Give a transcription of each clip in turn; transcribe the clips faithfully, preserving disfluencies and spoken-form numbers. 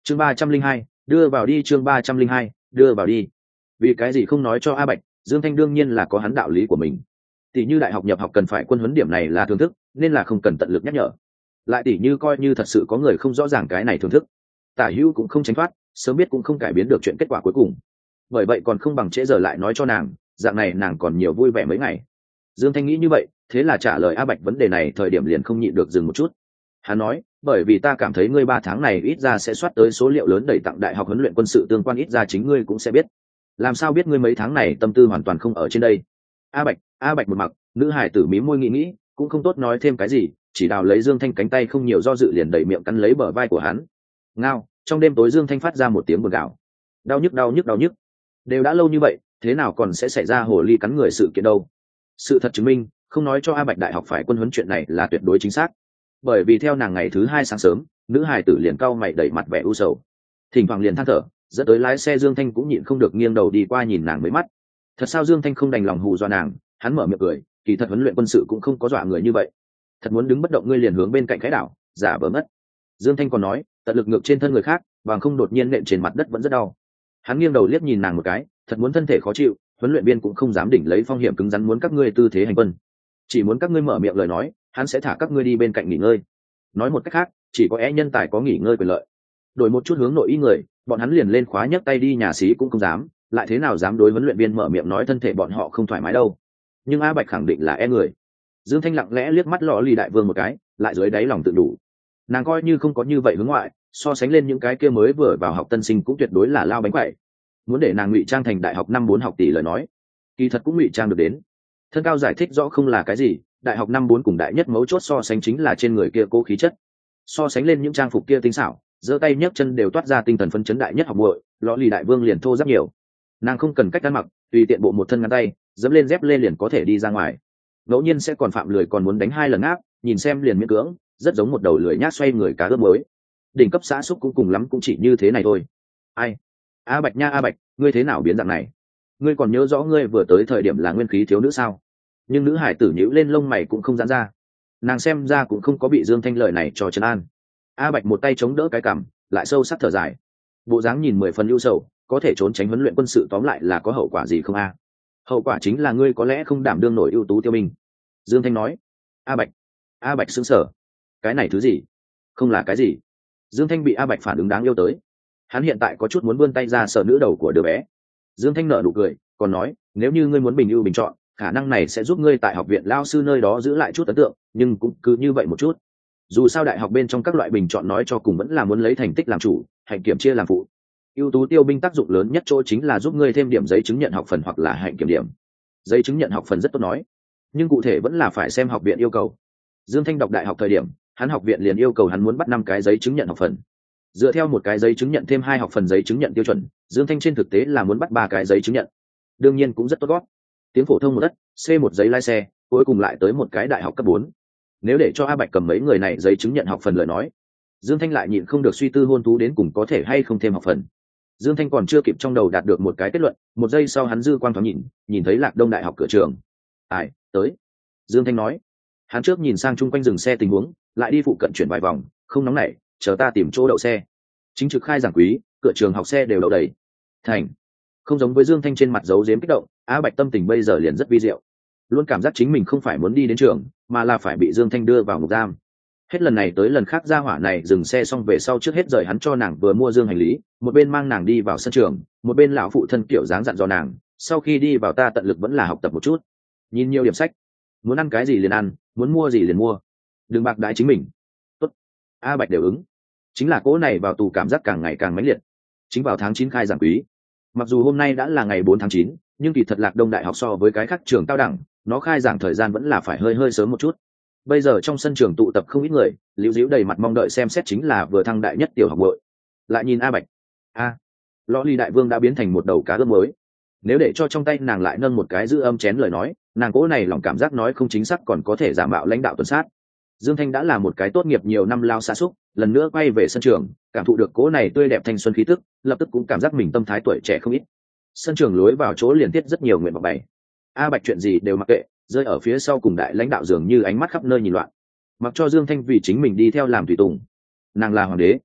chương ba trăm linh hai đưa vào đi, chương ba trăm linh hai đưa vào đi. Vì cái gì không nói cho A Bạch? Dương Thanh đương nhiên là có hắn đạo lý của mình. Tỷ như đại học nhập học cần phải quân huấn, điểm này là thưởng thức, nên là không cần tận lực nhắc nhở. Lại tỷ như coi như thật sự có người không rõ ràng cái này thưởng thức, tả hữu cũng không tránh thoát, sớm biết cũng không cải biến được chuyện kết quả cuối cùng. Bởi vậy còn không bằng trễ giờ lại nói cho nàng, dạng này nàng còn nhiều vui vẻ mấy ngày. Dương Thanh nghĩ như vậy, thế là trả lời A Bạch vấn đề này thời điểm liền không nhịn được dừng một chút. Hắn nói, bởi vì ta cảm thấy ngươi ba tháng này ít ra sẽ soát tới số liệu lớn đẩy tặng đại học huấn luyện quân sự tương quan, ít ra chính ngươi cũng sẽ biết. Làm sao biết ngươi mấy tháng này tâm tư hoàn toàn không ở trên đây? A Bạch, A Bạch một mặc, nữ hải tử mím môi nghĩ nghĩ, cũng không tốt nói thêm cái gì, chỉ đào lấy Dương Thanh cánh tay không nhiều do dự liền đẩy miệng cắn lấy bờ vai của hắn. Ngao, trong đêm tối Dương Thanh phát ra một tiếng buồn gào. Đau nhức đau nhức đau nhức. Đều đã lâu như vậy, thế nào còn sẽ xảy ra hồ ly cắn người sự kiện đâu? Sự thật chứng minh, không nói cho A Bạch đại học phải quân huấn chuyện này là tuyệt đối chính xác. Bởi vì theo nàng ngày thứ hai sáng sớm, nữ hài tử liền cau mày đẩy mặt vẻ u sầu, thỉnh thoảng liền than thở, dẫn tới lái xe Dương Thanh cũng nhịn không được nghiêng đầu đi qua nhìn nàng mấy mắt. Thật sao Dương Thanh không đành lòng hù dọa nàng, hắn mở miệng cười, kỳ thật huấn luyện quân sự cũng không có dọa người như vậy. Thật muốn đứng bất động ngươi liền hướng bên cạnh cái đảo, giả vờ mất. Dương Thanh còn nói, tận lực ngược trên thân người khác, bằng không đột nhiên nện trên mặt đất vẫn rất đau. Hắn nghiêng đầu liếc nhìn nàng một cái, thật muốn thân thể khó chịu, huấn luyện viên cũng không dám đỉnh lấy phong hiểm cứng rắn muốn các ngươi tư thế hành quân, chỉ muốn các ngươi mở miệng lời nói, hắn sẽ thả các ngươi đi bên cạnh nghỉ ngơi. Nói một cách khác, chỉ có é nhân tài có nghỉ ngơi quyền lợi. Đổi một chút hướng nội ý người, bọn hắn liền lên khóa nhấc tay đi nhà xí cũng không dám, lại thế nào dám đối huấn luyện viên mở miệng nói thân thể bọn họ không thoải mái đâu. Nhưng A Bạch khẳng định là e người. Dương Thanh lặng lẽ liếc mắt lọ lì đại vương một cái, lại dưới đáy lòng tự đủ. Nàng coi như không có như vậy hướng ngoại, so sánh lên những cái kia mới vừa vào học tân sinh cũng tuyệt đối là lao bánh quậy. Muốn để nàng ngụy trang thành đại học năm bốn học tỷ lời nói, kỳ thật cũng ngụy trang được đến. Thân cao giải thích rõ không là cái gì, đại học năm bốn cùng đại nhất mấu chốt so sánh chính là trên người kia cố khí chất. So sánh lên những trang phục kia tinh xảo, giơ tay nhấc chân đều toát ra tinh thần phấn chấn đại nhất học muội, lọ lì đại vương liền thô rất nhiều. Nàng không cần cách ăn mặc, tùy tiện bộ một thân ngắn tay, dẫm lên dép lên liền có thể đi ra ngoài. Ngẫu nhiên sẽ còn phạm lười còn muốn đánh hai lần áp, nhìn xem liền miễn cưỡng, rất giống một đầu lười nhác xoay người cá ướp mới. Đỉnh cấp xã xúc cũng cùng lắm cũng chỉ như thế này thôi. Ai? A Bạch nha A Bạch, ngươi thế nào biến dạng này? Ngươi còn nhớ rõ ngươi vừa tới thời điểm là nguyên khí thiếu nữ sao? Nhưng nữ hải tử nhíu lên lông mày cũng không giãn ra. Nàng xem ra cũng không có bị Dương Thanh lời này cho trấn an. A Bạch một tay chống đỡ cái cằm, lại sâu sắc thở dài. Bộ dáng nhìn mười phần ưu sầu, có thể trốn tránh huấn luyện quân sự tóm lại là có hậu quả gì không a? Hậu quả chính là ngươi có lẽ không đảm đương nổi ưu tú tiêu binh. Dương Thanh nói. A Bạch. A Bạch sững sờ. Cái này thứ gì? Không là cái gì. Dương Thanh bị A Bạch phản ứng đáng yêu tới. Hắn hiện tại có chút muốn vươn tay ra sờ nữ đầu của đứa bé. Dương Thanh nở nụ cười, còn nói, nếu như ngươi muốn bình ưu bình chọn, khả năng này sẽ giúp ngươi tại học viện lao sư nơi đó giữ lại chút ấn tượng, nhưng cũng cứ như vậy một chút. Dù sao đại học bên trong các loại bình chọn nói cho cùng vẫn là muốn lấy thành tích làm chủ, hạnh kiểm chia làm phụ. Ưu tú tiêu binh tác dụng lớn nhất chỗ chính là giúp ngươi thêm điểm giấy chứng nhận học phần hoặc là hạnh kiểm điểm. Giấy chứng nhận học phần rất tốt nói, nhưng cụ thể vẫn là phải xem học viện yêu cầu. Dương Thanh đọc đại học thời điểm, hắn học viện liền yêu cầu hắn muốn bắt năm cái giấy chứng nhận học phần. Dựa theo một cái giấy chứng nhận thêm hai học phần giấy chứng nhận tiêu chuẩn, Dương Thanh trên thực tế là muốn bắt ba cái giấy chứng nhận. Đương nhiên cũng rất tốt gót. Tiếng phổ thông một đất, C một giấy lái xe, cuối cùng lại tới một cái đại học cấp bốn. Nếu để cho A Bạch cầm mấy người này giấy chứng nhận học phần lời nói, Dương Thanh lại nhịn không được suy tư hôn thú đến cùng có thể hay không thêm học phần. Dương Thanh còn chưa kịp trong đầu đạt được một cái kết luận, một giây sau hắn dư quang thoáng nhìn, nhìn thấy Lạc Đông đại học cửa trường. "Ai, tới." Dương Thanh nói. Hắn trước nhìn sang chung quanh dừng xe tình huống, lại đi phụ cận chuyển vài vòng, không nóng nảy, chờ ta tìm chỗ đậu xe. Chính trực khai giảng quý, cửa trường học xe đều đậu đầy. Thành. Không giống với Dương Thanh trên mặt giấu giếm kích động, Á Bạch tâm tình bây giờ liền rất vi diệu. Luôn cảm giác chính mình không phải muốn đi đến trường, mà là phải bị Dương Thanh đưa vào ngục giam. Hết lần này tới lần khác gia hỏa này dừng xe xong về sau trước hết rời hắn cho nàng vừa mua dương hành lý, một bên mang nàng đi vào sân trường, một bên lão phụ thân kiểu dáng dặn dò nàng, sau khi đi vào ta tận lực vẫn là học tập một chút, nhìn nhiều điểm sách, muốn ăn cái gì liền ăn, muốn mua gì liền mua, đừng bạc đái chính mình. Tốt. A Bạch đều ứng. Chính là cỗ này vào tù cảm giác càng ngày càng mãnh liệt. Chính vào tháng chín khai giảng quý, mặc dù hôm nay đã là ngày bốn tháng chín, nhưng kỳ thật Lạc Đông đại học so với cái khác trường cao đẳng, nó khai giảng thời gian vẫn là phải hơi hơi sớm một chút. Bây giờ trong sân trường tụ tập không ít người, liễu díu đầy mặt mong đợi xem xét chính là vừa thăng đại nhất tiểu học bội. Lại nhìn A Bạch, a, lõ ly đại vương đã biến thành một đầu cá ướp mới. Nếu để cho trong tay nàng lại nâng một cái giữ âm chén lời nói, nàng cố này lòng cảm giác nói không chính xác còn có thể giả mạo lãnh đạo tuần sát. Dương Thanh đã là một cái tốt nghiệp nhiều năm lao xa xúc, lần nữa quay về sân trường, cảm thụ được cố này tươi đẹp thanh xuân khí tức, lập tức cũng cảm giác mình tâm thái tuổi trẻ không ít. Sân trường lối vào chỗ liền tiết rất nhiều nguyện vọng bày. A Bạch chuyện gì đều mặc kệ, rơi ở phía sau cùng đại lãnh đạo dường như ánh mắt khắp nơi nhìn loạn, mặc cho Dương Thanh vì chính mình đi theo làm tùy tùng. Nàng là hoàng đế,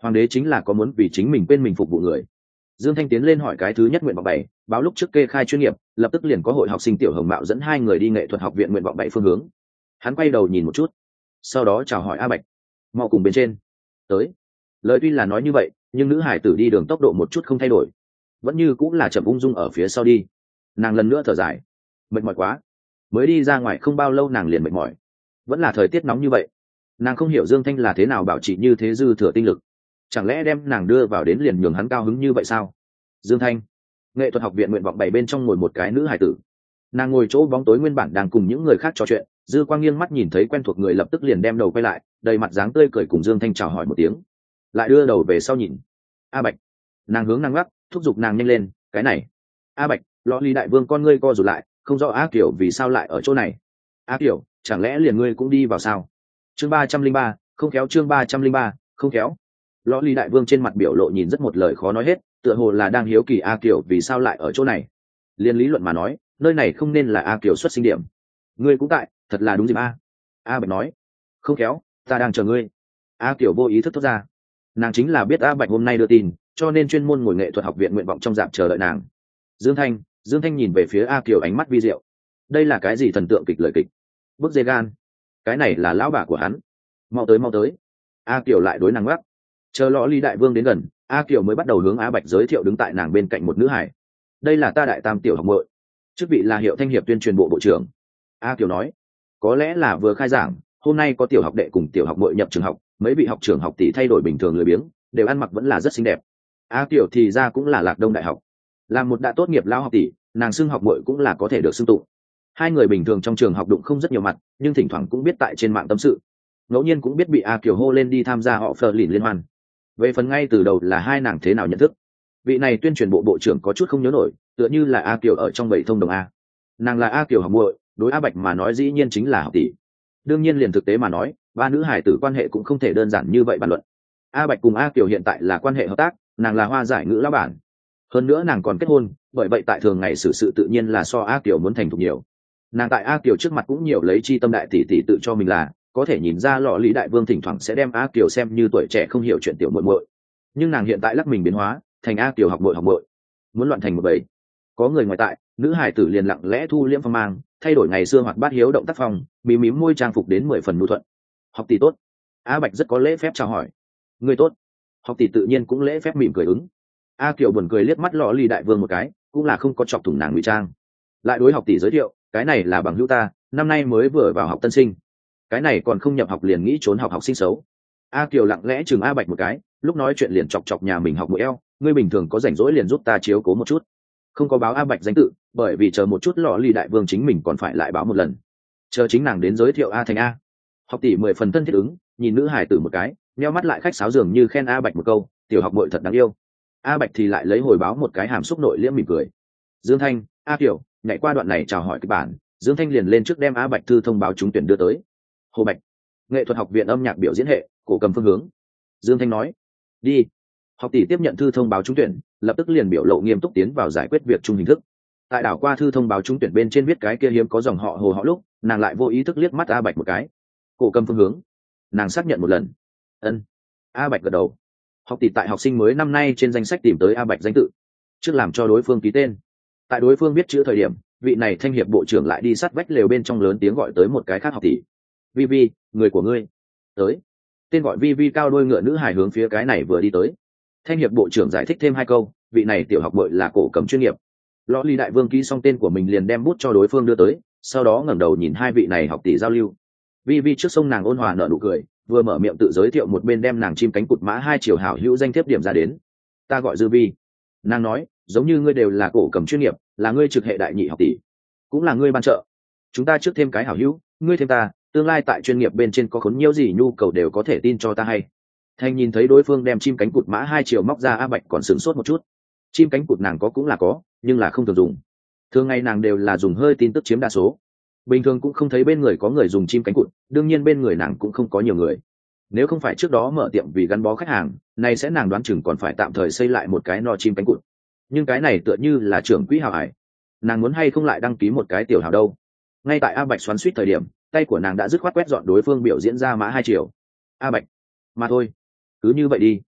Hoàng đế chính là có muốn vì chính mình quên mình phục vụ người. Dương Thanh tiến lên hỏi cái thứ nhất nguyện vọng bảy, báo lúc trước kê khai chuyên nghiệp, lập tức liền có hội học sinh tiểu hồng mạo dẫn hai người đi nghệ thuật học viện nguyện vọng bảy phương hướng. Hắn quay đầu nhìn một chút, sau đó chào hỏi A Bạch, mau cùng bên trên. Tới. Lời tuy là nói như vậy, nhưng nữ hải tử đi đường tốc độ một chút không thay đổi, vẫn như cũng là chậm ung dung ở phía sau đi. Nàng lần nữa thở dài, mệt mỏi quá. Mới đi ra ngoài không bao lâu nàng liền mệt mỏi, vẫn là thời tiết nóng như vậy. Nàng không hiểu Dương Thanh là thế nào bảo trì như thế dư thừa tinh lực, chẳng lẽ đem nàng đưa vào đến liền nhường hắn cao hứng như vậy sao? Dương Thanh, nghệ thuật học viện nguyện vọng bảy bên trong ngồi một cái nữ hải tử. Nàng ngồi chỗ bóng tối nguyên bản đang cùng những người khác trò chuyện, dư quang nghiêng mắt nhìn thấy quen thuộc người lập tức liền đem đầu quay lại, đầy mặt dáng tươi cười cùng Dương Thanh chào hỏi một tiếng, lại đưa đầu về sau nhìn. A Bạch. Nàng hướng nàng gắt, thúc giục nàng nhanh lên. Cái này. A Bạch, Lọ Ly đại vương con ngươi co rụt lại, không rõ A Kiều vì sao lại ở chỗ này. A Kiều, chẳng lẽ liền ngươi cũng đi vào sao? Chương ba trăm linh ba, không khéo. Chương ba trăm linh ba, không khéo. Lọ Ly đại vương trên mặt biểu lộ nhìn rất một lời khó nói hết, tựa hồ là đang hiếu kỳ A Kiều vì sao lại ở chỗ này. Liên lý luận mà nói, nơi này không nên là A Kiều xuất sinh điểm. Ngươi cũng tại, thật là đúng dịp A. A Bạch nói. Không khéo, ta đang chờ ngươi. A Kiều vô ý thức thốt ra. Nàng chính là biết A Bạch hôm nay đưa tin, cho nên chuyên môn ngồi nghệ thuật học viện nguyện vọng trong dạp chờ đợi nàng. Dương Thanh, Dương Thanh nhìn về phía A Kiều ánh mắt vi diệu. Đây là cái gì thần tượng kịch lời kịch? Bức dê gan. Cái này là lão bà của hắn. Mau tới mau tới. A Kiều lại đối nàng gắt. Chờ Lọ Ly đại vương đến gần, A Kiều mới bắt đầu hướng A Bạch giới thiệu đứng tại nàng bên cạnh một nữ hải. Đây là ta đại tam tiểu học muội, chức vị là Hiệu Thanh hiệp tuyên truyền bộ bộ trưởng. A Kiều nói. Có lẽ là vừa khai giảng, hôm nay có tiểu học đệ cùng tiểu học muội nhập trường học, mấy vị học trưởng học tỷ thay đổi bình thường lười biếng, đều ăn mặc vẫn là rất xinh đẹp. A Kiều thì ra cũng là Lạc Đông đại học, là một đã tốt nghiệp lao học tỷ, nàng xưng học muội cũng là có thể được xưng tụng. Hai người bình thường trong trường học đụng không rất nhiều mặt, nhưng thỉnh thoảng cũng biết tại trên mạng tâm sự, ngẫu nhiên cũng biết bị A Kiều hô lên đi tham gia họ phờ lìn liên hoan. Về phần ngay từ đầu là hai nàng thế nào nhận thức, vị này tuyên truyền bộ bộ trưởng có chút không nhớ nổi, tựa như là A Kiều ở trong bảy thông đồng A. Nàng là A Kiều học muội, đối A Bạch mà nói dĩ nhiên chính là học tỷ. Đương nhiên liền thực tế mà nói, ba nữ hải tử quan hệ cũng không thể đơn giản như vậy bàn luận. A Bạch cùng A Kiều hiện tại là quan hệ hợp tác, nàng là hoa giải ngữ lão bản, hơn nữa nàng còn kết hôn, bởi vậy tại thường ngày xử sự tự nhiên là so A Kiều muốn thành thục nhiều. Nàng tại A Kiều trước mặt cũng nhiều lấy chi tâm đại tỷ tỷ tự cho mình là, có thể nhìn ra Lọ Lý đại vương thỉnh thoảng sẽ đem A Kiều xem như tuổi trẻ không hiểu chuyện tiểu muội muội, nhưng nàng hiện tại lắc mình biến hóa thành A Kiều học muội học muội, muốn loạn thành một bầy. Có người ngoài tại, nữ hải tử liền lặng lẽ thu liễm phong mang, thay đổi ngày xưa hoặc bát hiếu động tác phong, mí mím môi trang phục đến mười phần nhu thuận. Học tỷ tốt. A Bạch rất có lễ phép chào hỏi. Người tốt. Học tỷ tự nhiên cũng lễ phép mỉm cười ứng. A Kiều buồn cười liếc mắt Lọ Ly đại vương một cái, cũng là không có chọc thủng nàng ngụy trang, lại đối học tỷ giới thiệu, cái này là bằng hữu ta, năm nay mới vừa vào học tân sinh. Cái này còn không nhập học liền nghĩ trốn học học sinh xấu. A Kiều lặng lẽ chừng A Bạch một cái, lúc nói chuyện liền chọc chọc nhà mình học mũi eo, ngươi bình thường có rảnh rỗi liền giúp ta chiếu cố một chút. Không có báo A Bạch danh tự, bởi vì chờ một chút Lọ Ly đại vương chính mình còn phải lại báo một lần, chờ chính nàng đến giới thiệu A thành A. Học tỷ mười phần thân thiết ứng, nhìn nữ hải tử một cái, nheo mắt lại khách sáo dường như khen A Bạch một câu, tiểu học muội thật đáng yêu. A Bạch thì lại lấy hồi báo một cái hàm xúc nội liễm mỉm cười. Dương Thanh, A Kiều, nhảy qua đoạn này chào hỏi kịch bản, Dương Thanh liền lên trước đem A Bạch thư thông báo trúng tuyển đưa tới. Hồ Bạch, nghệ thuật học viện âm nhạc biểu diễn hệ, cổ cầm phương hướng. Dương Thanh nói. Đi. Học tỷ tiếp nhận thư thông báo trúng tuyển, lập tức liền biểu lộ nghiêm túc tiến vào giải quyết việc chung hình thức. Tại đảo qua thư thông báo trúng tuyển bên trên viết cái kia hiếm có dòng họ Hồ họ lúc, nàng lại vô ý thức liếc mắt A Bạch một cái. Cổ cầm phương hướng. Nàng xác nhận một lần. Ân. A Bạch gật đầu. Học tỷ tại học sinh mới năm nay trên danh sách tìm tới A Bạch danh tự, trước làm cho đối phương ký tên. Tại đối phương viết chữ thời điểm, vị này thanh hiệp bộ trưởng lại đi sát vách lều bên trong lớn tiếng gọi tới một cái khác học tỷ. Vi Vi, người của ngươi tới. Tên gọi Vi Vi cao đôi ngựa nữ hài hướng phía cái này vừa đi tới. Thanh hiệp bộ trưởng giải thích thêm hai câu, vị này tiểu học bội là cổ cầm chuyên nghiệp. Lọ Ly đại vương ký xong tên của mình liền đem bút cho đối phương đưa tới, sau đó ngẩng đầu nhìn hai vị này học tỷ giao lưu. Vi Vi trước sông nàng ôn hòa nở nụ cười, vừa mở miệng tự giới thiệu một bên đem nàng chim cánh cụt mã hai chiều hảo hữu danh thiếp điểm ra đến. Ta gọi Dư Vi. Nàng nói, giống như ngươi đều là cổ cầm chuyên nghiệp, là ngươi trực hệ đại nhị học tỷ, cũng là ngươi ban trợ. Chúng ta trước thêm cái hảo hữu, ngươi thêm ta, tương lai tại chuyên nghiệp bên trên có khốn nhiễu gì nhu cầu đều có thể tin cho ta hay. Thanh nhìn thấy đối phương đem chim cánh cụt mã hai chiều móc ra, A Bạch còn sửng sốt một chút. Chim cánh cụt nàng có cũng là có, nhưng là không thường dùng. Thường ngày nàng đều là dùng hơi tin tức chiếm đa số. Bình thường cũng không thấy bên người có người dùng chim cánh cụt, đương nhiên bên người nàng cũng không có nhiều người. Nếu không phải trước đó mở tiệm vì gắn bó khách hàng, này sẽ nàng đoán chừng còn phải tạm thời xây lại một cái no chim cánh cụt. Nhưng cái này tựa như là trưởng quỹ hào hải, nàng muốn hay không lại đăng ký một cái tiểu hào đâu. Ngay tại A Bạch xoắn suýt thời điểm, tay của nàng đã dứt khoát quét dọn đối phương biểu diễn ra mã hai chiều. A Bạch, mà thôi, cứ như vậy đi.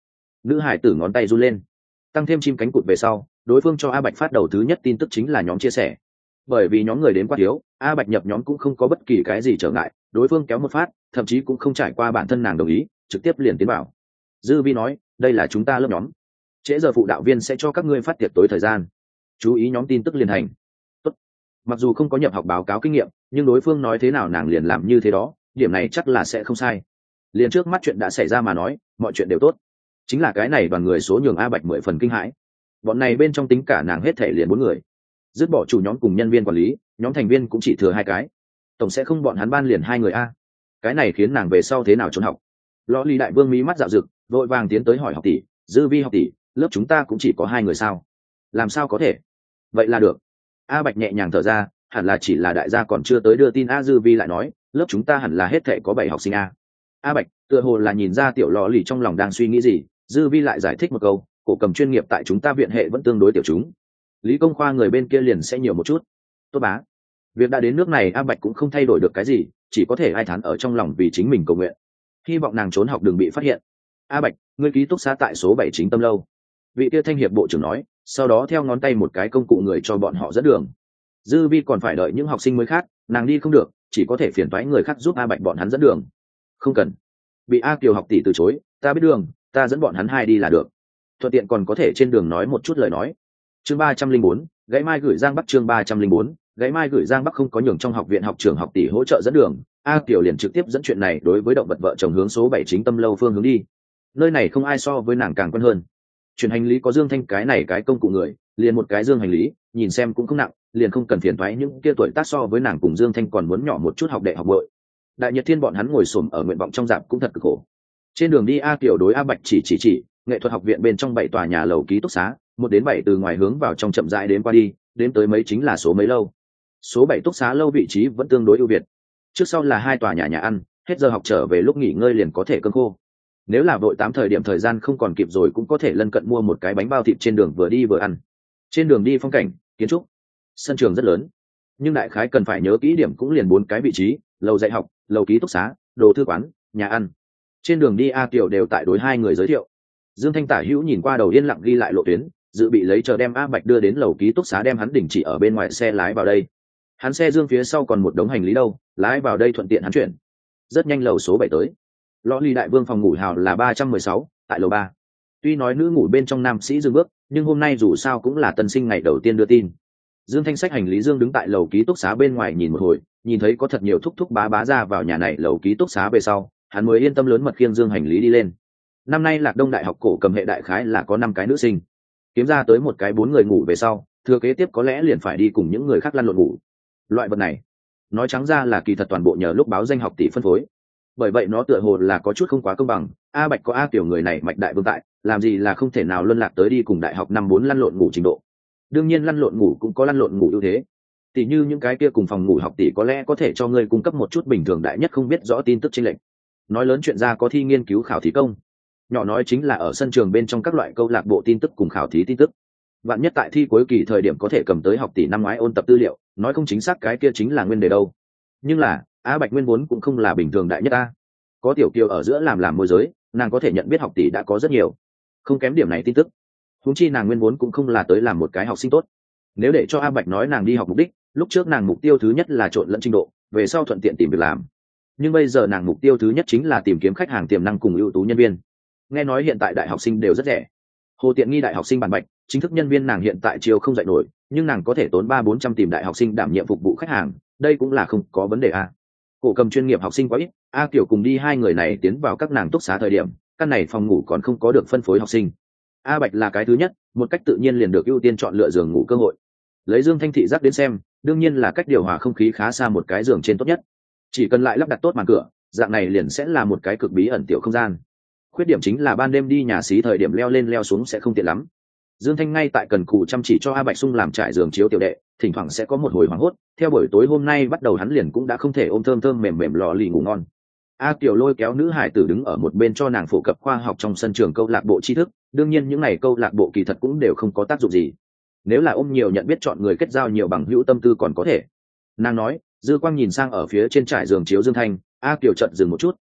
Nữ hải tử ngón tay run lên, tăng thêm chim cánh cụt về sau, đối phương cho A Bạch phát đầu thứ nhất tin tức chính là nhóm chia sẻ. Bởi vì nhóm người đến quá thiếu, A Bạch nhập nhóm cũng không có bất kỳ cái gì trở ngại, đối phương kéo một phát, thậm chí cũng không trải qua bản thân nàng đồng ý, trực tiếp liền tiến vào. Dư Vi nói, đây là chúng ta lớp nhóm, trễ giờ phụ đạo viên sẽ cho các ngươi phát tiệc tối thời gian, chú ý nhóm tin tức liền hành. Tốt. Mặc dù không có nhập học báo cáo kinh nghiệm, nhưng đối phương nói thế nào nàng liền làm như thế đó, điểm này chắc là sẽ không sai. Liền trước mắt chuyện đã xảy ra mà nói, mọi chuyện đều tốt. Chính là cái này đoàn người số nhường A Bạch mười phần kinh hãi. Bọn này bên trong tính cả nàng hết thể liền bốn người, dứt bỏ chủ nhóm cùng nhân viên quản lý, nhóm thành viên cũng chỉ thừa hai cái, tổng sẽ không bọn hắn ban liền hai người a. Cái này khiến nàng về sau thế nào trốn học. Lõ Lý đại vương mí mắt dạo rực, vội vàng tiến tới hỏi học tỷ, Dư Vi học tỷ, lớp chúng ta cũng chỉ có hai người sao? Làm sao có thể? Vậy là được. A Bạch nhẹ nhàng thở ra, hẳn là chỉ là đại gia còn chưa tới đưa tin. A Dư Vi lại nói, lớp chúng ta hẳn là hết thể có bảy học sinh a. A Bạch tựa hồ là nhìn ra tiểu Lõ Lý trong lòng đang suy nghĩ gì, Dư Vi lại giải thích một câu, cổ cầm chuyên nghiệp tại chúng ta viện hệ vẫn tương đối tiểu chúng, lý công khoa người bên kia liền sẽ nhiều một chút. Tốt bá, việc đã đến nước này, A Bạch cũng không thay đổi được cái gì, chỉ có thể ai thán ở trong lòng vì chính mình cầu nguyện, hy vọng nàng trốn học đừng bị phát hiện. A Bạch, ngươi ký túc xá tại số bảy chính tâm lâu, vị kia thanh hiệp bộ trưởng nói, sau đó theo ngón tay một cái công cụ người cho bọn họ dẫn đường. Dư Vi còn phải đợi những học sinh mới khác, nàng đi không được, chỉ có thể phiền toái người khác giúp A Bạch bọn hắn dẫn đường. Không cần. Bị A Kiều học tỷ từ chối, ta biết đường, ta dẫn bọn hắn hai đi là được, thuận tiện còn có thể trên đường nói một chút lời nói. Chương ba trăm linh bốn, gãy mai gửi Giang Bắc. Chương ba trăm linh bốn, gãy mai gửi Giang Bắc. Không có nhường trong học viện học trưởng học tỷ hỗ trợ dẫn đường, A Kiều liền trực tiếp dẫn chuyện này đối với động vật vợ chồng hướng số bảy chính tâm lâu phương hướng đi. Nơi này không ai so với nàng càng quen hơn. Chuyển hành lý có Dương Thanh cái này cái công cụ người, liền một cái dương hành lý, nhìn xem cũng không nặng, liền không cần phiền toái những kia tuổi tác so với nàng cùng Dương Thanh còn muốn nhỏ một chút học đệ học bội. Đại Nhật Thiên bọn hắn ngồi xổm ở nguyện vọng trong dạp cũng thật cực khổ. Trên đường đi, A Kiều đối A Bạch chỉ chỉ chỉ, nghệ thuật học viện bên trong bảy tòa nhà lầu ký túc xá, một đến bảy từ ngoài hướng vào trong chậm rãi đến qua đi, đến tới mấy chính là số mấy lâu. Số bảy túc xá lâu vị trí vẫn tương đối ưu việt, trước sau là hai tòa nhà nhà ăn, hết giờ học trở về lúc nghỉ ngơi liền có thể cơm khô. Nếu là vội tám thời điểm thời gian không còn kịp rồi cũng có thể lân cận mua một cái bánh bao thịt trên đường vừa đi vừa ăn. Trên đường đi phong cảnh, kiến trúc, sân trường rất lớn, nhưng đại khái cần phải nhớ kỹ điểm cũng liền bốn cái vị trí: lầu dạy học, lầu ký túc xá, đồ thư quán, nhà ăn. Trên đường đi, A Kiều đều tại đối hai người giới thiệu. Dương Thanh tả hữu nhìn qua đầu yên lặng ghi lại lộ tuyến, dự bị lấy chờ đem A Bạch đưa đến lầu ký túc xá, đem hắn đình chỉ ở bên ngoài xe lái vào đây. Hắn xe Dương phía sau còn một đống hành lý đâu, lái vào đây thuận tiện hắn chuyển. Rất nhanh lầu số bảy tới. Lõ Ly đại vương phòng ngủ hào là ba trăm mười sáu, tại lầu ba. Tuy nói nữ ngủ bên trong nam sĩ dừng bước, nhưng hôm nay dù sao cũng là tân sinh ngày đầu tiên đưa tin. Dương Thanh xách hành lý, Dương đứng tại lầu ký túc xá bên ngoài nhìn một hồi, nhìn thấy có thật nhiều thúc thúc bá bá ra vào nhà này lầu ký túc xá về sau, hắn mới yên tâm lớn mật khiêng Dương hành lý đi lên. Năm nay Lạc Đông đại học cổ cầm hệ đại khái là có năm cái nữ sinh, kiếm ra tới một cái bốn người ngủ về sau, thừa kế tiếp có lẽ liền phải đi cùng những người khác lăn lộn ngủ. Loại vật này nói trắng ra là kỳ thật toàn bộ nhờ lúc báo danh học tỷ phân phối, bởi vậy nó tựa hồ là có chút không quá công bằng. A Bạch có A Kiều người này mạch đại vương tại, làm gì là không thể nào luân lạc tới đi cùng đại học năm bốn lăn lộn ngủ trình độ. Đương nhiên lăn lộn ngủ cũng có lăn lộn ngủ ưu thế, tỷ như những cái kia cùng phòng ngủ học tỷ có lẽ có thể cho ngươi cung cấp một chút bình thường đại nhất không biết rõ tin tức chênh lệch. Nói lớn chuyện ra có thi nghiên cứu khảo thí công, nhỏ nói chính là ở sân trường bên trong các loại câu lạc bộ tin tức cùng khảo thí tin tức. Vạn nhất tại thi cuối kỳ thời điểm có thể cầm tới học tỷ năm ngoái ôn tập tư liệu, nói không chính xác cái kia chính là nguyên đề đâu. Nhưng là A Bạch nguyên vốn cũng không là bình thường đại nhất a, có Tiểu Kiều ở giữa làm làm môi giới, nàng có thể nhận biết học tỷ đã có rất nhiều, không kém điểm này tin tức. Huống chi nàng nguyên vốn cũng không là tới làm một cái học sinh tốt. Nếu để cho A Bạch nói nàng đi học mục đích, lúc trước nàng mục tiêu thứ nhất là trộn lẫn trình độ, về sau thuận tiện tìm việc làm. Nhưng bây giờ nàng mục tiêu thứ nhất chính là tìm kiếm khách hàng tiềm năng cùng ưu tú nhân viên. Nghe nói hiện tại đại học sinh đều rất rẻ, Hồ Tiện Nghi đại học sinh bản bạch, chính thức nhân viên nàng hiện tại chiều không dạy nổi, nhưng nàng có thể tốn ba bốn trăm tìm đại học sinh đảm nhiệm phục vụ khách hàng, đây cũng là không có vấn đề a. Cổ cầm chuyên nghiệp học sinh quá ít, A Kiều cùng đi hai người này tiến vào các nàng túc xá thời điểm, căn này phòng ngủ còn không có được phân phối học sinh. A Bạch là cái thứ nhất, một cách tự nhiên liền được ưu tiên chọn lựa giường ngủ cơ hội. Lấy Dương Thanh thị giác đến xem, đương nhiên là cách điều hòa không khí khá xa một cái giường trên tốt nhất. Chỉ cần lại lắp đặt tốt màn cửa, dạng này liền sẽ là một cái cực bí ẩn tiểu không gian. Khuyết điểm chính là ban đêm đi nhà xí thời điểm leo lên leo xuống sẽ không tiện lắm. Dương Thanh ngay tại cần cù chăm chỉ cho A Bạch Sung làm trải giường chiếu tiểu đệ, thỉnh thoảng sẽ có một hồi hoảng hốt. Theo buổi tối hôm nay bắt đầu hắn liền cũng đã không thể ôm thơm thơm mềm mềm lò lì ngủ ngon. A Kiều lôi kéo nữ hải tử đứng ở một bên cho nàng phổ cập khoa học trong sân trường câu lạc bộ tri thức, đương nhiên những ngày câu lạc bộ kỳ thật cũng đều không có tác dụng gì. Nếu là ôm nhiều nhận biết chọn người kết giao nhiều bằng hữu tâm tư còn có thể. Nàng nói, dư quang nhìn sang ở phía trên trải giường chiếu Dương Thanh, A Kiều chợt dừng một chút,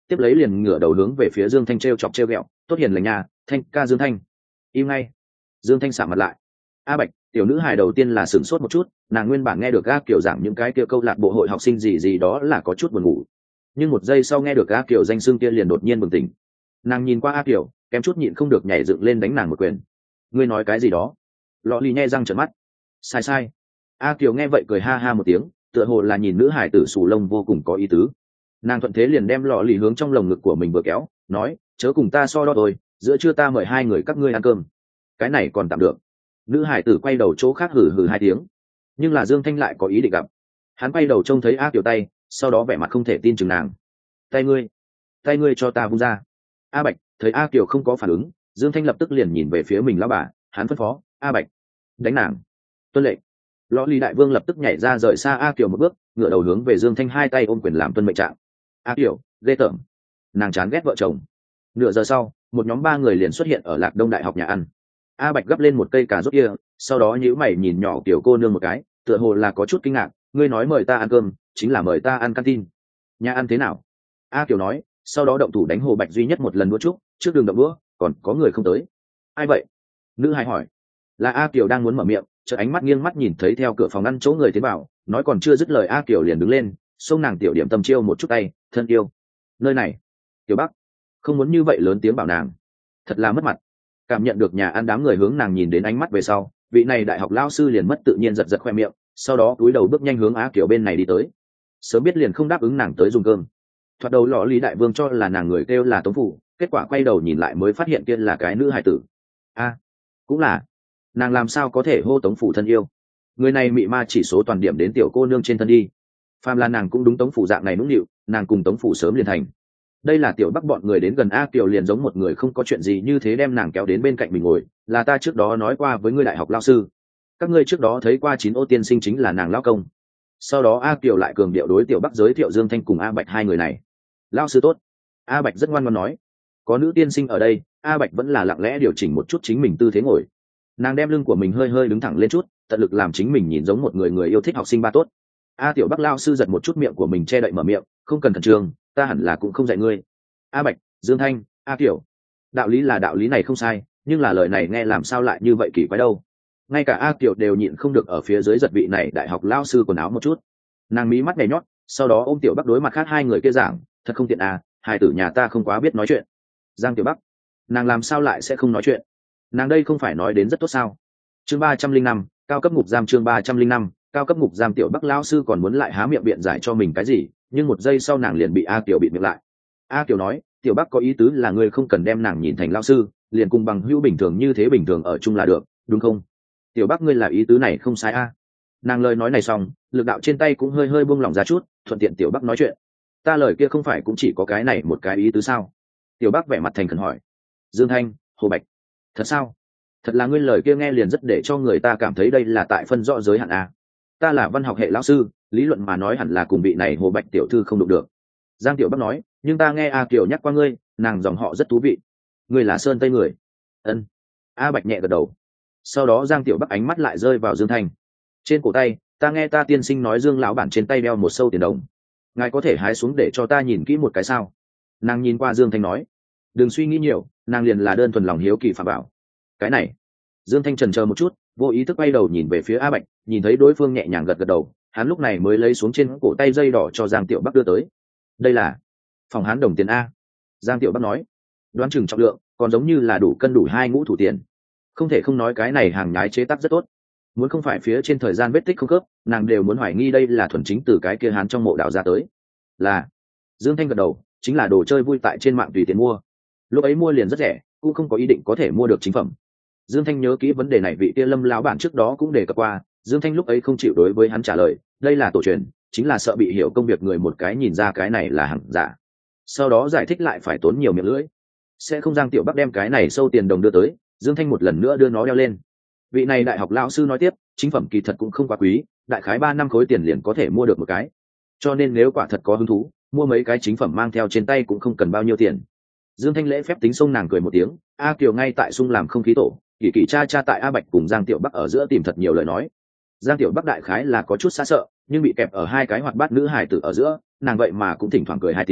tiếp lấy liền ngửa đầu hướng về phía Dương Thanh trêu chọc trêu ghẹo, tốt hiền lành nhà, Thanh ca Dương Thanh. Im ngay. Dương Thanh sạm mặt lại. A Bạch, tiểu nữ hài đầu tiên là sửng sốt một chút, nàng nguyên bản nghe được A Kiều giảng những cái kia câu lạc bộ hội học sinh gì gì đó là có chút buồn ngủ, nhưng một giây sau nghe được A Kiều danh xưng kia liền đột nhiên bừng tỉnh. Nàng nhìn qua A Kiều, kém chút nhịn không được nhảy dựng lên đánh nàng một quyền. Ngươi nói cái gì đó? Lọ lì nhe răng trợn mắt. Sai sai. A Kiều nghe vậy cười ha ha một tiếng, tựa hồ là nhìn nữ hải tử sù lông vô cùng có ý tứ. Nàng thuận thế liền đem lọ lì hướng trong lồng ngực của mình vừa kéo, nói, chớ cùng ta so đo rồi, giữa trưa ta mời hai người các ngươi ăn cơm. Cái này còn tạm được. Nữ hải tử quay đầu chỗ khác hừ hừ hai tiếng, nhưng là Dương Thanh lại có ý định gặp. Hắn quay đầu trông thấy A Kiều tay, sau đó vẻ mặt không thể tin chừng nàng. Tay ngươi, tay ngươi cho ta vung ra. A Bạch thấy A Kiều không có phản ứng, Dương Thanh lập tức liền nhìn về phía mình lão bà, hắn phân phó, A Bạch, đánh nàng. Tuân lệnh. Lõ Ly đại vương lập tức nhảy ra rời xa A Kiều một bước, ngửa đầu hướng về Dương Thanh hai tay ôm quyền làm tuân mệnh trạng. A Kiều, ghê tởm. Nàng chán ghét vợ chồng. Nửa giờ sau, một nhóm ba người liền xuất hiện ở Lạc Đông đại học nhà ăn. A Bạch gấp lên một cây cà rốt kia, sau đó nhíu mày nhìn nhỏ tiểu cô nương một cái, tựa hồ là có chút kinh ngạc, ngươi nói mời ta ăn cơm, chính là mời ta ăn canteen. Nhà ăn thế nào? A Kiều nói, sau đó động thủ đánh Hồ Bạch duy nhất một lần đũa chúc, trước đường động đũa, còn có người không tới. Ai vậy? Nữ hài hỏi. Là A Kiều đang muốn mở miệng, chợt ánh mắt nghiêng mắt nhìn thấy theo cửa phòng ăn chỗ người tiến vào, nói còn chưa dứt lời A Kiều liền đứng lên, xông nàng tiểu điểm tâm chiêu một chút tay, thân yêu. Nơi này, Tiểu Bắc, không muốn như vậy lớn tiếng bảo nàng, thật là mất mặt. Cảm nhận được nhà ăn đám người hướng nàng nhìn đến ánh mắt về sau, vị này đại học lao sư liền mất tự nhiên giật giật khoe miệng, sau đó cúi đầu bước nhanh hướng A Kiều bên này đi tới. Sớm biết liền không đáp ứng nàng tới dùng cơm. Thoạt đầu lọ Lý đại vương cho là nàng người kêu là Tống Phủ, kết quả quay đầu nhìn lại mới phát hiện kia là cái nữ hài tử. A, cũng là, nàng làm sao có thể hô Tống Phủ thân yêu? Người này mị ma chỉ số toàn điểm đến tiểu cô nương trên thân đi. Phàm là nàng cũng đúng Tống Phủ dạng này nũng nịu, nàng cùng Tống Phủ sớm liền thành. Đây là Tiểu Bắc bọn người đến gần A Kiều liền giống một người không có chuyện gì như thế đem nàng kéo đến bên cạnh mình ngồi, là ta trước đó nói qua với ngươi đại học lao sư, các ngươi trước đó thấy qua chín ô tiên sinh chính là nàng lao công. Sau đó A Kiều lại cường điệu đối Tiểu Bắc giới thiệu Dương Thanh cùng A Bạch hai người này. Lao sư tốt. A Bạch rất ngoan ngoãn nói. Có nữ tiên sinh ở đây, A Bạch vẫn là lặng lẽ điều chỉnh một chút chính mình tư thế ngồi. Nàng đem lưng của mình hơi hơi đứng thẳng lên chút, tận lực làm chính mình nhìn giống một người người yêu thích học sinh ba tốt. A Tiểu Bắc lao sư giật một chút miệng của mình che đậy mở miệng, không cần khẩn trương, ta hẳn là cũng không dạy ngươi. A Bạch, Dương Thanh, A Kiều, đạo lý là đạo lý này không sai, nhưng là lời này nghe làm sao lại như vậy kỳ quái đâu. Ngay cả A Kiều đều nhịn không được ở phía dưới giật vị này đại học lao sư quần áo một chút. Nàng mí mắt nhảy nhót, sau đó ôm Tiểu Bắc đối mặt khác hai người kia giảng, thật không tiện à, hai tử nhà ta không quá biết nói chuyện. Giang Tiểu Bắc, nàng làm sao lại sẽ không nói chuyện? Nàng đây không phải nói đến rất tốt sao? Chương ba trăm linh năm, cao cấp ngục giam. Chương ba trăm linh năm, cao cấp ngục giam. Tiểu Bắc lao sư còn muốn lại há miệng biện giải cho mình cái gì, nhưng một giây sau nàng liền bị A Kiều bịt miệng lại. A Kiều nói, Tiểu Bắc có ý tứ là ngươi không cần đem nàng nhìn thành lao sư, liền cùng bằng hữu bình thường như thế bình thường ở chung là được, đúng không? Tiểu Bắc ngươi là ý tứ này không sai a. Nàng lời nói này xong, lực đạo trên tay cũng hơi hơi buông lỏng ra chút, thuận tiện Tiểu Bắc nói chuyện. Ta lời kia không phải cũng chỉ có cái này một cái ý tứ sao? Tiểu Bắc vẻ mặt thành khẩn hỏi. Dương Thanh, Hồ Bạch, thật sao? Thật là ngươi lời kia nghe liền rất để cho người ta cảm thấy đây là tại phân rõ giới hạn a. Ta là văn học hệ lão sư, lý luận mà nói hẳn là cùng vị này Hồ Bạch tiểu thư không đụng được. Giang Tiểu Bắc nói, nhưng ta nghe A Kiều nhắc qua ngươi, nàng dòng họ rất thú vị. Ngươi là Sơn Tây người. Ân. A Bạch nhẹ gật đầu. Sau đó Giang Tiểu Bắc ánh mắt lại rơi vào Dương Thanh. Trên cổ tay, ta nghe ta tiên sinh nói Dương lão bản trên tay đeo một sâu tiền đồng. Ngài có thể hái xuống để cho ta nhìn kỹ một cái sao? Nàng nhìn qua Dương Thanh nói. Đừng suy nghĩ nhiều, nàng liền là đơn thuần lòng hiếu kỳ phạm bảo. Cái này. Dương Thanh chần chờ một chút, vô ý thức quay đầu nhìn về phía A Bạch, nhìn thấy đối phương nhẹ nhàng gật gật đầu, hắn lúc này mới lấy xuống trên cổ tay dây đỏ cho Giang Tiểu Bắc đưa tới. Đây là phòng hán đồng tiền a. Giang Tiểu Bắc nói, đoán chừng trọng lượng còn giống như là đủ cân đủ hai ngũ thủ tiền. Không thể không nói cái này hàng nhái chế tác rất tốt, muốn không phải phía trên thời gian vết tích không khớp, nàng đều muốn hoài nghi đây là thuần chính từ cái kia hán trong mộ đào ra tới. Là. Dương Thanh gật đầu, chính là đồ chơi vui tại trên mạng tùy tiền mua, lúc ấy mua liền rất rẻ, cũng không có ý định có thể mua được chính phẩm. Dương Thanh nhớ kỹ vấn đề này vị kia Lâm lão bản trước đó cũng đề cập qua, Dương Thanh lúc ấy không chịu đối với hắn trả lời, đây là tổ truyền, chính là sợ bị hiểu công việc người một cái nhìn ra cái này là hàng giả. Sau đó giải thích lại phải tốn nhiều miệng lưỡi. Sẽ không. Giang Tiểu Bắc đem cái này sâu tiền đồng đưa tới, Dương Thanh một lần nữa đưa nó đeo lên. Vị này đại học lão sư nói tiếp, chính phẩm kỳ thật cũng không quá quý, đại khái ba năm khối tiền liền có thể mua được một cái. Cho nên nếu quả thật có hứng thú, mua mấy cái chính phẩm mang theo trên tay cũng không cần bao nhiêu tiền. Dương Thanh lễ phép tính xông nàng cười một tiếng, A Kiều ngay tại sung làm không khí tổ, kỳ kỳ cha cha tại A Bạch cùng Giang Tiểu Bắc ở giữa tìm thật nhiều lời nói. Giang Tiểu Bắc đại khái là có chút xa sợ, nhưng bị kẹp ở hai cái hoạt bát nữ hài tử ở giữa, nàng vậy mà cũng thỉnh thoảng cười hai tiếng,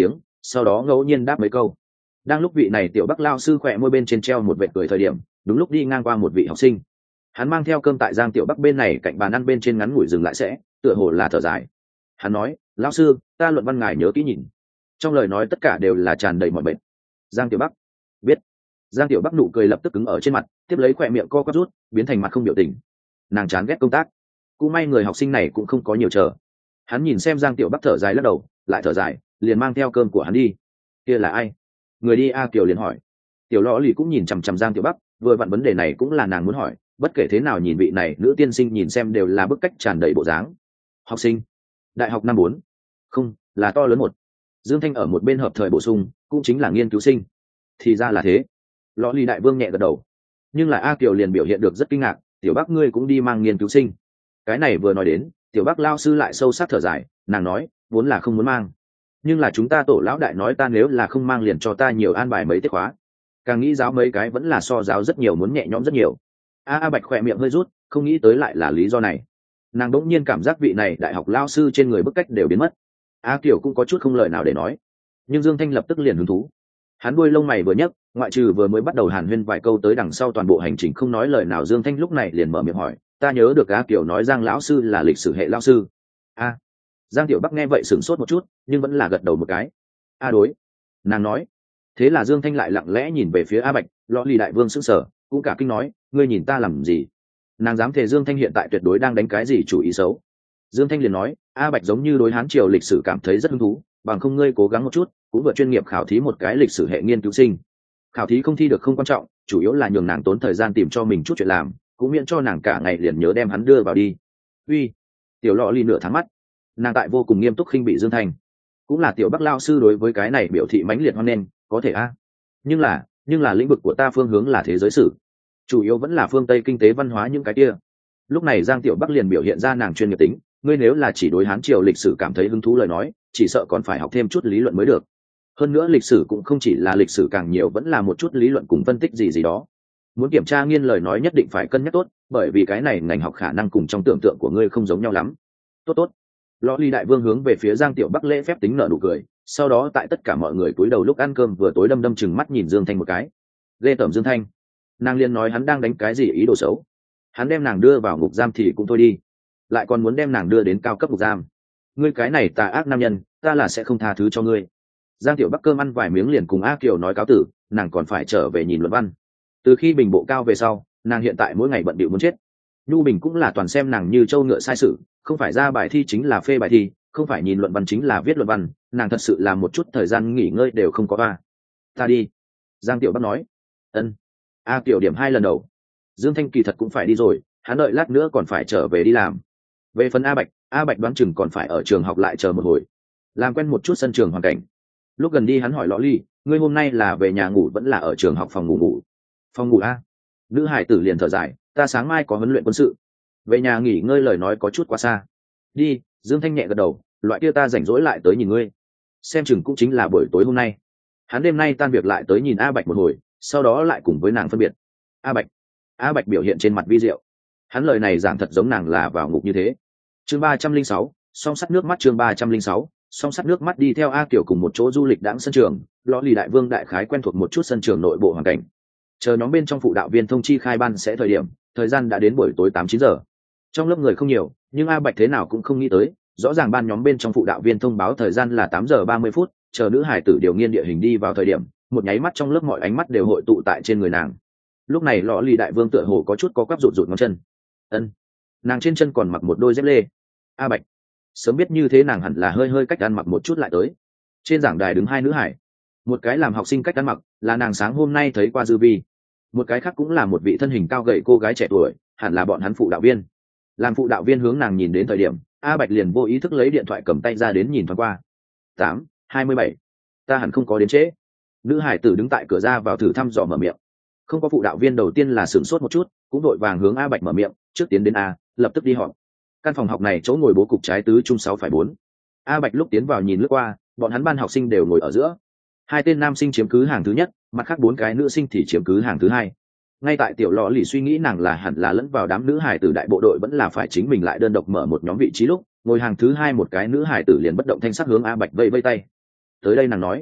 sau đó ngẫu nhiên đáp mấy câu. Đang lúc vị này tiểu bắc lao sư khỏe môi bên trên treo một vệt cười thời điểm, đúng lúc đi ngang qua một vị học sinh. Hắn mang theo cơm tại Giang tiểu bắc bên này cạnh bàn ăn bên trên, ngắn ngủi dừng lại sẽ tựa hồ là thở dài. Hắn nói, lão sư, ta luận văn ngài nhớ kỹ nhìn. Trong lời nói tất cả đều là tràn đầy mọi bệnh. Giang tiểu bắc biết. Giang tiểu bắc nụ cười lập tức cứng ở trên mặt, tiếp lấy khỏe miệng co quắp rút, biến thành mặt không biểu tình. Nàng chán ghét công tác. Cũng may người học sinh này cũng không có nhiều chờ. Hắn nhìn xem Giang tiểu bắc thở dài lắc đầu, lại thở dài, liền mang theo cơm của hắn đi. Kia là ai? Người đi A Kiều liền hỏi. Tiểu lõ lì cũng nhìn chằm chằm Giang tiểu bắc, vừa vặn vấn đề này cũng là nàng muốn hỏi, bất kể thế nào nhìn vị này nữ tiên sinh nhìn xem đều là bức cách tràn đầy bộ dáng. Học sinh đại học năm bốn, không là to lớn một. Dương Thanh ở một bên hợp thời bổ sung, cũng chính là nghiên cứu sinh. Thì ra là thế. Lõ lì đại vương nhẹ gật đầu. Nhưng là A Kiều liền biểu hiện được rất kinh ngạc, tiểu bắc ngươi cũng đi mang nghiên cứu sinh. Cái này vừa nói đến, tiểu bắc lao sư lại sâu sắc thở dài, nàng nói, vốn là không muốn mang, nhưng là chúng ta tổ lão đại nói ta nếu là không mang liền cho ta nhiều an bài mấy tiết khóa, càng nghĩ giáo mấy cái vẫn là so giáo rất nhiều, muốn nhẹ nhõm rất nhiều. a a bạch khỏe miệng hơi rút, không nghĩ tới lại là lý do này. Nàng đỗng nhiên cảm giác vị này đại học lao sư trên người bức cách đều biến mất. A Kiều cũng có chút không lời nào để nói, nhưng Dương Thanh lập tức liền hứng thú. Hắn đuôi lông mày vừa nhấc, ngoại trừ vừa mới bắt đầu hàn huyên vài câu tới đằng sau toàn bộ hành trình không nói lời nào. Dương Thanh lúc này liền mở miệng hỏi, ta nhớ được A Kiều nói Giang lão sư là lịch sử hệ lão sư. A. Giang tiểu bắc nghe vậy sửng sốt một chút, nhưng vẫn là gật đầu một cái. A đối, nàng nói. Thế là Dương Thanh lại lặng lẽ nhìn về phía A Bạch, Lõ Lì đại vương sững sờ, cũng cả kinh nói, ngươi nhìn ta làm gì? Nàng dám thề Dương Thanh hiện tại tuyệt đối đang đánh cái gì chủ ý xấu. Dương Thanh liền nói, A Bạch giống như đối Hán triều lịch sử cảm thấy rất hứng thú, bằng không ngươi cố gắng một chút, cũng vừa chuyên nghiệp khảo thí một cái lịch sử hệ nghiên cứu sinh. Khảo thí không thi được không quan trọng, chủ yếu là nhường nàng tốn thời gian tìm cho mình chút chuyện làm, cũng miễn cho nàng cả ngày liền nhớ đem hắn đưa vào đi. Uy, tiểu Lõ Lì nửa tháng mắt, nàng tại vô cùng nghiêm túc khinh bị Dương Thanh. Cũng là tiểu Bắc lao sư đối với cái này biểu thị mãnh liệt hoan nghênh, có thể a. Nhưng là, nhưng là lĩnh vực của ta phương hướng là thế giới sử, chủ yếu vẫn là phương Tây kinh tế văn hóa những cái kia. Lúc này Giang tiểu Bắc liền biểu hiện ra nàng chuyên nghiệp tính, ngươi nếu là chỉ đối Hán triều lịch sử cảm thấy hứng thú lời nói, chỉ sợ còn phải học thêm chút lý luận mới được. Hơn nữa lịch sử cũng không chỉ là lịch sử, càng nhiều vẫn là một chút lý luận cùng phân tích gì gì đó. Muốn kiểm tra nghiên lời nói nhất định phải cân nhắc tốt, bởi vì cái này ngành học khả năng cùng trong tưởng tượng của ngươi không giống nhau lắm. Tốt tốt. Lõ Ly đại vương hướng về phía Giang tiểu Bắc lễ phép tính nở nụ cười, sau đó tại tất cả mọi người cúi đầu lúc ăn cơm vừa tối đâm đâm chừng mắt nhìn Dương Thanh một cái. Ghê tởm Dương Thanh. Nàng liền nói hắn đang đánh cái gì ý đồ xấu. Hắn đem nàng đưa vào ngục giam thì cũng thôi đi, lại còn muốn đem nàng đưa đến cao cấp ngục giam. Ngươi cái này tà ác nam nhân, ta là sẽ không tha thứ cho ngươi. Giang tiểu Bắc cơm ăn vài miếng liền cùng A Kiều nói cáo tử, nàng còn phải trở về nhìn luận văn. Từ khi bình bộ cao về sau, nàng hiện tại mỗi ngày bận bịu muốn chết. Nhu Bình cũng là toàn xem nàng như trâu ngựa sai sự, không phải ra bài thi chính là phê bài thi, không phải nhìn luận văn chính là viết luận văn, nàng thật sự là một chút thời gian nghỉ ngơi đều không có. A, ta đi. Giang tiểu Bắc nói. Ân. A Kiều điểm hai lần đầu. Dương Thanh kỳ thật cũng phải đi rồi, hắn đợi lát nữa còn phải trở về đi làm. Về phần A Bạch, A Bạch đoán chừng còn phải ở trường học lại chờ một hồi, làm quen một chút sân trường hoàn cảnh. Lúc gần đi hắn hỏi Lõ Ly, ngươi hôm nay là về nhà ngủ vẫn là ở trường học phòng ngủ ngủ? Phòng ngủ a. Nữ hải tử liền thở dài, ta sáng mai có huấn luyện quân sự, về nhà nghỉ ngơi lời nói có chút quá xa. Đi. Dương Thanh nhẹ gật đầu, loại kia ta rảnh rỗi lại tới nhìn ngươi, xem chừng cũng chính là buổi tối hôm nay. Hắn đêm nay tan việc lại tới nhìn A Bạch một hồi, sau đó lại cùng với nàng phân biệt. A Bạch. A Bạch biểu hiện trên mặt vi diệu, hắn lời này giảng thật giống nàng là vào ngục như thế. Chương ba trăm linh sáu, song sắt nước mắt. Chương ba trăm linh sáu, song sắt nước mắt. Đi theo A Kiều cùng một chỗ du lịch đãng sân trường, Lõ Lì đại vương đại khái quen thuộc một chút sân trường nội bộ hoàn cảnh. Chờ nhóm bên trong phụ đạo viên thông chi khai ban sẽ thời điểm, thời gian đã đến buổi tối tám chín giờ. Trong lớp người không nhiều, nhưng A Bạch thế nào cũng không nghĩ tới, rõ ràng ban nhóm bên trong phụ đạo viên thông báo thời gian là tám giờ ba mươi phút, chờ nữ hải tử điều nghiên địa hình đi vào thời điểm, một nháy mắt trong lớp mọi ánh mắt đều hội tụ tại trên người nàng. Lúc này Lõ Lì đại vương tựa hồ có chút có quắp rụt rụt ngón chân. Ân. Nàng trên chân còn mặc một đôi dép lê. A Bạch. Sớm biết như thế nàng hẳn là hơi hơi cách ăn mặc một chút lại tới. Trên giảng đài đứng hai nữ hải, một cái làm học sinh cách ăn mặc là nàng sáng hôm nay thấy qua dư vi, một cái khác cũng là một vị thân hình cao gầy cô gái trẻ tuổi, hẳn là bọn hắn phụ đạo viên. Làm phụ đạo viên hướng nàng nhìn đến thời điểm, A Bạch liền vô ý thức lấy điện thoại cầm tay ra đến nhìn thoáng qua. Tám hai mươi bảy, ta hẳn không có đến trễ. Nữ hải tử đứng tại cửa ra vào thử thăm dò mở miệng. Không có phụ đạo viên đầu tiên là sửng sốt một chút, cũng đội vàng hướng A Bạch mở miệng, trước tiến đến A, lập tức đi họp. Căn phòng học này chỗ ngồi bố cục trái tứ trung sáu phải bốn. A Bạch lúc tiến vào nhìn lướt qua, bọn hắn ban học sinh đều ngồi ở giữa. Hai tên nam sinh chiếm cứ hàng thứ nhất, mặt khác bốn cái nữ sinh thì chiếm cứ hàng thứ hai. Ngay tại tiểu Lõ Lì suy nghĩ nàng là hẳn là lẫn vào đám nữ hải tử đại bộ đội vẫn là phải chính mình lại đơn độc mở một nhóm vị trí lúc, ngồi hàng thứ hai một cái nữ hải tử liền bất động thanh sắc hướng A Bạch vây vây tay. Tới đây nàng nói,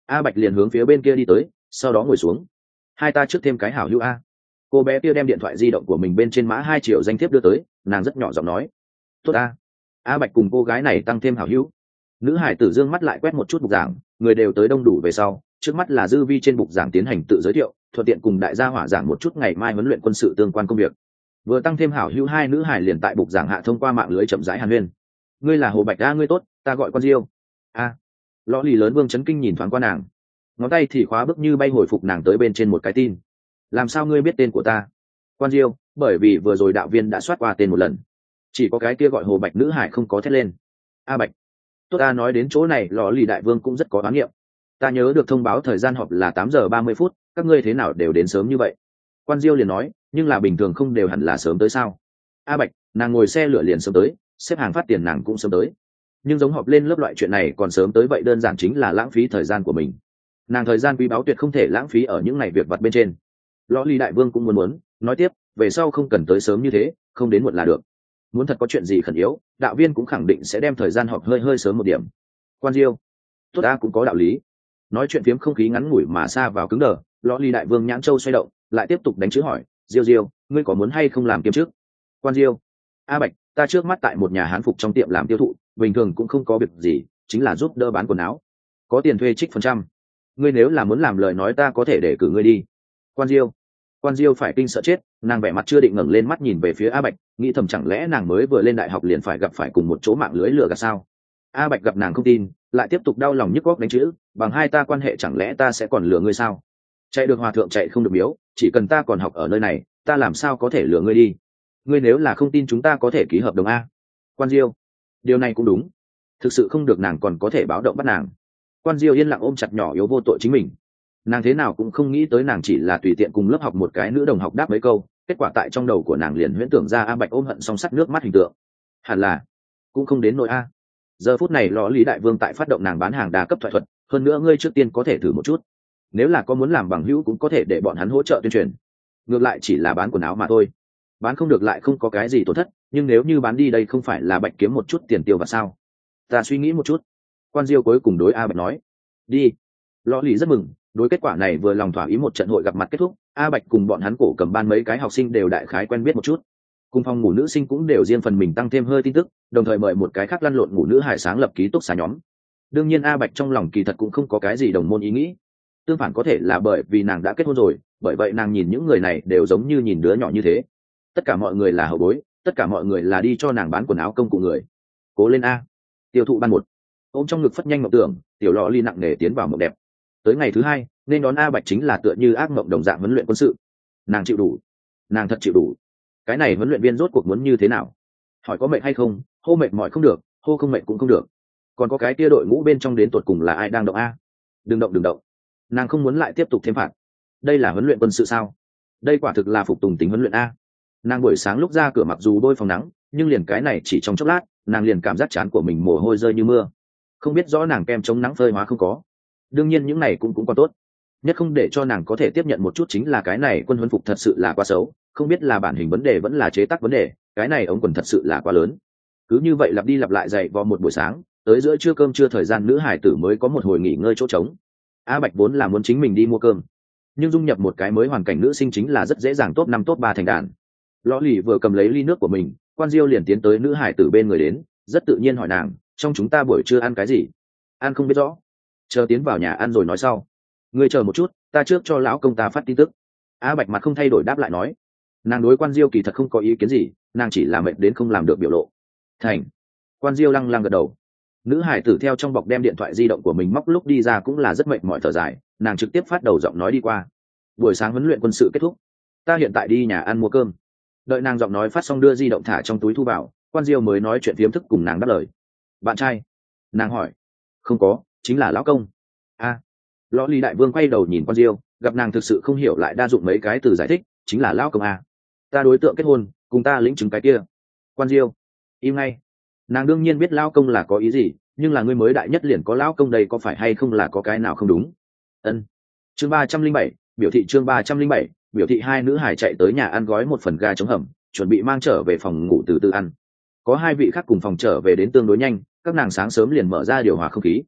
A Bạch liền hướng phía bên kia đi tới, sau đó ngồi xuống. Hai ta trước thêm cái hảo hữu a. Cô bé kia đem điện thoại di động của mình bên trên mã hai triệu danh thiếp đưa tới, nàng rất nhỏ giọng nói. Tốt a. A Bạch cùng cô gái này tăng thêm hảo hữu. Nữ hải tử dương mắt lại quét một chút bục giảng, người đều tới đông đủ về sau, trước mắt là dư vi trên bục giảng tiến hành tự giới thiệu, thuận tiện cùng đại gia hỏa giảng một chút ngày mai huấn luyện quân sự tương quan công việc. Vừa tăng thêm hảo hữu hai nữ hải liền tại bục giảng hạ thông qua mạng lưới chậm rãi hàn huyên. Ngươi là Hồ Bạch a, ngươi tốt, ta gọi con Diêu. A. Lõ lì lớn Vương chấn kinh nhìn thoáng qua nàng, ngón tay thì khóa bước như bay hồi phục nàng tới bên trên một cái tin. Làm sao ngươi biết tên của ta? Quan Diêu, bởi vì vừa rồi đạo viên đã soát qua tên một lần, chỉ có cái kia gọi Hồ Bạch nữ hải không có thét lên. A Bạch. Tốt, ta nói đến chỗ này lò lì đại vương cũng rất có đoán nghiệm. Ta nhớ được thông báo thời gian họp là tám giờ ba mươi phút, các ngươi thế nào đều đến sớm như vậy? Quan Diêu liền nói, nhưng là bình thường không đều hẳn là sớm tới sao? A Bạch, nàng ngồi xe lửa liền sớm tới, xếp hàng phát tiền nàng cũng sớm tới, nhưng giống họp lên lớp loại chuyện này còn sớm tới vậy đơn giản chính là lãng phí thời gian của mình. Nàng thời gian quý báu tuyệt không thể lãng phí ở những ngày việc vặt bên trên. Lõ Ly đại vương cũng muốn muốn nói tiếp, về sau không cần tới sớm như thế, không đến muộn là được. Muốn thật có chuyện gì khẩn yếu, đạo viên cũng khẳng định sẽ đem thời gian họp hơi hơi sớm một điểm. Quan Diêu, tốt, ta cũng có đạo lý. Nói chuyện phiếm không khí ngắn ngủi mà xa vào cứng đờ. Lõ Ly đại vương nhãn châu xoay động, lại tiếp tục đánh chữ hỏi, Diêu Diêu, ngươi có muốn hay không làm kiêm chức? Quan Diêu, A Bạch, ta trước mắt tại một nhà hán phục trong tiệm làm tiêu thụ, bình thường cũng không có việc gì, chính là giúp đỡ bán quần áo, có tiền thuê trích phần trăm. Ngươi nếu là muốn làm lời nói ta có thể để cử ngươi đi. Quan Diêu, Quan Diêu phải kinh sợ chết, nàng vẻ mặt chưa định ngẩng lên mắt nhìn về phía A Bạch, nghĩ thầm chẳng lẽ nàng mới vừa lên đại học liền phải gặp phải cùng một chỗ mạng lưới lừa gạt sao? A Bạch gặp nàng không tin, lại tiếp tục đau lòng nhức góc đánh chữ, bằng hai ta quan hệ chẳng lẽ ta sẽ còn lừa ngươi sao? Chạy được hòa thượng chạy không được miếu, chỉ cần ta còn học ở nơi này, ta làm sao có thể lừa ngươi đi? Ngươi nếu là không tin chúng ta có thể ký hợp đồng a. Quan Diêu, điều này cũng đúng, thực sự không được nàng còn có thể báo động bắt nàng. Quan Diêu yên lặng ôm chặt nhỏ yếu vô tội chính mình, nàng thế nào cũng không nghĩ tới nàng chỉ là tùy tiện cùng lớp học một cái nữ đồng học đáp mấy câu, kết quả tại trong đầu của nàng liền huyễn tưởng ra A Bạch ôm hận song sắt nước mắt hình tượng. Hẳn là cũng không đến nỗi a. Giờ phút này Lõ Lý đại vương tại phát động nàng bán hàng đa cấp thoại thuật, hơn nữa ngươi trước tiên có thể thử một chút, nếu là có muốn làm bằng hữu cũng có thể để bọn hắn hỗ trợ tuyên truyền, ngược lại chỉ là bán quần áo mà thôi, bán không được lại không có cái gì tổn thất, nhưng nếu như bán đi đây không phải là Bạch kiếm một chút tiền tiêu và sao? Ta suy nghĩ một chút. Quan Diêu cuối cùng đối A Bạch nói, đi. Lõ Lý rất mừng, đối kết quả này vừa lòng thỏa ý. Một trận hội gặp mặt kết thúc, A Bạch cùng bọn hắn cổ cầm ban mấy cái học sinh đều đại khái quen biết một chút, cùng phòng ngủ nữ sinh cũng đều riêng phần mình tăng thêm hơi tin tức, đồng thời mời một cái khác lăn lộn ngủ nữ hải sáng lập ký túc xá nhóm. Đương nhiên A Bạch trong lòng kỳ thật cũng không có cái gì đồng môn ý nghĩ, tương phản có thể là bởi vì nàng đã kết hôn rồi, bởi vậy nàng nhìn những người này đều giống như nhìn đứa nhỏ như thế. Tất cả mọi người là hậu bối, tất cả mọi người là đi cho nàng bán quần áo công cụ người. Cố lên a. Tiêu thụ ban một, ôm trong ngực phất nhanh mộng tưởng, tiểu Lọ Ly nặng nề tiến vào mộng đẹp. Tới ngày thứ hai nên đón A Bạch chính là tựa như ác mộng đồng dạng huấn luyện quân sự. Nàng chịu đủ, nàng thật chịu đủ. Cái này huấn luyện viên rốt cuộc muốn như thế nào? Hỏi có mệt hay không, hô mệt mỏi không được, hô không mệt cũng không được. Còn có cái kia đội ngũ bên trong đến tột cùng là ai đang động a? Đừng động đừng động. Nàng không muốn lại tiếp tục thêm phạt. Đây là huấn luyện quân sự sao? Đây quả thực là phục tùng tính huấn luyện a. Nàng buổi sáng lúc ra cửa mặc dù bôi phòng nắng, nhưng liền cái này chỉ trong chốc lát nàng liền cảm giác chán của mình mồ hôi rơi như mưa. Không biết rõ nàng kem chống nắng phơi hóa không có. Đương nhiên những này cũng cũng còn tốt, nhất không để cho nàng có thể tiếp nhận một chút chính là cái này quân huấn phục thật sự là quá xấu, không biết là bản hình vấn đề vẫn là chế tác vấn đề, cái này ống quần thật sự là quá lớn. Cứ như vậy lặp đi lặp lại dậy vào một buổi sáng, tới giữa trưa cơm trưa thời gian nữ hải tử mới có một hồi nghỉ ngơi chỗ trống. A Bạch vốn là muốn chính mình đi mua cơm, nhưng dung nhập một cái mới hoàn cảnh nữ sinh chính là rất dễ dàng top năm top ba thành đàn. Lõ Lì vừa cầm lấy ly nước của mình, Quan Diêu liền tiến tới nữ hải tử bên người đến, rất tự nhiên hỏi nàng, trong chúng ta buổi trưa ăn cái gì? Ăn không biết rõ, chờ tiến vào nhà ăn rồi nói sau. Ngươi chờ một chút, ta trước cho lão công ta phát tin tức. A Bạch mặt không thay đổi đáp lại nói. Nàng đối Quan Diêu kỳ thật không có ý kiến gì, nàng chỉ là mệt đến không làm được biểu lộ. Thành. Quan Diêu lăng lăng gật đầu. Nữ hải tử theo trong bọc đem điện thoại di động của mình móc lúc đi ra cũng là rất mệt mỏi thở dài, nàng trực tiếp phát đầu giọng nói đi qua. Buổi sáng huấn luyện quân sự kết thúc, ta hiện tại đi nhà ăn mua cơm. Đợi nàng giọng nói phát xong đưa di động thả trong túi thu vào, Quan Diêu mới nói chuyện phiếm thức cùng nàng đáp lời. Bạn trai? Nàng hỏi. Không có, chính là lão công. A. À. Lõ Ly đại vương quay đầu nhìn Quan Diêu, gặp nàng thực sự không hiểu lại đa dụng mấy cái từ giải thích, chính là lão công a. Ta đối tượng kết hôn, cùng ta lĩnh chứng cái kia. Quan Diêu. Im ngay. Nàng đương nhiên biết lão công là có ý gì, nhưng là ngươi mới đại nhất liền có lão công đây có phải hay không là có cái nào không đúng? Ân. Chương ba trăm linh bảy, biểu thị chương ba trăm linh bảy, biểu thị hai nữ hải chạy tới nhà ăn gói một phần gà chống hầm, chuẩn bị mang trở về phòng ngủ từ từ ăn. Có hai vị khác cùng phòng trở về đến tương đối nhanh, các nàng sáng sớm liền mở ra điều hòa không khí.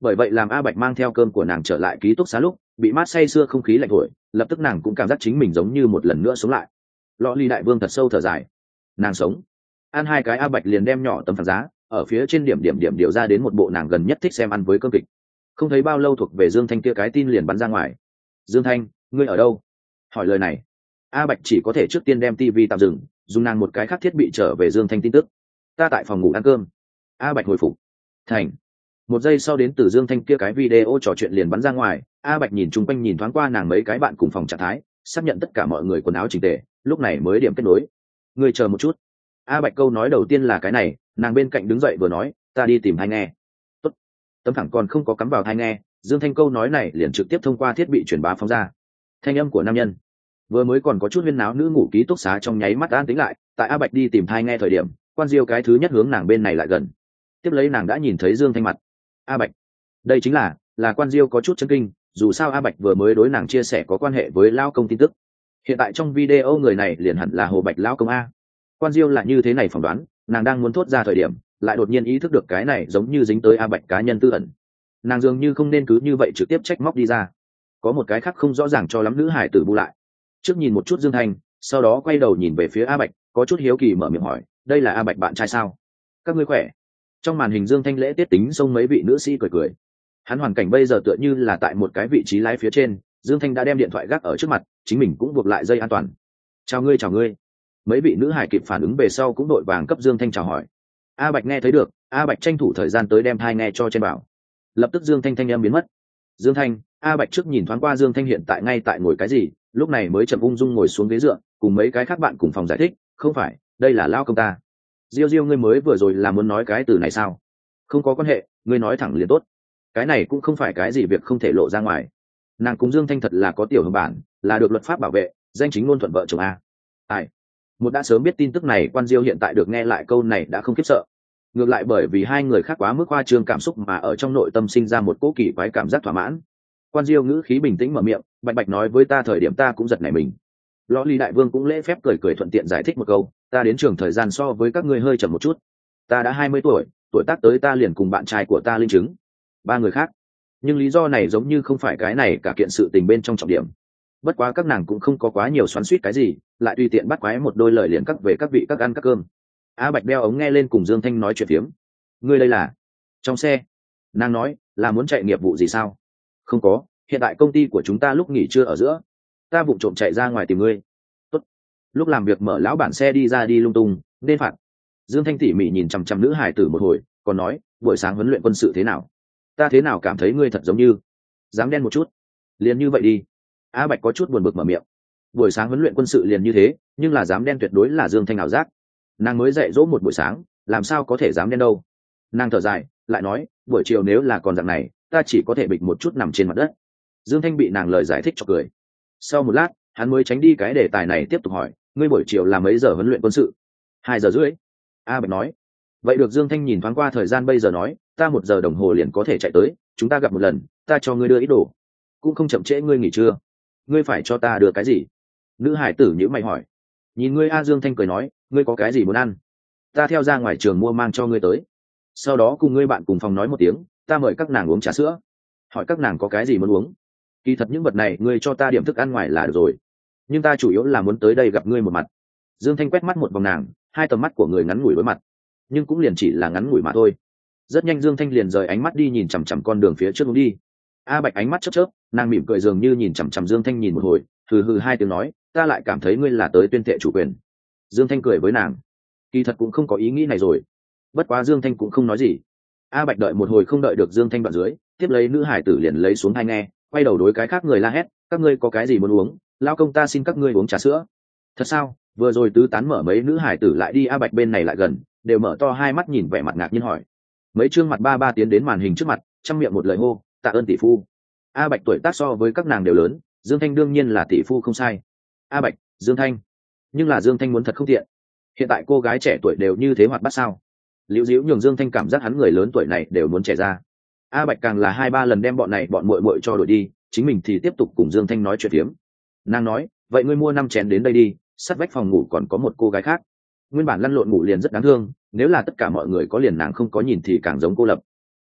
Bởi vậy làm A Bạch mang theo cơm của nàng trở lại ký túc xá lúc bị mát say sưa không khí lạnh thổi, lập tức nàng cũng cảm giác chính mình giống như một lần nữa sống lại. Lọ ly đại vương thật sâu thở dài, nàng sống. Ăn hai cái A Bạch liền đem nhỏ tấm phản giá ở phía trên điểm điểm điểm điều ra đến một bộ nàng gần nhất thích xem ăn với cơm kịch. Không thấy bao lâu thuộc về Dương Thanh kia cái tin liền bắn ra ngoài. Dương Thanh, ngươi ở đâu? Hỏi lời này A Bạch chỉ có thể trước tiên đem tivi tạm dừng, dùng nàng một cái khác thiết bị trở về Dương Thanh tin tức. Ta tại phòng ngủ ăn cơm. A Bạch hồi phục. Thành. Một giây sau đến từ Dương Thanh kia cái video trò chuyện liền bắn ra ngoài. A Bạch nhìn chung quanh nhìn thoáng qua nàng mấy cái bạn cùng phòng trạng thái, xác nhận tất cả mọi người quần áo chỉnh tề, lúc này mới điểm kết nối. Ngươi chờ một chút. A Bạch câu nói đầu tiên là cái này, nàng bên cạnh đứng dậy vừa nói, ta đi tìm tai nghe. Tốt. Tấm thẳng còn không có cắm vào tai nghe, Dương Thanh câu nói này liền trực tiếp thông qua thiết bị truyền bá phóng ra. Thanh âm của nam nhân. Vừa mới còn có chút huyên náo nữ ngủ ký túc xá trong nháy mắt an tĩnh lại, tại A Bạch đi tìm thai nghe thời điểm, Quan Diêu cái thứ nhất hướng nàng bên này lại gần. Tiếp lấy nàng đã nhìn thấy Dương Thanh mặt. A Bạch. Đây chính là, là Quan Diêu có chút chấn kinh, dù sao A Bạch vừa mới đối nàng chia sẻ có quan hệ với Lao Công tin tức. Hiện tại trong video người này liền hẳn là Hồ Bạch Lao Công A. Quan Diêu là như thế này phỏng đoán, nàng đang muốn thốt ra thời điểm, lại đột nhiên ý thức được cái này giống như dính tới A Bạch cá nhân tư ẩn. Nàng dường như không nên cứ như vậy trực tiếp trách móc đi ra. Có một cái khác không rõ ràng cho lắm nữ hải tử bu lại. Trước nhìn một chút Dương Thanh, sau đó quay đầu nhìn về phía A Bạch, có chút hiếu kỳ mở miệng hỏi, đây là A Bạch bạn trai sao? Các ngươi khỏe? Trong màn hình Dương Thanh lễ tiết tính xông mấy vị nữ sĩ cười cười. Hắn hoàn cảnh bây giờ tựa như là tại một cái vị trí lái phía trên, Dương Thanh đã đem điện thoại gác ở trước mặt, chính mình cũng buộc lại dây an toàn. Chào ngươi chào ngươi. Mấy vị nữ hải kịp phản ứng về sau cũng đội vàng cấp Dương Thanh chào hỏi. A Bạch nghe thấy được, A Bạch tranh thủ thời gian tới đem thai nghe cho trên bảo. Lập tức Dương Thanh thanh em biến mất. Dương Thanh, A Bạch trước nhìn thoáng qua Dương Thanh hiện tại ngay tại ngồi cái gì, lúc này mới chậm ung dung ngồi xuống ghế dựa, cùng mấy cái khác bạn cùng phòng giải thích, không phải, đây là Lao Công ta. Diêu Diêu ngươi mới vừa rồi là muốn nói cái từ này sao? Không có quan hệ, ngươi nói thẳng liền tốt. Cái này cũng không phải cái gì việc không thể lộ ra ngoài. Nàng cùng Dương Thanh thật là có tiểu hương bản, là được luật pháp bảo vệ, danh chính ngôn thuận vợ chồng a. Ai? Một đã sớm biết tin tức này, Quan Diêu hiện tại được nghe lại câu này đã không khiếp sợ. Ngược lại bởi vì hai người khác quá mức khoa trương cảm xúc mà ở trong nội tâm sinh ra một cỗ kỳ quái cảm giác thỏa mãn. Quan Diêu ngữ khí bình tĩnh mở miệng, Bạch Bạch nói với ta thời điểm ta cũng giật nảy mình. Lõ Ly đại vương cũng lễ phép cười cười thuận tiện giải thích một câu, ta đến trường thời gian so với các ngươi hơi chậm một chút. Ta đã hai mươi tuổi, tuổi tác tới ta liền cùng bạn trai của ta linh chứng. Ba người khác. Nhưng lý do này giống như không phải cái này cả kiện sự tình bên trong trọng điểm. Bất quá các nàng cũng không có quá nhiều xoắn xuýt cái gì, lại tùy tiện bắt quái một đôi lời liền cắt về các vị các ăn các cơm. A Bạch đeo ống nghe lên cùng Dương Thanh nói chuyện phiếm. Ngươi đây là? Trong xe. Nàng nói, là muốn chạy nghiệp vụ gì sao? Không có, hiện tại công ty của chúng ta lúc nghỉ trưa ở giữa, ta vụng trộm chạy ra ngoài tìm ngươi. Tốt. Lúc làm việc mở lão bản xe đi ra đi lung tung, nên phạt. Dương Thanh tỉ mỉ nhìn chằm chằm nữ hài tử một hồi, còn nói, buổi sáng huấn luyện quân sự thế nào? Ta thế nào cảm thấy ngươi thật giống như dám đen một chút. Liền như vậy đi. A Bạch có chút buồn bực mở miệng. Buổi sáng huấn luyện quân sự liền như thế, nhưng là dám đen tuyệt đối là Dương Thanh ảo giác. Nàng mới dạy dỗ một buổi sáng, làm sao có thể dám đen đâu. Nàng thở dài, lại nói, buổi chiều nếu là còn dạng này, ta chỉ có thể bịch một chút nằm trên mặt đất. Dương Thanh bị nàng lời giải thích cho cười. Sau một lát, hắn mới tránh đi cái đề tài này tiếp tục hỏi, ngươi buổi chiều là mấy giờ huấn luyện quân sự? Hai giờ rưỡi. A Bạch nói. Vậy được. Dương Thanh nhìn thoáng qua thời gian bây giờ nói, ta một giờ đồng hồ liền có thể chạy tới, chúng ta gặp một lần, ta cho ngươi đưa ít đồ. Cũng không chậm trễ ngươi nghỉ trưa. Ngươi phải cho ta đưa cái gì? Nữ hải tử nhữ mày hỏi. Nhìn ngươi. A Dương Thanh cười nói, ngươi có cái gì muốn ăn? Ta theo ra ngoài trường mua mang cho ngươi tới. Sau đó cùng ngươi bạn cùng phòng nói một tiếng, ta mời các nàng uống trà sữa. Hỏi các nàng có cái gì muốn uống. Kỳ thật những vật này ngươi cho ta điểm thức ăn ngoài là được rồi, nhưng ta chủ yếu là muốn tới đây gặp ngươi một mặt. Dương Thanh quét mắt một vòng nàng, hai tầm mắt của người ngắn ngủi đối mặt, nhưng cũng liền chỉ là ngắn ngủi mà thôi. Rất nhanh Dương Thanh liền rời ánh mắt đi nhìn chằm chằm con đường phía trước hướng đi. A Bạch ánh mắt chớp chớp, nàng mỉm cười dường như nhìn chằm chằm Dương Thanh nhìn một hồi, hừ hừ hai tiếng nói, ta lại cảm thấy ngươi là tới tuyên thệ chủ quyền. Dương Thanh cười với nàng, kỳ thật cũng không có ý nghĩ này rồi. Bất quá Dương Thanh cũng không nói gì. A Bạch đợi một hồi không đợi được Dương Thanh đoạn dưới, tiếp lấy nữ hải tử liền lấy xuống hai nghe, quay đầu đối cái khác người la hét, các ngươi có cái gì muốn uống, lao công ta xin các ngươi uống trà sữa. Thật sao? Vừa rồi tứ tán mở mấy nữ hải tử lại đi A Bạch bên này lại gần, đều mở to hai mắt nhìn vẻ mặt ngạc nhiên hỏi. Mấy trương mặt ba ba tiến đến màn hình trước mặt, trong miệng một lời hô, tạ ơn tỷ phu. A Bạch tuổi tác so với các nàng đều lớn, Dương Thanh đương nhiên là tỷ phu không sai. A Bạch, Dương Thanh. Nhưng là Dương Thanh muốn thật không tiện. Hiện tại cô gái trẻ tuổi đều như thế hoạt bát sao? Liễu Diễu nhường Dương Thanh cảm giác hắn người lớn tuổi này đều muốn trẻ ra. A Bạch càng là hai ba lần đem bọn này bọn muội muội cho đuổi đi, chính mình thì tiếp tục cùng Dương Thanh nói chuyện phiếm. Nàng nói, vậy ngươi mua năm chén đến đây đi, sát vách phòng ngủ còn có một cô gái khác. Nguyên bản lăn lộn ngủ liền rất đáng thương, nếu là tất cả mọi người có liền nàng không có nhìn thì càng giống cô lập.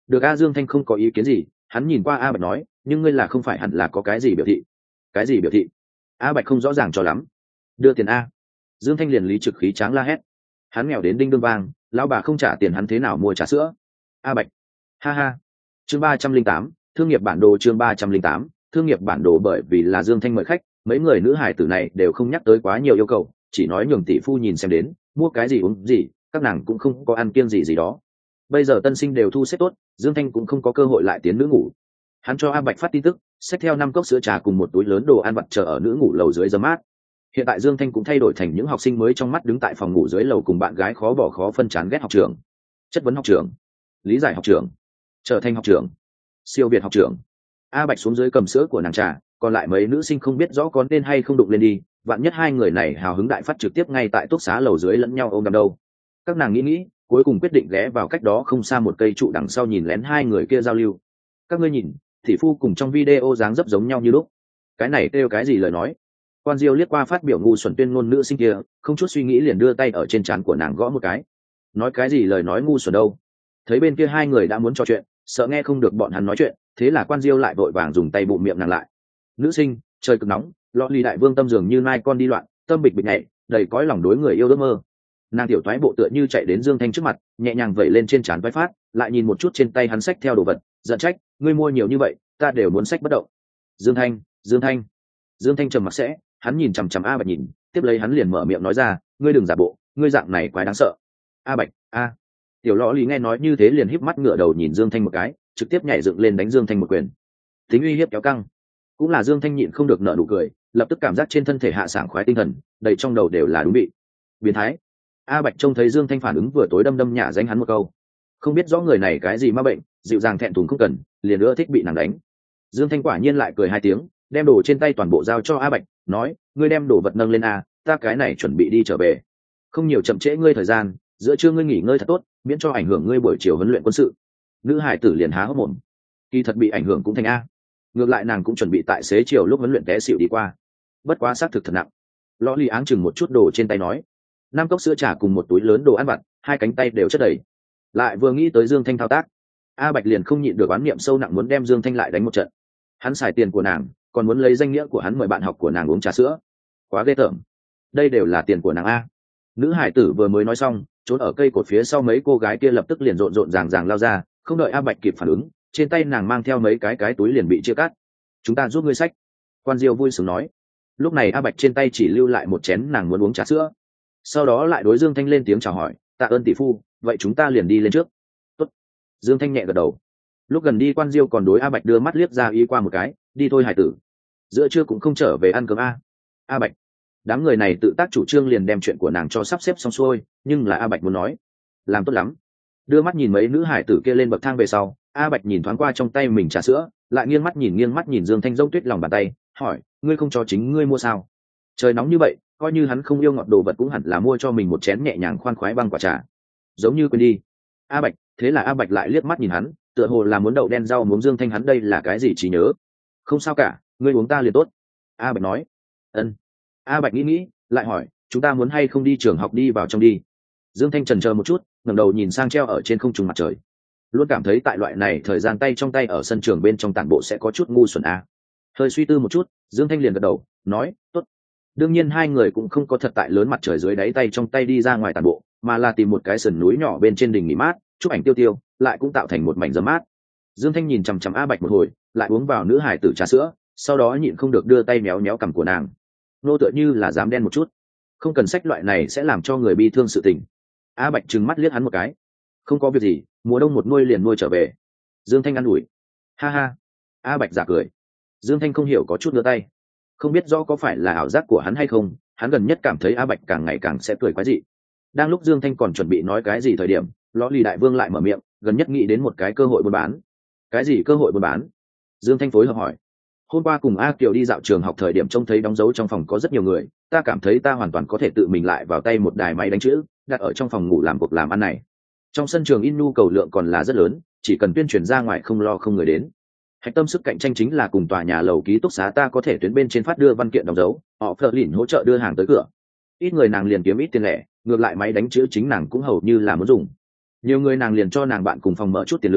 được. A Dương Thanh không có ý kiến gì, hắn nhìn qua A Bạch nói, nhưng ngươi là không phải hẳn là có cái gì biểu thị. Cái gì biểu thị? A Bạch không rõ ràng cho lắm. Đưa tiền a. Dương Thanh liền lý trực khí tráng la hét. Hắn nghèo đến đinh đương vang, lão bà không trả tiền hắn thế nào mua trà sữa. A Bạch, ha ha. Chương ba trăm linh tám, thương nghiệp bản đồ. Chương ba trăm linh tám, thương nghiệp bản đồ. Bởi vì là Dương Thanh mời khách, mấy người nữ hải tử này đều không nhắc tới quá nhiều yêu cầu, chỉ nói nhường tỷ phu nhìn xem đến, mua cái gì uống gì, các nàng cũng không có ăn kiêng gì gì đó. Bây giờ tân sinh đều thu xếp tốt, Dương Thanh cũng không có cơ hội lại tiến nữ ngủ. Hắn cho A Bạch phát tin tức, xách theo năm cốc sữa trà cùng một túi lớn đồ ăn vặt chờ ở nữ ngủ lầu dưới giấm mát. Hiện tại Dương Thanh cũng thay đổi thành những học sinh mới trong mắt đứng tại phòng ngủ dưới lầu cùng bạn gái khó bỏ khó phân chán ghét học trưởng, chất vấn học trưởng, lý giải học trưởng, trở thành học trưởng, siêu việt học trưởng. A Bạch xuống dưới cầm sữa của nàng trà, còn lại mấy nữ sinh không biết rõ có nên hay không đụng lên đi, vạn nhất hai người này hào hứng đại phát trực tiếp ngay tại túc xá lầu dưới lẫn nhau ôm đầm đâu. Các nàng nghĩ nghĩ, cuối cùng quyết định ghé vào cách đó không xa một cây trụ đằng sau nhìn lén hai người kia giao lưu. Các ngươi nhìn, thị phu cùng trong video dáng dấp giống nhau như lúc. Cái này kêu cái gì lời nói? Quan Diêu liếc qua phát biểu ngu xuẩn tuyên ngôn nữ sinh kia, không chút suy nghĩ liền đưa tay ở trên trán của nàng gõ một cái. Nói cái gì lời nói ngu xuẩn đâu? Thấy bên kia hai người đã muốn trò chuyện, sợ nghe không được bọn hắn nói chuyện, thế là Quan Diêu lại vội vàng dùng tay bụm miệng nàng lại. Nữ sinh, trời cực nóng, lọ ly đại vương tâm dường như nai con đi loạn, tâm bịch bịch nhảy, đầy cõi lòng đối người yêu ước mơ. Nàng tiểu toái bộ tựa như chạy đến Dương Thanh trước mặt, nhẹ nhàng vẩy lên trên trán vai phát, lại nhìn một chút trên tay hắn xách theo đồ vật, giận trách, ngươi mua nhiều như vậy, ta đều muốn xách bất động. Dương Thanh, Dương Thanh, Dương Thanh trầm mặc sẽ, hắn nhìn chằm chằm A Bạch nhìn, tiếp lấy hắn liền mở miệng nói ra, ngươi đừng giả bộ, ngươi dạng này quái đáng sợ. A Bạch, a. Tiểu lọ lì nghe nói như thế liền híp mắt ngửa đầu nhìn Dương Thanh một cái, trực tiếp nhảy dựng lên đánh Dương Thanh một quyền. Tính uy hiếp kéo căng, cũng là Dương Thanh nhịn không được nở nụ cười, lập tức cảm giác trên thân thể hạ sảng khoái tinh thần, đầy trong đầu đều là đúng bị. Biến thái. A Bạch trông thấy Dương Thanh phản ứng vừa tối đâm đâm nhả danh hắn một câu, không biết rõ người này cái gì ma bệnh, dịu dàng thẹn thùng không cần, liền nữa thích bị nàng đánh. Dương Thanh quả nhiên lại cười hai tiếng, đem đồ trên tay toàn bộ giao cho A Bạch, nói, ngươi đem đồ vật nâng lên a, ta cái này chuẩn bị đi trở về, không nhiều chậm trễ ngươi thời gian, giữa trưa ngươi nghỉ ngơi thật tốt, miễn cho ảnh hưởng ngươi buổi chiều huấn luyện quân sự. Nữ hải tử liền há hốc mồm, kỳ thật bị ảnh hưởng cũng thành a, ngược lại nàng cũng chuẩn bị tại xế chiều lúc huấn luyện té xỉu đi qua, bất quá xác thực thật nặng. Lõ Ly áng chừng một chút đồ trên tay nói, năm cốc sữa trà cùng một túi lớn đồ ăn vặt, hai cánh tay đều chất đầy. Lại vừa nghĩ tới Dương Thanh thao tác, A Bạch liền không nhịn được oán niệm sâu nặng muốn đem Dương Thanh lại đánh một trận. Hắn xài tiền của nàng, còn muốn lấy danh nghĩa của hắn mời bạn học của nàng uống trà sữa, quá ghê tởm. Đây đều là tiền của nàng a. Nữ hải tử vừa mới nói xong, trốn ở cây cột phía sau mấy cô gái kia lập tức liền rộn rộn ràng ràng lao ra, không đợi A Bạch kịp phản ứng, trên tay nàng mang theo mấy cái cái túi liền bị chia cắt. Chúng ta giúp ngươi xách. Quan Diêu vui sướng nói. Lúc này A Bạch trên tay chỉ lưu lại một chén nàng muốn uống trà sữa, sau đó lại đối Dương Thanh lên tiếng chào hỏi, tạ ơn tỷ phu, vậy chúng ta liền đi lên trước. Tốt. Dương Thanh nhẹ gật đầu. Lúc gần đi Quan Diêu còn đối A Bạch đưa mắt liếc ra ý qua một cái, đi thôi hải tử, giữa trưa cũng không trở về ăn cơm a. A Bạch, đám người này tự tác chủ trương liền đem chuyện của nàng cho sắp xếp xong xuôi, nhưng là A Bạch muốn nói, làm tốt lắm. Đưa mắt nhìn mấy nữ hải tử kia lên bậc thang về sau, A Bạch nhìn thoáng qua trong tay mình trà sữa, lại nghiêng mắt nhìn nghiêng mắt nhìn Dương Thanh rông tuyết lòng bàn tay, hỏi, ngươi không cho chính ngươi mua sao? Trời nóng như vậy, coi như hắn không yêu ngọt đồ vật cũng hẳn là mua cho mình một chén nhẹ nhàng khoan khoái băng quả trà. Giống như quên đi. A Bạch, thế là A Bạch lại liếc mắt nhìn hắn, tựa hồ là muốn đậu đen rau muống Dương Thanh hắn đây là cái gì trí nhớ? Không sao cả, ngươi uống ta liền tốt. A Bạch nói. Ân. A Bạch nghĩ nghĩ, lại hỏi, chúng ta muốn hay không đi trường học đi vào trong đi? Dương Thanh chần chờ một chút, ngẩng đầu nhìn sang treo ở trên không trung mặt trời. Luôn cảm thấy tại loại này thời gian tay trong tay ở sân trường bên trong tản bộ sẽ có chút ngu xuẩn a. Hơi suy tư một chút, Dương Thanh liền gật đầu, nói, tốt. Đương nhiên hai người cũng không có thật tại lớn mặt trời dưới đáy tay trong tay đi ra ngoài tản bộ, mà là tìm một cái sườn núi nhỏ bên trên đỉnh nghỉ mát, chụp ảnh tiêu tiêu, lại cũng tạo thành một mảnh giấm mát. Dương Thanh nhìn chằm chằm A Bạch một hồi, lại uống vào nữ hải tử trà sữa, sau đó nhịn không được đưa tay méo méo cằm của nàng. Nô tựa như là dám đen một chút, không cần sách loại này sẽ làm cho người bi thương sự tình. A Bạch trừng mắt liếc hắn một cái, không có việc gì, mùa đông một nuôi liền nuôi trở về. Dương Thanh ăn ủi, ha ha. A Bạch giả cười. Dương Thanh không hiểu có chút đưa tay, không biết rõ có phải là ảo giác của hắn hay không, hắn gần nhất cảm thấy A Bạch càng ngày càng sẽ cười quái dị. Đang lúc Dương Thanh còn chuẩn bị nói cái gì thời điểm, Lõ Lì đại vương lại mở miệng, gần nhất nghĩ đến một cái cơ hội buôn bán. Cái gì cơ hội buôn bán? Dương Thanh phối hợp hỏi. Hôm qua cùng A Kiều đi dạo trường học thời điểm trông thấy đóng dấu trong phòng có rất nhiều người, ta cảm thấy ta hoàn toàn có thể tự mình lại vào tay một đài máy đánh chữ, đặt ở trong phòng ngủ làm cuộc làm ăn này. Trong sân trường in nhu cầu lượng còn là rất lớn, chỉ cần tuyên truyền ra ngoài không lo không người đến. Hạch tâm sức cạnh tranh chính là cùng tòa nhà lầu ký túc xá ta có thể tuyến bên trên phát đưa văn kiện đóng dấu, họ phờ lìn hỗ trợ đưa hàng tới cửa. Ít người nàng liền kiếm ít tiền lẻ, ngược lại máy đánh chữ chính nàng cũng hầu như là muốn dùng. Nhiều người nàng liền cho nàng bạn cùng phòng mở chút tiền lương,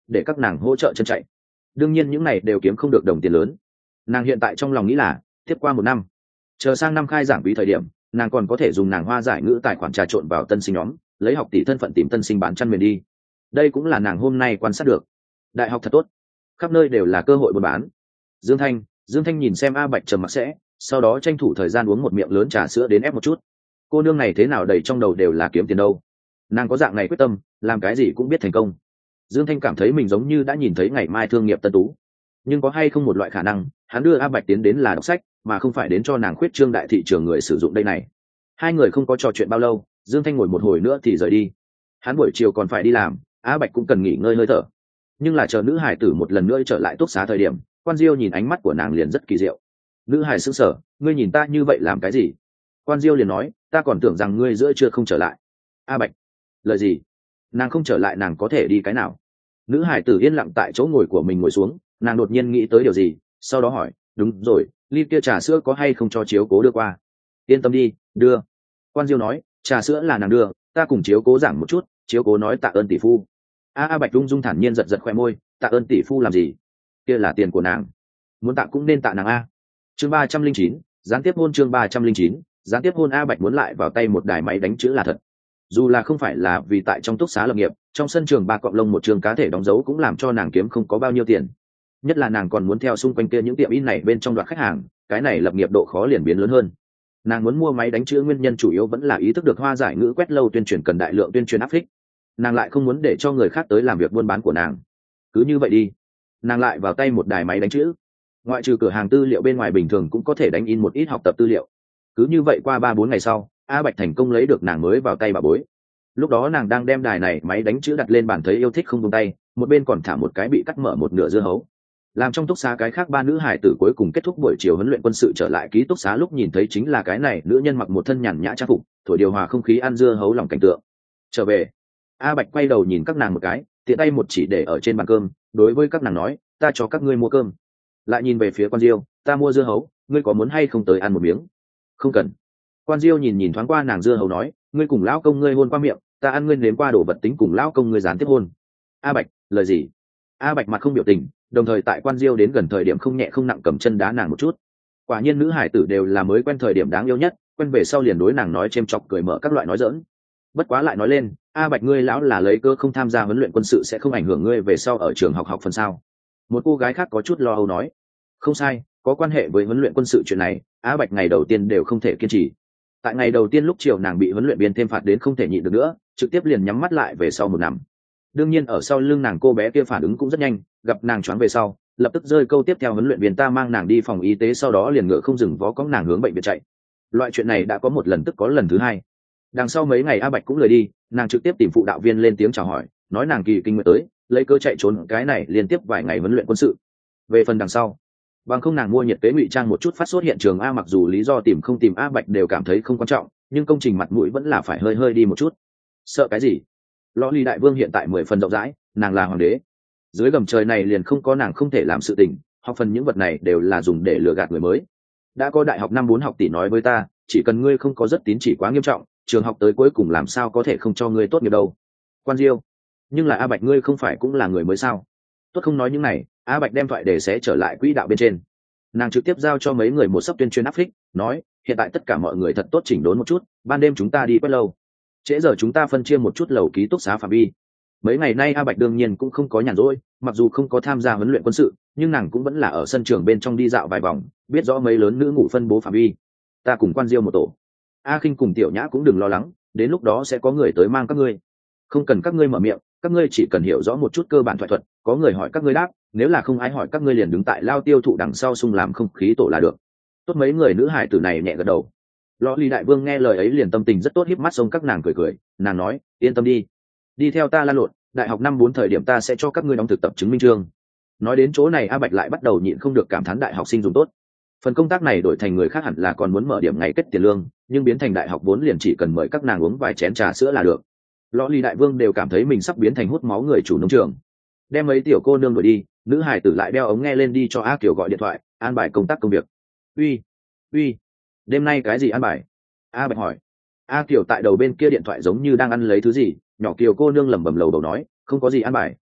để các nàng hỗ trợ chân chạy. Đương nhiên những này đều kiếm không được đồng tiền lớn. Nàng hiện tại trong lòng nghĩ là tiếp qua một năm, chờ sang năm khai giảng quý thời điểm, nàng còn có thể dùng nàng hoa giải ngữ tài khoản trà trộn vào tân sinh nhóm, lấy học tỷ thân phận tìm tân sinh bán chăn mền đi. Đây cũng là nàng hôm nay quan sát được. Đại học thật tốt, khắp nơi đều là cơ hội buôn bán. Dương Thanh, Dương Thanh nhìn xem A Bạch trầm mặc sẽ, sau đó tranh thủ thời gian uống một miệng lớn trà sữa đến ép một chút. Cô nương này thế nào đầy trong đầu đều là kiếm tiền đâu. Nàng có dạng này quyết tâm, làm cái gì cũng biết thành công. Dương Thanh cảm thấy mình giống như đã nhìn thấy ngày mai thương nghiệp tân tú. Nhưng có hay không một loại khả năng, hắn đưa A Bạch tiến đến là đọc sách, mà không phải đến cho nàng khuyết trương đại thị trường người sử dụng đây này. Hai người không có trò chuyện bao lâu, Dương Thanh ngồi một hồi nữa thì rời đi. Hắn buổi chiều còn phải đi làm, A Bạch cũng cần nghỉ ngơi hơi thở. Nhưng là chờ nữ hải tử một lần nữa trở lại túc xá thời điểm, Quan Diêu nhìn ánh mắt của nàng liền rất kỳ diệu. Nữ hải sững sờ, ngươi nhìn ta như vậy làm cái gì? Quan Diêu liền nói, ta còn tưởng rằng ngươi giữa trưa không trở lại. A Bạch, lời gì? Nàng không trở lại nàng có thể đi cái nào? Nữ hải tử yên lặng tại chỗ ngồi của mình ngồi xuống, nàng đột nhiên nghĩ tới điều gì, sau đó hỏi, đúng rồi, ly kia trà sữa có hay không cho chiếu cố đưa qua? Yên tâm đi, đưa. Quan Diêu nói, trà sữa là nàng đưa, ta cùng chiếu cố giảng một chút, chiếu cố nói tạ ơn tỷ phu. A A Bạch rung rung thản nhiên giật giật khoe môi, tạ ơn tỷ phu làm gì? Kia là tiền của nàng, muốn tạ cũng nên tạ nàng a. Chương ba trăm linh chín, gián tiếp hôn. Chương ba trăm linh chín, gián tiếp hôn. A Bạch muốn lại vào tay một đài máy đánh chữ là thật. Dù là không phải là vì tại trong túc xá lập nghiệp, trong sân trường ba cọng lông một trường cá thể đóng dấu cũng làm cho nàng kiếm không có bao nhiêu tiền. Nhất là nàng còn muốn theo xung quanh kia những tiệm in này bên trong đoạt khách hàng, cái này lập nghiệp độ khó liền biến lớn hơn. Nàng muốn mua máy đánh chữ nguyên nhân chủ yếu vẫn là ý thức được hoa giải ngữ quét lâu tuyên truyền cần đại lượng tuyên truyền áp phích. Nàng lại không muốn để cho người khác tới làm việc buôn bán của nàng. Cứ như vậy đi, nàng lại vào tay một đài máy đánh chữ. Ngoại trừ cửa hàng tư liệu bên ngoài bình thường cũng có thể đánh in một ít học tập tư liệu. Cứ như vậy qua ba bốn ngày sau, A Bạch thành công lấy được nàng mới vào tay bà bối. Lúc đó nàng đang đem đài này máy đánh chữ đặt lên bàn thấy yêu thích không buông tay, một bên còn thả một cái bị cắt mở một nửa dưa hấu. Làm trong túc xá cái khác ba nữ hải tử cuối cùng kết thúc buổi chiều huấn luyện quân sự trở lại ký túc xá lúc nhìn thấy chính là cái này nữ nhân mặc một thân nhàn nhã trang phục, thổi điều hòa không khí ăn dưa hấu lòng cảnh tượng. Trở về, A Bạch quay đầu nhìn các nàng một cái, tiện tay một chỉ để ở trên bàn cơm, đối với các nàng nói, ta cho các ngươi mua cơm. Lại nhìn về phía Quan Diêu, ta mua dưa hấu, ngươi có muốn hay không tới ăn một miếng? Không cần. Quan Diêu nhìn nhìn thoáng qua nàng dưa hấu nói, ngươi cùng lão công ngươi hôn qua miệng, ta ăn ngươi nếm qua đồ vật tính cùng lão công ngươi gián tiếp hôn. A Bạch, lời gì? A Bạch mặt không biểu tình, đồng thời tại Quan Diêu đến gần thời điểm không nhẹ không nặng cầm chân đá nàng một chút. Quả nhiên nữ hải tử đều là mới quen thời điểm đáng yêu nhất, quen về sau liền đối nàng nói chêm chọc cười mở các loại nói giỡn. Bất quá lại nói lên, A Bạch ngươi lão là lấy cơ không tham gia huấn luyện quân sự sẽ không ảnh hưởng ngươi về sau ở trường học học phần sao? Một cô gái khác có chút lo âu nói, không sai, có quan hệ với huấn luyện quân sự chuyện này, A Bạch ngày đầu tiên đều không thể kiên trì. Tại ngày đầu tiên lúc chiều nàng bị huấn luyện viên thêm phạt đến không thể nhịn được nữa, trực tiếp liền nhắm mắt lại về sau một năm. Đương nhiên ở sau lưng nàng cô bé kia phản ứng cũng rất nhanh, gặp nàng choáng về sau, lập tức rơi câu tiếp theo huấn luyện viên ta mang nàng đi phòng y tế, sau đó liền ngựa không dừng vó cõng nàng hướng bệnh viện chạy. Loại chuyện này đã có một lần tức có lần thứ hai. Đằng sau mấy ngày A Bạch cũng lười đi, nàng trực tiếp tìm phụ đạo viên lên tiếng chào hỏi, nói nàng kỳ kinh nguyệt tới, lấy cơ chạy trốn cái này liên tiếp vài ngày huấn luyện quân sự. Về phần đằng sau, bằng không nàng mua nhiệt kế ngụy trang một chút phát sốt hiện trường A, mặc dù lý do tìm không tìm A Bạch đều cảm thấy không quan trọng, nhưng công trình mặt mũi vẫn là phải hơi hơi đi một chút. Sợ cái gì? Lõ Ly đại vương hiện tại mười phần rộng rãi, nàng là hoàng đế, dưới gầm trời này liền không có nàng không thể làm sự tình. Học phần những vật này đều là dùng để lừa gạt người mới. Đã có đại học năm bốn học tỷ nói với ta, chỉ cần ngươi không có rất tín chỉ quá nghiêm trọng, trường học tới cuối cùng làm sao có thể không cho ngươi tốt nghiệp đâu. Quan Diêu, nhưng là A Bạch ngươi không phải cũng là người mới sao? Tốt không nói những này, A Bạch đem thoại để sẽ trở lại quỹ đạo bên trên. Nàng trực tiếp giao cho mấy người một sấp tuyên truyền áp phích, nói hiện tại tất cả mọi người thật tốt chỉnh đốn một chút, ban đêm chúng ta đi quét lâu, trễ giờ chúng ta phân chia một chút lầu ký túc xá phạm vi. Mấy ngày nay A Bạch đương nhiên cũng không có nhàn rỗi, mặc dù không có tham gia huấn luyện quân sự, nhưng nàng cũng vẫn là ở sân trường bên trong đi dạo vài vòng, biết rõ mấy lớn nữ ngủ phân bố phạm vi. Ta cùng Quan Diêu một tổ, A Khinh cùng Tiểu Nhã cũng đừng lo lắng, đến lúc đó sẽ có người tới mang các ngươi. Không cần các ngươi mở miệng, các ngươi chỉ cần hiểu rõ một chút cơ bản thoại thuật, có người hỏi các ngươi đáp, nếu là không ai hỏi các ngươi liền đứng tại lao tiêu thụ đằng sau xung làm không khí tổ là được. Tốt, mấy người nữ hải tử này nhẹ gật đầu. Lõ Ly đại vương nghe lời ấy liền tâm tình rất tốt, híp mắt xông các nàng cười cười, nàng nói, yên tâm đi, đi theo ta lan lộn, đại học năm bốn thời điểm ta sẽ cho các ngươi đóng thực tập chứng minh chương. Nói đến chỗ này A Bạch lại bắt đầu nhịn không được cảm thán đại học sinh dùng tốt. Phần công tác này đổi thành người khác hẳn là còn muốn mở điểm ngày kết tiền lương, nhưng biến thành đại học vốn liền chỉ cần mời các nàng uống vài chén trà sữa là được. Lõ Ly đại vương đều cảm thấy mình sắp biến thành hút máu người chủ nông trường. Đem mấy tiểu cô nương đuổi đi, nữ hải tử lại đeo ống nghe lên đi cho A Kiều gọi điện thoại, an bài công tác công việc. Uy, uy, đêm nay cái gì an bài? A Bạch hỏi. A Kiều tại đầu bên kia điện thoại giống như đang ăn lấy thứ gì, nhỏ Kiều cô nương lẩm bẩm lầu đầu nói, không có gì an bài,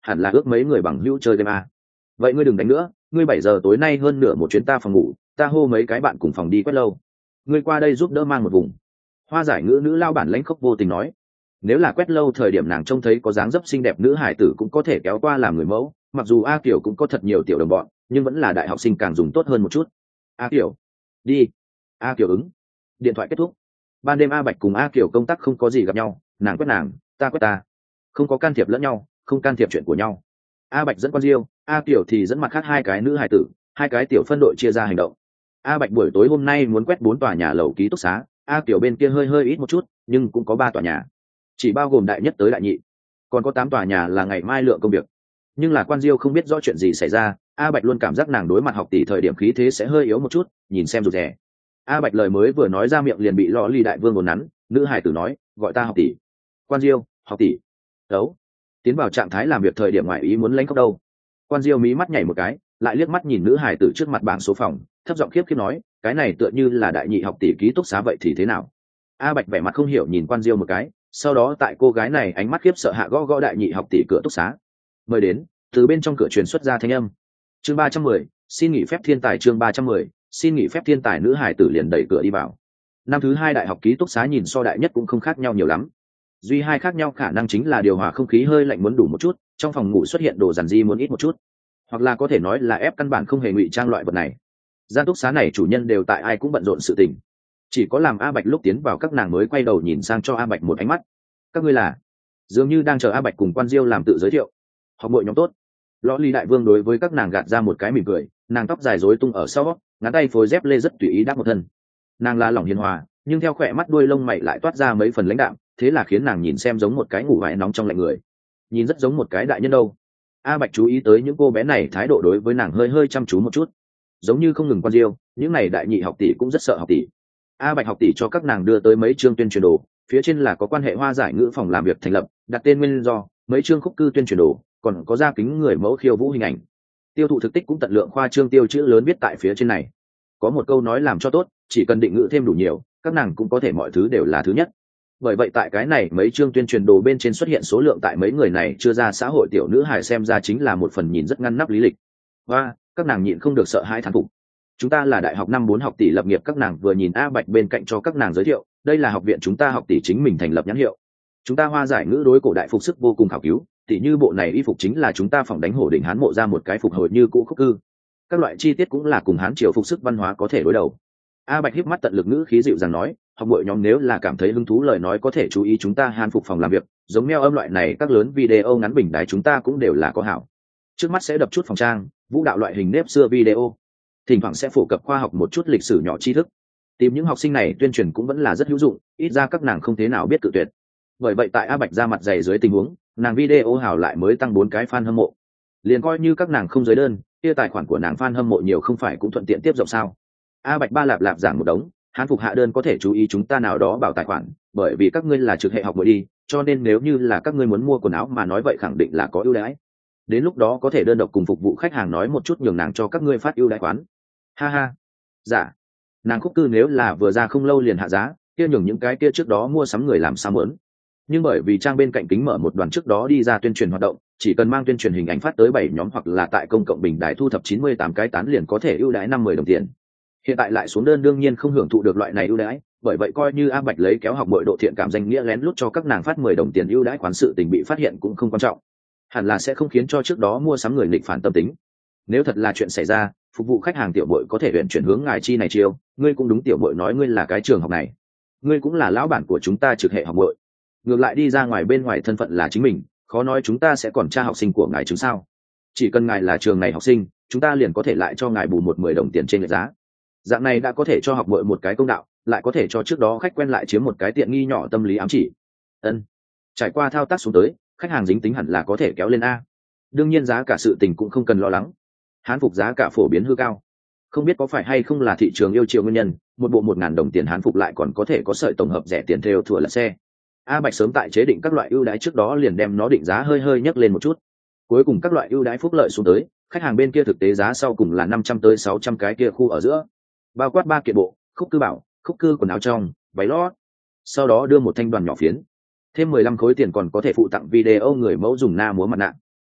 hẳn là ước mấy người bằng hữu chơi game a. Vậy ngươi đừng đánh nữa, ngươi bảy giờ tối nay hơn nửa một chuyến ta phòng ngủ, ta hô mấy cái bạn cùng phòng đi quét lâu. Ngươi qua đây giúp đỡ mang một vùng. Hoa giải ngữ nữ lao bản lãnh khốc vô tình nói. Nếu là quét lâu thời điểm nàng trông thấy có dáng dấp xinh đẹp nữ hải tử cũng có thể kéo qua làm người mẫu, mặc dù A Kiều cũng có thật nhiều tiểu đồng bọn, nhưng vẫn là đại học sinh càng dùng tốt hơn một chút. A Kiều, đi. A Kiều ứng. Điện thoại kết thúc. Ban đêm A Bạch cùng A Kiều công tác không có gì gặp nhau, nàng quét nàng, ta quét ta, không có can thiệp lẫn nhau, không can thiệp chuyện của nhau. A Bạch dẫn con Diêu, A Kiều thì dẫn mặt khác hai cái nữ hải tử, hai cái tiểu phân đội chia ra hành động. A Bạch buổi tối hôm nay muốn quét bốn tòa nhà lầu ký túc xá, A Kiều bên kia hơi hơi ít một chút, nhưng cũng có ba tòa nhà, chỉ bao gồm đại nhất tới đại nhị, còn có tám tòa nhà là ngày mai lượng công việc. Nhưng là quan Diêu không biết rõ chuyện gì xảy ra, A Bạch luôn cảm giác nàng đối mặt học tỷ thời điểm khí thế sẽ hơi yếu một chút, nhìn xem rụt rè. A Bạch lời mới vừa nói ra miệng liền bị lò ly đại vương ngồn nắn, nữ hải tử nói, gọi ta học tỷ. Quan Diêu, học tỷ. Đấu. Tiến vào trạng thái làm việc thời điểm ngoại ý muốn lãnh khóc đâu. Quan Diêu mí mắt nhảy một cái, lại liếc mắt nhìn nữ hải tử trước mặt bảng số phòng, thấp giọng khiếp khiếp nói, cái này tựa như là đại nhị học tỷ ký túc xá vậy thì thế nào? A Bạch vẻ mặt không hiểu nhìn Quan Diêu một cái, sau đó tại cô gái này ánh mắt khiếp sợ hạ gõ gõ đại nhị học tỷ cửa túc xá. Mời đến, từ bên trong cửa truyền xuất ra thanh âm. Chương ba trăm mười, xin nghỉ phép thiên tài. Chương ba trăm mười, xin nghỉ phép thiên tài. Nữ hải tử liền đẩy cửa đi vào. Năm thứ hai đại học ký túc xá nhìn so đại nhất cũng không khác nhau nhiều lắm, duy hai khác nhau khả năng chính là điều hòa không khí hơi lạnh muốn đủ một chút, trong phòng ngủ xuất hiện đồ dàn di muốn ít một chút, hoặc là có thể nói là ép căn bản không hề ngụy trang loại vật này. Gian túc xá này chủ nhân đều tại ai cũng bận rộn sự tình, chỉ có làm A Bạch lúc tiến vào các nàng mới quay đầu nhìn sang cho A Bạch một ánh mắt. Các ngươi là? Dường như đang chờ A Bạch cùng Quan Diêu làm tự giới thiệu. Học muội nhóm tốt. Lõ Ly đại vương đối với các nàng gạt ra một cái mỉm cười, nàng tóc dài rối tung ở sau, ngắn tay phối dép lê rất tùy ý đáp một thân. Nàng là lòng hiền hòa, nhưng theo khỏe mắt đuôi lông mày lại toát ra mấy phần lãnh đạm, thế là khiến nàng nhìn xem giống một cái ngủ vải nóng trong lạnh người, nhìn rất giống một cái đại nhân đâu. A Bạch chú ý tới những cô bé này thái độ đối với nàng hơi hơi chăm chú một chút, giống như không ngừng Quan Diêu, những này đại nhị học tỷ cũng rất sợ học tỷ. A Bạch học tỷ cho các nàng đưa tới mấy chương tuyên truyền đồ, phía trên là có quan hệ hoa giải ngữ phòng làm việc thành lập, đặt tên nguyên do, mấy chương khúc cư tuyên truyền đồ, còn có gia kính người mẫu khiêu vũ hình ảnh. Tiêu thụ thực tích cũng tận lượng khoa trương tiêu chữ lớn viết tại phía trên này. Có một câu nói làm cho tốt, chỉ cần định ngữ thêm đủ nhiều, các nàng cũng có thể mọi thứ đều là thứ nhất. Bởi vậy tại cái này mấy chương tuyên truyền đồ bên trên xuất hiện số lượng tại mấy người này chưa ra xã hội tiểu nữ hài xem ra chính là một phần nhìn rất ngăn nắp lý lịch. Và các nàng nhịn không được sợ hãi thán phục. Chúng ta là đại học năm bốn học tỷ lập nghiệp. Các nàng vừa nhìn A Bạch bên cạnh cho các nàng giới thiệu, đây là học viện chúng ta học tỷ chính mình thành lập nhãn hiệu. Chúng ta hoa giải ngữ đối cổ đại phục sức vô cùng khảo cứu, tỷ như bộ này y phục chính là chúng ta phỏng đánh hổ đỉnh hán mộ ra một cái phục hồi như cũ khúc cư. Các loại chi tiết cũng là cùng hán triều phục sức văn hóa có thể đối đầu. A Bạch híp mắt tận lực ngữ khí dịu dàng nói, học muội nhóm nếu là cảm thấy hứng thú lời nói có thể chú ý chúng ta hàn phục phòng làm việc, giống meo âm loại này các lớn video ngắn bình đài chúng ta cũng đều là có hảo. Trước mắt sẽ đập chút phòng trang, vũ đạo loại hình nếp xưa video, thỉnh thoảng sẽ phổ cập khoa học một chút lịch sử nhỏ tri thức. Tìm những học sinh này tuyên truyền cũng vẫn là rất hữu dụng, ít ra các nàng không thế nào biết cự tuyệt. Bởi vậy tại A Bạch ra mặt dày dưới tình huống, nàng video hảo lại mới tăng bốn cái fan hâm mộ. Liền coi như các nàng không dưới đơn, kia tài khoản của nàng fan hâm mộ nhiều không phải cũng thuận tiện tiếp rộng sao? A Bạch ba lạp lạp giảng một đống, hán phục hạ đơn có thể chú ý chúng ta nào đó bảo tài khoản, bởi vì các ngươi là trực hệ học muội đi, cho nên nếu như là các ngươi muốn mua quần áo mà nói vậy khẳng định là có ưu đãi. Đến lúc đó có thể đơn độc cùng phục vụ khách hàng nói một chút nhường nàng cho các ngươi phát ưu đãi khoán. Ha ha. Dạ. Nàng khúc cư nếu là vừa ra không lâu liền hạ giá, kia nhường những cái kia trước đó mua sắm người làm sao muốn. Nhưng bởi vì trang bên cạnh kính mở một đoàn trước đó đi ra tuyên truyền hoạt động, chỉ cần mang tuyên truyền hình ảnh phát tới bảy nhóm hoặc là tại công cộng bình đài thu thập chín mươi tám cái tán liền có thể ưu đãi năm mươi đồng tiền. Hiện tại lại xuống đơn đương nhiên không hưởng thụ được loại này ưu đãi, bởi vậy coi như A Bạch lấy kéo học muội độ thiện cảm danh nghĩa lén lút cho các nàng phát mười đồng tiền ưu đãi khoán sự tình bị phát hiện cũng không quan trọng, hẳn là sẽ không khiến cho trước đó mua sắm người nghịch phản tâm tính. Nếu thật là chuyện xảy ra, phục vụ khách hàng tiểu muội có thể huyện chuyển hướng ngài chi này chiêu, ngươi cũng đúng tiểu muội nói ngươi là cái trường học này, ngươi cũng là lão bản của chúng ta trực hệ học muội. Ngược lại đi ra ngoài bên ngoài thân phận là chính mình, khó nói chúng ta sẽ còn tra học sinh của ngài chứng sao? Chỉ cần ngài là trường này học sinh, chúng ta liền có thể lại cho ngài bù một mười đồng tiền trên lệch giá. Dạng này đã có thể cho học muội một cái công đạo, lại có thể cho trước đó khách quen lại chiếm một cái tiện nghi nhỏ tâm lý ám chỉ. Ân. Trải qua thao tác xuống tới, khách hàng dính tính hẳn là có thể kéo lên a. Đương nhiên giá cả sự tình cũng không cần lo lắng. Hán phục giá cả phổ biến hư cao, không biết có phải hay không là thị trường yêu chiều nguyên nhân, một bộ một ngàn đồng tiền hán phục lại còn có thể có sợi tổng hợp rẻ tiền theo thừa là xe. A Bạch sớm tại chế định các loại ưu đãi trước đó liền đem nó định giá hơi hơi nhấc lên một chút. Cuối cùng các loại ưu đãi phúc lợi xuống tới, khách hàng bên kia thực tế giá sau cùng là năm trăm tới sáu trăm cái kia khu ở giữa, bao quát ba kiện bộ, khúc cư bảo, khúc cư quần áo trong, váy lót. Sau đó đưa một thanh đoàn nhỏ phiến, thêm mười lăm khối tiền còn có thể phụ tặng video người mẫu dùng na múa mặt nạ.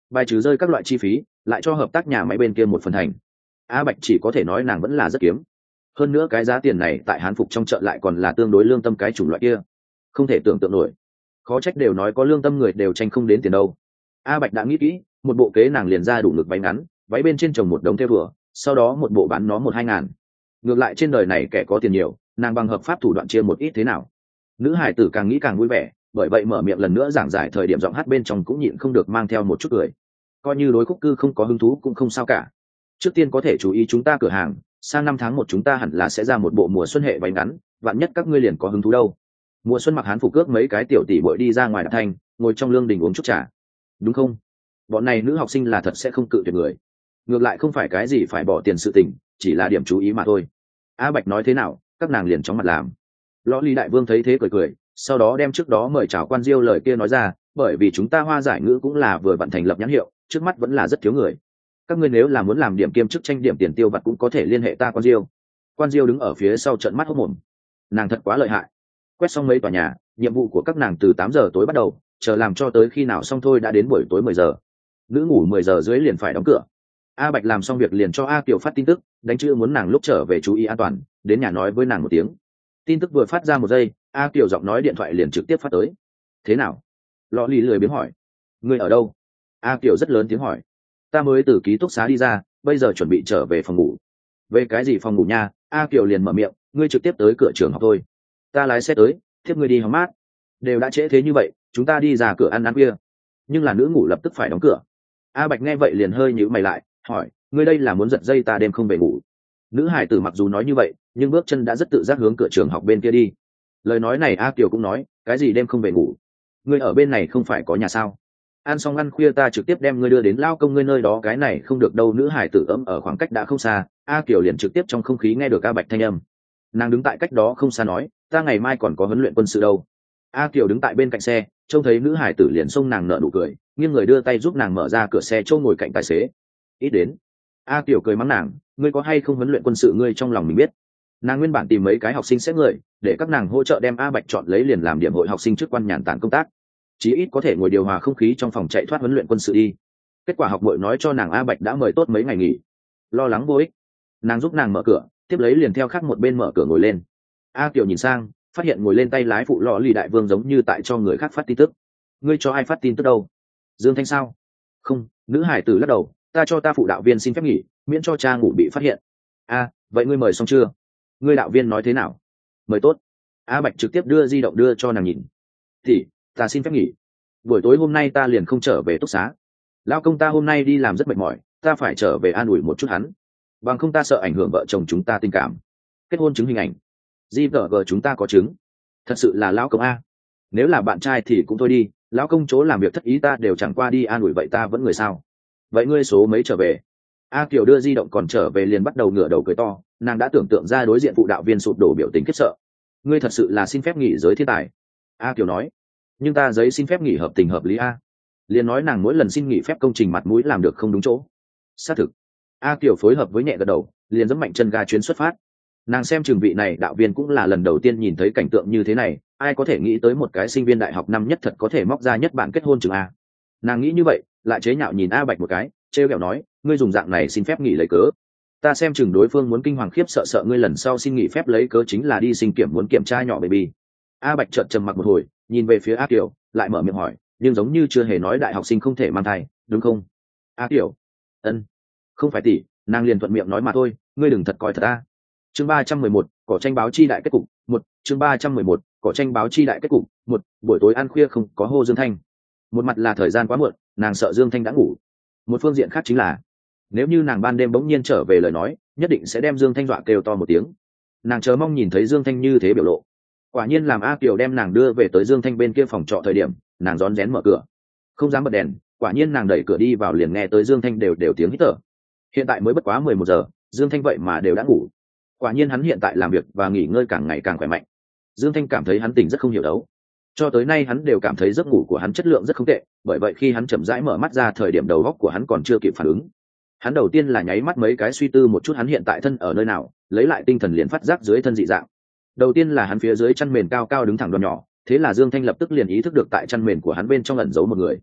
bài trừ rơi các loại chi phí, lại cho hợp tác nhà máy bên kia một phần thành. A Bạch chỉ có thể nói nàng vẫn là rất kiếm. Hơn nữa cái giá tiền này tại Hán phục trong chợ lại còn là tương đối lương tâm cái chủng loại kia, không thể tưởng tượng nổi. Khó trách đều nói có lương tâm người đều tranh không đến tiền đâu. A Bạch đã nghĩ kỹ, một bộ kế nàng liền ra đủ ngực váy ngắn, váy bên trên trồng một đống theo vừa, sau đó một bộ bán nó một hai ngàn. Ngược lại trên đời này kẻ có tiền nhiều, nàng bằng hợp pháp thủ đoạn chia một ít thế nào. Nữ hải tử càng nghĩ càng vui vẻ, bởi vậy mở miệng lần nữa giảng giải thời điểm giọng hát bên trong cũng nhịn không được mang theo một chút cười. Coi như đối khúc cư không có hứng thú cũng không sao cả. Trước tiên có thể chú ý chúng ta cửa hàng, sang năm tháng một chúng ta hẳn là sẽ ra một bộ mùa xuân hệ váy ngắn, vạn nhất các ngươi liền có hứng thú đâu. Mùa xuân mặc Hán phục cước mấy cái tiểu tỷ bội đi ra ngoài đạp thanh, ngồi trong lương đình uống chút trà, đúng không? Bọn này nữ học sinh là thật sẽ không cự tuyệt người, ngược lại không phải cái gì phải bỏ tiền sự tình, chỉ là điểm chú ý mà thôi. A Bạch nói thế nào, các nàng liền chóng mặt làm. Lõ Ly đại vương thấy thế cười cười, sau đó đem trước đó mời chào quan diêu lời kia nói ra, bởi vì chúng ta Hoa Giải Ngữ cũng là vừa vận thành lập nhãn hiệu, trước mắt vẫn là rất thiếu người. Các ngươi nếu là muốn làm điểm kiêm chức tranh điểm tiền tiêu vặt cũng có thể liên hệ ta quan diêu. Quan diêu đứng ở phía sau trận mắt hốc mồm, nàng thật quá lợi hại. Quét xong mấy tòa nhà, nhiệm vụ của các nàng từ tám giờ tối bắt đầu, chờ làm cho tới khi nào xong thôi đã đến buổi tối mười giờ. Nữ ngủ mười giờ dưới liền phải đóng cửa. A Bạch làm xong việc liền cho A Kiều phát tin tức, đánh chữ muốn nàng lúc trở về chú ý an toàn, đến nhà nói với nàng một tiếng. Tin tức vừa phát ra một giây, A Kiều giọng nói điện thoại liền trực tiếp phát tới. Thế nào? Lọ Lì lười biếng hỏi. Ngươi ở đâu? A Kiều rất lớn tiếng hỏi. Ta mới từ ký túc xá đi ra, bây giờ chuẩn bị trở về phòng ngủ. Về cái gì phòng ngủ nha? A Kiều liền mở miệng, ngươi trực tiếp tới cửa trường học thôi. Ta lái xe tới, tiếp ngươi đi hóng mát. Đều đã trễ thế như vậy, chúng ta đi ra cửa ăn ăn khuya. Nhưng là nữ ngủ lập tức phải đóng cửa. A Bạch nghe vậy liền hơi nhíu mày lại, hỏi, ngươi đây là muốn giật dây ta đêm không về ngủ? Nữ hải tử mặc dù nói như vậy, nhưng bước chân đã rất tự giác hướng cửa trường học bên kia đi. Lời nói này A Kiều cũng nói, cái gì đêm không về ngủ? Ngươi ở bên này không phải có nhà sao? Ăn xong ăn khuya ta trực tiếp đem ngươi đưa đến lao công ngươi nơi đó, cái này không được đâu. Nữ hải tử ấm ở khoảng cách đã không xa, A Kiều liền trực tiếp trong không khí nghe được A Bạch thanh âm. Nàng đứng tại cách đó không xa nói, ta ngày mai còn có huấn luyện quân sự đâu. A Kiều đứng tại bên cạnh xe, trông thấy nữ hải tử liền xông nàng nợ nụ cười, nghiêng người đưa tay giúp nàng mở ra cửa xe chỗ ngồi cạnh tài xế. Ít đến. A Kiều cười mắng nàng, ngươi có hay không huấn luyện quân sự ngươi trong lòng mình biết. Nàng nguyên bản tìm mấy cái học sinh sẽ người, để các nàng hỗ trợ đem A Bạch chọn lấy liền làm điểm hội học sinh chức quan nhàn tản công tác, chí ít có thể ngồi điều hòa không khí trong phòng chạy thoát huấn luyện quân sự đi. Kết quả học bội nói cho nàng A Bạch đã mời tốt mấy ngày nghỉ, lo lắng vô ích. Nàng giúp nàng mở cửa, tiếp lấy liền theo khác một bên mở cửa ngồi lên. A Kiều nhìn sang, phát hiện ngồi lên tay lái phụ Lọ Lì đại vương giống như tại cho người khác phát tin tức. Ngươi cho ai phát tin tức đâu? Dương Thanh sao? Không. Nữ hải tử lắc đầu, ta cho ta phụ đạo viên xin phép nghỉ, miễn cho cha ngủ bị phát hiện. A, vậy ngươi mời xong chưa? Ngươi đạo viên nói thế nào? Mời tốt. A Bạch trực tiếp đưa di động đưa cho nàng nhìn. Thì ta xin phép nghỉ, buổi tối hôm nay ta liền không trở về túc xá. Lao công ta hôm nay đi làm rất mệt mỏi, ta phải trở về an ủi một chút hắn, bằng không ta sợ ảnh hưởng vợ chồng chúng ta tình cảm. Kết hôn chứng hình ảnh gi vê giê chúng ta có chứng. Thật sự là lão công A. Nếu là bạn trai thì cũng thôi đi, lão công chỗ làm việc thất ý ta đều chẳng qua đi an ủi, vậy ta vẫn người sao? Vậy ngươi số mấy trở về? A Kiều đưa di động còn trở về liền bắt đầu ngửa đầu cười to, nàng đã tưởng tượng ra đối diện phụ đạo viên sụp đổ biểu tình khiếp sợ. Ngươi thật sự là xin phép nghỉ giới thiên tài. A Kiều nói, nhưng ta giấy xin phép nghỉ hợp tình hợp lý A. Liền nói nàng mỗi lần xin nghỉ phép công trình mặt mũi làm được không đúng chỗ. Xác thực. A Kiều phối hợp với nhẹ gật đầu, liền giẫm mạnh chân ga chuyến xuất phát. Nàng xem trường vị này đạo viên cũng là lần đầu tiên nhìn thấy cảnh tượng như thế này, ai có thể nghĩ tới một cái sinh viên đại học năm nhất thật có thể móc ra nhất bản kết hôn trường A. Nàng nghĩ như vậy, lại chế nhạo nhìn A Bạch một cái, trêu ghẹo nói, ngươi dùng dạng này xin phép nghỉ lấy cớ, ta xem chừng đối phương muốn kinh hoàng khiếp sợ sợ ngươi lần sau xin nghỉ phép lấy cớ chính là đi sinh kiểm muốn kiểm tra nhỏ baby. A Bạch chợt trầm mặc một hồi, nhìn về phía A Kiều, lại mở miệng hỏi, nhưng giống như chưa hề nói đại học sinh không thể mang thai, đúng không? A Kiều, ân, không phải tỷ, nàng liền thuận miệng nói mà thôi, ngươi đừng thật coi thật a. Chương ba trăm mười một, cỏ tranh báo chi đại kết cục, một, chương ba trăm mười một, cỏ tranh báo chi đại kết cục, một, buổi tối ăn khuya không có hô Dương Thanh. Một mặt là thời gian quá muộn, nàng sợ Dương Thanh đã ngủ. Một phương diện khác chính là, nếu như nàng ban đêm bỗng nhiên trở về lời nói, nhất định sẽ đem Dương Thanh dọa kêu to một tiếng. Nàng chờ mong nhìn thấy Dương Thanh như thế biểu lộ. Quả nhiên làm A Kiều đem nàng đưa về tới Dương Thanh bên kia phòng trọ thời điểm, nàng rón rén mở cửa, không dám bật đèn. Quả nhiên nàng đẩy cửa đi vào liền nghe tới Dương Thanh đều đều tiếng hít thở. Hiện tại mới bất quá mười một giờ, Dương Thanh vậy mà đều đã ngủ. Quả nhiên hắn hiện tại làm việc và nghỉ ngơi càng ngày càng khỏe mạnh. Dương Thanh cảm thấy hắn tỉnh rất không hiểu đấu. Cho tới nay hắn đều cảm thấy giấc ngủ của hắn chất lượng rất không tệ, bởi vậy khi hắn chậm rãi mở mắt ra thời điểm đầu óc của hắn còn chưa kịp phản ứng. Hắn đầu tiên là nháy mắt mấy cái suy tư một chút hắn hiện tại thân ở nơi nào, lấy lại tinh thần liền phát giác dưới thân dị dạng. Đầu tiên là hắn phía dưới chăn mền cao cao đứng thẳng đoan nhỏ, thế là Dương Thanh lập tức liền ý thức được tại chăn mền của hắn bên trong ẩn giấu một người.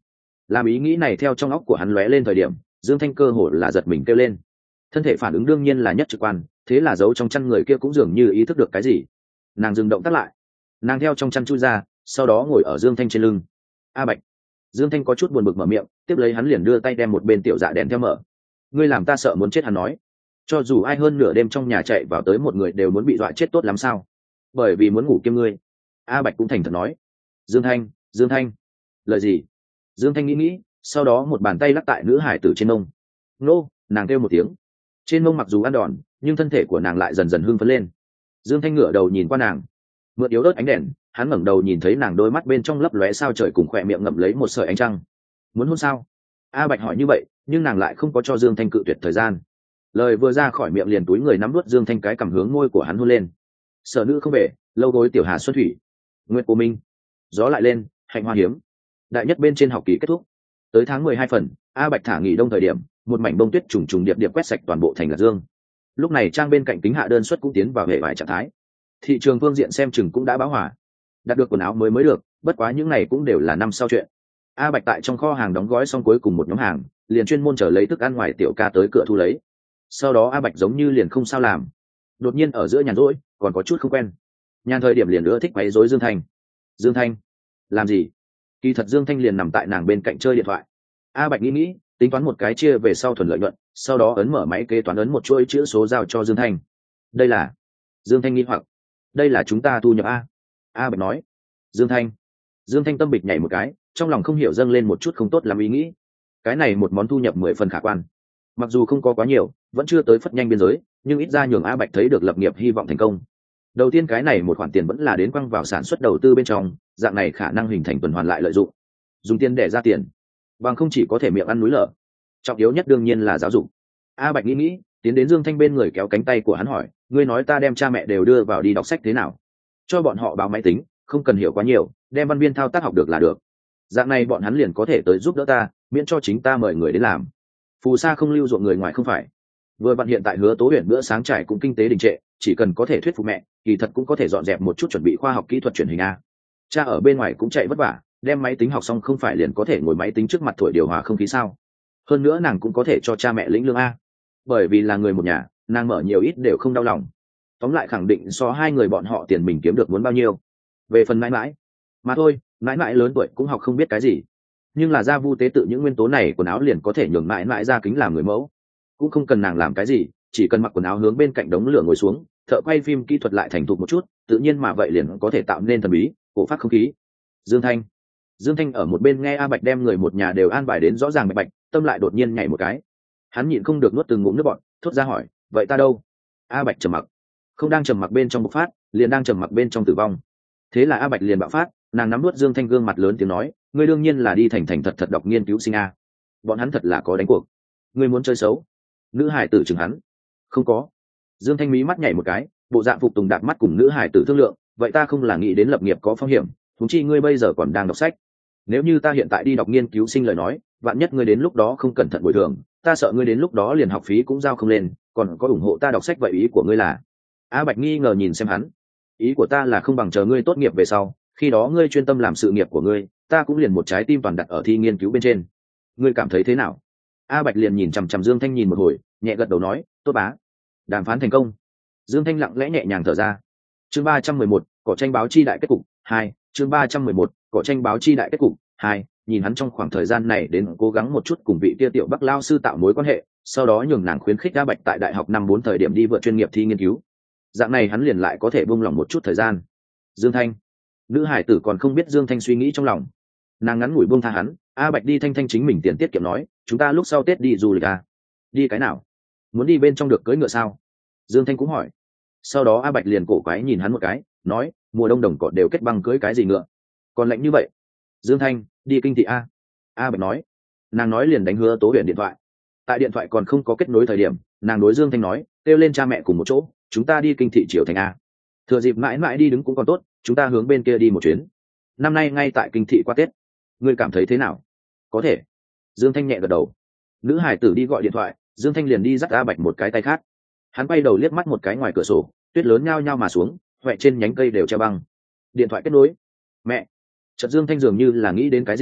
Làm ý nghĩ này theo trong óc của hắn lóe lên thời điểm, Dương Thanh cơ hồ là giật mình kêu lên. Thân thể phản ứng đương nhiên là nhất trực quan, thế là giấu trong chăn người kia cũng dường như ý thức được cái gì. Nàng dừng động tác lại, nàng theo trong chăn chui ra, sau đó ngồi ở Dương Thanh trên lưng. A Bạch. Dương Thanh có chút buồn bực mở miệng, tiếp lấy hắn liền đưa tay đem một bên tiểu dạ đèn theo mở. Ngươi làm ta sợ muốn chết, hắn nói. Cho dù ai hơn nửa đêm trong nhà chạy vào tới một người đều muốn bị dọa chết tốt lắm sao? Bởi vì muốn ngủ kiêm ngươi. A Bạch cũng thành thật nói. Dương Thanh, Dương Thanh. Lời gì? Dương Thanh nghĩ nghĩ, sau đó một bàn tay lắc tại nữ hải tử trên mông. Nô, nàng kêu một tiếng. Trên mông mặc dù ăn đòn, nhưng thân thể của nàng lại dần dần hưng phấn lên. Dương Thanh ngửa đầu nhìn qua nàng, mượn yếu ớt ánh đèn, hắn ngẩng đầu nhìn thấy nàng đôi mắt bên trong lấp lóe sao trời cùng khỏe miệng ngậm lấy một sợi ánh trăng. Muốn hôn sao? A Bạch hỏi như vậy, nhưng nàng lại không có cho Dương Thanh cự tuyệt thời gian. Lời vừa ra khỏi miệng liền túi người nắm nuốt Dương Thanh cái cầm hướng môi của hắn hôn lên. Sở nữ không về, lâu gối tiểu hà xuân thủy. Nguyệt cô minh. Gió lại lên, hạnh hoa hiếm. Đại nhất bên trên học kỳ kết thúc. Tới tháng mười hai phần, A Bạch thả nghỉ đông thời điểm, một mảnh bông tuyết trùng trùng điệp điệp quét sạch toàn bộ thành Lạc Dương. Lúc này trang bên cạnh kính hạ đơn xuất cũng tiến vào hệ vải trạng thái. Thị trường phương diện xem chừng cũng đã bão hỏa. Đặt được quần áo mới mới được, bất quá những này cũng đều là năm sau chuyện. A Bạch tại trong kho hàng đóng gói xong cuối cùng một nhóm hàng, liền chuyên môn chờ lấy thức ăn ngoài tiểu ca tới cửa thu lấy. Sau đó A Bạch giống như liền không sao làm. Đột nhiên ở giữa nhàn rỗi, còn có chút không quen. Nhàn thời điểm liền nữa thích quấy rối Dương Thanh. Dương Thanh, làm gì? Kỳ thật Dương Thanh liền nằm tại nàng bên cạnh chơi điện thoại. A Bạch nghĩ nghĩ, tính toán một cái chia về sau thuần lợi nhuận, sau đó ấn mở máy kế toán ấn một chuỗi chữ số giao cho Dương Thanh. Đây là... Dương Thanh nghi hoặc. Đây là chúng ta thu nhập a. A Bạch nói. Dương Thanh. Dương Thanh tâm bịch nhảy một cái, trong lòng không hiểu dâng lên một chút không tốt làm ý nghĩ. Cái này một món thu nhập mười phần khả quan, mặc dù không có quá nhiều, vẫn chưa tới phất nhanh biên giới, nhưng ít ra nhường A Bạch thấy được lập nghiệp hy vọng thành công. Đầu tiên cái này một khoản tiền vẫn là đến quăng vào sản xuất đầu tư bên trong, dạng này khả năng hình thành tuần hoàn lại lợi dụng. Dùng tiền để ra tiền, bằng không chỉ có thể miệng ăn núi lở. Trọng yếu nhất đương nhiên là giáo dục. A Bạch nghĩ nghĩ, tiến đến Dương Thanh bên người kéo cánh tay của hắn hỏi, ngươi nói ta đem cha mẹ đều đưa vào đi đọc sách thế nào? Cho bọn họ báo máy tính, không cần hiểu quá nhiều, đem văn viên thao tác học được là được. Dạng này bọn hắn liền có thể tới giúp đỡ ta, miễn cho chính ta mời người đến làm. Phù sa không lưu ruộng người ngoài không phải. Vừa bạn hiện tại Hứa Tố Huyền bữa sáng trải cũng kinh tế đình trệ, chỉ cần có thể thuyết phục mẹ, kỳ thật cũng có thể dọn dẹp một chút chuẩn bị khoa học kỹ thuật truyền hình a. Cha ở bên ngoài cũng chạy vất vả, đem máy tính học xong không phải liền có thể ngồi máy tính trước mặt thổi điều hòa không khí sao? Hơn nữa nàng cũng có thể cho cha mẹ lĩnh lương a. Bởi vì là người một nhà, nàng mở nhiều ít đều không đau lòng. Tóm lại khẳng định so hai người bọn họ tiền mình kiếm được muốn bao nhiêu. Về phần mãi mãi, mà thôi, mãi mãi lớn tuổi cũng học không biết cái gì, nhưng là gia vu tế tự những nguyên tố này quần áo liền có thể nhường mãi mãi ra kính làm người mẫu, cũng không cần nàng làm cái gì, chỉ cần mặc quần áo hướng bên cạnh đống lửa ngồi xuống, thợ quay phim kỹ thuật lại thành thục một chút, tự nhiên mà vậy liền có thể tạo nên thần bí cổ phát không khí. Dương Thanh, Dương Thanh ở một bên nghe A Bạch đem người một nhà đều an bài đến rõ ràng bạch bạch, tâm lại đột nhiên nhảy một cái. Hắn nhịn không được nuốt từng ngụm nước bọt, thốt ra hỏi, vậy ta đâu? A Bạch trầm mặc, không đang trầm mặc bên trong bộc phát, liền đang trầm mặc bên trong tử vong. Thế là A Bạch liền bạo phát, nàng nắm nuốt Dương Thanh gương mặt lớn tiếng nói, ngươi đương nhiên là đi thành thành thật thật đọc nghiên cứu sinh a. Bọn hắn thật là có đánh cuộc. Ngươi muốn chơi xấu? Nữ hải tử chừng hắn. Không có. Dương Thanh mí mắt nhảy một cái, bộ dạng phục tùng đạp mắt cùng nữ hải tử thương lượng, vậy ta không là nghĩ đến lập nghiệp có phong hiểm, huống chi ngươi bây giờ còn đang đọc sách. Nếu như ta hiện tại đi đọc nghiên cứu sinh lời nói, vạn nhất ngươi đến lúc đó không cẩn thận bồi thường, ta sợ ngươi đến lúc đó liền học phí cũng giao không lên, còn có ủng hộ ta đọc sách vậy ý của ngươi là? A Bạch nghi ngờ nhìn xem hắn. Ý của ta là không bằng chờ ngươi tốt nghiệp về sau, khi đó ngươi chuyên tâm làm sự nghiệp của ngươi, ta cũng liền một trái tim toàn đặt ở thi nghiên cứu bên trên. Ngươi cảm thấy thế nào? A Bạch liền nhìn chằm chằm Dương Thanh nhìn một hồi, nhẹ gật đầu nói, tốt bá. Đàm phán thành công. Dương Thanh lặng lẽ nhẹ nhàng thở ra. Chương ba trăm mười một, cỏ tranh báo chi đại kết cục hai. Chương ba trăm mười một, cỏ tranh báo chi đại kết cục hai. Nhìn hắn trong khoảng thời gian này đến cố gắng một chút cùng vị kia tiểu Bắc lao sư tạo mối quan hệ, sau đó nhường nàng khuyến khích A Bạch tại đại học năm bốn thời điểm đi vượt chuyên nghiệp thi nghiên cứu. Dạng này hắn liền lại có thể buông lỏng một chút thời gian. Dương Thanh, nữ hải tử còn không biết Dương Thanh suy nghĩ trong lòng, nàng ngắn ngủi buông tha hắn. A Bạch đi thanh thanh chính mình tiền tiết kiệm nói, chúng ta lúc sau Tết đi du lịch à? Đi cái nào? Muốn đi bên trong được cưỡi ngựa sao? Dương Thanh cũng hỏi. Sau đó A Bạch liền cổ quái nhìn hắn một cái, nói, mùa đông đồng cỏ đều kết băng cưỡi cái gì ngựa? Còn lạnh như vậy. Dương Thanh, đi kinh thị a. A Bạch nói. Nàng nói liền đánh Hứa Tố Huyền điện thoại. Tại điện thoại còn không có kết nối thời điểm, nàng đối Dương Thanh nói, kêu lên cha mẹ cùng một chỗ, chúng ta đi kinh thị Triều Thành a. Thừa dịp mãi mãi đi đứng cũng còn tốt, chúng ta hướng bên kia đi một chuyến. Năm nay ngay tại kinh thị qua Tết, ngươi cảm thấy thế nào? Có thể. Dương Thanh nhẹ gật đầu. Nữ hải tử đi gọi điện thoại, Dương Thanh liền đi dắt A Bạch một cái tay khác. Hắn quay đầu liếc mắt một cái ngoài cửa sổ, tuyết lớn nhao nhao mà xuống, hoẹ trên nhánh cây đều treo băng. Điện thoại kết nối. Mẹ. Chợt Dương Thanh dường như là nghĩ đến cái gì,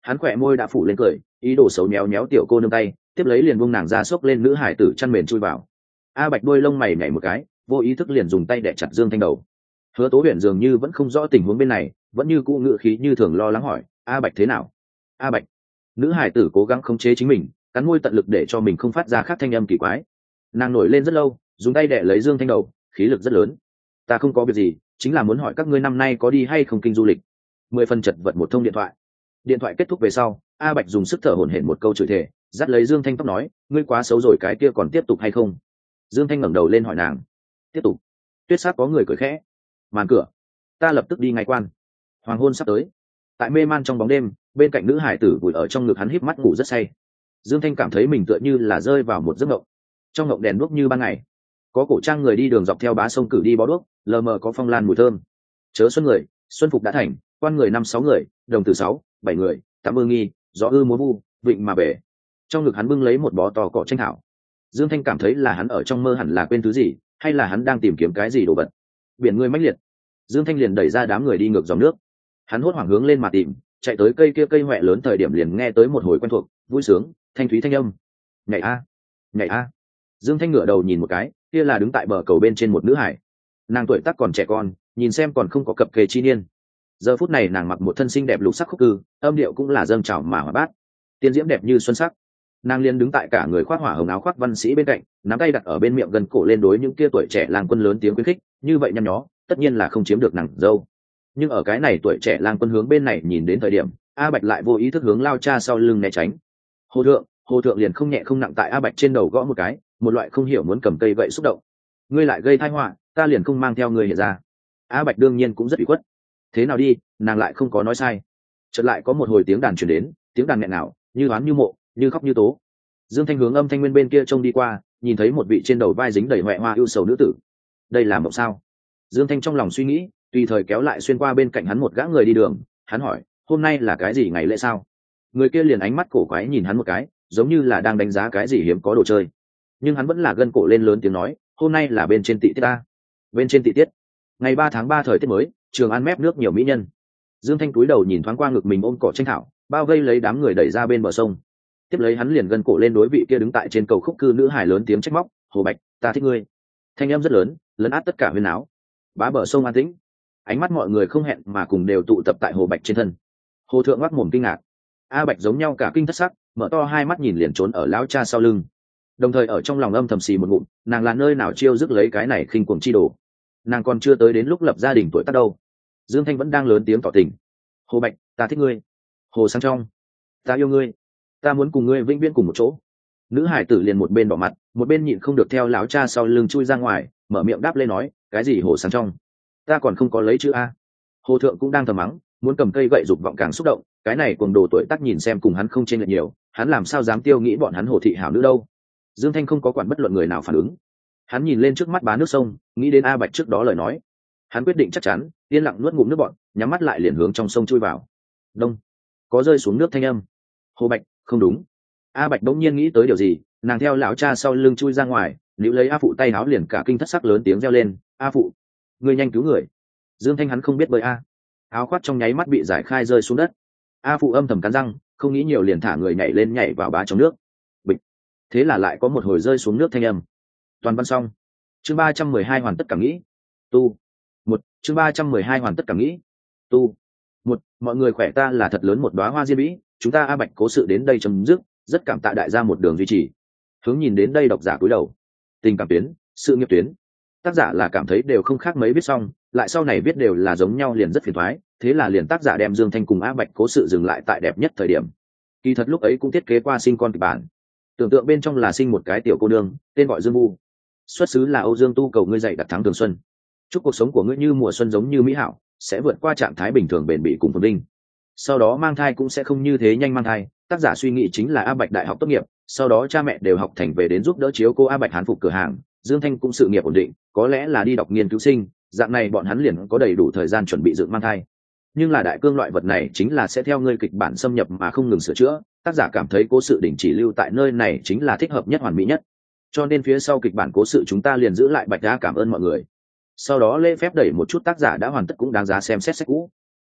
hắn khỏe môi đã phủ lên cười, ý đồ xấu méo méo tiểu cô nương tay, tiếp lấy liền buông nàng ra xốc lên nữ hải tử chăn mền chui vào. A Bạch đôi lông mày nhảy một cái, vô ý thức liền dùng tay đè chặt Dương Thanh đầu. Hứa Tố Huyền dường như vẫn không rõ tình huống bên này, vẫn như cũ ngự khí như thường lo lắng hỏi: A Bạch thế nào? A Bạch. Nữ hải tử cố gắng khống chế chính mình, cắn môi tận lực để cho mình không phát ra khác thanh âm kỳ quái. Nàng nổi lên rất lâu, dùng tay đè lấy Dương Thanh đầu, khí lực rất lớn. Ta không có việc gì, chính là muốn hỏi các ngươi năm nay có đi hay không kinh du lịch. Mười phần chật vật một thông điện thoại. Điện thoại kết thúc về sau, A Bạch dùng sức thở hổn hển một câu chửi thề, dắt lấy Dương Thanh tóc nói: ngươi quá xấu rồi, cái kia còn tiếp tục hay không? Dương Thanh ngẩng đầu lên hỏi nàng: tiếp tục? Tuyết Sát có người cười khẽ. Màn cửa. Ta lập tức đi ngay quan. Hoàng hôn sắp tới. Tại mê man trong bóng đêm, bên cạnh nữ hải tử vùi ở trong ngực hắn híp mắt ngủ rất say. Dương Thanh cảm thấy mình tựa như là rơi vào một giấc mộng. Trong mộng đèn đuốc như ban ngày, có cổ trang người đi đường dọc theo bá sông cử đi bó đuốc, lờ mờ có phong lan mùi thơm. Chớ xuân người, xuân phục đã thành, quan người năm sáu người, đồng tử sáu, bảy người, tạm ư nghi, gió ư múa vu, vịnh mà bể. Trong ngực hắn bưng lấy một bó to cỏ tranh thảo. Dương Thanh cảm thấy là hắn ở trong mơ hẳn là quên thứ gì, hay là hắn đang tìm kiếm cái gì đồ vật. Biển người mãnh liệt, Dương Thanh liền đẩy ra đám người đi ngược dòng nước. Hắn hốt hoảng hướng lên mà tìm, chạy tới cây kia cây hoẹ lớn thời điểm liền nghe tới một hồi quen thuộc, vui sướng, thanh thúy thanh âm. Nhảy a, nhảy a. Dương Thanh ngửa đầu nhìn một cái, kia là đứng tại bờ cầu bên trên một nữ hải. Nàng tuổi tác còn trẻ con, nhìn xem còn không có cập kê chi niên. Giờ phút này nàng mặc một thân xinh đẹp lục sắc khúc cư, âm điệu cũng là dâng trào mà hòa bát, tiên diễm đẹp như xuân sắc. Nàng liền đứng tại cả người khoác hỏa hồng áo khoác văn sĩ bên cạnh, nắm tay đặt ở bên miệng gần cổ lên đối những kia tuổi trẻ lang quân lớn tiếng khuyến khích, như vậy nhăn nhó, tất nhiên là không chiếm được nàng dâu. Nhưng ở cái này tuổi trẻ lang quân hướng bên này nhìn đến thời điểm, A Bạch lại vô ý thức hướng lao cha sau lưng né tránh. Hồ thượng, hồ thượng liền không nhẹ không nặng tại A Bạch trên đầu gõ một cái, một loại không hiểu muốn cầm cây gậy xúc động. Ngươi lại gây tai họa, ta liền không mang theo ngươi hiện ra. A Bạch đương nhiên cũng rất ủy khuất. Thế nào đi, nàng lại không có nói sai. Chợt lại có một hồi tiếng đàn truyền đến, tiếng đàn nghẹn ngào, như oán như mộ, như khóc như tố. Dương Thanh hướng âm thanh nguyên bên kia trông đi qua, nhìn thấy một vị trên đầu vai dính đầy hoẹ hoa ưu sầu nữ tử. Đây là mộng sao? Dương Thanh trong lòng suy nghĩ, tùy thời kéo lại xuyên qua bên cạnh hắn một gã người đi đường. Hắn hỏi: hôm nay là cái gì ngày lễ sao? Người kia liền ánh mắt cổ quái nhìn hắn một cái, giống như là đang đánh giá cái gì hiếm có đồ chơi. Nhưng hắn vẫn là gân cổ lên lớn tiếng nói: hôm nay là bên trên tị tiết ta. Bên trên tị tiết? Ngày ba tháng ba thời tiết mới, Trường An mép nước nhiều mỹ nhân. Dương Thanh cúi đầu nhìn thoáng qua ngực mình ôm cỏ tranh thảo, bao vây lấy đám người đẩy ra bên bờ sông. Tiếp lấy hắn liền gân cổ lên đối vị kia đứng tại trên cầu khúc cư nữ hài lớn tiếng trách móc: Hồ Bạch, ta thích ngươi. Thanh âm rất lớn, lấn át tất cả huyên áo. Bá bờ sông an tĩnh, ánh mắt mọi người không hẹn mà cùng đều tụ tập tại Hồ Bạch trên thân. Hồ thượng ngoác mồm kinh ngạc. A Bạch giống nhau cả kinh thất sắc, mở to hai mắt nhìn liền trốn ở lão cha sau lưng. Đồng thời ở trong lòng âm thầm xì một ngụm, nàng là nơi nào chiêu dứt lấy cái này khinh cuồng chi đồ. Nàng còn chưa tới đến lúc lập gia đình tuổi tác đâu. Dương Thanh vẫn đang lớn tiếng tỏ tình. Hồ Bạch, ta thích ngươi. Hồ Sáng Trong, ta yêu ngươi. Ta muốn cùng ngươi vĩnh viễn cùng một chỗ. Nữ hải tử liền một bên đỏ mặt, một bên nhịn không được theo lão cha sau lưng chui ra ngoài, mở miệng đáp lên nói: cái gì Hồ Sáng Trong? Ta còn không có lấy chữ A. Hồ thượng cũng đang thầm mắng, muốn cầm cây gậy dục vọng càng xúc động, cái này cuồng đồ tuổi tác nhìn xem cùng hắn không chênh lệch nhiều, hắn làm sao dám tiêu nghĩ bọn hắn Hồ thị hảo nữ đâu. Dương Thanh không có quản bất luận người nào phản ứng. Hắn nhìn lên trước mắt bá nước sông, nghĩ đến A Bạch trước đó lời nói. Hắn quyết định chắc chắn, yên lặng nuốt ngụm nước bọt, nhắm mắt lại liền hướng trong sông chui vào. Đông, có rơi xuống nước thanh âm. Hồ Bạch, không đúng. A Bạch đống nhiên nghĩ tới điều gì, nàng theo lão cha sau lưng chui ra ngoài, níu lấy A phụ tay áo liền cả kinh thất sắc lớn tiếng reo lên: A phụ, ngươi nhanh cứu người. Dương Thanh hắn không biết bơi a. Áo khoác trong nháy mắt bị giải khai rơi xuống đất. A phụ âm thầm cắn răng, không nghĩ nhiều liền thả người nhảy lên nhảy vào bá trong nước. Bịch. Thế là lại có một hồi rơi xuống nước thanh âm. Toàn văn xong. Chương ba trăm mười hai hoàn tất cảm nghĩ. Tu. Một. Chương ba trăm mười hai hoàn tất cảm nghĩ. Tu. Một. Mọi người khỏe, ta là thật lớn một đóa hoa diên vĩ, chúng ta A Bạch cố sự đến đây chấm dứt, rất cảm tạ đại gia một đường duy trì. Hướng nhìn đến đây độc giả cúi đầu. Tình cảm tuyến, sự nghiệp tuyến. Tác giả là cảm thấy đều không khác mấy viết xong, lại sau này viết đều là giống nhau liền rất phiền toái, thế là liền tác giả đem Dương Thanh cùng A Bạch cố sự dừng lại tại đẹp nhất thời điểm. Kỳ thật lúc ấy cũng thiết kế qua sinh con kịch bản, tưởng tượng bên trong là sinh một cái tiểu cô nương, tên gọi Dương Vu, xuất xứ là Âu Dương Tu cầu ngươi dạy đặt thắng thường xuân, chúc cuộc sống của ngươi như mùa xuân giống như mỹ hảo, sẽ vượt qua trạng thái bình thường bền bỉ cùng phồn vinh. Sau đó mang thai cũng sẽ không như thế nhanh mang thai, tác giả suy nghĩ chính là A Bạch đại học tốt nghiệp, sau đó cha mẹ đều học thành về đến giúp đỡ chiếu cô A Bạch hán phục cửa hàng, Dương Thanh cũng sự nghiệp ổn định, có lẽ là đi đọc nghiên cứu sinh, dạng này bọn hắn liền có đầy đủ thời gian chuẩn bị dựng mang thai. Nhưng là đại cương loại vật này chính là sẽ theo ngươi kịch bản xâm nhập mà không ngừng sửa chữa, tác giả cảm thấy cố sự đình chỉ lưu tại nơi này chính là thích hợp nhất, hoàn mỹ nhất, cho nên phía sau kịch bản cố sự chúng ta liền giữ lại Bạch Đá, cảm ơn mọi người. Sau đó lễ phép đẩy một chút tác giả đã hoàn tất cũng đáng giá xem xét sách cũ.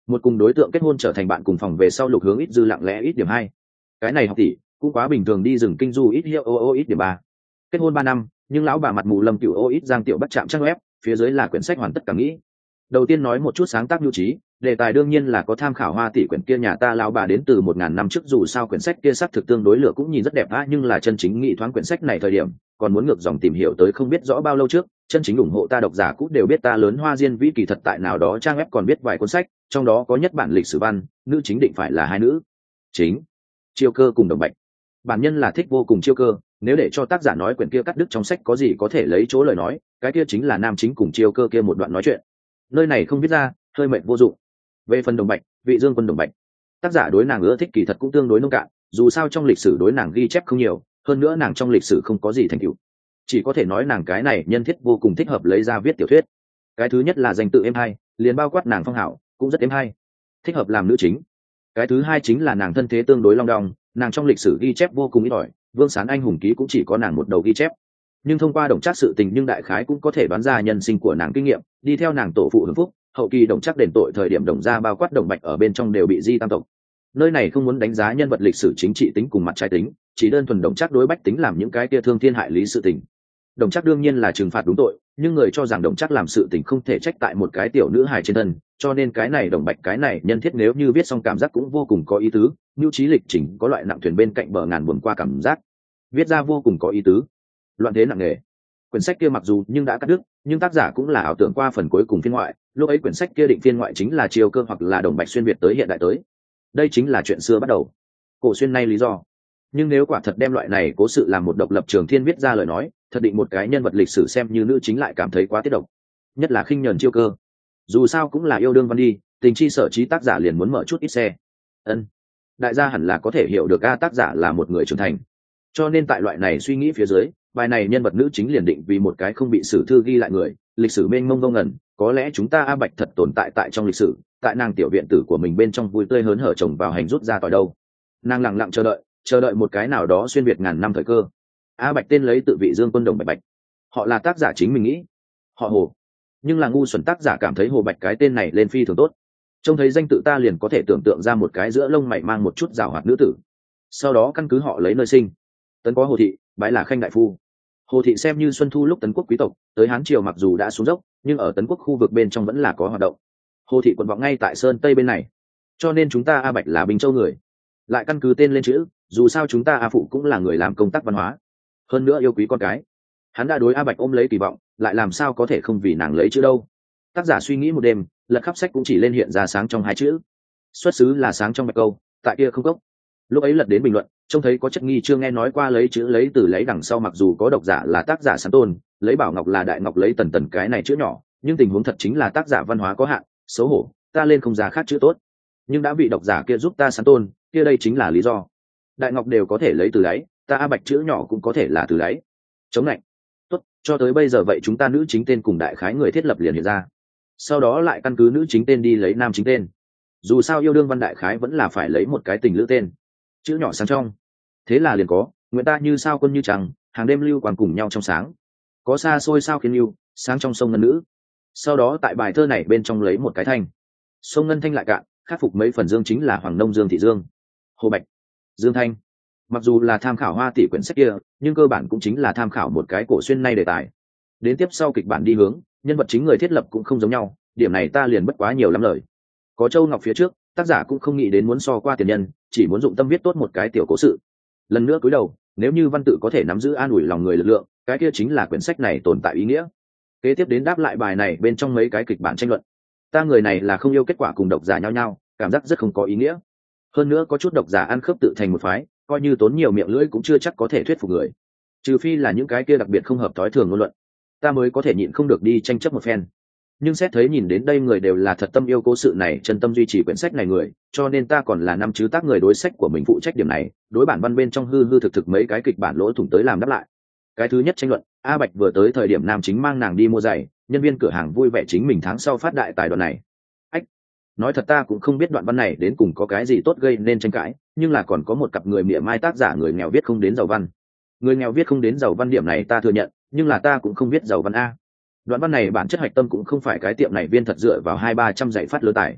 một cùng đối tượng kết hôn trở thành bạn cùng phòng về sau Lục Hướng ít dư lặng lẽ ít điểm hai. Cái này học tỷ cũng quá bình thường đi, rừng kinh du ít hiệu ô ô ít điểm ba. Kết hôn ba năm nhưng lão bà mặt mù Lâm Cửu ô ít Giang Tiểu bắt chạm trang web, phía dưới là quyển sách hoàn tất cả nghĩ. Đầu tiên nói một chút sáng tác nhu trí, đề tài đương nhiên là có tham khảo Hoa tỷ quyển kia nhà ta lão bà đến từ một ngàn năm trước, dù sao quyển sách kia sắc thực tương đối lửa cũng nhìn rất đẹp á, nhưng là chân chính nghị thoáng quyển sách này thời điểm còn muốn ngược dòng tìm hiểu tới không biết rõ bao lâu trước, chân chính ủng hộ ta độc giả cũng đều biết ta lớn Hoa Diên Vĩ kỳ thật tại nào đó trang web còn biết vài cuốn sách, trong đó có nhất bản lịch sử văn, nữ chính định phải là hai nữ chính, Chiêu Cơ cùng Đồng Bạch. Bản nhân là thích vô cùng Chiêu Cơ, nếu để cho tác giả nói quyển kia cắt đứt trong sách có gì có thể lấy chỗ lời nói, cái kia chính là nam chính cùng Chiêu Cơ kia một đoạn nói chuyện. Nơi này không viết ra, hơi mệnh vô dụng. Về phần Đồng Bạch, Vị Dương Quân Đồng Bạch, tác giả đối nàng ưa thích kỳ thật cũng tương đối nông cạn, dù sao trong lịch sử đối nàng ghi chép không nhiều, hơn nữa nàng trong lịch sử không có gì thành tựu, chỉ có thể nói nàng cái này nhân thiết vô cùng thích hợp lấy ra viết tiểu thuyết. Cái thứ nhất là danh tự êm hay, liền bao quát nàng phong hảo cũng rất êm hay, thích hợp làm nữ chính. Cái thứ hai chính là nàng thân thế tương đối long đong, nàng trong lịch sử ghi chép vô cùng ít ỏi, Vương Sán Anh hùng ký cũng chỉ có nàng một đầu ghi chép, nhưng thông qua Đồng Trác sự tình nhưng đại khái cũng có thể đoán ra nhân sinh của nàng kinh nghiệm, đi theo nàng tổ phụ hưởng phúc, hậu kỳ Đồng Trác đền tội thời điểm Đồng gia bao quát Đồng Bạch ở bên trong đều bị di tam tộc. Nơi này không muốn đánh giá nhân vật lịch sử chính trị tính cùng mặt trái tính, chỉ đơn thuần Đồng Trác đối bách tính làm những cái kia thương thiên hại lý sự tình. Đồng Trác đương nhiên là trừng phạt đúng tội, nhưng người cho rằng Đồng Trác làm sự tình không thể trách tại một cái tiểu nữ hài trên thân, cho nên cái này Đồng Bạch cái này nhân thiết nếu như viết xong cảm giác cũng vô cùng có ý tứ, nhu trí lịch trình có loại nặng thuyền bên cạnh bờ ngàn buồn qua cảm giác, viết ra vô cùng có ý tứ. Loạn thế nặng nề. Quyển sách kia mặc dù nhưng đã cắt đứt, nhưng tác giả cũng là ảo tưởng qua phần cuối cùng phiên ngoại, lúc ấy quyển sách kia định phiên ngoại chính là Chiêu Cơ hoặc là Đồng Bạch xuyên việt tới hiện đại tới. Đây chính là chuyện xưa bắt đầu, cổ xuyên nay lý do. Nhưng nếu quả thật đem loại này cố sự làm một độc lập trường thiên viết ra lời nói, thật định một cái nhân vật lịch sử xem như nữ chính lại cảm thấy quá tiết độc, nhất là khinh nhờn Chiêu Cơ. Dù sao cũng là yêu đương văn đi, tình chi sở trí tác giả liền muốn mở chút ít xe. Ân, đại gia hẳn là có thể hiểu được a, tác giả là một người trưởng thành, cho nên tại loại này suy nghĩ phía dưới, bài này nhân vật nữ chính liền định vì một cái không bị sử thư ghi lại người, lịch sử mênh mông vô ngần, có lẽ chúng ta A Bạch thật tồn tại tại trong lịch sử, tại nàng tiểu viện tử của mình bên trong vui tươi hớn hở chồng vào hành rút ra tỏi đâu. Nàng lặng lặng chờ đợi, chờ đợi một cái nào đó xuyên việt ngàn năm thời cơ. A Bạch tên lấy tự Vị Dương Quân Đồng Bạch Bạch, họ là tác giả chính mình nghĩ, họ Hồ, nhưng là ngu xuẩn tác giả cảm thấy Hồ Bạch cái tên này lên phi thường tốt, trông thấy danh tự ta liền có thể tưởng tượng ra một cái giữa lông mày mang một chút rào hoạt nữ tử, sau đó căn cứ họ lấy nơi sinh. Tấn có Hồ thị, bái là Khanh đại phu. Hồ thị xem như xuân thu lúc Tấn quốc quý tộc, tới Hán triều mặc dù đã xuống dốc, nhưng ở Tấn quốc khu vực bên trong vẫn là có hoạt động. Hồ thị quận vọng ngay tại sơn tây bên này, cho nên chúng ta A Bạch là Bình Châu người, lại căn cứ tên lên chữ, dù sao chúng ta A phụ cũng là người làm công tác văn hóa, hơn nữa yêu quý con cái, hắn đã đối A Bạch ôm lấy kỳ vọng, lại làm sao có thể không vì nàng lấy chữ đâu. Tác giả suy nghĩ một đêm, lật khắp sách cũng chỉ lên hiện ra sáng trong hai chữ, xuất xứ là sáng trong bạch câu, tại kia không gốc. Lúc ấy lật đến bình luận, trông thấy có chất nghi chưa nghe nói qua lấy chữ lấy từ lấy đằng sau, mặc dù có độc giả là tác giả Sán Tôn, lấy Bảo Ngọc là Đại Ngọc lấy tần tần cái này chữ nhỏ, nhưng tình huống thật chính là tác giả văn hóa có hạn, xấu hổ, ta lên không ra khác chữ tốt. Nhưng đã bị độc giả kia giúp ta Sán Tôn, kia đây chính là lý do. Đại Ngọc đều có thể lấy từ đáy, ta A Bạch chữ nhỏ cũng có thể là từ đáy. Chống lạnh. Tốt, cho tới bây giờ vậy chúng ta nữ chính tên cùng đại khái người thiết lập liền hiện ra. Sau đó lại căn cứ nữ chính tên đi lấy nam chính tên. Dù sao yêu đương văn đại khái vẫn là phải lấy một cái tình lữ tên, chữ nhỏ sáng trong. Thế là liền có nguyện ta như sao quân như trăng, hàng đêm lưu quang cùng nhau trong sáng, có xa xôi sao khiến lưu sáng trong sông ngân nữ. Sau đó tại bài thơ này bên trong lấy một cái thanh, sông ngân thanh lại cạn, khắc phục mấy phần dương chính là Hoàng Nông Dương Thị Dương, Hồ Bạch, Dương Thanh. Mặc dù là tham khảo Hoa tỷ quyển sách kia, nhưng cơ bản cũng chính là tham khảo một cái cổ xuyên nay đề tài. Đến tiếp sau kịch bản đi hướng, nhân vật chính người thiết lập cũng không giống nhau, điểm này ta liền bất quá nhiều lắm lời. Có Châu Ngọc phía trước, tác giả cũng không nghĩ đến muốn so qua tiền nhân, chỉ muốn dụng tâm viết tốt một cái tiểu cố sự. Lần nữa cúi đầu, nếu như văn tự có thể nắm giữ an ủi lòng người lực lượng, cái kia chính là quyển sách này tồn tại ý nghĩa. Kế tiếp đến đáp lại bài này bên trong mấy cái kịch bản tranh luận. Ta người này là không yêu kết quả cùng độc giả nhau nhau, cảm giác rất không có ý nghĩa. Hơn nữa có chút độc giả ăn khớp tự thành một phái, coi như tốn nhiều miệng lưỡi cũng chưa chắc có thể thuyết phục người. Trừ phi là những cái kia đặc biệt không hợp thói thường ngôn luận, ta mới có thể nhịn không được đi tranh chấp một phen. Nhưng xét thấy nhìn đến đây người đều là thật tâm yêu cố sự này, chân tâm duy trì quyển sách này người, cho nên ta còn là năm chứ tác người đối sách của mình phụ trách điểm này, đối bản văn bên trong hư hư thực thực mấy cái kịch bản lỗ thủng tới làm đáp lại. Cái thứ nhất tranh luận, A Bạch vừa tới thời điểm nam chính mang nàng đi mua giày, nhân viên cửa hàng vui vẻ chính mình tháng sau phát đại tài đoạn này. Ách, nói thật ta cũng không biết đoạn văn này đến cùng có cái gì tốt gây nên tranh cãi, nhưng là còn có một cặp người mỉa mai tác giả người nghèo viết không đến giàu văn. Người nghèo viết không đến giàu văn điểm này ta thừa nhận, nhưng là ta cũng không biết giàu văn a. Đoạn văn này bản chất hạch tâm cũng không phải cái tiệm này viên thật dựa vào hai ba trăm dạy phát lứa tài,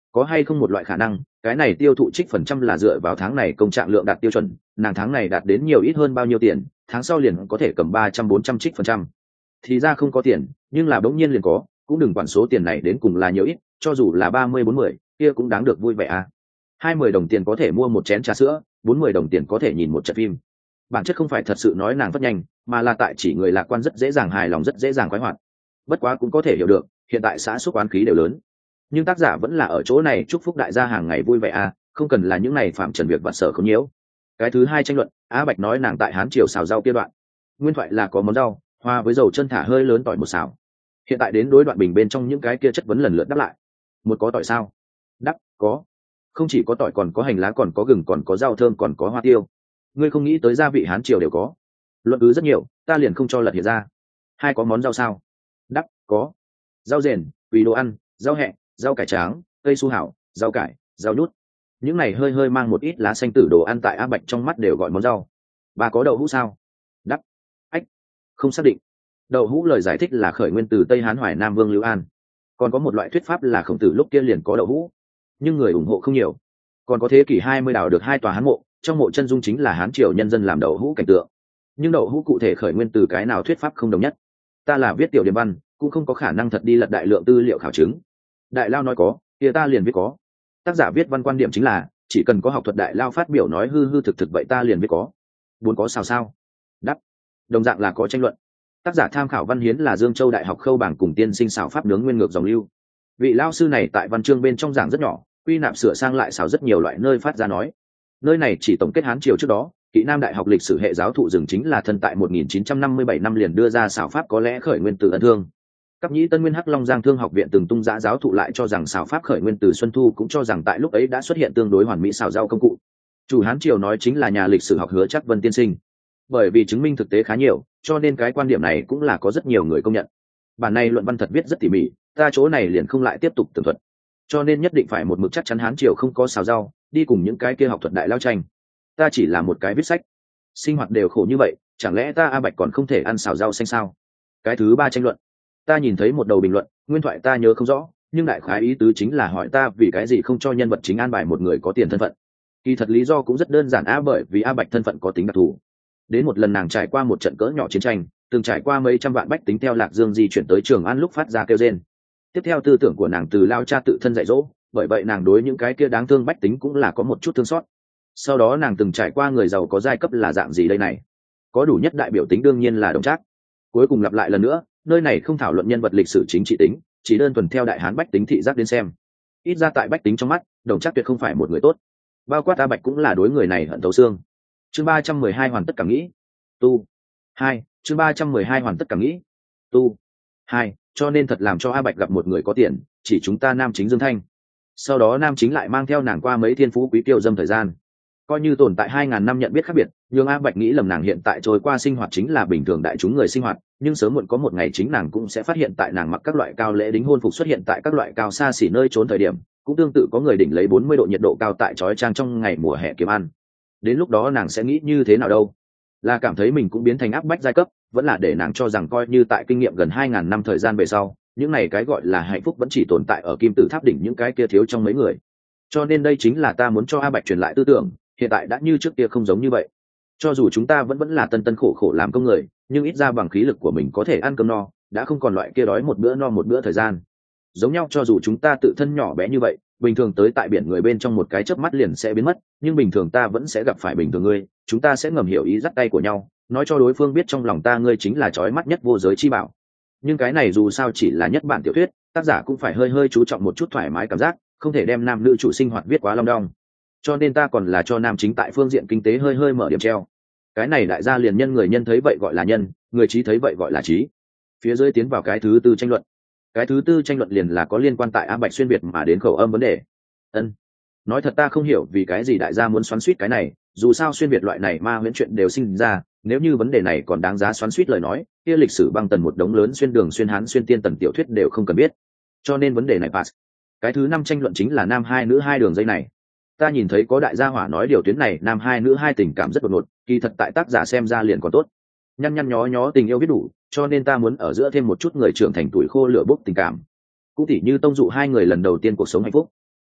Có hay không một loại khả năng cái này tiêu thụ trích phần trăm là dựa vào tháng này công trạng lượng đạt tiêu chuẩn, nàng tháng này đạt đến nhiều ít hơn bao nhiêu tiền, tháng sau liền có thể cầm ba trăm bốn trăm trích phần trăm. Thì ra không có tiền, nhưng là bỗng nhiên liền có, cũng đừng quản số tiền này đến cùng là nhiều ít, cho dù là ba mươi bốn mươi, kia cũng đáng được vui vẻ à. Hai mươi đồng tiền có thể mua một chén trà sữa, bốn mươi đồng tiền có thể nhìn một trận phim. Bản chất không phải thật sự nói nàng rất nhanh, mà là tại chỉ người lạc quan rất dễ dàng hài lòng, rất dễ dàng khoái hoạt. Bất quá cũng có thể hiểu được, hiện tại xã xúc oán khí đều lớn, nhưng tác giả vẫn là ở chỗ này chúc phúc đại gia hàng ngày vui vẻ à, không cần là những này phạm trần việc vặt sở không nhiễu. Cái thứ hai tranh luận, Á Bạch nói nàng tại Hán triều xào rau kia đoạn, nguyên thoại là có món rau hoa với dầu chân thả hơi lớn tỏi một xào. Hiện tại đến đối đoạn bình bên trong những cái kia chất vấn lần lượt đáp lại. Một có tỏi sao? Đáp, có. Không chỉ có tỏi còn có hành lá, còn có gừng, còn có rau thơm, còn có hoa tiêu. Ngươi không nghĩ tới gia vị Hán triều đều có. Luận cứ rất nhiều, ta liền không cho lật hiện ra. Hai có món rau sao? Đáp, có. Rau rền, vì đồ ăn, rau hẹ, rau cải trắng, cây su hảo, rau cải, rau nhút. Những này hơi hơi mang một ít lá xanh tử đồ ăn tại Á Bạch trong mắt đều gọi món rau. Bà có đậu hũ sao? Đáp, ách, không xác định. Đậu hũ lời giải thích là khởi nguyên từ Tây Hán Hoài Nam Vương Lưu An. Còn có một loại thuyết pháp là Khổng Tử lúc kia liền có đậu hũ, nhưng người ủng hộ không nhiều. Còn có thế kỷ hai mươi đào được hai tòa Hán mộ, trong mộ chân dung chính là Hán triều nhân dân làm đậu hũ cảnh tượng. Nhưng đậu hũ cụ thể khởi nguyên từ cái nào thuyết pháp không đồng nhất. Ta là viết tiểu điển văn, cũng không có khả năng thật đi lật đại lượng tư liệu khảo chứng. Đại lao nói có, kia ta liền viết có. Tác giả viết văn quan điểm chính là chỉ cần có học thuật đại lao phát biểu nói hư hư thực thực vậy ta liền viết có. Muốn có sao sao? Đáp, đồng dạng là có tranh luận. Tác giả tham khảo văn hiến là Dương Châu Đại học Khâu Bảng cùng tiên sinh xào pháp nướng nguyên ngược dòng lưu. Vị lao sư này tại văn chương bên trong giảng rất nhỏ, quy nạp sửa sang lại xào rất nhiều loại nơi phát ra nói. Nơi này chỉ tổng kết Hán triều trước đó, Kỵ Nam Đại học lịch sử hệ giáo thụ dừng chính là thân tại một nghìn chín trăm năm mươi bảy năm liền đưa ra xào pháp có lẽ khởi nguyên từ Ân Thương. Cấp nhĩ Tân Nguyên Hắc Long Giang Thương học viện từng tung giã giáo thụ lại cho rằng xào pháp khởi nguyên từ Xuân Thu, cũng cho rằng tại lúc ấy đã xuất hiện tương đối hoàn mỹ xào rau công cụ. Chủ Hán triều nói chính là nhà lịch sử học Hứa Trác Vân tiên sinh. Bởi vì chứng minh thực tế khá nhiều, cho nên cái quan điểm này cũng là có rất nhiều người công nhận. Bản này luận văn thật viết rất tỉ mỉ, ta chỗ này liền không lại tiếp tục tường thuật. Cho nên nhất định phải một mực chắc chắn Hán triều không có xào rau, đi cùng những cái kia học thuật đại lao tranh. Ta chỉ là một cái viết sách, sinh hoạt đều khổ như vậy, chẳng lẽ ta A Bạch còn không thể ăn xào rau xanh sao? Cái thứ ba tranh luận, ta nhìn thấy một đầu bình luận, nguyên thoại ta nhớ không rõ, nhưng đại khái ý tứ chính là hỏi ta vì cái gì không cho nhân vật chính an bài một người có tiền thân phận. Kỳ thật lý do cũng rất đơn giản, a bởi vì A Bạch thân phận có tính đặc thù. Đến một lần nàng trải qua một trận cỡ nhỏ chiến tranh, từng trải qua mấy trăm vạn bách tính theo Lạc Dương di chuyển tới Trường An lúc phát ra kêu rên. Tiếp theo tư tưởng của nàng từ lao cha tự thân dạy dỗ, bởi vậy nàng đối những cái kia đáng thương bách tính cũng là có một chút thương xót. Sau đó nàng từng trải qua người giàu có giai cấp là dạng gì đây này, có đủ nhất đại biểu tính đương nhiên là Đồng Trác. Cuối cùng lặp lại lần nữa, nơi này không thảo luận nhân vật lịch sử chính trị tính, chỉ đơn thuần theo đại hán bách tính thị giác đến xem. Ít ra tại bách tính trong mắt, Đồng Trác tuyệt không phải một người tốt, bao quát A Bạch cũng là đối người này hận thấu xương. Chương ba trăm mười hai hoàn tất cảm nghĩ tu hai. Chương ba trăm mười hai hoàn tất cảm nghĩ tu hai. Cho nên thật làm cho A Bạch gặp một người có tiền, chỉ chúng ta nam chính Dương Thanh. Sau đó nam chính lại mang theo nàng qua mấy thiên phú quý tiêu dâm thời gian, coi như tồn tại hai ngàn năm nhận biết khác biệt, nhưng A Bạch nghĩ lầm nàng hiện tại trôi qua sinh hoạt chính là bình thường đại chúng người sinh hoạt, nhưng sớm muộn có một ngày chính nàng cũng sẽ phát hiện tại nàng mặc các loại cao lễ đính hôn phục xuất hiện tại các loại cao xa xỉ nơi trốn thời điểm, cũng tương tự có người đỉnh lấy bốn mươi độ nhiệt độ cao tại chói chang trong ngày mùa hè kiếm ăn. Đến lúc đó nàng sẽ nghĩ như thế nào đâu? Là cảm thấy mình cũng biến thành áp bách giai cấp, vẫn là để nàng cho rằng coi như tại kinh nghiệm gần hai ngàn năm thời gian về sau, những này cái gọi là hạnh phúc vẫn chỉ tồn tại ở kim tự tháp đỉnh những cái kia thiếu trong mấy người. Cho nên đây chính là ta muốn cho A Bạch truyền lại tư tưởng, hiện tại đã như trước kia không giống như vậy. Cho dù chúng ta vẫn vẫn là tân tân khổ khổ làm công người, nhưng ít ra bằng khí lực của mình có thể ăn cơm no, đã không còn loại kia đói một bữa no một bữa thời gian. Giống nhau, cho dù chúng ta tự thân nhỏ bé như vậy, bình thường tới tại biển người bên trong một cái chớp mắt liền sẽ biến mất, nhưng bình thường ta vẫn sẽ gặp phải bình thường ngươi, chúng ta sẽ ngầm hiểu ý dắt tay của nhau, nói cho đối phương biết trong lòng ta ngươi chính là chói mắt nhất vô giới chi bảo. Nhưng cái này dù sao chỉ là nhất bản tiểu thuyết, tác giả cũng phải hơi hơi chú trọng một chút thoải mái cảm giác, không thể đem nam nữ chủ sinh hoạt viết quá long đong. Cho nên ta còn là cho nam chính tại phương diện kinh tế hơi hơi mở điểm treo. Cái này đại gia liền nhân người nhân thấy vậy gọi là nhân, người trí thấy vậy gọi là trí. Phía dưới tiến vào cái thứ tư tranh luận. Cái thứ tư tranh luận liền là có liên quan tại A Bạch xuyên việt mà đến khẩu âm vấn đề. Ân, nói thật ta không hiểu vì cái gì đại gia muốn xoắn xuýt cái này, dù sao xuyên việt loại này ma huyễn chuyện đều sinh ra, nếu như vấn đề này còn đáng giá xoắn xuýt lời nói, kia lịch sử băng tần một đống lớn xuyên đường xuyên hán xuyên tiên tần tiểu thuyết đều không cần biết. Cho nên vấn đề này pass. Cái thứ năm tranh luận chính là nam hai nữ hai đường dây này. Ta nhìn thấy có đại gia hỏa nói điều tuyến này nam hai nữ hai tình cảm rất đột ngột, kỳ thật tại tác giả xem ra liền còn tốt. Nhăn nhăn nhó nhó tình yêu biết đủ, cho nên ta muốn ở giữa thêm một chút người trưởng thành tuổi khô lửa bốc tình cảm. Cũng tỉ như tông dụ hai người lần đầu tiên cuộc sống hạnh phúc.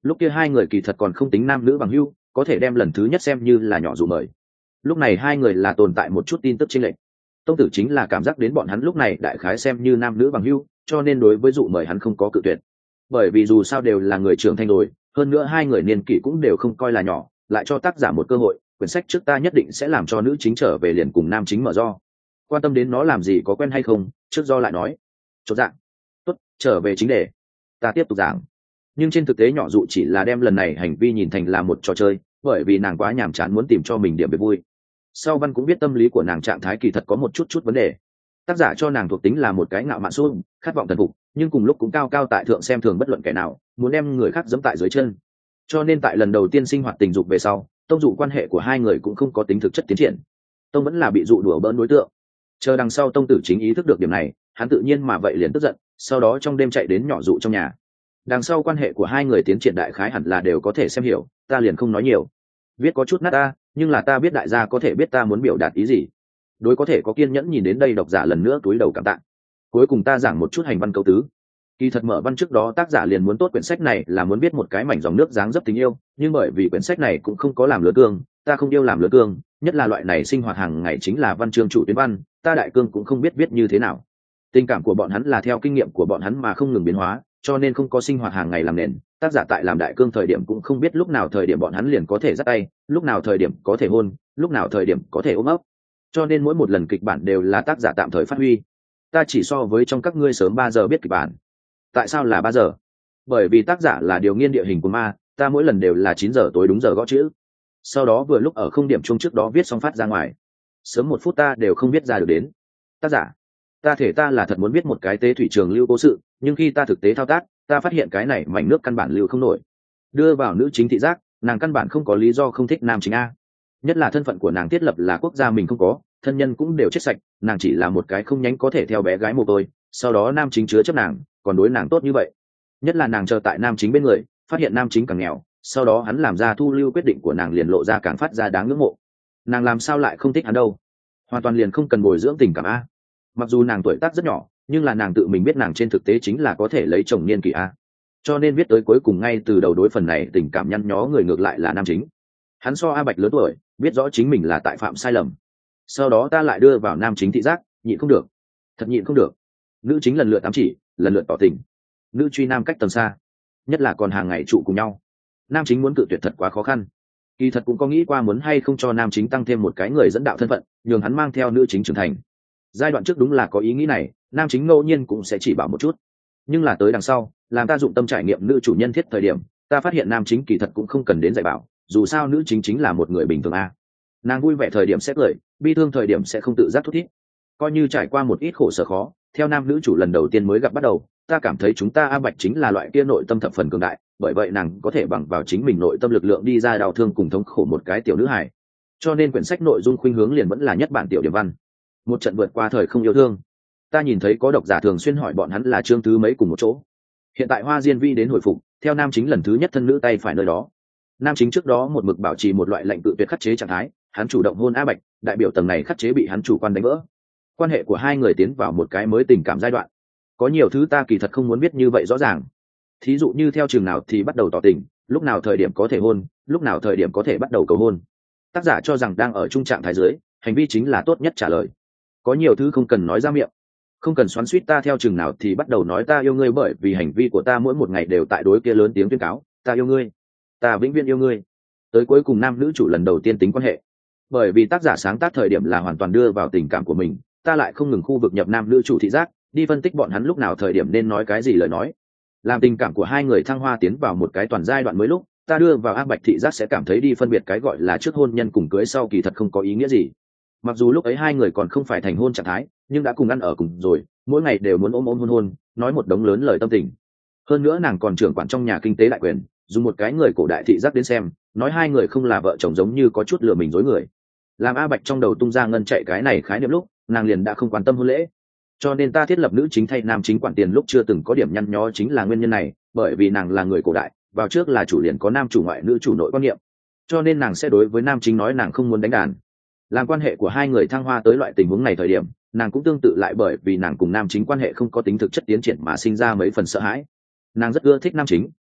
lúc kia hai người kỳ thật còn không tính nam nữ bằng hữu, có thể đem lần thứ nhất xem như là nhỏ dụ mời. Lúc này hai người là tồn tại một chút tin tức chênh lệch. Tông Tử chính là cảm giác đến bọn hắn lúc này đại khái xem như nam nữ bằng hữu, cho nên đối với dụ mời hắn không có cự tuyệt. Bởi vì dù sao đều là người trưởng thành rồi, hơn nữa hai người niên kỷ cũng đều không coi là nhỏ, lại cho tác giả một cơ hội, quyển sách trước ta nhất định sẽ làm cho nữ chính trở về liền cùng nam chính mở do. Quan tâm đến nó làm gì có quen hay không, trước do lại nói. Chốt dạng. Tốt, trở về chính đề. Ta tiếp tục giảng. Nhưng trên thực tế nhỏ dụ chỉ là đem lần này hành vi nhìn thành là một trò chơi, bởi vì nàng quá nhàm chán muốn tìm cho mình điểm về vui. Sau văn cũng biết tâm lý của nàng trạng thái kỳ thật có một chút chút vấn đề. Tác giả cho nàng thuộc tính là một cái ngạo mạn xuống, khát vọng thần phục, nhưng cùng lúc cũng cao cao tại thượng xem thường bất luận kẻ nào, muốn đem người khác giẫm tại dưới chân. Cho nên tại lần đầu tiên sinh hoạt tình dục về sau, tông dụ quan hệ của hai người cũng không có tính thực chất tiến triển. Tông vẫn là bị dụ đùa bỡn đối tượng. Chờ đằng sau tông tử chính ý thức được điểm này, hắn tự nhiên mà vậy liền tức giận, sau đó trong đêm chạy đến nhỏ dụ trong nhà. Đằng sau quan hệ của hai người tiến triển đại khái hẳn là đều có thể xem hiểu, ta liền không nói nhiều. Viết có chút nát ta, nhưng là ta biết đại gia có thể biết ta muốn biểu đạt ý gì. Đối có thể có kiên nhẫn nhìn đến đây độc giả lần nữa túi đầu cảm tạ. Cuối cùng ta giảng một chút hành văn câu tứ. Kỳ thật mở văn trước đó tác giả liền muốn tốt quyển sách này là muốn viết một cái mảnh dòng nước dáng dấp tình yêu, nhưng bởi vì quyển sách này cũng không có làm lớn cương, ta không yêu làm lớn cương, nhất là loại này sinh hoạt hàng ngày chính là văn chương chủ tuyến văn, ta đại cương cũng không biết viết như thế nào. Tình cảm của bọn hắn là theo kinh nghiệm của bọn hắn mà không ngừng biến hóa, cho nên không có sinh hoạt hàng ngày làm nền. Tác giả tại làm đại cương thời điểm cũng không biết lúc nào thời điểm bọn hắn liền có thể dắt tay, lúc nào thời điểm có thể hôn, lúc nào thời điểm có thể ôm ấp. Cho nên mỗi một lần kịch bản đều là tác giả tạm thời phát huy. Ta chỉ so với trong các ngươi sớm ba giờ biết kịch bản. Tại sao là ba giờ? Bởi vì tác giả là điều nghiên địa hình của ma, ta mỗi lần đều là chín giờ tối đúng giờ gõ chữ. Sau đó vừa lúc ở không điểm chung trước đó viết xong phát ra ngoài. Sớm một phút ta đều không biết ra được đến. Tác giả, ta thể ta là thật muốn viết một cái tế thủy trường lưu cố sự, nhưng khi ta thực tế thao tác, ta phát hiện cái này mảnh nước căn bản lưu không nổi. Đưa vào nữ chính thị giác, nàng căn bản không có lý do không thích nam chính a. Nhất là thân phận của nàng thiết lập là quốc gia mình không có, thân nhân cũng đều chết sạch, nàng chỉ là một cái không nhánh có thể theo bé gái mồ côi, sau đó nam chính chứa chấp nàng, còn đối nàng tốt như vậy. Nhất là nàng chờ tại nam chính bên người, phát hiện nam chính càng nghèo, sau đó hắn làm ra thu lưu quyết định của nàng liền lộ ra càng phát ra đáng ngưỡng mộ. Nàng làm sao lại không thích hắn đâu? Hoàn toàn liền không cần bồi dưỡng tình cảm a. Mặc dù nàng tuổi tác rất nhỏ, nhưng là nàng tự mình biết nàng trên thực tế chính là có thể lấy chồng niên kỷ a. Cho nên viết tới cuối cùng ngay từ đầu đối phần này tình cảm nhăn nhó người ngược lại là nam chính. Hắn so A Bạch lớn tuổi, biết rõ chính mình là tại phạm sai lầm. Sau đó ta lại đưa vào nam chính thị giác, nhịn không được, thật nhịn không được. Nữ chính lần lượt ám chỉ, lần lượt tỏ tình. Nữ truy nam cách tầm xa, nhất là còn hàng ngày trụ cùng nhau. Nam chính muốn cự tuyệt thật quá khó khăn. Kỳ thật cũng có nghĩ qua muốn hay không cho nam chính tăng thêm một cái người dẫn đạo thân phận, nhường hắn mang theo nữ chính trưởng thành. Giai đoạn trước đúng là có ý nghĩ này, nam chính ngẫu nhiên cũng sẽ chỉ bảo một chút. Nhưng là tới đằng sau, làm ta dụng tâm trải nghiệm nữ chủ nhân thiết thời điểm, ta phát hiện nam chính kỳ thật cũng không cần đến dạy bảo, dù sao nữ chính chính là một người bình thường a. Nàng vui vẻ thời điểm sẽ cười, bi thương thời điểm sẽ không tự giác thút thít. Coi như trải qua một ít khổ sở khó, theo nam nữ chủ lần đầu tiên mới gặp bắt đầu, ta cảm thấy chúng ta A Bạch chính là loại kia nội tâm thập phần cường đại, bởi vậy nàng có thể bằng vào chính mình nội tâm lực lượng đi ra đau thương cùng thống khổ một cái tiểu nữ hài. Cho nên quyển sách nội dung khuynh hướng liền vẫn là nhất bản tiểu điểm văn. Một trận vượt qua thời không yêu thương. Ta nhìn thấy có độc giả thường xuyên hỏi bọn hắn là chương thứ mấy cùng một chỗ. Hiện tại Hoa Diên Vi đến hồi phục, theo nam chính lần thứ nhất thân nữ tay phải nơi đó. Nam chính trước đó một mực bảo trì một loại lệnh tự tuyệt khắc chế trạng thái, hắn chủ động hôn A Bạch, đại biểu tầng này khắc chế bị hắn chủ quan đánh vỡ. Quan hệ của hai người tiến vào một cái mới tình cảm giai đoạn. Có nhiều thứ ta kỳ thật không muốn biết như vậy rõ ràng. Thí dụ như theo trường nào thì bắt đầu tỏ tình, lúc nào thời điểm có thể hôn, lúc nào thời điểm có thể bắt đầu cầu hôn. Tác giả cho rằng đang ở trung trạng thái dưới, hành vi chính là tốt nhất trả lời. Có nhiều thứ không cần nói ra miệng, không cần xoắn xuýt ta theo trường nào thì bắt đầu nói ta yêu ngươi, bởi vì hành vi của ta mỗi một ngày đều tại đối kia lớn tiếng tuyên cáo, ta yêu ngươi, ta vĩnh viễn yêu ngươi. Tới cuối cùng nam nữ chủ lần đầu tiên tính quan hệ. Bởi vì tác giả sáng tác thời điểm là hoàn toàn đưa vào tình cảm của mình, ta lại không ngừng khu vực nhập nam nữ chủ thị giác, đi phân tích bọn hắn lúc nào thời điểm nên nói cái gì lời nói. Làm tình cảm của hai người thăng hoa tiến vào một cái toàn giai đoạn mới lúc, ta đưa vào A Bạch thị giác sẽ cảm thấy đi phân biệt cái gọi là trước hôn nhân cùng cưới sau kỳ thật không có ý nghĩa gì. Mặc dù lúc ấy hai người còn không phải thành hôn trạng thái, nhưng đã cùng ăn ở cùng rồi, mỗi ngày đều muốn ôm ôm hôn hôn, nói một đống lớn lời tâm tình. Hơn nữa nàng còn trưởng quản trong nhà kinh tế đại quyền, dùng một cái người cổ đại thị giác đến xem, nói hai người không là vợ chồng giống như có chút lừa mình dối người. Làm A Bạch trong đầu tung ra ngân chạy cái này khái niệm lúc, nàng liền đã không quan tâm hôn lễ. Cho nên ta thiết lập nữ chính thay nam chính quản tiền lúc chưa từng có điểm nhăn nhó chính là nguyên nhân này, bởi vì nàng là người cổ đại, vào trước là chủ liền có nam chủ ngoại nữ chủ nội quan niệm, cho nên nàng sẽ đối với nam chính nói nàng không muốn đánh đàn. Làm quan hệ của hai người thăng hoa tới loại tình huống này thời điểm, nàng cũng tương tự lại bởi vì nàng cùng nam chính quan hệ không có tính thực chất tiến triển mà sinh ra mấy phần sợ hãi. Nàng rất ưa thích nam chính,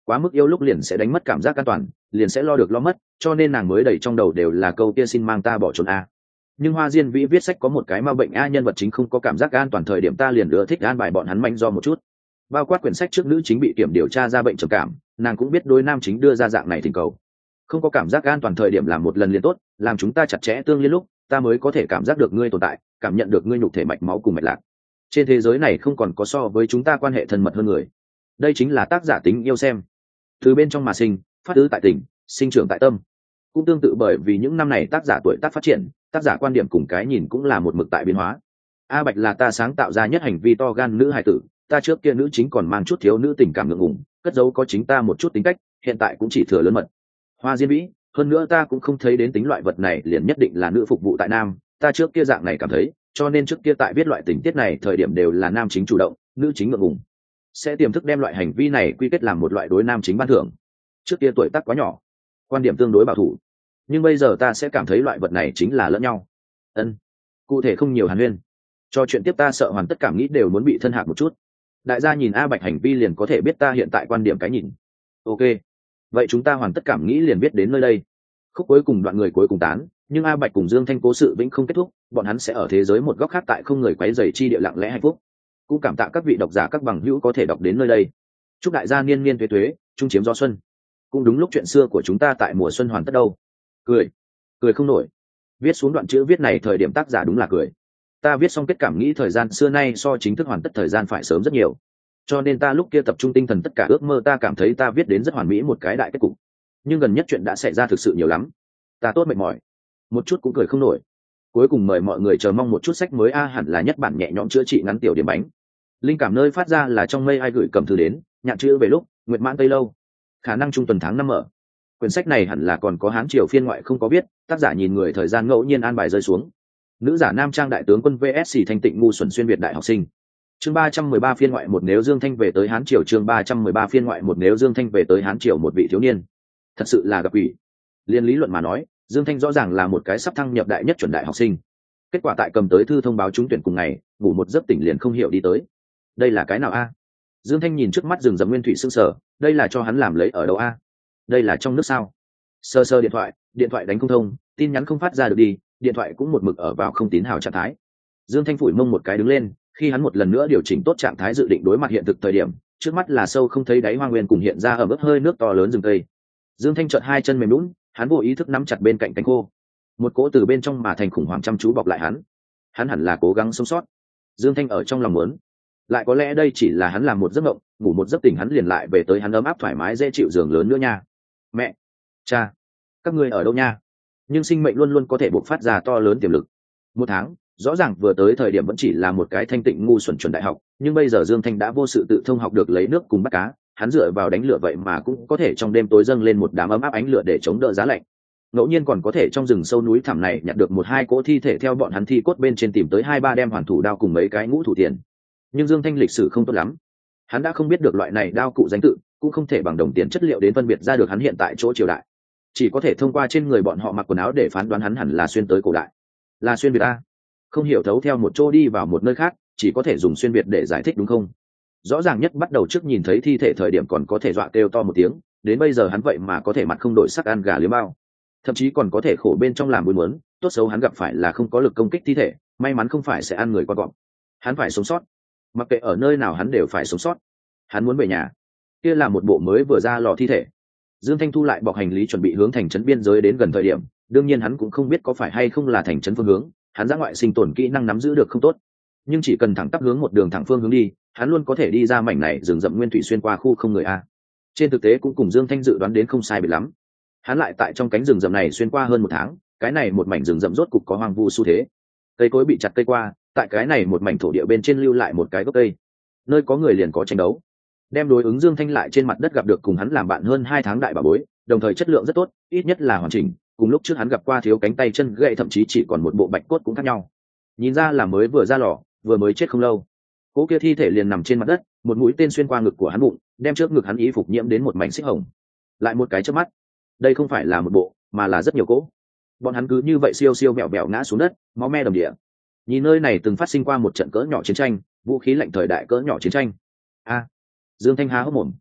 quá mức yêu lúc liền sẽ đánh mất cảm giác an toàn, liền sẽ lo được lo mất, cho nên nàng mới đầy trong đầu đều là câu kia xin mang ta bỏ trốn a. Nhưng Hoa Diên Vĩ viết sách có một cái ma bệnh a, nhân vật chính không có cảm giác an toàn thời điểm ta liền ưa thích an bài bọn hắn manh do một chút. Bao quát quyển sách trước nữ chính bị kiểm điều tra ra bệnh trầm cảm, nàng cũng biết đối nam chính đưa ra dạng này thỉnh cầu. Không có cảm giác an toàn thời điểm làm một lần liền tốt, làm chúng ta chặt chẽ tương liên lúc, ta mới có thể cảm giác được ngươi tồn tại, cảm nhận được ngươi nhục thể mạch máu cùng mạch lạc. Trên thế giới này không còn có so với chúng ta quan hệ thân mật hơn người. Đây chính là tác giả tính yêu xem. Từ bên trong mà sinh, phát tứ tại tình, sinh trưởng tại tâm. Cũng tương tự bởi vì những năm này tác giả tuổi tác phát triển, tác giả quan điểm cùng cái nhìn cũng là một mực tại biến hóa. A Bạch là ta sáng tạo ra nhất hành vi to gan nữ hài tử, ta trước kia nữ chính còn mang chút thiếu nữ tình cảm ngượng ngùng, cất giấu có chính ta một chút tính cách, hiện tại cũng chỉ thừa lớn mật. Hoa Diên Vĩ, hơn nữa ta cũng không thấy đến tính loại vật này liền nhất định là nữ phục vụ tại nam, ta trước kia dạng này cảm thấy, cho nên trước kia tại viết loại tình tiết này thời điểm đều là nam chính chủ động, nữ chính ngượng ngùng. Sẽ tiềm thức đem loại hành vi này quy kết làm một loại đối nam chính ban thưởng. Trước kia tuổi tác quá nhỏ, quan điểm tương đối bảo thủ, nhưng bây giờ ta sẽ cảm thấy loại vật này chính là lẫn nhau. Ân, cụ thể không nhiều hàn huyên. Cho chuyện tiếp ta sợ hoàn tất cảm nghĩ đều muốn bị thân hạc một chút. Đại gia nhìn A Bạch hành vi liền có thể biết ta hiện tại quan điểm cái nhìn. Ok, vậy chúng ta hoàn tất cảm nghĩ liền biết đến nơi đây. Khúc cuối cùng đoạn người cuối cùng tán, nhưng A Bạch cùng Dương Thanh cố sự vĩnh không kết thúc, bọn hắn sẽ ở thế giới một góc khác tại không người quấy rầy chi địa lặng lẽ hạnh phúc. Cũng cảm tạ các vị độc giả các bằng hữu có thể đọc đến nơi đây. Chúc đại gia niên niên tuế tuế, trung chiếm gió xuân. Cũng đúng lúc chuyện xưa của chúng ta tại mùa xuân hoàn tất đâu. Cười, cười không nổi. Viết xuống đoạn chữ viết này thời điểm tác giả đúng là cười. Ta viết xong kết cảm nghĩ thời gian xưa nay so chính thức hoàn tất thời gian phải sớm rất nhiều, cho nên ta lúc kia tập trung tinh thần tất cả ước mơ, ta cảm thấy ta viết đến rất hoàn mỹ một cái đại kết cục. Nhưng gần nhất chuyện đã xảy ra thực sự nhiều lắm, ta tốt mệt mỏi, một chút cũng cười không nổi. Cuối cùng mời mọi người chờ mong một chút sách mới a, hẳn là nhất bản nhẹ nhõm chữa trị ngắn tiểu điểm bánh. Linh cảm nơi phát ra là trong mây ai gửi cầm thư đến, nhạn chữ về lúc nguyệt mãn tây lâu, khả năng trung tuần tháng năm mở. Quyển sách này hẳn là còn có hán triều phiên ngoại không có biết, tác giả nhìn người thời gian ngẫu nhiên an bài rơi xuống. Nữ giả nam trang đại tướng quân vs thanh tịnh ngu xuẩn xuyên việt đại học sinh. Chương ba trăm mười ba phiên ngoại một, nếu Dương Thanh về tới hán triều. Chương ba trăm mười ba phiên ngoại một, nếu Dương Thanh về tới hán triều. Một vị thiếu niên thật sự là gặp ủy. Liên lý luận mà nói, Dương Thanh rõ ràng là một cái sắp thăng nhập đại nhất chuẩn đại học sinh. Kết quả tại cầm tới thư thông báo trúng tuyển cùng ngày, ngủ một giấc tỉnh liền không hiểu đi tới. Đây là cái nào a? Dương Thanh nhìn trước mắt rừng rậm nguyên thủy sương sở, đây là cho hắn làm lấy ở đâu a? Đây là trong nước sao? Sơ sơ điện thoại, điện thoại đánh không thông, tin nhắn không phát ra được đi, điện thoại cũng một mực ở vào không tín hào trạng thái. Dương Thanh phủi mông một cái đứng lên, khi hắn một lần nữa điều chỉnh tốt trạng thái dự định đối mặt hiện thực thời điểm, trước mắt là sâu không thấy đáy hoang nguyên cùng hiện ra ở mức hơi nước to lớn rừng cây. Dương Thanh chợt hai chân mềm nhũn, hắn vô ý thức nắm chặt bên cạnh cánh khô. Một cỗ từ bên trong mà thành khủng hoảng chăm chú bọc lại hắn. Hắn hẳn là cố gắng sống sót. Dương Thanh ở trong lòng muốn, lại có lẽ đây chỉ là hắn làm một giấc mộng, ngủ một giấc tỉnh hắn liền lại về tới hắn ấm áp thoải mái dễ chịu giường lớn nữa nha. Mẹ, cha, các ngươi ở đâu nha? Nhưng sinh mệnh luôn luôn có thể bộc phát ra to lớn tiềm lực. Một tháng, rõ ràng vừa tới thời điểm vẫn chỉ là một cái thanh tịnh ngu xuẩn chuẩn đại học, nhưng bây giờ Dương Thanh đã vô sự tự thông học được lấy nước cùng bắt cá, hắn dựa vào đánh lửa vậy mà cũng có thể trong đêm tối dâng lên một đám ấm áp ánh lửa để chống đỡ giá lạnh. Ngẫu nhiên còn có thể trong rừng sâu núi thẳm này nhặt được một hai cỗ thi thể, theo bọn hắn thi cốt bên trên tìm tới hai ba đem hoàn thủ đao cùng mấy cái ngũ thủ tiền. Nhưng Dương Thanh lịch sử không tốt lắm, hắn đã không biết được loại này đao cụ danh tự, cũng không thể bằng đồng tiền chất liệu đến phân biệt ra được hắn hiện tại chỗ triều đại, chỉ có thể thông qua trên người bọn họ mặc quần áo để phán đoán hắn hẳn là xuyên tới cổ đại, là xuyên việt a. Không hiểu thấu theo một chỗ đi vào một nơi khác, chỉ có thể dùng xuyên việt để giải thích đúng không? Rõ ràng nhất bắt đầu trước nhìn thấy thi thể thời điểm còn có thể dọa kêu to một tiếng, đến bây giờ hắn vậy mà có thể mặt không đổi sắc ăn gà liếm bao, thậm chí còn có thể khổ bên trong làm buồn muốn. Tốt xấu hắn gặp phải là không có lực công kích thi thể, may mắn không phải sẽ ăn người qua gọn. Hắn phải sống sót, mặc kệ ở nơi nào hắn đều phải sống sót. Hắn muốn về nhà. Kia là một bộ mới vừa ra lò thi thể. Dương Thanh thu lại bọc hành lý chuẩn bị hướng thành trấn biên giới đến gần thời điểm, đương nhiên hắn cũng không biết có phải hay không là thành trấn phương hướng, hắn ra ngoại sinh tồn kỹ năng nắm giữ được không tốt, nhưng chỉ cần thẳng tắp hướng một đường thẳng phương hướng đi, hắn luôn có thể đi ra mảnh này rừng rậm nguyên thủy xuyên qua khu không người a. Trên thực tế cũng cùng Dương Thanh dự đoán đến không sai biệt lắm. Hắn lại tại trong cánh rừng rậm này xuyên qua hơn một tháng, cái này một mảnh rừng rậm rốt cục có hoang vu xu thế. Cây cối bị chặt cây qua, tại cái này một mảnh thổ địa bên trên lưu lại một cái gốc cây. Nơi có người liền có tranh đấu. Đem đối ứng Dương Thanh lại trên mặt đất gặp được cùng hắn làm bạn hơn hai tháng đại bà bối, đồng thời chất lượng rất tốt, ít nhất là hoàn chỉnh, cùng lúc trước hắn gặp qua thiếu cánh tay chân gãy thậm chí chỉ còn một bộ bạch cốt cũng khác nhau. Nhìn ra là mới vừa ra lò, vừa mới chết không lâu. Cố kia thi thể liền nằm trên mặt đất, một mũi tên xuyên qua ngực của hắn bụng, đem trước ngực hắn y phục nhiễm đến một mảnh xích hồng. Lại một cái chớp mắt, đây không phải là một bộ, mà là rất nhiều cỗ. Bọn hắn cứ như vậy siêu siêu mẹo mẹo ngã xuống đất, máu me đầm địa. Nhìn nơi này từng phát sinh qua một trận cỡ nhỏ chiến tranh, vũ khí lạnh thời đại cỡ nhỏ chiến tranh. A, Dương Thanh há hốc mồm.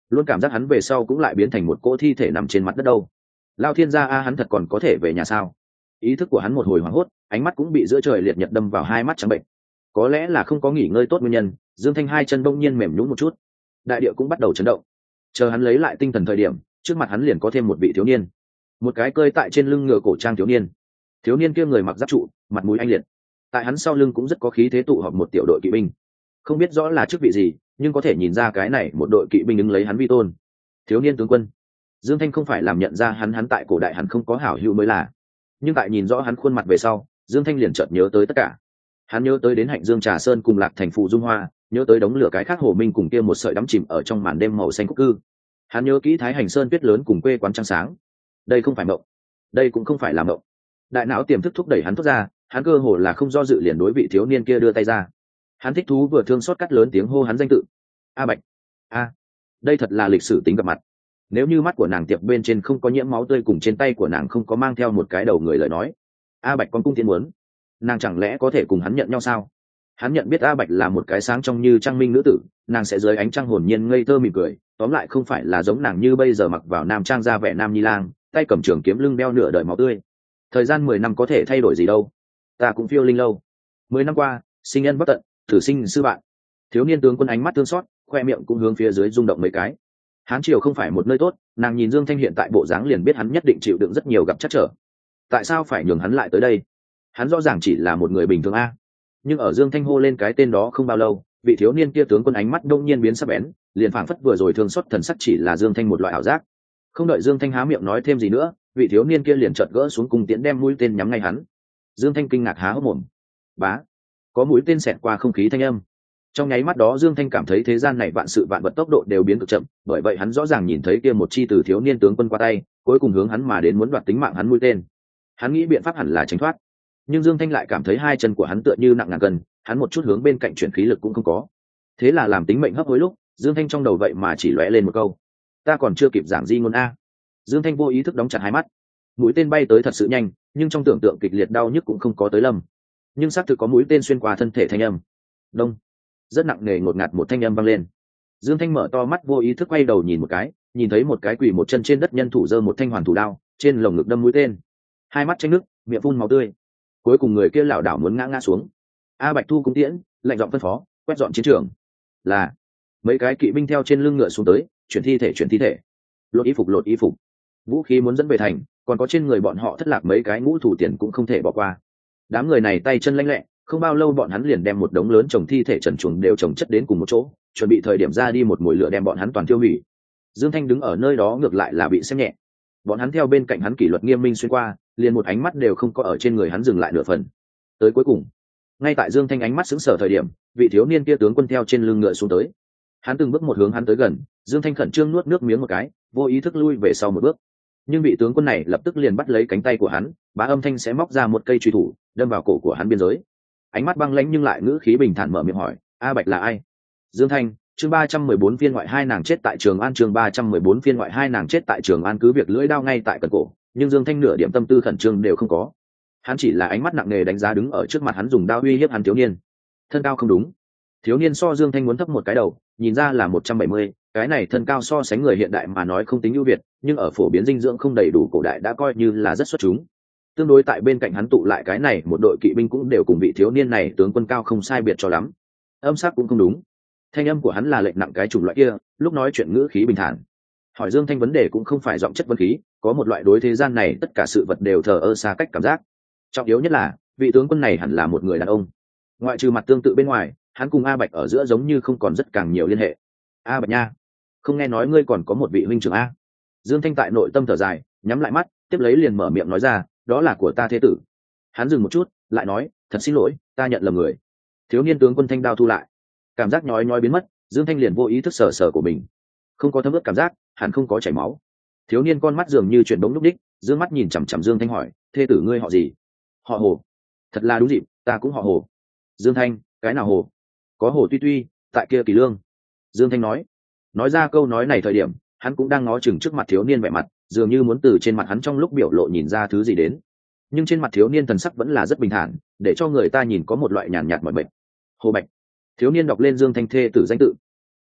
luôn cảm giác hắn về sau cũng lại biến thành một cỗ thi thể nằm trên mặt đất đâu. Lao thiên gia a, hắn thật còn có thể về nhà sao? Ý thức của hắn một hồi hoảng hốt, ánh mắt cũng bị giữa trời liệt nhật đâm vào hai mắt trắng bệnh. Có lẽ là không có nghỉ ngơi tốt nguyên nhân, Dương Thanh hai chân bỗng nhiên mềm nhũn một chút, đại địa cũng bắt đầu chấn động. Chờ hắn lấy lại tinh thần thời điểm, trước mặt hắn liền có thêm một vị thiếu niên, một cái cơi tại trên lưng ngựa cổ trang thiếu niên. Thiếu niên kia người mặc giáp trụ, mặt mũi anh liệt, tại hắn sau lưng cũng rất có khí thế tụ họp một tiểu đội kỵ binh, không biết rõ là chức vị gì, nhưng có thể nhìn ra cái này một đội kỵ binh ứng lấy hắn vi tôn. Thiếu niên tướng quân. Dương Thanh không phải làm nhận ra hắn, hắn tại cổ đại hắn không có hảo hữu mới là, nhưng tại nhìn rõ hắn khuôn mặt về sau, Dương Thanh liền chợt nhớ tới tất cả. Hắn nhớ tới đến Hạnh Dương Trà Sơn cùng Lạc Thành Phù Dung Hoa, nhớ tới đống lửa cái khác Hồ Minh cùng kia một sợi đắm chìm ở trong màn đêm màu xanh cúc cư. Hắn nhớ kỹ Thái Hành Sơn tuyết lớn cùng quê quán trăng sáng. Đây không phải mộng, đây cũng không phải là mộng. Đại não tiềm thức thúc đẩy hắn thoát ra, hắn cơ hồ là không do dự liền đối vị thiếu niên kia đưa tay ra. Hắn thích thú vừa thương xót cắt lớn tiếng hô hắn danh tự. A Bạch. A. Đây thật là lịch sử tính gặp mặt. Nếu như mắt của nàng tiệp bên trên không có nhiễm máu tươi cùng trên tay của nàng không có mang theo một cái đầu người lời nói, A Bạch con cung tiến muốn, nàng chẳng lẽ có thể cùng hắn nhận nhau sao? Hắn nhận biết A Bạch là một cái sáng trong như trăng minh nữ tử, nàng sẽ dưới ánh trăng hồn nhiên ngây thơ mỉm cười, tóm lại không phải là giống nàng như bây giờ mặc vào nam trang ra vẻ nam nhi lang, tay cầm trường kiếm lưng đeo nửa đời máu tươi. Thời gian mười năm có thể thay đổi gì đâu, ta cũng phiêu linh lâu. Mười năm qua, sinh nhân bất tận, thử sinh sư bạn. Thiếu niên tướng quân ánh mắt thương xót, khoe miệng cũng hướng phía dưới rung động mấy cái. Hán triều không phải một nơi tốt, nàng nhìn Dương Thanh hiện tại bộ dáng liền biết hắn nhất định chịu đựng rất nhiều gặp trắc trở. Tại sao phải nhường hắn lại tới đây? Hắn rõ ràng chỉ là một người bình thường a. Nhưng ở Dương Thanh hô lên cái tên đó không bao lâu, vị thiếu niên kia tướng quân ánh mắt đông nhiên biến sắc bén, liền phảng phất vừa rồi thương xót thần sắc chỉ là Dương Thanh một loại ảo giác. Không đợi Dương Thanh há miệng nói thêm gì nữa, vị thiếu niên kia liền chợt gỡ xuống cung tiễn đem mũi tên nhắm ngay hắn. Dương Thanh kinh ngạc há hốc mồm. Bá, có mũi tên xẹt qua không khí thanh âm. Trong nháy mắt đó Dương Thanh cảm thấy thế gian này vạn sự vạn vật tốc độ đều biến cực chậm, bởi vậy hắn rõ ràng nhìn thấy kia một chi từ thiếu niên tướng quân qua tay, cuối cùng hướng hắn mà đến muốn đoạt tính mạng hắn mũi tên. Hắn nghĩ biện pháp hẳn là tránh thoát, nhưng Dương Thanh lại cảm thấy hai chân của hắn tựa như nặng ngàn cân, hắn một chút hướng bên cạnh chuyển khí lực cũng không có. Thế là làm tính mệnh hấp hối lúc, Dương Thanh trong đầu vậy mà chỉ lóe lên một câu: ta còn chưa kịp giảng di ngôn a. Dương Thanh vô ý thức đóng chặt hai mắt. Mũi tên bay tới thật sự nhanh, nhưng trong tưởng tượng kịch liệt đau nhức cũng không có tới lâm. Nhưng xác thực có mũi tên xuyên qua thân thể thanh âm. Đông. Rất nặng nề ngột ngạt một thanh âm vang lên. Dương Thanh mở to mắt vô ý thức quay đầu nhìn một cái, nhìn thấy một cái quỳ một chân trên đất nhân thủ giơ một thanh hoàn thủ đao, trên lồng ngực đâm mũi tên. Hai mắt chảy nước, miệng phun máu tươi. Cuối cùng người kia lảo đảo muốn ngã ngã xuống. A Bạch thu cung tiễn, lệnh giọng phân phó, quét dọn chiến trường. Là. Mấy cái kỵ binh theo trên lưng ngựa xuống tới, chuyển thi thể chuyển thi thể. Lột y phục lột y phục. Vũ khí muốn dẫn về thành, còn có trên người bọn họ thất lạc mấy cái ngũ thủ tiền cũng không thể bỏ qua. Đám người này tay chân lanh lẹ, không bao lâu bọn hắn liền đem một đống lớn chồng thi thể trần truồng đều chồng chất đến cùng một chỗ, chuẩn bị thời điểm ra đi một mùi lửa đem bọn hắn toàn tiêu hủy. Dương Thanh đứng ở nơi đó ngược lại là bị xem nhẹ. Bọn hắn theo bên cạnh hắn kỷ luật nghiêm minh xuyên qua, liền một ánh mắt đều không có ở trên người hắn dừng lại nửa phần. Tới cuối cùng, ngay tại Dương Thanh ánh mắt sững sờ thời điểm, vị thiếu niên kia tướng quân theo trên lưng ngựa xuống tới. Hắn từng bước một hướng hắn tới gần, Dương Thanh khẩn trương nuốt nước miếng một cái, vô ý thức lui về sau một bước. Nhưng vị tướng quân này lập tức liền bắt lấy cánh tay của hắn, bá âm thanh sẽ móc ra một cây truy thủ, đâm vào cổ của hắn biên giới. Ánh mắt băng lãnh nhưng lại ngữ khí bình thản mở miệng hỏi: A Bạch là ai? Dương Thanh. Chương ba trăm mười bốn phiên ngoại hai nàng chết tại Trường An. Chương ba trăm mười bốn phiên ngoại hai nàng chết tại Trường An. Cứ việc lưỡi đao ngay tại cần cổ, nhưng Dương Thanh nửa điểm tâm tư khẩn trương đều không có. Hắn chỉ là ánh mắt nặng nề đánh giá đứng ở trước mặt hắn dùng đao uy hiếp hắn thiếu niên. Thân cao không đúng. Thiếu niên so Dương Thanh muốn thấp một cái đầu, nhìn ra là một trăm bảy mươi, cái này thân cao so sánh người hiện đại mà nói không tính ưu việt, nhưng ở phổ biến dinh dưỡng không đầy đủ cổ đại đã coi như là rất xuất chúng. Tương đối tại bên cạnh hắn tụ lại cái này một đội kỵ binh cũng đều cùng vị thiếu niên này tướng quân cao không sai biệt cho lắm. Âm sắc cũng không đúng. Thanh âm của hắn là lệnh nặng cái chủng loại kia, lúc nói chuyện ngữ khí bình thản. Hỏi Dương Thanh vấn đề cũng không phải giọng chất vấn khí, có một loại đối thế gian này tất cả sự vật đều thờ ơ xa cách cảm giác. Trọng yếu nhất là, vị tướng quân này hẳn là một người đàn ông. Ngoại trừ mặt tương tự bên ngoài, hắn cùng A Bạch ở giữa giống như không còn rất càng nhiều liên hệ. A Bạch nha, không nghe nói ngươi còn có một vị huynh trưởng a? Dương Thanh tại nội tâm thở dài, nhắm lại mắt, tiếp lấy liền mở miệng nói ra, đó là của ta thế tử. Hắn dừng một chút, lại nói, thật xin lỗi, ta nhận lầm người. Thiếu niên tướng quân thanh đao thu lại, cảm giác nhói nhói biến mất. Dương Thanh liền vô ý thức sờ sờ của mình, không có thấm ướt cảm giác, hẳn không có chảy máu. Thiếu niên con mắt dường như chuyển bóng lúc đích, dương mắt nhìn chằm chằm Dương Thanh hỏi, thê tử ngươi họ gì? Họ Hồ. Thật là đúng dịp, ta cũng họ Hồ. Dương Thanh, cái nào Hồ? Có Hồ Tuy Tuy, tại kia Kỳ Lương. Dương Thanh nói. Nói ra câu nói này thời điểm, hắn cũng đang ngó chừng trước mặt thiếu niên vẻ mặt, dường như muốn từ trên mặt hắn trong lúc biểu lộ nhìn ra thứ gì đến. Nhưng trên mặt thiếu niên thần sắc vẫn là rất bình thản, để cho người ta nhìn có một loại nhàn nhạt mọi bệnh. Hồ Bạch. Thiếu niên đọc lên Dương Thanh thê tử danh tự.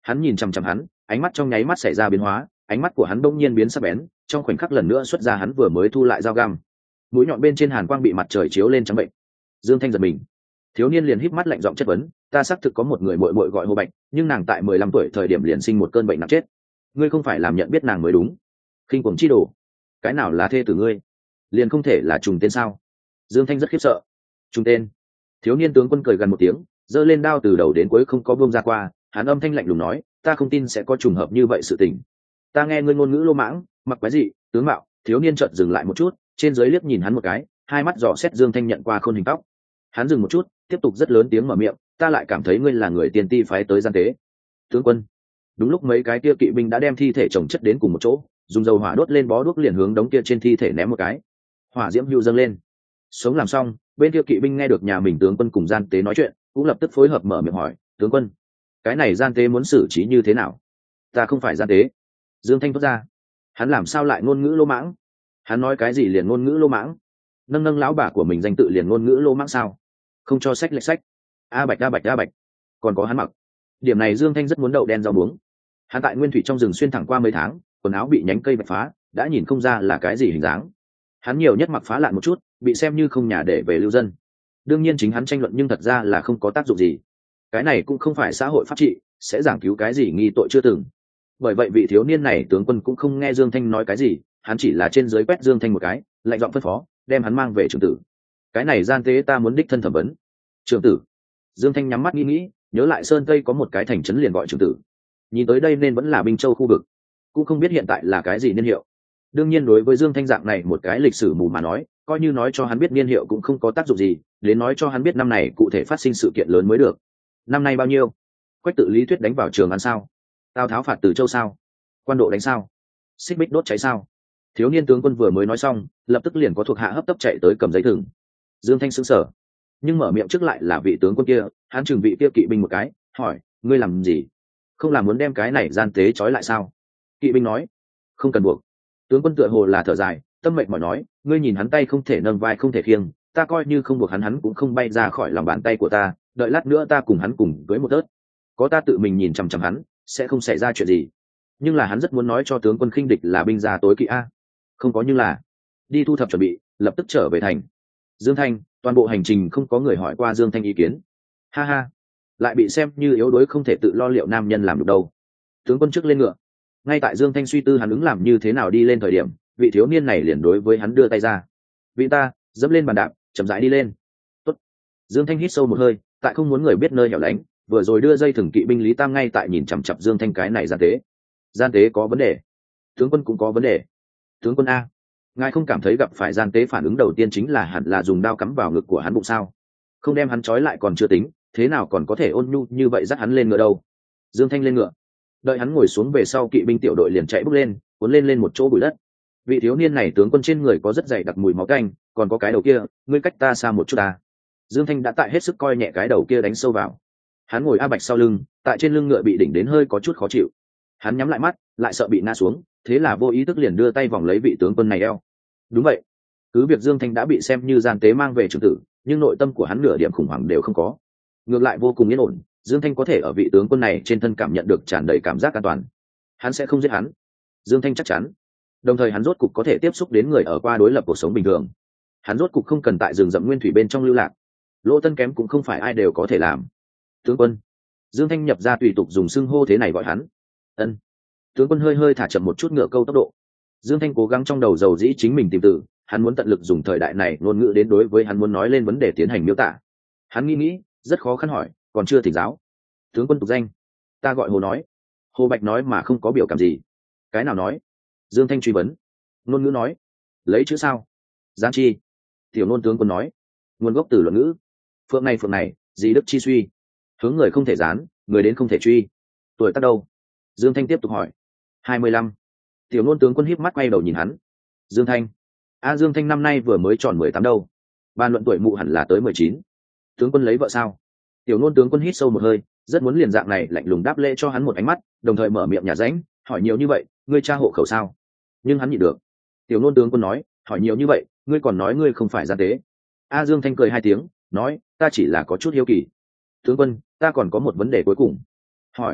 Hắn nhìn chằm chằm hắn, ánh mắt trong nháy mắt xảy ra biến hóa, ánh mắt của hắn đông nhiên biến sắc bén, trong khoảnh khắc lần nữa xuất ra hắn vừa mới thu lại dao găm. Mũi nhọn bên trên hàn quang bị mặt trời chiếu lên trắng bệnh. Dương Thanh giật mình, thiếu niên liền híp mắt lạnh giọng chất vấn, ta xác thực có một người muội muội gọi Hồ Bạch, nhưng nàng tại mười lăm tuổi thời điểm liền sinh một cơn bệnh nặng chết. Ngươi không phải làm nhận biết nàng mới đúng. Khinh cuồng chi đồ, cái nào là thê tử ngươi? Liền không thể là trùng tên sao? Dương Thanh rất khiếp sợ. Trùng tên? Thiếu niên tướng quân cười gần một tiếng, giơ lên đao từ đầu đến cuối không có buông ra qua, hắn âm thanh lạnh lùng nói, ta không tin sẽ có trùng hợp như vậy sự tình. Ta nghe ngươi ngôn ngữ lô mãng, mặc quái dị, tướng mạo. Thiếu niên chợt dừng lại một chút, trên dưới liếc nhìn hắn một cái, hai mắt dò xét Dương Thanh nhận qua khôn hình tóc. Hắn dừng một chút, tiếp tục rất lớn tiếng mở miệng, ta lại cảm thấy ngươi là người tiên ti phái tới gian tế. Tướng quân. Đúng lúc mấy cái kia kỵ binh đã đem thi thể chồng chất đến cùng một chỗ, dùng dầu hỏa đốt lên bó đuốc liền hướng đống kia trên thi thể ném một cái. Hỏa diễm hưu dâng lên. Sống làm xong, bên kia kỵ binh nghe được nhà mình tướng quân cùng gian tế nói chuyện, cũng lập tức phối hợp mở miệng hỏi, tướng quân, cái này gian tế muốn xử trí như thế nào? Ta không phải gian tế. Dương Thanh thốt ra. Hắn làm sao lại ngôn ngữ lô mãng? Hắn nói cái gì liền ngôn ngữ lô mãng? Nâng nâng lão bà của mình danh tự liền ngôn ngữ lô mãng sao? Không cho sách lệch sách. A Bạch A Bạch A Bạch. Còn có hắn mặc. Điểm này Dương Thanh rất muốn đậu đen rau muống. Hắn tại nguyên thủy trong rừng xuyên thẳng qua mấy tháng, quần áo bị nhánh cây bạch phá, đã nhìn không ra là cái gì hình dáng. Hắn nhiều nhất mặc phá lạn một chút, bị xem như không nhà để về lưu dân. Đương nhiên chính hắn tranh luận nhưng thật ra là không có tác dụng gì. Cái này cũng không phải xã hội pháp trị, sẽ giảng cứu cái gì nghi tội chưa từng. Bởi vậy vị thiếu niên này tướng quân cũng không nghe Dương Thanh nói cái gì, hắn chỉ là trên dưới quét Dương Thanh một cái, lạnh giọng phân phó, đem hắn mang về trưởng tử. Cái này gian tế ta muốn đích thân thẩm vấn. Trưởng tử. Dương Thanh nhắm mắt nghĩ nghĩ, nhớ lại sơn tây có một cái thành trấn liền gọi trưởng tử. Nhìn tới đây nên vẫn là Binh Châu khu vực, cũng không biết hiện tại là cái gì niên hiệu. Đương nhiên đối với Dương Thanh dạng này một cái lịch sử mù mà nói, coi như nói cho hắn biết niên hiệu cũng không có tác dụng gì, đến nói cho hắn biết năm này cụ thể phát sinh sự kiện lớn mới được. Năm nay bao nhiêu? Quách Tự Lý Thuyết đánh vào Trường An sao? Tào Tháo phạt Từ Châu sao? Quan Độ đánh sao? Xích Bích đốt cháy sao? Thiếu niên tướng quân vừa mới nói xong, lập tức liền có thuộc hạ hấp tấp chạy tới cầm giấy thừng. Dương Thanh sững sờ, nhưng mở miệng trước lại là vị tướng quân kia, hắn chừng vị kia kỵ binh một cái, hỏi, ngươi làm gì? Không làm muốn đem cái này gian tế trói lại sao? Kỵ binh nói, không cần buộc. Tướng quân tựa hồ là thở dài, tâm mệnh mỏi nói, ngươi nhìn hắn tay không thể nâng vai không thể khiêng, ta coi như không buộc hắn hắn cũng không bay ra khỏi lòng bàn tay của ta, đợi lát nữa ta cùng hắn cùng cưới một tớt, có ta tự mình nhìn chằm chằm hắn, sẽ không xảy ra chuyện gì. Nhưng là hắn rất muốn nói cho tướng quân khinh địch là binh gia tối kỵ a. Không có nhưng là, đi thu thập chuẩn bị, lập tức trở về thành. Dương Thanh, toàn bộ hành trình không có người hỏi qua Dương Thanh ý kiến. Ha ha, lại bị xem như yếu đuối không thể tự lo liệu nam nhân làm được đâu. Tướng quân trước lên ngựa. Ngay tại Dương Thanh suy tư hắn ứng làm như thế nào đi lên thời điểm, vị thiếu niên này liền đối với hắn đưa tay ra. Vị ta, dẫm lên bàn đạp, chậm rãi đi lên. Tốt. Dương Thanh hít sâu một hơi, tại không muốn người biết nơi hẻo lánh, vừa rồi đưa dây thừng kỵ binh Lý Tam ngay tại nhìn chằm chằm Dương Thanh cái này gian tế. Gian tế có vấn đề. Tướng quân cũng có vấn đề. Tướng quân a, ngài không cảm thấy gặp phải gian tế phản ứng đầu tiên chính là hẳn là dùng đao cắm vào ngực của hắn bụng sao? Không đem hắn trói lại còn chưa tính, thế nào còn có thể ôn nhu như vậy dắt hắn lên ngựa đâu? Dương Thanh lên ngựa, đợi hắn ngồi xuống về sau, kỵ binh tiểu đội liền chạy bước lên, cuốn lên lên một chỗ bụi đất. Vị thiếu niên này tướng quân trên người có rất dày đặc mùi máu canh, còn có cái đầu kia, ngươi cách ta xa một chút ta. Dương Thanh đã tại hết sức coi nhẹ cái đầu kia đánh sâu vào. Hắn ngồi A Bạch sau lưng, tại trên lưng ngựa bị đỉnh đến hơi có chút khó chịu. Hắn nhắm lại mắt, lại sợ bị ngã xuống, thế là vô ý thức liền đưa tay vòng lấy vị tướng quân này eo. Đúng vậy, cứ việc Dương Thanh đã bị xem như gian tế mang về trưởng tử, nhưng nội tâm của hắn nửa điểm khủng hoảng đều không có, ngược lại vô cùng yên ổn. Dương Thanh có thể ở vị tướng quân này trên thân cảm nhận được tràn đầy cảm giác an toàn. Hắn sẽ không giết hắn, Dương Thanh chắc chắn. Đồng thời hắn rốt cục có thể tiếp xúc đến người ở qua đối lập cuộc sống bình thường. Hắn rốt cục không cần tại rừng rậm nguyên thủy bên trong lưu lạc. Lỗ Tân kém cũng không phải ai đều có thể làm. Tướng quân. Dương Thanh nhập ra tùy tục dùng xưng hô thế này gọi hắn. Ân. Tướng quân hơi hơi thả chậm một chút ngựa câu tốc độ. Dương Thanh cố gắng trong đầu dầu dĩ chính mình tìm từ, hắn muốn tận lực dùng thời đại này ngôn ngữ đến đối với hắn muốn nói lên vấn đề tiến hành miêu tả. Hắn nghĩ nghĩ, rất khó khăn hỏi, còn chưa thỉnh giáo. Tướng quân tục danh. Ta gọi Hồ nói. Hồ Bạch nói mà không có biểu cảm gì. Cái nào nói? Dương Thanh truy vấn. Ngôn ngữ nói. Lấy chữ sao? Giang chi. Tiểu nôn tướng quân nói. Nguồn gốc từ luận ngữ. Phượng này phượng này, gì đức chi suy. Hướng người không thể dán, người đến không thể truy. Tuổi tác đâu? Dương Thanh tiếp tục hỏi. Hai mươi lăm. Tiểu nôn tướng quân híp mắt quay đầu nhìn hắn. Dương Thanh. A Dương Thanh năm nay vừa mới tròn mười tám đâu. Bàn luận tuổi mụ hẳn là tới mười chín. Tướng quân lấy vợ sao? Tiểu nôn tướng quân hít sâu một hơi, rất muốn liền dạng này lạnh lùng đáp lễ cho hắn một ánh mắt, đồng thời mở miệng nhà ránh, hỏi nhiều như vậy, ngươi tra hộ khẩu sao? Nhưng hắn nhịn được. Tiểu nôn tướng quân nói, hỏi nhiều như vậy, ngươi còn nói ngươi không phải gian tế. A Dương Thanh cười hai tiếng, nói, ta chỉ là có chút hiếu kỳ. Tướng quân, ta còn có một vấn đề cuối cùng. Hỏi.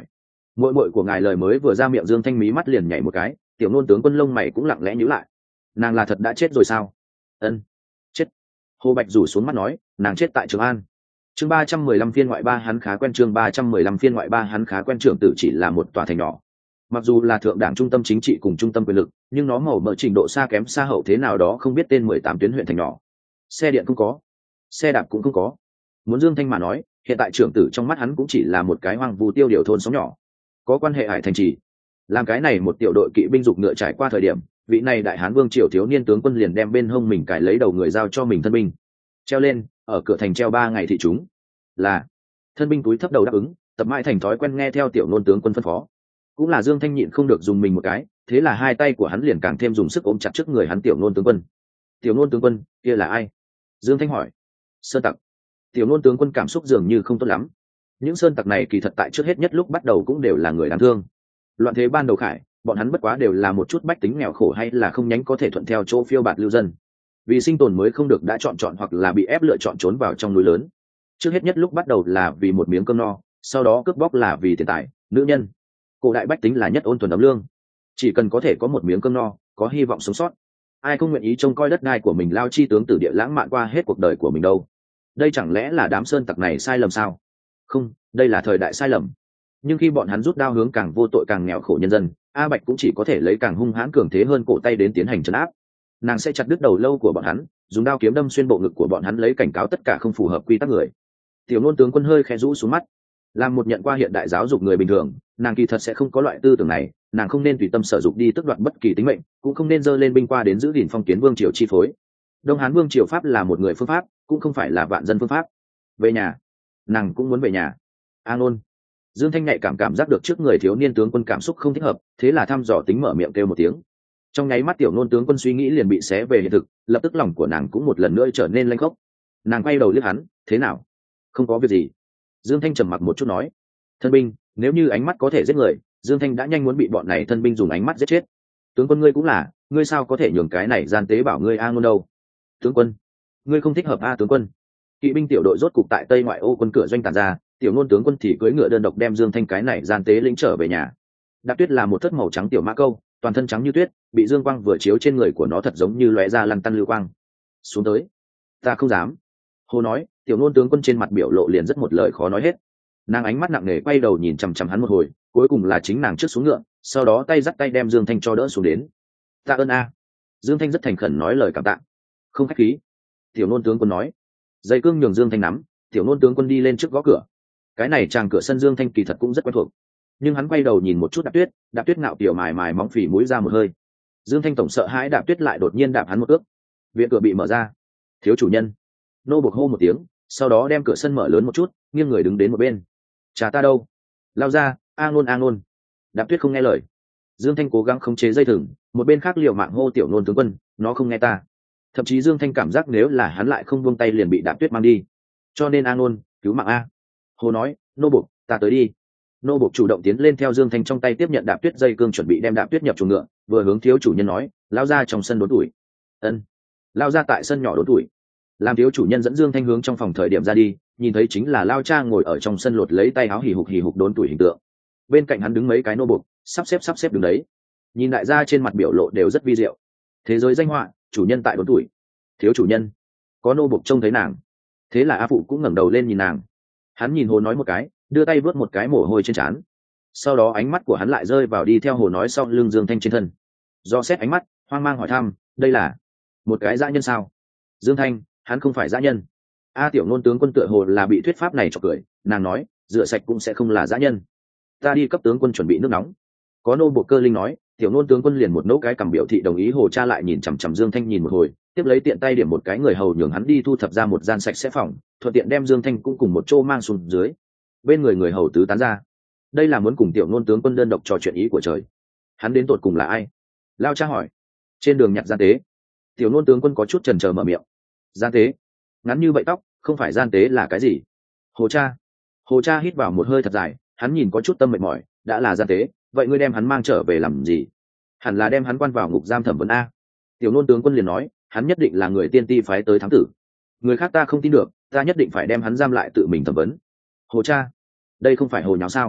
muội muội của ngài lời mới vừa ra miệng, Dương Thanh mí mắt liền nhảy một cái, tiểu nôn tướng quân lông mày cũng lặng lẽ nhíu lại. Nàng là thật đã chết rồi sao? Ân, chết. Hồ Bạch rủ xuống mắt nói, nàng chết tại Trường An. Chương ba trăm mười lăm phiên ngoại ba hắn khá quen chương ba trăm mười lăm phiên ngoại ba hắn khá quen trưởng tử chỉ là một tòa thành nhỏ. Mặc dù là thượng đảng trung tâm chính trị cùng trung tâm quyền lực, nhưng nó màu mỡ trình độ xa kém xa hậu thế nào đó không biết tên mười tám tuyến huyện thành nhỏ. Xe điện không có, xe đạp cũng không có. Muốn Dương Thanh mà nói, hiện tại trưởng tử trong mắt hắn cũng chỉ là một cái hoang vu tiêu điều thôn xóm nhỏ. Có quan hệ hải thành trì. Làm cái này một tiểu đội kỵ binh dục ngựa trải qua thời điểm, vị này đại hán vương triều thiếu niên tướng quân liền đem bên hông mình cài lấy đầu người giao cho mình thân binh. Treo lên, ở cửa thành treo ba ngày thị chúng. Là thân binh túi thấp đầu đáp ứng, tập mãi thành thói quen nghe theo tiểu nôn tướng quân phân phó. Cũng là Dương Thanh nhịn không được dùng mình một cái, thế là hai tay của hắn liền càng thêm dùng sức ôm chặt trước người hắn tiểu nôn tướng quân. Tiểu nôn tướng quân kia là ai? Dương Thanh hỏi. Sơn tặc. Tiểu nôn tướng quân cảm xúc dường như không tốt lắm. Những sơn tặc này kỳ thật tại trước hết nhất lúc bắt đầu cũng đều là người đáng thương. Loạn thế ban đầu khải, bọn hắn bất quá đều là một chút bách tính nghèo khổ hay là không nhánh có thể thuận theo chỗ phiêu bạt lưu dân. Vì sinh tồn mới không được đã chọn chọn hoặc là bị ép lựa chọn trốn vào trong núi lớn. Trước hết nhất lúc bắt đầu là vì một miếng cơm no, sau đó cướp bóc là vì tiền tài, nữ nhân. Cổ đại bách tính là nhất ôn thuần ấm lương, chỉ cần có thể có một miếng cơm no, có hy vọng sống sót. Ai không nguyện ý trông coi đất đai của mình lao chi tướng tử địa lãng mạn qua hết cuộc đời của mình đâu? Đây chẳng lẽ là đám sơn tặc này sai lầm sao? Không, đây là thời đại sai lầm. Nhưng khi bọn hắn rút đao hướng càng vô tội càng nghèo khổ nhân dân, A Bạch cũng chỉ có thể lấy càng hung hãn cường thế hơn cổ tay đến tiến hành trấn áp. Nàng sẽ chặt đứt đầu lâu của bọn hắn, dùng đao kiếm đâm xuyên bộ ngực của bọn hắn, lấy cảnh cáo tất cả không phù hợp quy tắc người. Tiểu nôn tướng quân hơi khẽ rũ xuống mắt. Làm một nhận qua hiện đại giáo dục người bình thường, nàng kỳ thật sẽ không có loại tư tưởng này. Nàng không nên tùy tâm sở dục đi tước đoạt bất kỳ tính mệnh, cũng không nên dơ lên binh qua đến giữ gìn phong kiến vương triều chi phối. Đông Hán vương triều pháp là một người phương pháp, cũng không phải là vạn dân phương pháp. Về nhà. Nàng cũng muốn về nhà. A Nôn. Dương Thanh nhạy cảm cảm giác được trước người thiếu niên tướng quân cảm xúc không thích hợp, thế là thăm dò tính mở miệng kêu một tiếng. Trong nháy mắt tiểu nôn tướng quân suy nghĩ liền bị xé về hiện thực, lập tức lòng của nàng cũng một lần nữa trở nên lanh khốc. Nàng quay đầu liếc hắn, thế nào? Không có việc gì. Dương Thanh trầm mặc một chút nói, thân binh, nếu như ánh mắt có thể giết người, Dương Thanh đã nhanh muốn bị bọn này thân binh dùng ánh mắt giết chết. Tướng quân ngươi cũng là, ngươi sao có thể nhường cái này gian tế bảo ngươi A Nôn đâu? Tướng quân, ngươi không thích hợp A tướng quân. Kỵ binh tiểu đội rốt cục tại tây ngoại ô quân cửa doanh tàn ra, tiểu nôn tướng quân thì cưỡi ngựa đơn độc đem Dương Thanh cái này gian tế lĩnh trở về nhà. Đạp Tuyết là một thất màu trắng tiểu mã câu, toàn thân trắng như tuyết, bị dương quang vừa chiếu trên người của nó thật giống như lóe ra lăn tăn lưu quang. Xuống tới. Ta không dám. Hồ nói, tiểu nôn tướng quân trên mặt biểu lộ liền rất một lời khó nói hết. Nàng ánh mắt nặng nề quay đầu nhìn chằm chằm hắn một hồi, cuối cùng là chính nàng trước xuống ngựa, sau đó tay dắt tay đem Dương Thanh cho đỡ xuống đến. Tạ ơn a. Dương Thanh rất thành khẩn nói lời cảm tạ. Không khách khí. Tiểu nôn tướng quân nói. Dây cương nhường Dương Thanh nắm, tiểu nôn tướng quân đi lên trước gõ cửa. Cái này chàng cửa sân Dương Thanh kỳ thật cũng rất quen thuộc, nhưng hắn quay đầu nhìn một chút Đạp Tuyết, Đạp Tuyết ngạo tiểu mài mài móng phỉ mũi ra một hơi. Dương Thanh tổng sợ hãi Đạp Tuyết lại đột nhiên đạp hắn một ước. Viện cửa bị mở ra. Thiếu chủ nhân. Nô buộc hô một tiếng, sau đó đem cửa sân mở lớn một chút, nghiêng người đứng đến một bên. Cha ta đâu? Lao ra, A Nôn A Nôn. Đạp Tuyết không nghe lời. Dương Thanh cố gắng khống chế dây thừng, một bên khác liều mạng hô tiểu nôn tướng quân, nó không nghe ta. Thậm chí Dương Thanh cảm giác nếu là hắn lại không buông tay liền bị Đạp Tuyết mang đi. Cho nên A Nôn, cứu mạng a. Hồ nói, nô buộc, ta tới đi. Nô buộc chủ động tiến lên theo Dương Thanh trong tay tiếp nhận Đạp Tuyết dây cương chuẩn bị đem Đạp Tuyết nhập chuồng ngựa, vừa hướng thiếu chủ nhân nói, lao ra trong sân đốn tuổi. Ân. Lao ra tại sân nhỏ đốn tuổi. Làm thiếu chủ nhân dẫn Dương Thanh hướng trong phòng thời điểm ra đi, nhìn thấy chính là Lao Cha ngồi ở trong sân lột lấy tay áo hì hục hì hục đốn tuổi hình tượng. Bên cạnh hắn đứng mấy cái nô buộc, sắp xếp sắp xếp đứng đấy. Nhìn đại gia trên mặt biểu lộ đều rất vi diệu. Thế giới danh họa, chủ nhân tại đốn tuổi. Thiếu chủ nhân. Có nô buộc trông thấy nàng. Thế là A Phụ cũng ngẩng đầu lên nhìn nàng. Hắn nhìn Hồ nói một cái, đưa tay vớt một cái mồ hôi trên trán. Sau đó ánh mắt của hắn lại rơi vào đi theo Hồ nói sau lưng Dương Thanh trên thân. Do xét ánh mắt, hoang mang hỏi thăm, đây là một cái dã nhân sao? Dương Thanh, hắn không phải dã nhân. A tiểu nôn tướng quân tựa hồ là bị thuyết pháp này chọc cười, nàng nói, rửa sạch cũng sẽ không là dã nhân. Ta đi cấp tướng quân chuẩn bị nước nóng. Có nô bộ cơ linh nói, tiểu nôn tướng quân liền một nỗ cái cầm biểu thị đồng ý. Hồ Cha lại nhìn chằm chằm Dương Thanh nhìn một hồi, tiếp lấy tiện tay điểm một cái người hầu nhường hắn đi thu thập ra một gian sạch sẽ phòng, thuận tiện đem Dương Thanh cũng cùng một chỗ mang xuống dưới. Bên người người hầu tứ tán ra. Đây là muốn cùng tiểu nôn tướng quân đơn độc trò chuyện ý của trời. Hắn đến tột cùng là ai? Lao Cha hỏi. Trên đường nhặt gian tế. Tiểu nôn tướng quân có chút chần chờ mở miệng. Gian tế? Ngắn như vậy tóc, không phải gian tế là cái gì? Hồ Cha. Hồ Cha hít vào một hơi thật dài, hắn nhìn có chút tâm mệt mỏi, đã là gian tế, vậy ngươi đem hắn mang trở về làm gì? Hẳn là đem hắn quan vào ngục giam thẩm vấn a. Tiểu nôn tướng quân liền nói, hắn nhất định là người tiên ti phái tới thám tử. Người khác ta không tin được, ta nhất định phải đem hắn giam lại tự mình thẩm vấn. Hồ Cha, đây không phải hồ nháo sao?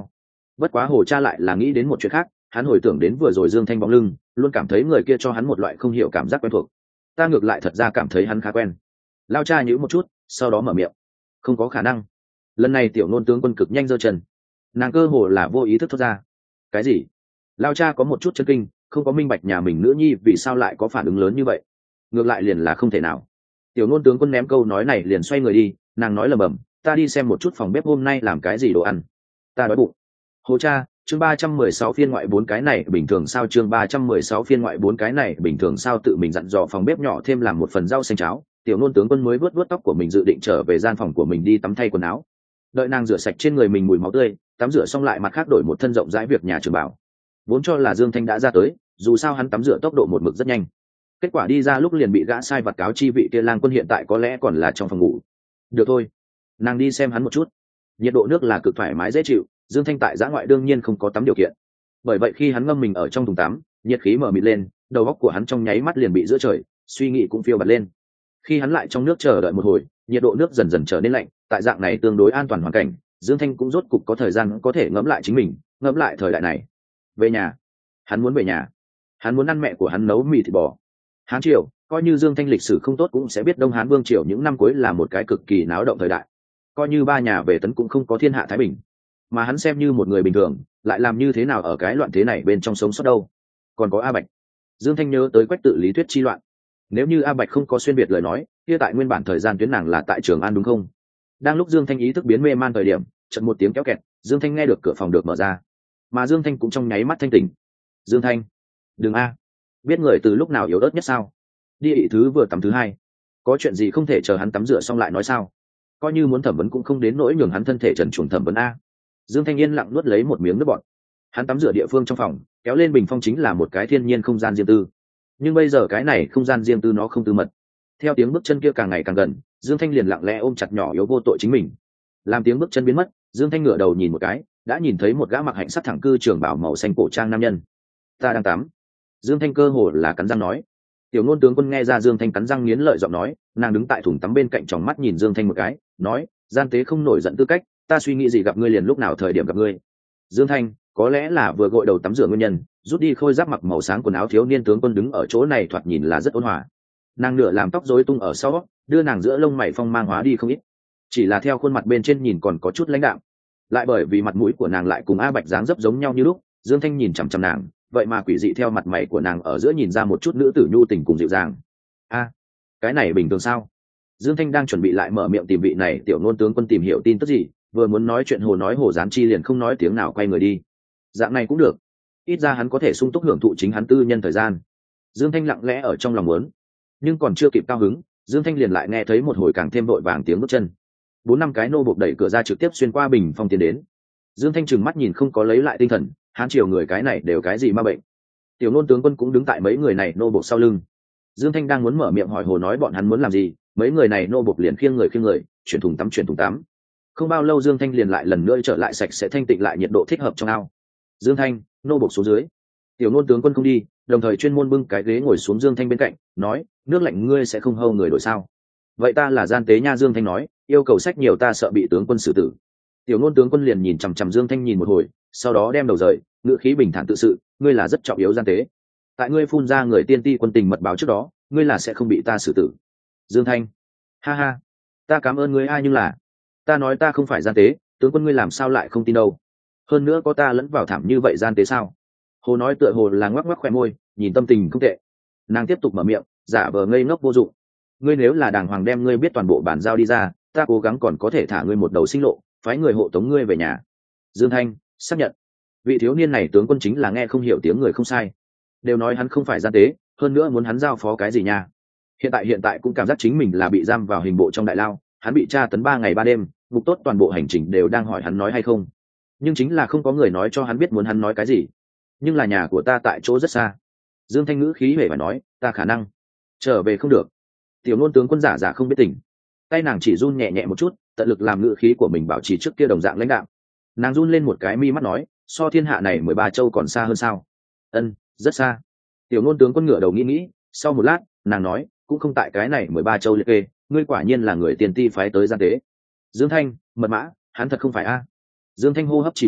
Bất quá hồ cha lại là nghĩ đến một chuyện khác, hắn hồi tưởng đến vừa rồi Dương Thanh bóng lưng, luôn cảm thấy người kia cho hắn một loại không hiểu cảm giác quen thuộc. Ta ngược lại thật ra cảm thấy hắn khá quen. Lao cha nhíu một chút, sau đó mở miệng. Không có khả năng. Lần này tiểu nôn tướng quân cực nhanh giơ chân, nàng cơ hồ là vô ý thức thốt ra. Cái gì? Lao cha có một chút chấn kinh, không có minh bạch nhà mình nữ nhi vì sao lại có phản ứng lớn như vậy. Ngược lại liền là không thể nào. Tiểu nôn tướng quân ném câu nói này liền xoay người đi, nàng nói lầm bầm, ta đi xem một chút phòng bếp hôm nay làm cái gì đồ ăn. Ta đói bụng. Hồ cha, chương ba trăm mười sáu phiên ngoại bốn cái này bình thường sao chương ba trăm mười sáu phiên ngoại bốn cái này bình thường sao tự mình dặn dò phòng bếp nhỏ thêm làm một phần rau xanh cháo, tiểu nôn tướng quân mới vớt vớt tóc của mình dự định trở về gian phòng của mình đi tắm thay quần áo. Đợi nàng rửa sạch trên người mình mùi máu tươi, tắm rửa xong lại mặt khác đổi một thân rộng rãi việc nhà trường bảo. Vốn cho là Dương Thanh đã ra tới, dù sao hắn tắm rửa tốc độ một mực rất nhanh. Kết quả đi ra lúc liền bị gã sai vặt cáo chi vị kia lang quân hiện tại có lẽ còn là trong phòng ngủ. Được thôi, nàng đi xem hắn một chút. Nhiệt độ nước là cực thoải mái dễ chịu, Dương Thanh tại giã ngoại đương nhiên không có tắm điều kiện. Bởi vậy khi hắn ngâm mình ở trong thùng tắm, nhiệt khí mở mịt lên, đầu óc của hắn trong nháy mắt liền bị giữa trời, suy nghĩ cũng phiêu bạt lên. Khi hắn lại trong nước chờ đợi một hồi, nhiệt độ nước dần dần trở nên lạnh, tại dạng này tương đối an toàn hoàn cảnh, Dương Thanh cũng rốt cục có thời gian có thể ngẫm lại chính mình, ngẫm lại thời đại này. Về nhà, hắn muốn về nhà, hắn muốn ăn mẹ của hắn nấu mì thịt bò. Hán triều, coi như Dương Thanh lịch sử không tốt cũng sẽ biết Đông Hán Vương triều những năm cuối là một cái cực kỳ náo động thời đại. Coi như ba nhà về tấn cũng không có thiên hạ thái bình, mà hắn xem như một người bình thường, lại làm như thế nào ở cái loạn thế này bên trong sống sót đâu. Còn có A Bạch. Dương Thanh nhớ tới Quách Tự lý thuyết chi loạn. Nếu như A Bạch không có xuyên biệt lời nói, kia tại nguyên bản thời gian tuyến nàng là tại Trường An đúng không? Đang lúc Dương Thanh ý thức biến mê man thời điểm, chợt một tiếng kéo kẹt, Dương Thanh nghe được cửa phòng được mở ra, mà Dương Thanh cũng trong nháy mắt thanh tỉnh. Dương Thanh, đừng a, biết người từ lúc nào yếu ớt nhất sao? Đi ị thứ vừa tắm thứ hai, có chuyện gì không thể chờ hắn tắm rửa xong lại nói sao? Coi như muốn thẩm vấn cũng không đến nỗi nhường hắn thân thể trần truồng thẩm vấn a. Dương Thanh yên lặng nuốt lấy một miếng nước bọt. Hắn tắm rửa địa phương trong phòng, kéo lên bình phong chính là một cái thiên nhiên không gian riêng tư. Nhưng bây giờ cái này không gian riêng tư nó không tư mật. Theo tiếng bước chân kia càng ngày càng gần, Dương Thanh liền lặng lẽ ôm chặt nhỏ yếu vô tội chính mình. Làm tiếng bước chân biến mất, Dương Thanh ngửa đầu nhìn một cái, đã nhìn thấy một gã mặc hạnh sắc thẳng cư trường bảo màu xanh cổ trang nam nhân. Ta đang tắm. Dương Thanh cơ hồ là cắn răng nói. Tiểu Nôn tướng quân nghe ra Dương Thanh cắn răng nghiến lợi giọng nói, nàng đứng tại thùng tắm bên cạnh tròng mắt nhìn Dương Thanh một cái, nói, gian tế không nổi giận tư cách, ta suy nghĩ gì gặp ngươi liền lúc nào thời điểm gặp ngươi. Dương Thanh, có lẽ là vừa gội đầu tắm rửa nguyên nhân, rút đi khôi giáp mặc màu sáng quần áo thiếu niên tướng quân đứng ở chỗ này thoạt nhìn là rất ôn hòa. Nàng nửa làm tóc rối tung ở sau, đưa nàng giữa lông mày phong mang hóa đi không ít. Chỉ là theo khuôn mặt bên trên nhìn còn có chút lãnh đạm, lại bởi vì mặt mũi của nàng lại cùng A Bạch dáng dấp giống nhau như lúc, Dương Thanh nhìn chằm chằm nàng, vậy mà quỷ dị theo mặt mày của nàng ở giữa nhìn ra một chút nữ tử nhu tình cùng dịu dàng. A, cái này bình thường sao? Dương Thanh đang chuẩn bị lại mở miệng tìm vị này tiểu nôn tướng quân tìm hiểu tin tức gì, vừa muốn nói chuyện hồ nói hồ gián chi liền không nói tiếng nào quay người đi. Dạng này cũng được, ít ra hắn có thể sung túc hưởng thụ chính hắn tư nhân thời gian. Dương Thanh lặng lẽ ở trong lòng muốn, nhưng còn chưa kịp cao hứng, Dương Thanh liền lại nghe thấy một hồi càng thêm vội vàng tiếng bước chân. Bốn năm cái nô buộc đẩy cửa ra trực tiếp xuyên qua bình phong tiến đến. Dương Thanh trừng mắt nhìn không có lấy lại tinh thần, hán triều người cái này đều cái gì ma bệnh. Tiểu nôn tướng quân cũng đứng tại mấy người này nô buộc sau lưng. Dương Thanh đang muốn mở miệng hỏi hồ nói bọn hắn muốn làm gì, mấy người này nô buộc liền khiêng người khiêng người, chuyển thùng tắm chuyển thùng tắm. Không bao lâu Dương Thanh liền lại lần nữa trở lại sạch sẽ thanh tịnh lại nhiệt độ thích hợp trong ao. Dương Thanh, nô buộc xuống dưới. Tiểu nôn tướng quân không đi, đồng thời chuyên môn bưng cái ghế ngồi xuống Dương Thanh bên cạnh, nói, nước lạnh ngươi sẽ không hâu người đổi sao? Vậy ta là gian tế nha. Dương Thanh nói, yêu cầu sách nhiều ta sợ bị tướng quân xử tử. Tiểu nôn tướng quân liền nhìn chằm chằm Dương Thanh nhìn một hồi, sau đó đem đầu rời, ngữ khí bình thản tự sự, ngươi là rất trọng yếu gian tế. Tại ngươi phun ra người tiên ti quân tình mật báo trước đó, ngươi là sẽ không bị ta xử tử. Dương Thanh, ha ha, ta cảm ơn ngươi ai nhưng là, ta nói ta không phải gian tế, tướng quân ngươi làm sao lại không tin đâu? Hơn nữa có ta lẫn vào thảm như vậy gian tế sao? Hồ nói tựa hồ là ngoắc ngoắc khoe môi, nhìn tâm tình không tệ. Nàng tiếp tục mở miệng, giả vờ ngây ngốc vô dụng. Ngươi nếu là đàng hoàng đem ngươi biết toàn bộ bản giao đi ra, ta cố gắng còn có thể thả ngươi một đầu sinh lộ, phái người hộ tống ngươi về nhà. Dương Thanh xác nhận, vị thiếu niên này tướng quân chính là nghe không hiểu tiếng người không sai, đều nói hắn không phải gian tế, hơn nữa muốn hắn giao phó cái gì nha. Hiện tại hiện tại cũng cảm giác chính mình là bị giam vào hình bộ trong đại lao, hắn bị tra tấn ba ngày ba đêm, ngục tốt toàn bộ hành trình đều đang hỏi hắn nói hay không, nhưng chính là không có người nói cho hắn biết muốn hắn nói cái gì. Nhưng là nhà của ta tại chỗ rất xa. Dương Thanh ngữ khí hề và nói, ta khả năng trở về không được. Tiểu nôn tướng quân giả giả không biết tình, tay nàng chỉ run nhẹ nhẹ một chút, tận lực làm ngữ khí của mình bảo trì trước kia đồng dạng lãnh đạo. Nàng run lên một cái mi mắt nói, so thiên hạ này mười ba châu còn xa hơn sao? Ân, rất xa. Tiểu nôn tướng quân ngửa đầu nghĩ nghĩ, sau một lát nàng nói, cũng không tại cái này mười ba châu liệt kê, ngươi quả nhiên là người tiền ti phái tới gian tế. Dương Thanh, mật mã, hắn thật không phải a? Dương Thanh hô hấp trì trệ,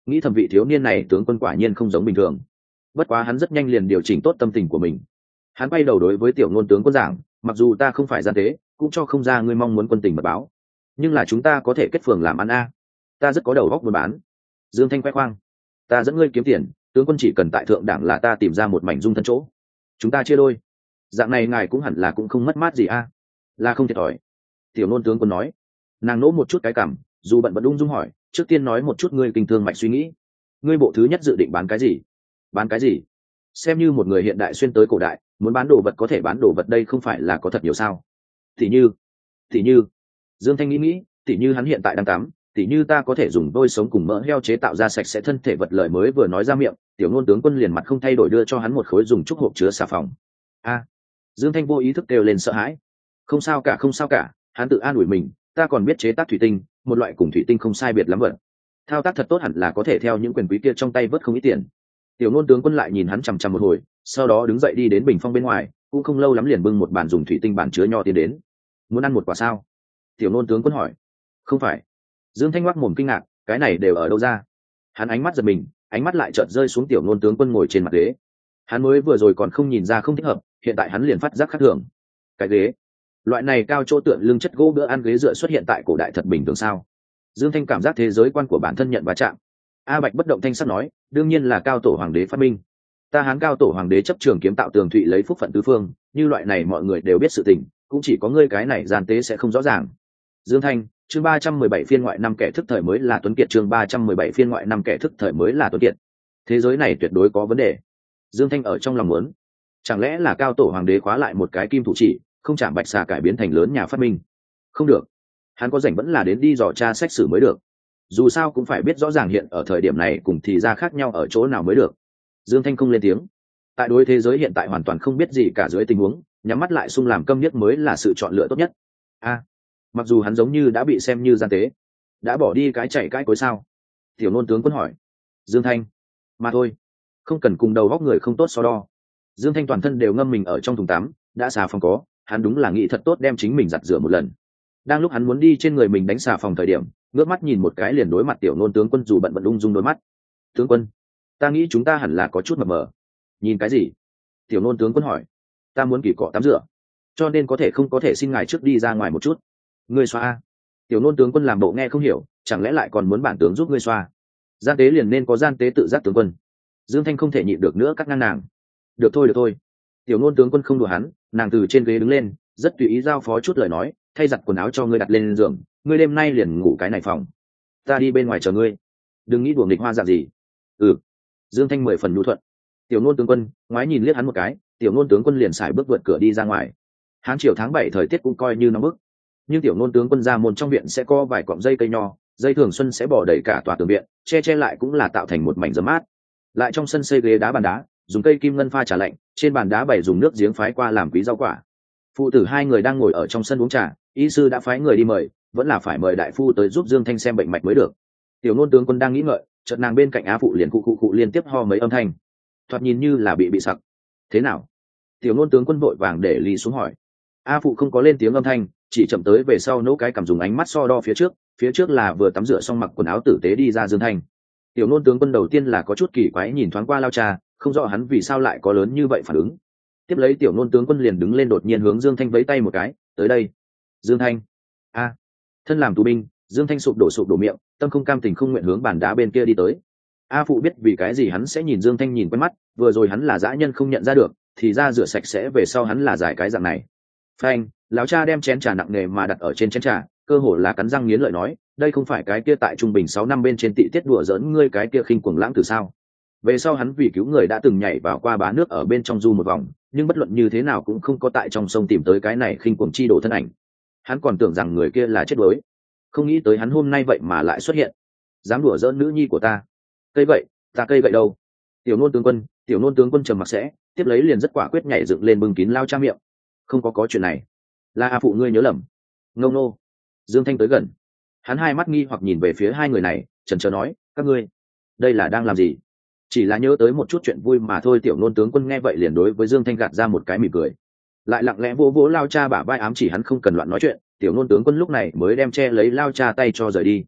nghĩ thẩm vị thiếu niên này tướng quân quả nhiên không giống bình thường. Bất quá hắn rất nhanh liền điều chỉnh tốt tâm tình của mình. Hắn quay đầu đối với tiểu ngôn tướng quân giảng, mặc dù ta không phải gian tế, cũng cho không ra ngươi mong muốn quân tình mật báo, nhưng là chúng ta có thể kết phường làm ăn a. Ta rất có đầu óc buôn bán. Dương Thanh khoe khoang, ta dẫn ngươi kiếm tiền, tướng quân chỉ cần tại thượng đảng là ta tìm ra một mảnh dung thân chỗ, chúng ta chia đôi. Dạng này ngài cũng hẳn là cũng không mất mát gì a. Là không thiệt thòi. Tiểu ngôn tướng quân nói. Nàng nỗ một chút cái cảm, dù bận bận ung dung hỏi, trước tiên nói một chút ngươi kinh thương mạch suy nghĩ. Ngươi bộ thứ nhất dự định bán cái gì? Bán cái gì? Xem như một người hiện đại xuyên tới cổ đại, muốn bán đồ vật có thể bán đồ vật, đây không phải là có thật nhiều sao? Tỷ như, tỷ như, Dương Thanh nghĩ nghĩ, tỷ như hắn hiện tại đang tắm, tỷ như ta có thể dùng đôi sống cùng mỡ heo chế tạo ra sạch sẽ thân thể vật, lời mới vừa nói ra miệng, tiểu ngôn tướng quân liền mặt không thay đổi đưa cho hắn một khối dùng trúc hộp chứa xà phòng. A, Dương Thanh vô ý thức kêu lên sợ hãi. Không sao cả, không sao cả, hắn tự an ủi mình, ta còn biết chế tác thủy tinh, một loại cùng thủy tinh không sai biệt lắm vật. Thao tác thật tốt hẳn là có thể theo những quyền quý kia trong tay vớt không ít tiền. Tiểu ngôn tướng quân lại nhìn hắn chằm chằm một hồi, sau đó đứng dậy đi đến bình phong bên ngoài, cũng không lâu lắm liền bưng một bàn dùng thủy tinh bàn chứa nho tiến đến. Muốn ăn một quả sao? Tiểu ngôn tướng quân hỏi. Không phải. Dương Thanh ngoác mồm kinh ngạc, cái này đều ở đâu ra? Hắn ánh mắt giật mình, ánh mắt lại chợt rơi xuống tiểu ngôn tướng quân ngồi trên mặt ghế. Hắn mới vừa rồi còn không nhìn ra không thích hợp, hiện tại hắn liền phát giác khác thường. Cái ghế, loại này cao chỗ tựa lưng chất gỗ bữa ăn ghế dựa xuất hiện tại cổ đại thật bình thường sao? Dương Thanh cảm giác thế giới quan của bản thân nhận va chạm. A Bạch bất động thanh sắc nói, đương nhiên là cao tổ hoàng đế phát minh. Ta Hán cao tổ hoàng đế chấp trường kiếm tạo tường thụy lấy phúc phận tứ phương, như loại này mọi người đều biết sự tình, cũng chỉ có ngươi cái này gian tế sẽ không rõ ràng. Dương Thanh, chương ba trăm mười bảy phiên ngoại năm kẻ thức thời mới là tuấn kiệt, chương ba trăm mười bảy phiên ngoại năm kẻ thức thời mới là tuấn kiệt. Thế giới này tuyệt đối có vấn đề. Dương Thanh ở trong lòng muốn, chẳng lẽ là cao tổ hoàng đế khóa lại một cái kim thủ chỉ, không chạm bạch xà cải biến thành lớn nhà phát minh? Không được, hắn có rảnh vẫn là đến đi dò tra sách sử mới được. Dù sao cũng phải biết rõ ràng hiện ở thời điểm này cùng thì ra khác nhau ở chỗ nào mới được. Dương Thanh không lên tiếng. Tại đối thế giới hiện tại hoàn toàn không biết gì cả dưới tình huống, nhắm mắt lại sung làm câm nhất mới là sự chọn lựa tốt nhất. A, mặc dù hắn giống như đã bị xem như gian tế, đã bỏ đi cái chạy cái cối sao? Tiểu nôn tướng quân hỏi. Dương Thanh, mà thôi, không cần cùng đầu góc người không tốt so đo. Dương Thanh toàn thân đều ngâm mình ở trong thùng tắm, đã xà phòng có, hắn đúng là nghĩ thật tốt đem chính mình giặt rửa một lần. Đang lúc hắn muốn đi trên người mình đánh xà phòng thời điểm, ngước mắt nhìn một cái liền đối mặt tiểu nôn tướng quân, dù bận bận ung dung đôi mắt. Tướng quân, ta nghĩ chúng ta hẳn là có chút mập mờ. Nhìn cái gì? Tiểu nôn tướng quân hỏi. Ta muốn kỳ cọ tắm rửa, cho nên có thể không có thể xin ngài trước đi ra ngoài một chút. Ngươi xoa a? Tiểu nôn tướng quân làm bộ nghe không hiểu, chẳng lẽ lại còn muốn bản tướng giúp ngươi xoa? Gian tế liền nên có gian tế tự giác tướng quân. Dương Thanh không thể nhịn được nữa cắt ngang nàng. Được thôi được thôi. Tiểu nôn tướng quân không đùa hắn, nàng từ trên ghế đứng lên, rất tùy ý giao phó chút lời nói, thay giặt quần áo cho ngươi đặt lên giường, ngươi đêm nay liền ngủ cái này phòng, ta đi bên ngoài chờ ngươi, đừng nghĩ đùa nghịch hoa dạng gì. Ừ. Dương Thanh mười phần nhu thuận. Tiểu nôn tướng quân ngoái nhìn liếc hắn một cái, tiểu nôn tướng quân liền xài bước vượt cửa đi ra ngoài. Hán chiều tháng bảy thời tiết cũng coi như nóng bức, nhưng tiểu nôn tướng quân ra môn trong viện sẽ có vài cọng dây cây nho, dây thường xuân sẽ bỏ đầy cả tòa tường viện, che che lại cũng là tạo thành một mảnh giấm mát. Lại trong sân xây ghế đá bàn đá, dùng cây kim ngân pha trà lạnh, trên bàn đá bày dùng nước giếng phái qua làm quý rau quả. Phụ tử hai người đang ngồi ở trong sân uống trà, y sư đã phái người đi mời, vẫn là phải mời đại phu tới giúp Dương Thanh xem bệnh mạch mới được. Tiểu nôn tướng quân đang nghĩ ngợi, chợt nàng bên cạnh á phụ liền cụ cụ cụ liên tiếp ho mấy âm thanh, thoạt nhìn như là bị bị sặc. Thế nào? Tiểu nôn tướng quân vội vàng để ly xuống hỏi. A phụ không có lên tiếng âm thanh, chỉ chậm tới về sau nỗ cái cầm dùng ánh mắt so đo phía trước, phía trước là vừa tắm rửa xong mặc quần áo tử tế đi ra Dương Thanh. Tiểu nôn tướng quân đầu tiên là có chút kỳ quái nhìn thoáng qua lao cha, không rõ hắn vì sao lại có lớn như vậy phản ứng. Tiếp lấy tiểu nôn tướng quân liền đứng lên đột nhiên hướng Dương Thanh vẫy tay một cái, tới đây. Dương Thanh. A. Thân làm tù binh, Dương Thanh sụp đổ sụp đổ miệng, tâm không cam tình không nguyện hướng bàn đá bên kia đi tới. A phụ biết vì cái gì hắn sẽ nhìn Dương Thanh nhìn quen mắt, vừa rồi hắn là dã nhân không nhận ra được, thì ra rửa sạch sẽ về sau hắn là giải cái dạng này. Phanh, lão cha đem chén trà nặng nề mà đặt ở trên chén trà, cơ hồ là cắn răng nghiến lợi nói, đây không phải cái kia tại trung bình sáu năm bên trên tị tiết đùa giỡn ngươi cái kia khinh cuồng lãng từ sao? Về sau hắn vì cứu người đã từng nhảy vào qua bá nước ở bên trong du một vòng, nhưng bất luận như thế nào cũng không có tại trong sông tìm tới cái này khinh cuồng chi đổ thân ảnh. Hắn còn tưởng rằng người kia là chết đuối, không nghĩ tới hắn hôm nay vậy mà lại xuất hiện, dám đùa giỡn nữ nhi của ta. Cây vậy, ta cây vậy đâu? Tiểu nôn tướng quân, tiểu nôn tướng quân trầm mặc sẽ, tiếp lấy liền rất quả quyết nhảy dựng lên bưng kín lao cha miệng. Không có có chuyện này, là a phụ ngươi nhớ lầm. Ngông nô. Dương Thanh tới gần, hắn hai mắt nghi hoặc nhìn về phía hai người này, chần chờ nói, các ngươi đây là đang làm gì? Chỉ là nhớ tới một chút chuyện vui mà thôi. Tiểu nôn tướng quân nghe vậy liền đối với Dương Thanh gạt ra một cái mỉm cười, lại lặng lẽ vỗ vỗ lao cha bả vai ám chỉ hắn không cần loạn nói chuyện. Tiểu nôn tướng quân lúc này mới đem che lấy lao cha tay cho rời đi.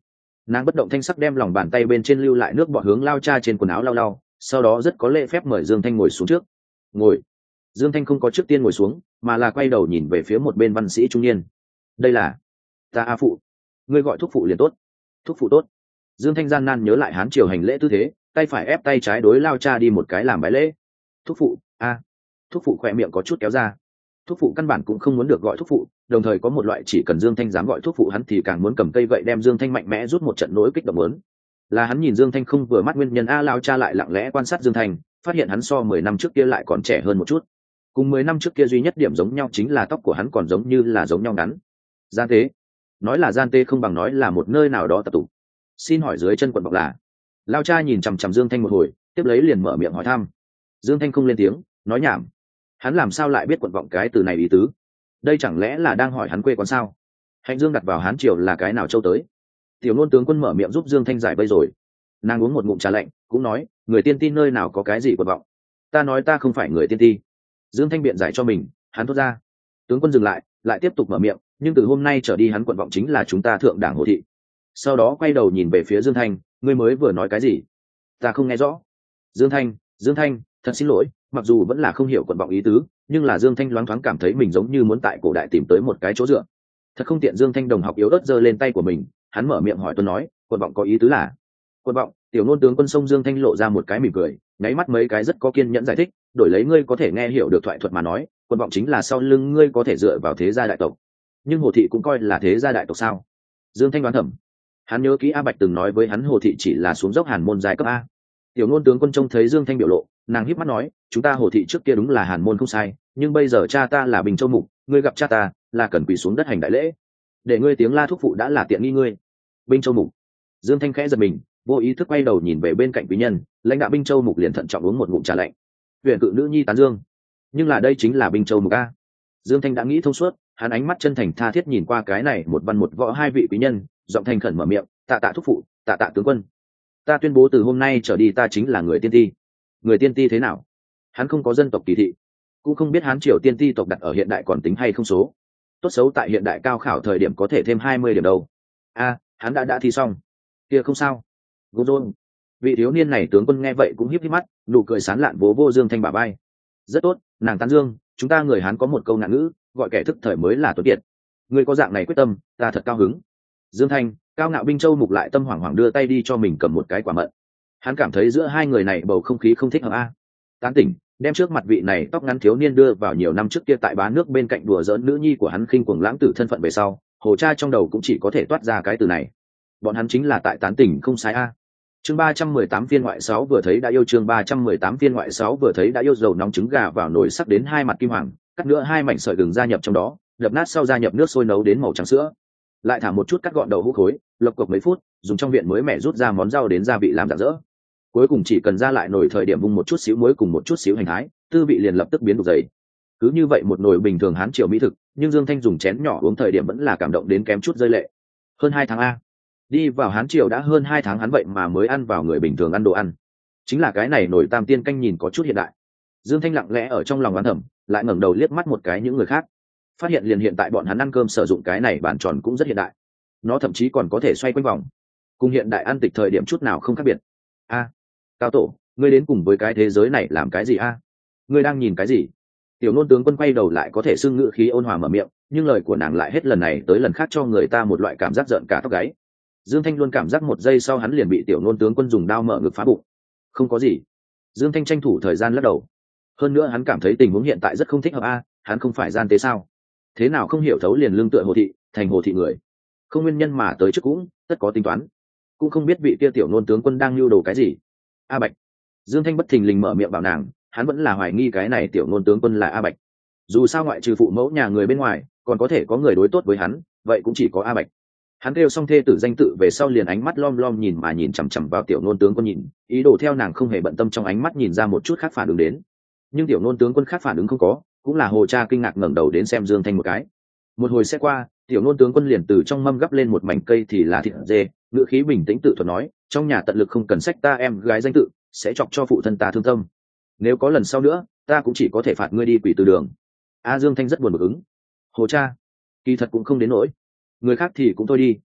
Nàng bất động thanh sắc đem lòng bàn tay bên trên lưu lại nước bọt hướng lao cha trên quần áo lau lau, sau đó rất có lễ phép mời Dương Thanh ngồi xuống trước. Ngồi. Dương Thanh không có trước tiên ngồi xuống, mà là quay đầu nhìn về phía một bên văn sĩ trung niên. Đây là ta a phụ. Ngươi gọi thúc phụ liền tốt. Thúc phụ tốt. Dương Thanh gian nan nhớ lại hán triều hành lễ tư thế, tay phải ép tay trái đối lao cha đi một cái làm bái lễ. Thúc phụ. A. Thúc phụ khỏe miệng có chút kéo ra. Thúc phụ căn bản cũng không muốn được gọi thúc phụ, đồng thời có một loại chỉ cần Dương Thanh dám gọi thúc phụ hắn thì càng muốn cầm cây gậy đem Dương Thanh mạnh mẽ rút một trận nỗi kích động muốn. Là hắn nhìn Dương Thanh không vừa mắt nguyên nhân a. Lao cha lại lặng lẽ quan sát Dương Thanh, phát hiện hắn so mười năm trước kia lại còn trẻ hơn một chút. Cùng mười năm trước kia duy nhất điểm giống nhau chính là tóc của hắn còn giống như là giống nhau ngắn. Gian tế. Nói là gian tế không bằng nói là một nơi nào đó tập tụ. Xin hỏi dưới chân quận vọng là. Lao cha nhìn chằm chằm Dương Thanh một hồi, tiếp lấy liền mở miệng hỏi thăm. Dương Thanh không lên tiếng, nói nhảm. Hắn làm sao lại biết quận vọng cái từ này ý tứ? Đây chẳng lẽ là đang hỏi hắn quê quán sao? Hạnh Dương đặt vào hán triều là cái nào châu tới? Tiểu Nôn tướng quân mở miệng giúp Dương Thanh giải vây rồi. Nàng uống một ngụm trà lạnh, cũng nói, người tiên ti nơi nào có cái gì quận vọng? Ta nói ta không phải người tiên ti. Dương Thanh biện giải cho mình, hắn thốt ra. Tướng quân dừng lại, lại tiếp tục mở miệng, nhưng từ hôm nay trở đi hắn quận vọng chính là chúng ta thượng đảng Hồ thị. Sau đó quay đầu nhìn về phía Dương Thanh, ngươi mới vừa nói cái gì? Ta không nghe rõ. Dương Thanh, Dương Thanh, thật xin lỗi, mặc dù vẫn là không hiểu quận vọng ý tứ, nhưng là Dương Thanh loáng thoáng cảm thấy mình giống như muốn tại cổ đại tìm tới một cái chỗ dựa. Thật không tiện. Dương Thanh đồng học yếu ớt giơ lên tay của mình, hắn mở miệng hỏi tôi nói, quận vọng có ý tứ là? Quận vọng. Tiểu Nôn tướng quân sông Dương Thanh lộ ra một cái mỉm cười, nháy mắt mấy cái rất có kiên nhẫn giải thích, đổi lấy ngươi có thể nghe hiểu được thoại thuật mà nói, quận vọng chính là sau lưng ngươi có thể dựa vào thế gia đại tộc. Nhưng Hồ thị cũng coi là thế gia đại tộc sao? Dương Thanh đoán thầm. Hắn nhớ kỹ A Bạch từng nói với hắn Hồ thị chỉ là xuống dốc hàn môn giai cấp a. Tiểu Nôn tướng quân trông thấy Dương Thanh biểu lộ, nàng híp mắt nói, chúng ta Hồ thị trước kia đúng là hàn môn không sai, nhưng bây giờ cha ta là Bình Châu mục, ngươi gặp cha ta là cần quỳ xuống đất hành đại lễ, để ngươi tiếng la thúc phụ đã là tiện nghi ngươi. Bình Châu mục. Dương Thanh khẽ giật mình, vô ý thức quay đầu nhìn về bên cạnh quý nhân, lãnh đạo Bình Châu mục liền thận trọng uống một ngụm trà lạnh. Huyền cự nữ nhi tán dương, nhưng là đây chính là Bình Châu mục a. Dương Thanh đã nghĩ thông suốt, hắn ánh mắt chân thành tha thiết nhìn qua cái này một văn một võ hai vị quý nhân, giọng thành khẩn mở miệng, tạ tạ thúc phụ, tạ tạ tướng quân, ta tuyên bố từ hôm nay trở đi ta chính là người tiên ti. Người tiên ti thế nào? Hắn không có dân tộc kỳ thị, cũng không biết hán triều tiên ti tộc đặt ở hiện đại còn tính hay không số, tốt xấu tại hiện đại cao khảo thời điểm có thể thêm hai mươi điểm đâu. A, hắn đã đã thi xong, kia không sao. Gozon. Vị thiếu niên này tướng quân nghe vậy cũng híp híp mắt, nụ cười sán lạn vỗ vô Dương Thanh bả vai. Rất tốt, nàng tán dương, chúng ta người Hán có một câu ngạn ngữ, gọi kẻ thức thời mới là tuấn kiệt. Ngươi có dạng này quyết tâm, ta thật cao hứng. Dương Thanh, cao ngạo Binh Châu mục lại tâm hoảng hoảng đưa tay đi cho mình cầm một cái quả mận. Hắn cảm thấy giữa hai người này bầu không khí không thích hợp a. Tán tỉnh, đem trước mặt vị này tóc ngắn thiếu niên đưa vào nhiều năm trước kia tại bá nước bên cạnh đùa giỡn nữ nhi của hắn khinh cuồng lãng tử thân phận về sau, hồ cha trong đầu cũng chỉ có thể toát ra cái từ này. Bọn hắn chính là tại tán tỉnh không sai a. Chương ba trăm mười tám phiên ngoại sáu vừa thấy đã yêu chương ba trăm mười tám phiên ngoại sáu vừa thấy đã yêu dầu nóng trứng gà vào nồi sắc đến hai mặt kim hoàng, cắt nữa hai mảnh sợi gừng gia nhập trong đó, đập nát sau gia nhập nước sôi nấu đến màu trắng sữa. Lại thả một chút cắt gọn đậu hũ khối, lộc cộc mấy phút, dùng trong viện mới mẻ rút ra món rau đến gia vị làm rạng rỡ. Cuối cùng chỉ cần ra lại nồi thời điểm vung một chút xíu muối cùng một chút xíu hành thái, tư vị liền lập tức biến đục dày. Cứ như vậy một nồi bình thường Hán triều mỹ thực, nhưng Dương Thanh dùng chén nhỏ uống thời điểm vẫn là cảm động đến kém chút rơi lệ. Hơn hai tháng a. Đi vào Hán triều đã hơn hai tháng hắn vậy mà mới ăn vào người bình thường ăn đồ ăn. Chính là cái này nồi tam tiên canh nhìn có chút hiện đại. Dương Thanh lặng lẽ ở trong lòng oán thầm, lại ngẩng đầu liếc mắt một cái những người khác. Phát hiện liền hiện tại bọn hắn ăn cơm sử dụng cái này bàn tròn cũng rất hiện đại. Nó thậm chí còn có thể xoay quanh vòng. Cùng hiện đại ăn tịch thời điểm chút nào không khác biệt. A, Cao tổ, ngươi đến cùng với cái thế giới này làm cái gì a? Ngươi đang nhìn cái gì? Tiểu Nôn tướng quân quay đầu lại có thể xưng ngữ khí ôn hòa mở miệng, nhưng lời của nàng lại hết lần này tới lần khác cho người ta một loại cảm giác giận cả tóc gáy. Dương Thanh luôn cảm giác một giây sau hắn liền bị Tiểu Nôn tướng quân dùng đao mở ngực phá bụng. Không có gì. Dương Thanh tranh thủ thời gian lắc đầu. Hơn nữa hắn cảm thấy tình huống hiện tại rất không thích hợp a, hắn không phải gian tế sao? Thế nào không hiểu thấu liền lương tựa Hồ thị, thành Hồ thị người. Không nguyên nhân mà tới trước cũng, tất có tính toán. Cũng không biết vị kia Tiểu Nôn tướng quân đang lưu đồ cái gì. A Bạch. Dương Thanh bất thình lình mở miệng bảo nàng, hắn vẫn là hoài nghi cái này Tiểu Nôn tướng quân là A Bạch. Dù sao ngoại trừ phụ mẫu nhà người bên ngoài, còn có thể có người đối tốt với hắn, vậy cũng chỉ có A Bạch. Hắn kêu xong thê tử danh tự về sau liền ánh mắt lom lom nhìn mà nhìn chằm chằm vào Tiểu Nôn tướng quân nhìn, ý đồ theo nàng không hề bận tâm trong ánh mắt nhìn ra một chút khác phản ứng đến. Nhưng Tiểu Nôn tướng quân khác phản ứng không có, cũng là Hồ cha kinh ngạc ngẩng đầu đến xem Dương Thanh một cái. Một hồi xe qua, Tiểu Nôn tướng quân liền từ trong mâm gắp lên một mảnh cây thì là thịt dê, ngữ khí bình tĩnh tự thuật nói, trong nhà tận lực không cần sách ta em gái danh tự, sẽ chọc cho phụ thân ta thương tâm. Nếu có lần sau nữa, ta cũng chỉ có thể phạt ngươi đi quỷ từ đường. A Dương Thanh rất buồn bực ứng. Hồ cha, kỳ thật cũng không đến nỗi, người khác thì cũng thôi đi,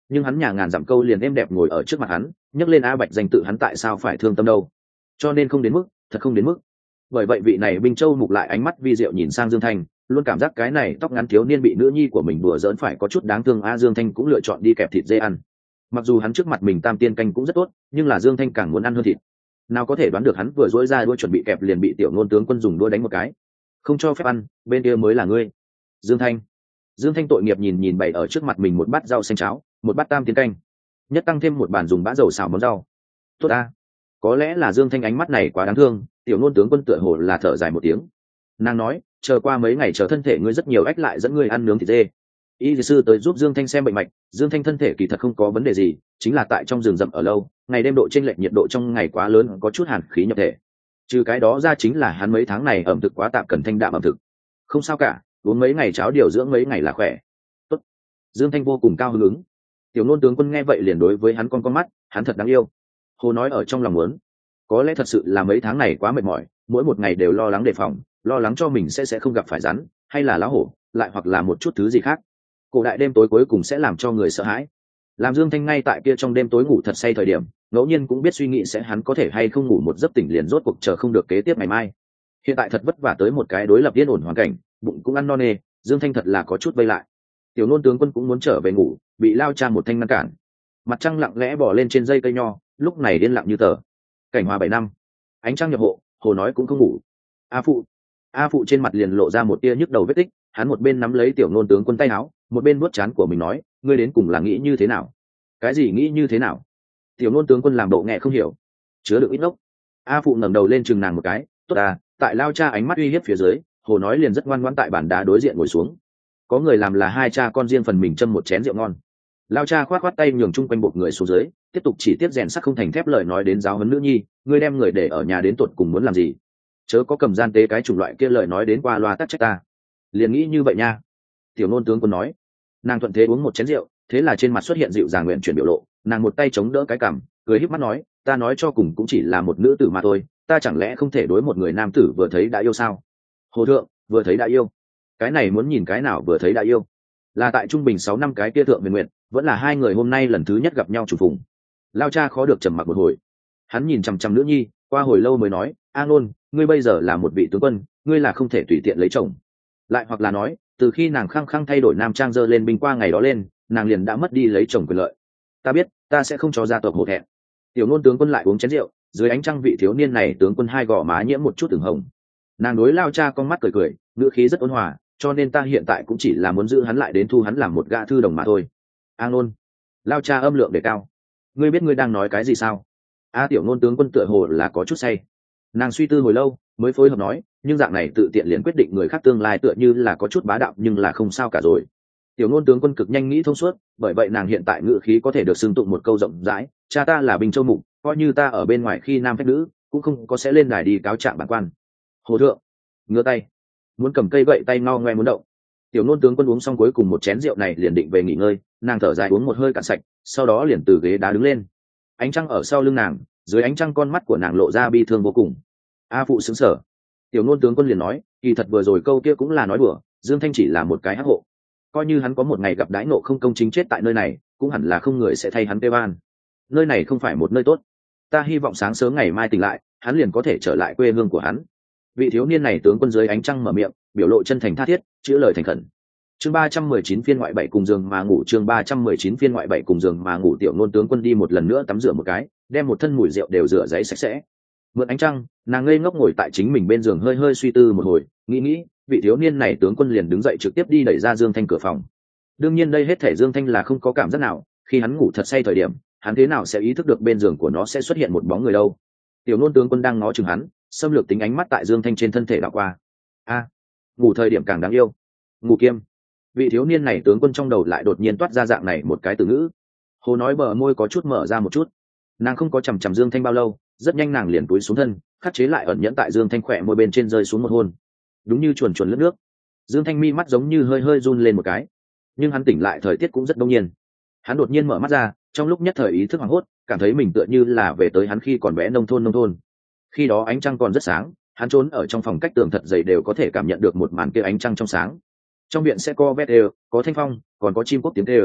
nhưng hắn nhà ngàn dặm câu liền êm đẹp ngồi ở trước mặt hắn, nhắc lên A Bạch danh tự hắn tại sao phải thương tâm đâu. Cho nên không đến mức, thật không đến mức. Bởi vậy vị này Binh Châu mục lại ánh mắt vi diệu nhìn sang Dương Thanh, luôn cảm giác cái này tóc ngắn thiếu niên bị nữ nhi của mình đùa giỡn phải có chút đáng thương. A Dương Thanh cũng lựa chọn đi kẹp thịt dê ăn. Mặc dù hắn trước mặt mình tam tiên canh cũng rất tốt, nhưng là Dương Thanh càng muốn ăn hơn thịt. Nào có thể đoán được hắn vừa dỗi ra đuôi chuẩn bị kẹp liền bị tiểu ngôn tướng quân dùng đũa đánh một cái. Không cho phép ăn, bên kia mới là ngươi. Dương Thanh. Dương Thanh tội nghiệp nhìn nhìn bày ở trước mặt mình một bát rau xanh cháo, một bát tam tiên canh, nhất tăng thêm một bàn dùng bã dầu xào món rau. Tốt a. Có lẽ là Dương Thanh ánh mắt này quá đáng thương, tiểu ngôn tướng quân tựa hồ là thở dài một tiếng. Nàng nói, chờ qua mấy ngày chờ thân thể ngươi rất nhiều ách lại dẫn ngươi ăn nướng thịt dê. Y sư tới giúp Dương Thanh xem bệnh mạch, Dương Thanh thân thể kỳ thật không có vấn đề gì, chính là tại trong rừng rậm ở lâu, ngày đêm độ chênh lệch nhiệt độ trong ngày quá lớn, có chút hàn khí nhập thể. Trừ cái đó ra chính là hắn mấy tháng này ẩm thực quá tạm, cần thanh đạm ẩm thực. Không sao cả, uống mấy ngày cháo điều dưỡng mấy ngày là khỏe. Tốt. Dương Thanh vô cùng cao hứng ứng. Tiểu Nôn tướng quân nghe vậy liền đối với hắn con con mắt, hắn thật đáng yêu. Hồ nói ở trong lòng muốn, có lẽ thật sự là mấy tháng này quá mệt mỏi, mỗi một ngày đều lo lắng đề phòng, lo lắng cho mình sẽ sẽ không gặp phải rắn, hay là lá hổ, lại hoặc là một chút thứ gì khác. Cổ đại đêm tối cuối cùng sẽ làm cho người sợ hãi. Làm Dương Thanh ngay tại kia trong đêm tối ngủ thật say thời điểm, ngẫu nhiên cũng biết suy nghĩ sẽ hắn có thể hay không ngủ một giấc tỉnh liền rốt cuộc chờ không được kế tiếp ngày mai. Hiện tại thật vất vả tới một cái đối lập yên ổn hoàn cảnh, bụng cũng ăn no nê, Dương Thanh thật là có chút vây lại. Tiểu Nôn tướng quân cũng muốn trở về ngủ, bị Lao Cha một thanh ngăn cản. Mặt trăng lặng lẽ bò lên trên dây cây nho, lúc này điên lặng như tờ. Cảnh hòa bảy năm, ánh trăng nhập hộ, Hồ nói cũng không ngủ. A phụ, A phụ trên mặt liền lộ ra một tia nhức đầu vết tích, hắn một bên nắm lấy Tiểu Nôn tướng quân tay áo, một bên vuốt trán của mình nói, ngươi đến cùng là nghĩ như thế nào? Cái gì nghĩ như thế nào? Tiểu Nôn tướng quân làm bộ nghe không hiểu, chứa được ít ốc. A phụ ngẩng đầu lên chừng nàng một cái, tốt à, tại Lao Cha ánh mắt uy hiếp phía dưới, Hồ nói liền rất ngoan ngoãn tại bàn đá đối diện ngồi xuống. Có người làm là hai cha con riêng phần mình châm một chén rượu ngon. Lao Cha khoát khoát tay nhường chung quanh một người xuống dưới, tiếp tục chỉ tiếp rèn sắc không thành thép lời nói đến giáo huấn nữ nhi, ngươi đem người để ở nhà đến tuột cùng muốn làm gì? Chớ có cầm gian tế cái chủng loại kia lời nói đến qua loa tắc trách ta. Liền nghĩ như vậy nha. Tiểu Nôn tướng quân nói. Nàng thuận thế uống một chén rượu, thế là trên mặt xuất hiện dịu dàng nguyện chuyển biểu lộ, nàng một tay chống đỡ cái cằm, cười híp mắt nói, ta nói cho cùng cũng chỉ là một nữ tử mà thôi, ta chẳng lẽ không thể đối một người nam tử vừa thấy đã yêu sao? Hồ thượng, vừa thấy đã yêu, cái này muốn nhìn cái nào vừa thấy đã yêu? Là tại trung bình sáu năm cái kia thượng huyền nguyện, vẫn là hai người hôm nay lần thứ nhất gặp nhau trùng phùng? Lao Cha khó được trầm mặc một hồi, hắn nhìn chằm chằm nữ nhi, qua hồi lâu mới nói, A Nôn, ngươi bây giờ là một vị tướng quân, ngươi là không thể tùy tiện lấy chồng. Lại hoặc là nói, từ khi nàng khăng khăng thay đổi nam trang dơ lên binh qua ngày đó lên, nàng liền đã mất đi lấy chồng quyền lợi. Ta biết, ta sẽ không cho gia tộc hổ thẹn. Tiểu Nôn tướng quân lại uống chén rượu, dưới ánh trăng vị thiếu niên này tướng quân hai gò má nhiễm một chút từng hồng. Nàng đối Lao Cha con mắt cười cười, ngữ khí rất ôn hòa, cho nên ta hiện tại cũng chỉ là muốn giữ hắn lại đến thu hắn làm một gã thư đồng mà thôi. A Nôn. Lao Cha âm lượng đề cao. Ngươi biết ngươi đang nói cái gì sao? A Tiểu Nôn tướng quân tựa hồ là có chút say. Nàng suy tư hồi lâu, mới phối hợp nói, nhưng dạng này tự tiện liền quyết định người khác tương lai tựa như là có chút bá đạo nhưng là không sao cả rồi. Tiểu Nôn tướng quân cực nhanh nghĩ thông suốt, bởi vậy nàng hiện tại ngữ khí có thể được xưng tụng một câu rộng rãi, cha ta là Binh Châu mục, coi như ta ở bên ngoài khi nam phách nữ, cũng không có sẽ lên đài đi cáo trạng bản quan. Hồ thượng, ngửa tay, muốn cầm cây gậy tay ngao ngoe muốn động. Tiểu Nôn tướng quân uống xong cuối cùng một chén rượu này liền định về nghỉ ngơi, nàng thở dài uống một hơi cạn sạch, sau đó liền từ ghế đá đứng lên. Ánh trăng ở sau lưng nàng, dưới ánh trăng con mắt của nàng lộ ra bi thương vô cùng. A phụ sững sờ. Tiểu Nôn tướng quân liền nói, kỳ thật vừa rồi câu kia cũng là nói đùa, Dương Thanh chỉ là một cái hắc hộ, coi như hắn có một ngày gặp đãi nộ không công chính chết tại nơi này, cũng hẳn là không người sẽ thay hắn kêu van. Nơi này không phải một nơi tốt, ta hy vọng sáng sớm ngày mai tỉnh lại, hắn liền có thể trở lại quê hương của hắn. Vị thiếu niên này tướng quân dưới ánh trăng mở miệng, biểu lộ chân thành tha thiết, chữ lời thành khẩn. Chương ba trăm mười chín phiên ngoại bảy cùng giường mà ngủ, chương ba trăm mười chín phiên ngoại bảy cùng giường mà ngủ. Tiểu Nôn tướng quân đi một lần nữa tắm rửa một cái, đem một thân mùi rượu đều rửa giấy sạch sẽ. Mượn ánh trăng, nàng ngây ngốc ngồi tại chính mình bên giường hơi hơi suy tư một hồi, nghĩ nghĩ, vị thiếu niên này tướng quân liền đứng dậy trực tiếp đi đẩy ra Dương Thanh cửa phòng. Đương nhiên đây hết thể Dương Thanh là không có cảm giác nào, khi hắn ngủ thật say thời điểm, hắn thế nào sẽ ý thức được bên giường của nó sẽ xuất hiện một bóng người đâu. Tiểu Nôn tướng quân đang ngó chừng hắn, xâm lược tính ánh mắt tại Dương Thanh trên thân thể đảo qua. A, ngủ thời điểm càng đáng yêu. Ngủ kiêm. Vị thiếu niên này tướng quân trong đầu lại đột nhiên toát ra dạng này một cái từ ngữ. Hồ nói bờ môi có chút mở ra một chút. Nàng không có chằm chằm Dương Thanh bao lâu, rất nhanh nàng liền túi xuống thân, khắc chế lại ẩn nhẫn tại Dương Thanh khỏe môi bên trên rơi xuống một hôn. Đúng như chuồn chuồn lướt nước. Dương Thanh mi mắt giống như hơi hơi run lên một cái, nhưng hắn tỉnh lại thời tiết cũng rất đông nhiên. Hắn đột nhiên mở mắt ra, trong lúc nhất thời ý thức hoảng hốt, cảm thấy mình tựa như là về tới hắn khi còn bé nông thôn nông thôn. Khi đó ánh trăng còn rất sáng, hắn trốn ở trong phòng cách tường thật dày đều có thể cảm nhận được một màn kia ánh trăng trong sáng. Trong viện sẽ có vét đều, có thanh phong, còn có chim quốc tiếng kêu.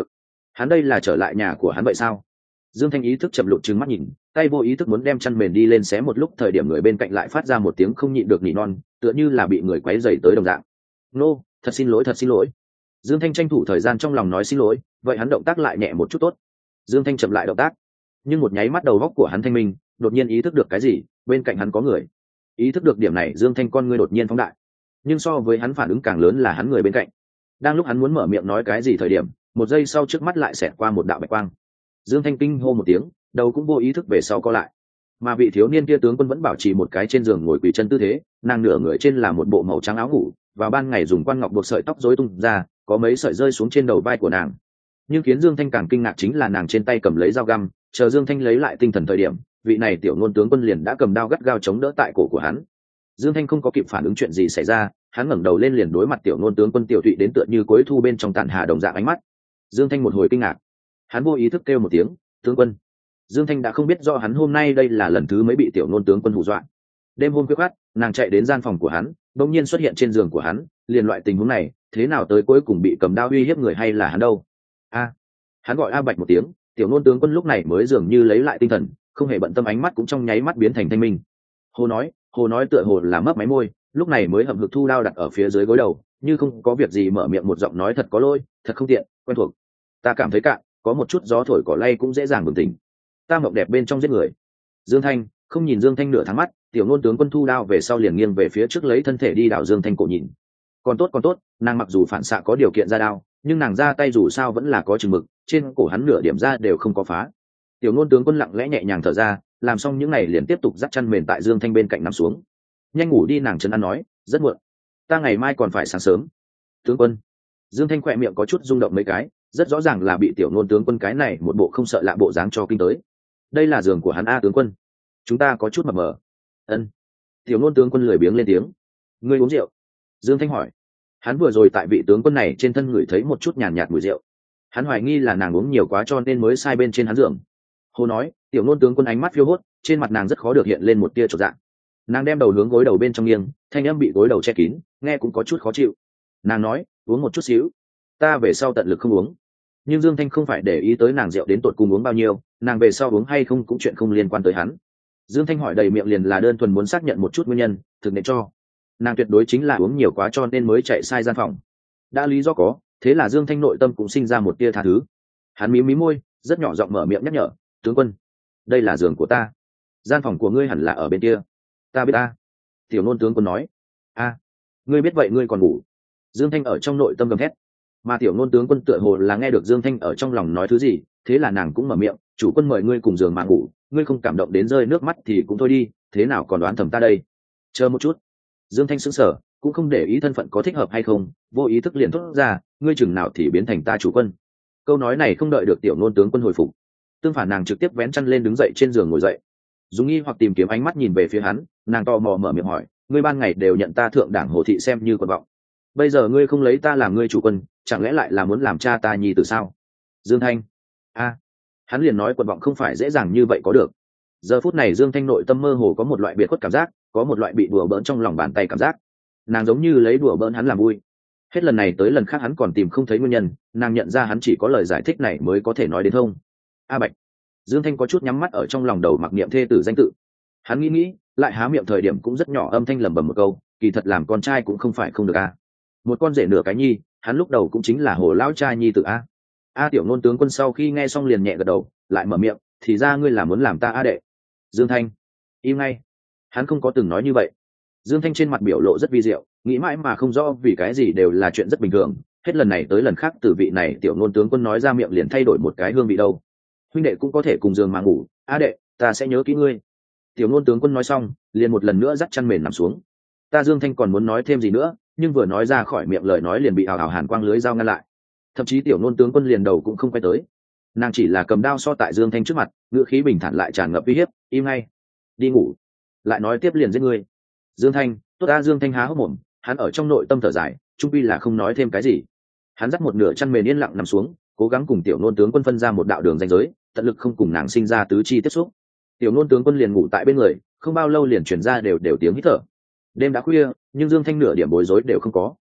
Hắn đây là trở lại nhà của hắn vậy sao? Dương Thanh ý thức chậm lụt trừng mắt nhìn, tay vô ý thức muốn đem chăn mền đi lên xé một lúc, thời điểm người bên cạnh lại phát ra một tiếng không nhịn được nỉ non, tựa như là bị người quấy rầy tới đồng dạng. Nô, thật xin lỗi, thật xin lỗi. Dương Thanh tranh thủ thời gian trong lòng nói xin lỗi, vậy hắn động tác lại nhẹ một chút tốt. Dương Thanh chậm lại động tác, nhưng một nháy mắt đầu góc của hắn thanh minh, đột nhiên ý thức được cái gì, bên cạnh hắn có người. Ý thức được điểm này, Dương Thanh con ngươi đột nhiên phóng đại. Nhưng so với hắn phản ứng càng lớn là hắn người bên cạnh. Đang lúc hắn muốn mở miệng nói cái gì thời điểm, một giây sau trước mắt lại xẹt qua một đạo bạch quang. Dương Thanh kinh hô một tiếng, đầu cũng vô ý thức về sau co lại. Mà vị thiếu niên kia tướng quân vẫn bảo trì một cái trên giường ngồi quỳ chân tư thế, nàng nửa người trên là một bộ màu trắng áo ngủ, vào ban ngày dùng quan ngọc buộc sợi tóc rối tung ra, có mấy sợi rơi xuống trên đầu vai của nàng. Nhưng khiến Dương Thanh càng kinh ngạc chính là nàng trên tay cầm lấy dao găm, chờ Dương Thanh lấy lại tinh thần thời điểm, vị này tiểu ngôn tướng quân liền đã cầm đao gắt gao chống đỡ tại cổ của hắn. Dương Thanh không có kịp phản ứng chuyện gì xảy ra, hắn ngẩng đầu lên liền đối mặt tiểu ngôn tướng quân tiểu thụy đến tựa như cuối thu bên trong tàn hà đồng dạng ánh mắt. Dương Thanh một hồi kinh ngạc, hắn vô ý thức kêu một tiếng tướng quân. Dương Thanh đã không biết do hắn hôm nay đây là lần thứ mấy bị tiểu ngôn tướng quân hù dọa. Đêm hôm khuya khoắt, nàng chạy đến gian phòng của hắn, đột nhiên xuất hiện trên giường của hắn, liền loại tình huống này, thế nào tới cuối cùng bị cầm đao uy hiếp người hay là hắn đâu? A, hắn gọi A Bạch một tiếng, tiểu ngôn tướng quân lúc này mới dường như lấy lại tinh thần, không hề bận tâm, ánh mắt cũng trong nháy mắt biến thành thanh minh. Hồ nói, hồ nói tựa hồ là mấp máy môi, lúc này mới hậm hực thu đao đặt ở phía dưới gối đầu, như không có việc gì mở miệng một giọng nói thật có lỗi, thật không tiện, quen thuộc. Ta cảm thấy cạn, có một chút gió thổi cỏ lay cũng dễ dàng bừng tỉnh. Ta mộng đẹp bên trong giết người. Dương Thanh không nhìn Dương Thanh nửa tháng mắt, tiểu ngôn tướng quân thu đao về sau liền nghiêng về phía trước lấy thân thể đi đảo Dương Thanh cổ nhìn. Còn tốt còn tốt, nàng mặc dù phản xạ có điều kiện ra đao, nhưng nàng ra tay dù sao vẫn là có chừng mực, trên cổ hắn nửa điểm ra đều không có phá. Tiểu ngôn tướng quân lặng lẽ nhẹ nhàng thở ra, làm xong những này liền tiếp tục dắt chăn mền tại Dương Thanh bên cạnh nằm xuống. Nhanh ngủ đi, nàng chân ăn nói, rất muộn, ta ngày mai còn phải sáng sớm. Tướng quân. Dương Thanh khỏe miệng có chút rung động mấy cái, rất rõ ràng là bị tiểu ngôn tướng quân cái này một bộ không sợ lạ bộ dáng cho kinh tới. Đây là giường của hắn a tướng quân, chúng ta có chút mập mờ. Ân. Tiểu ngôn tướng quân lười biếng lên tiếng, ngươi uống rượu? Dương Thanh hỏi. Hắn vừa rồi tại vị tướng quân này trên thân ngửi thấy một chút nhàn nhạt, nhạt mùi rượu, hắn hoài nghi là nàng uống nhiều quá cho nên mới sai bên trên hắn giường. Hồ nói, tiểu ngôn tướng quân ánh mắt phiêu hốt, trên mặt nàng rất khó được hiện lên một tia chột dạ. Nàng đem đầu hướng gối đầu bên trong nghiêng, thanh âm bị gối đầu che kín, nghe cũng có chút khó chịu. Nàng nói, uống một chút xíu, ta về sau tận lực không uống. Nhưng Dương Thanh không phải để ý tới nàng rượu đến tột cùng uống bao nhiêu, nàng về sau uống hay không cũng chuyện không liên quan tới hắn. Dương Thanh hỏi đầy miệng liền là đơn thuần muốn xác nhận một chút nguyên nhân, thực nên cho. Nàng tuyệt đối chính là uống nhiều quá cho nên mới chạy sai gian phòng. Đã lý do có, thế là Dương Thanh nội tâm cũng sinh ra một tia tha thứ. Hắn mí mí môi, rất nhỏ giọng mở miệng nhắc nhở, tướng quân, đây là giường của ta, gian phòng của ngươi hẳn là ở bên kia. Ta biết ta. Tiểu nôn tướng quân nói. A, ngươi biết vậy ngươi còn ngủ? Dương Thanh ở trong nội tâm gầm thét. Mà tiểu nôn tướng quân tựa hồ là nghe được Dương Thanh ở trong lòng nói thứ gì, thế là nàng cũng mở miệng, chủ quân mời ngươi cùng giường mà ngủ, ngươi không cảm động đến rơi nước mắt thì cũng thôi đi, thế nào còn đoán thầm ta đây? Chờ một chút. Dương Thanh sững sờ, cũng không để ý thân phận có thích hợp hay không, vô ý thức liền thốt ra, ngươi chừng nào thì biến thành ta chủ quân. Câu nói này không đợi được tiểu nôn tướng quân hồi phục, tương phản nàng trực tiếp vén chăn lên đứng dậy trên giường ngồi dậy, dùng nghi hoặc tìm kiếm ánh mắt nhìn về phía hắn, nàng tò mò mở miệng hỏi, ngươi ban ngày đều nhận ta thượng đảng hồ thị xem như quần vọng, bây giờ ngươi không lấy ta làm ngươi chủ quân, chẳng lẽ lại là muốn làm cha ta nhi tử sao? Dương Thanh. A, hắn liền nói quần vọng không phải dễ dàng như vậy có được. Giờ phút này Dương Thanh nội tâm mơ hồ có một loại biệt khuất cảm giác, có một loại bị đùa bỡn trong lòng bàn tay cảm giác. Nàng giống như lấy đùa bỡn hắn làm vui. Hết lần này tới lần khác hắn còn tìm không thấy nguyên nhân, nàng nhận ra hắn chỉ có lời giải thích này mới có thể nói đến thông. A Bạch. Dương Thanh có chút nhắm mắt ở trong lòng đầu mặc niệm thê tử danh tự. Hắn nghĩ nghĩ, lại há miệng thời điểm cũng rất nhỏ âm thanh lẩm bẩm một câu, kỳ thật làm con trai cũng không phải không được a. Một con rể nửa cái nhi, hắn lúc đầu cũng chính là hồ lão trai nhi tử a. A tiểu nôn tướng quân sau khi nghe xong liền nhẹ gật đầu, lại mở miệng, thì ra ngươi là muốn làm ta a đệ. Dương Thanh, im ngay. Hắn không có từng nói như vậy. Dương Thanh trên mặt biểu lộ rất vi diệu, nghĩ mãi mà không rõ vì cái gì đều là chuyện rất bình thường, hết lần này tới lần khác từ vị này tiểu nôn tướng quân nói ra miệng liền thay đổi một cái hương vị đâu. Huynh đệ cũng có thể cùng giường mà ngủ, a đệ, ta sẽ nhớ kỹ ngươi. Tiểu nôn tướng quân nói xong, liền một lần nữa dắt chăn mền nằm xuống. Ta Dương Thanh còn muốn nói thêm gì nữa, nhưng vừa nói ra khỏi miệng lời nói liền bị ảo ảo hàn quang lưới dao ngăn lại. Thậm chí tiểu nôn tướng quân liền đầu cũng không quay tới, nàng chỉ là cầm đao so tại Dương Thanh trước mặt, ngữ khí bình thản lại tràn ngập uy hiếp, im ngay, đi ngủ, lại nói tiếp liền giết ngươi. Dương Thanh, tốt ta. Dương Thanh há hốc mồm, hắn ở trong nội tâm thở dài, trung quy là không nói thêm cái gì. Hắn dắt một nửa chăn mền yên lặng nằm xuống, cố gắng cùng tiểu nôn tướng quân phân ra một đạo đường ranh giới, tận lực không cùng nàng sinh ra tứ chi tiếp xúc. Tiểu nôn tướng quân liền ngủ tại bên người, không bao lâu liền chuyển ra đều đều tiếng hít thở. Đêm đã khuya, nhưng Dương Thanh nửa điểm bối rối đều không có.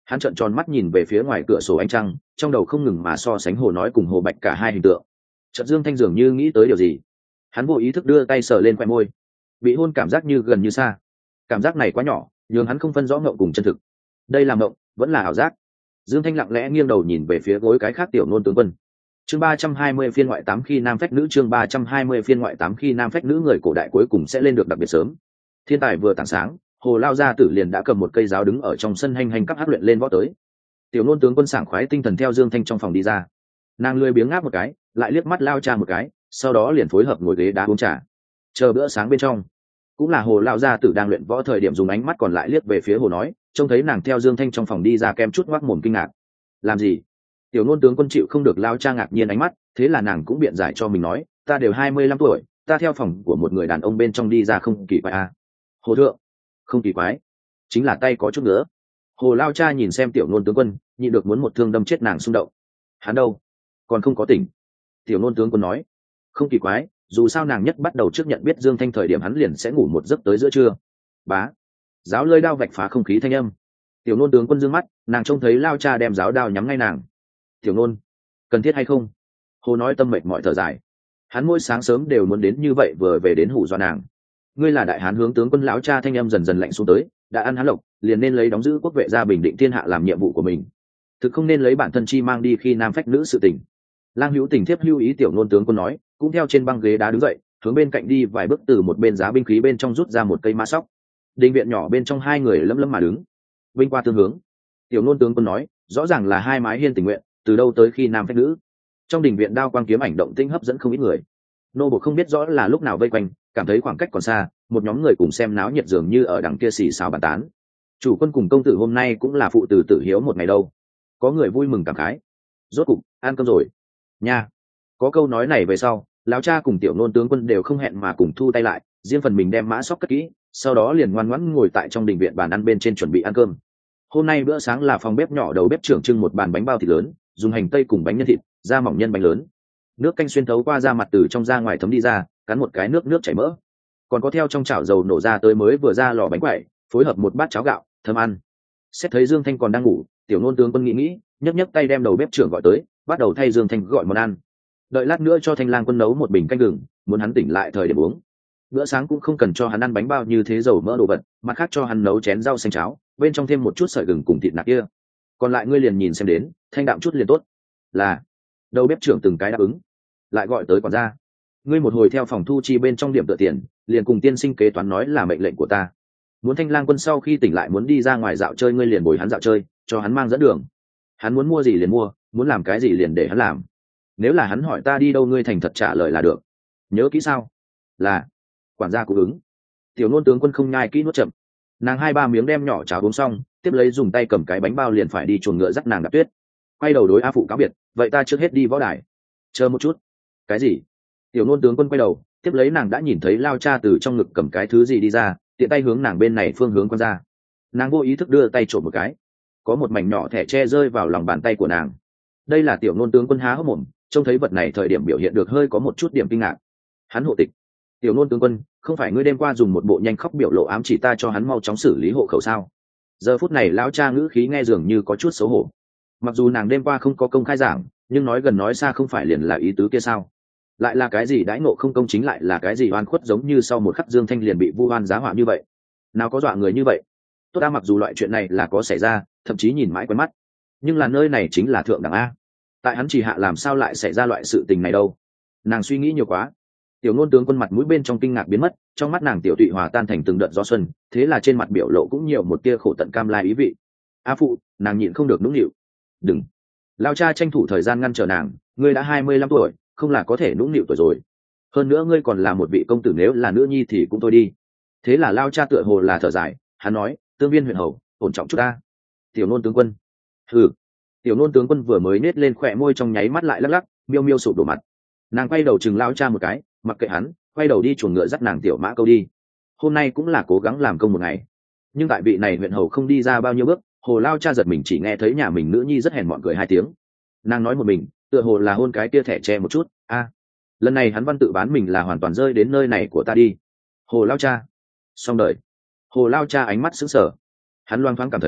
hắn trợn tròn mắt nhìn về phía ngoài cửa sổ ánh trăng, trong đầu không ngừng mà so sánh Hồ Nói cùng Hồ Bạch cả hai hình tượng. Chợt Dương Thanh dường như nghĩ tới điều gì, hắn vô ý thức đưa tay sờ lên khoe môi. Bị hôn cảm giác như gần như xa, cảm giác này quá nhỏ, nhường hắn không phân rõ ngộng cùng chân thực. Đây là ngộng, vẫn là ảo giác? Dương Thanh lặng lẽ nghiêng đầu nhìn về phía gối cái khác tiểu nôn tướng quân. Chương ba trăm hai mươi phiên ngoại tám khi nam phách nữ chương ba trăm hai mươi phiên ngoại tám khi nam phách nữ người cổ đại cuối cùng sẽ lên được đặc biệt sớm. Thiên tài vừa tảng sáng, Hồ Lao gia tử liền đã cầm một cây giáo đứng ở trong sân hành hành cấp hát luyện lên võ tới. Tiểu nôn tướng quân sảng khoái tinh thần theo Dương Thanh trong phòng đi ra. Nàng lười biếng ngáp một cái, lại liếc mắt Lao cha một cái, sau đó liền phối hợp ngồi ghế đá uống trà. Chờ bữa sáng bên trong, cũng là Hồ Lao gia tử đang luyện võ thời điểm dùng ánh mắt còn lại liếc về phía Hồ Nói, trông thấy nàng theo Dương Thanh trong phòng đi ra kem chút ngoác mồm kinh ngạc. Làm gì? Tiểu nôn tướng quân chịu không được Lao cha ngạc nhiên ánh mắt, thế là nàng cũng biện giải cho mình nói, ta đều hai mươi lăm tuổi, ta theo phòng của một người đàn ông bên trong đi ra không kỳ quái à. Hồ thượng, không kỳ quái, chính là tay có chút nữa. Hồ Lao cha nhìn xem tiểu nôn tướng quân, nhịn được muốn một thương đâm chết nàng xung động. Hắn đâu? Còn không có tỉnh. Tiểu nôn tướng quân nói, không kỳ quái, dù sao nàng nhất bắt đầu trước nhận biết Dương Thanh thời điểm hắn liền sẽ ngủ một giấc tới giữa trưa. Bá, giáo lơi đao vạch phá không khí thanh âm. Tiểu nôn tướng quân dương mắt, nàng trông thấy Lao cha đem giáo đao nhắm ngay nàng. Tiểu nôn, cần thiết hay không? Hồ Nói tâm mệt mỏi thở dài, hắn mỗi sáng sớm đều muốn đến như vậy vừa về đến hủ do nàng. Ngươi là đại hán hướng tướng quân lão cha thanh âm dần dần lạnh xuống tới, đã ăn hán lộc liền nên lấy đóng giữ quốc vệ gia bình định thiên hạ làm nhiệm vụ của mình, thực không nên lấy bản thân chi mang đi khi nam phách nữ sự tình. Lang hữu tình thiếp lưu ý tiểu nôn tướng quân nói, cũng theo trên băng ghế đá đứng dậy, hướng bên cạnh đi vài bước, từ một bên giá binh khí bên trong rút ra một cây mã sóc. Đình viện nhỏ bên trong hai người lấm lấm mà đứng, vinh qua tương hướng. Tiểu nôn tướng quân nói, rõ ràng là hai mái hiên tình nguyện, từ đâu tới khi nam phách nữ. Trong đình viện đao quang kiếm ảnh động tĩnh hấp dẫn không ít người. Nô bộ không biết rõ là lúc nào vây quanh, cảm thấy khoảng cách còn xa, một nhóm người cùng xem náo nhiệt dường như ở đằng kia xì xào bàn tán. Chủ quân cùng công tử hôm nay cũng là phụ tử tử hiếu một ngày đâu. Có người vui mừng cảm khái. Rốt cục ăn cơm rồi nha. Có câu nói này về sau, lão cha cùng tiểu nôn tướng quân đều không hẹn mà cùng thu tay lại, riêng phần mình đem mã sóc cất kỹ, sau đó liền ngoan ngoãn ngồi tại trong đình viện bàn ăn bên trên chuẩn bị ăn cơm. Hôm nay bữa sáng là phòng bếp nhỏ đầu bếp trưởng trưng một bàn bánh bao thịt lớn, dùng hành tây cùng bánh nhân thịt, da mỏng nhân bánh lớn. Nước canh xuyên thấu qua da mặt từ trong da ngoài thấm đi ra, cắn một cái nước nước chảy mỡ. Còn có theo trong chảo dầu nổ ra tới mới vừa ra lò bánh quẩy, phối hợp một bát cháo gạo, thơm ăn. Xét thấy Dương Thanh còn đang ngủ, tiểu nôn tướng quân nghĩ nghĩ, nhấc nhấc tay đem đầu bếp trưởng gọi tới, bắt đầu thay Dương Thanh gọi món ăn. Đợi lát nữa cho Thanh Lang quân nấu một bình canh gừng, muốn hắn tỉnh lại thời điểm uống. Bữa sáng cũng không cần cho hắn ăn bánh bao như thế dầu mỡ đồ vật, mặt khác cho hắn nấu chén rau xanh cháo, bên trong thêm một chút sợi gừng cùng thịt nạc kia. Còn lại ngươi liền nhìn xem đến, thanh đạm chút liền tốt. Là. Đầu bếp trưởng từng cái đáp ứng. Lại gọi tới quản gia, ngươi một hồi theo phòng thu chi bên trong điểm tựa tiền, liền cùng tiên sinh kế toán nói là mệnh lệnh của ta. Muốn Thanh Lang quân sau khi tỉnh lại muốn đi ra ngoài dạo chơi, ngươi liền bồi hắn dạo chơi, cho hắn mang dẫn đường. Hắn muốn mua gì liền mua, muốn làm cái gì liền để hắn làm. Nếu là hắn hỏi ta đi đâu, ngươi thành thật trả lời là được. Nhớ kỹ sao? Là. Quản gia cũng ứng. Tiểu nôn tướng quân không nhai kỹ nuốt chậm. Nàng hai ba miếng đem nhỏ cháo uống xong, tiếp lấy dùng tay cầm cái bánh bao liền phải đi chuồng ngựa dắt nàng Đạp Tuyết. Quay đầu đối A phụ cáo biệt, vậy ta trước hết đi võ đài. Chờ một chút. Cái gì? Tiểu nôn tướng quân quay đầu, tiếp lấy nàng đã nhìn thấy Lao cha từ trong ngực cầm cái thứ gì đi ra, tiện tay hướng nàng bên này phương hướng quan ra. Nàng vô ý thức đưa tay trộm một cái, có một mảnh nhỏ thẻ tre rơi vào lòng bàn tay của nàng. Đây là tiểu nôn tướng quân há hốc mồm, trông thấy vật này thời điểm biểu hiện được hơi có một chút điểm kinh ngạc. Hắn hộ tịch. Tiểu nôn tướng quân, không phải ngươi đêm qua dùng một bộ nhanh khóc biểu lộ ám chỉ ta cho hắn mau chóng xử lý hộ khẩu sao? Giờ phút này lão cha ngữ khí nghe dường như có chút xấu hổ. Mặc dù nàng đêm qua không có công khai giảng, nhưng nói gần nói xa không phải liền là ý tứ kia sao? Lại là cái gì đãi ngộ không công chính, lại là cái gì oan khuất, giống như sau một khắc Dương Thanh liền bị vu oan giá họa như vậy. Nào có dọa người như vậy? Tốt ta, mặc dù loại chuyện này là có xảy ra, thậm chí nhìn mãi quen mắt, nhưng là nơi này chính là thượng đẳng a. Tại hắn chỉ hạ làm sao lại xảy ra loại sự tình này đâu? Nàng suy nghĩ nhiều quá. Tiểu nôn tướng quân mặt mũi bên trong kinh ngạc biến mất, trong mắt nàng tiểu tụy hòa tan thành từng đợt gió xuân, thế là trên mặt biểu lộ cũng nhiều một tia khổ tận cam lai ý vị. A phụ, nàng nhịn không được nũng nịu. Đừng. Lao cha tranh thủ thời gian ngăn trở nàng, ngươi đã hai mươi lăm tuổi, không là có thể nũng nịu tuổi rồi. Hơn nữa ngươi còn là một vị công tử, nếu là nữ nhi thì cũng thôi đi. Thế là Lao cha tựa hồ là thở dài, hắn nói, tương viên huyện hầu, ổn trọng chút ta. Tiểu nôn tướng quân. Hừ. Tiểu nôn tướng quân vừa mới nết lên khỏe môi, trong nháy mắt lại lắc lắc, miêu miêu sụp đổ mặt. Nàng quay đầu chừng Lao cha một cái, mặc kệ hắn, quay đầu đi chuồng ngựa dắt nàng tiểu mã câu đi. Hôm nay cũng là cố gắng làm công một ngày, nhưng tại vị này huyện hầu không đi ra bao nhiêu bước, hồ Lao cha giật mình, chỉ nghe thấy nhà mình nữ nhi rất hèn mọn cười hai tiếng. Nàng nói một mình, tựa hồ là hôn cái tia thẻ tre một chút. A, lần này hắn văn tự bán mình là hoàn toàn rơi đến nơi này của ta đi. Hồ Lao cha, xong đời. Hồ Lao cha ánh mắt sững sờ, hắn loang thoáng cảm thấy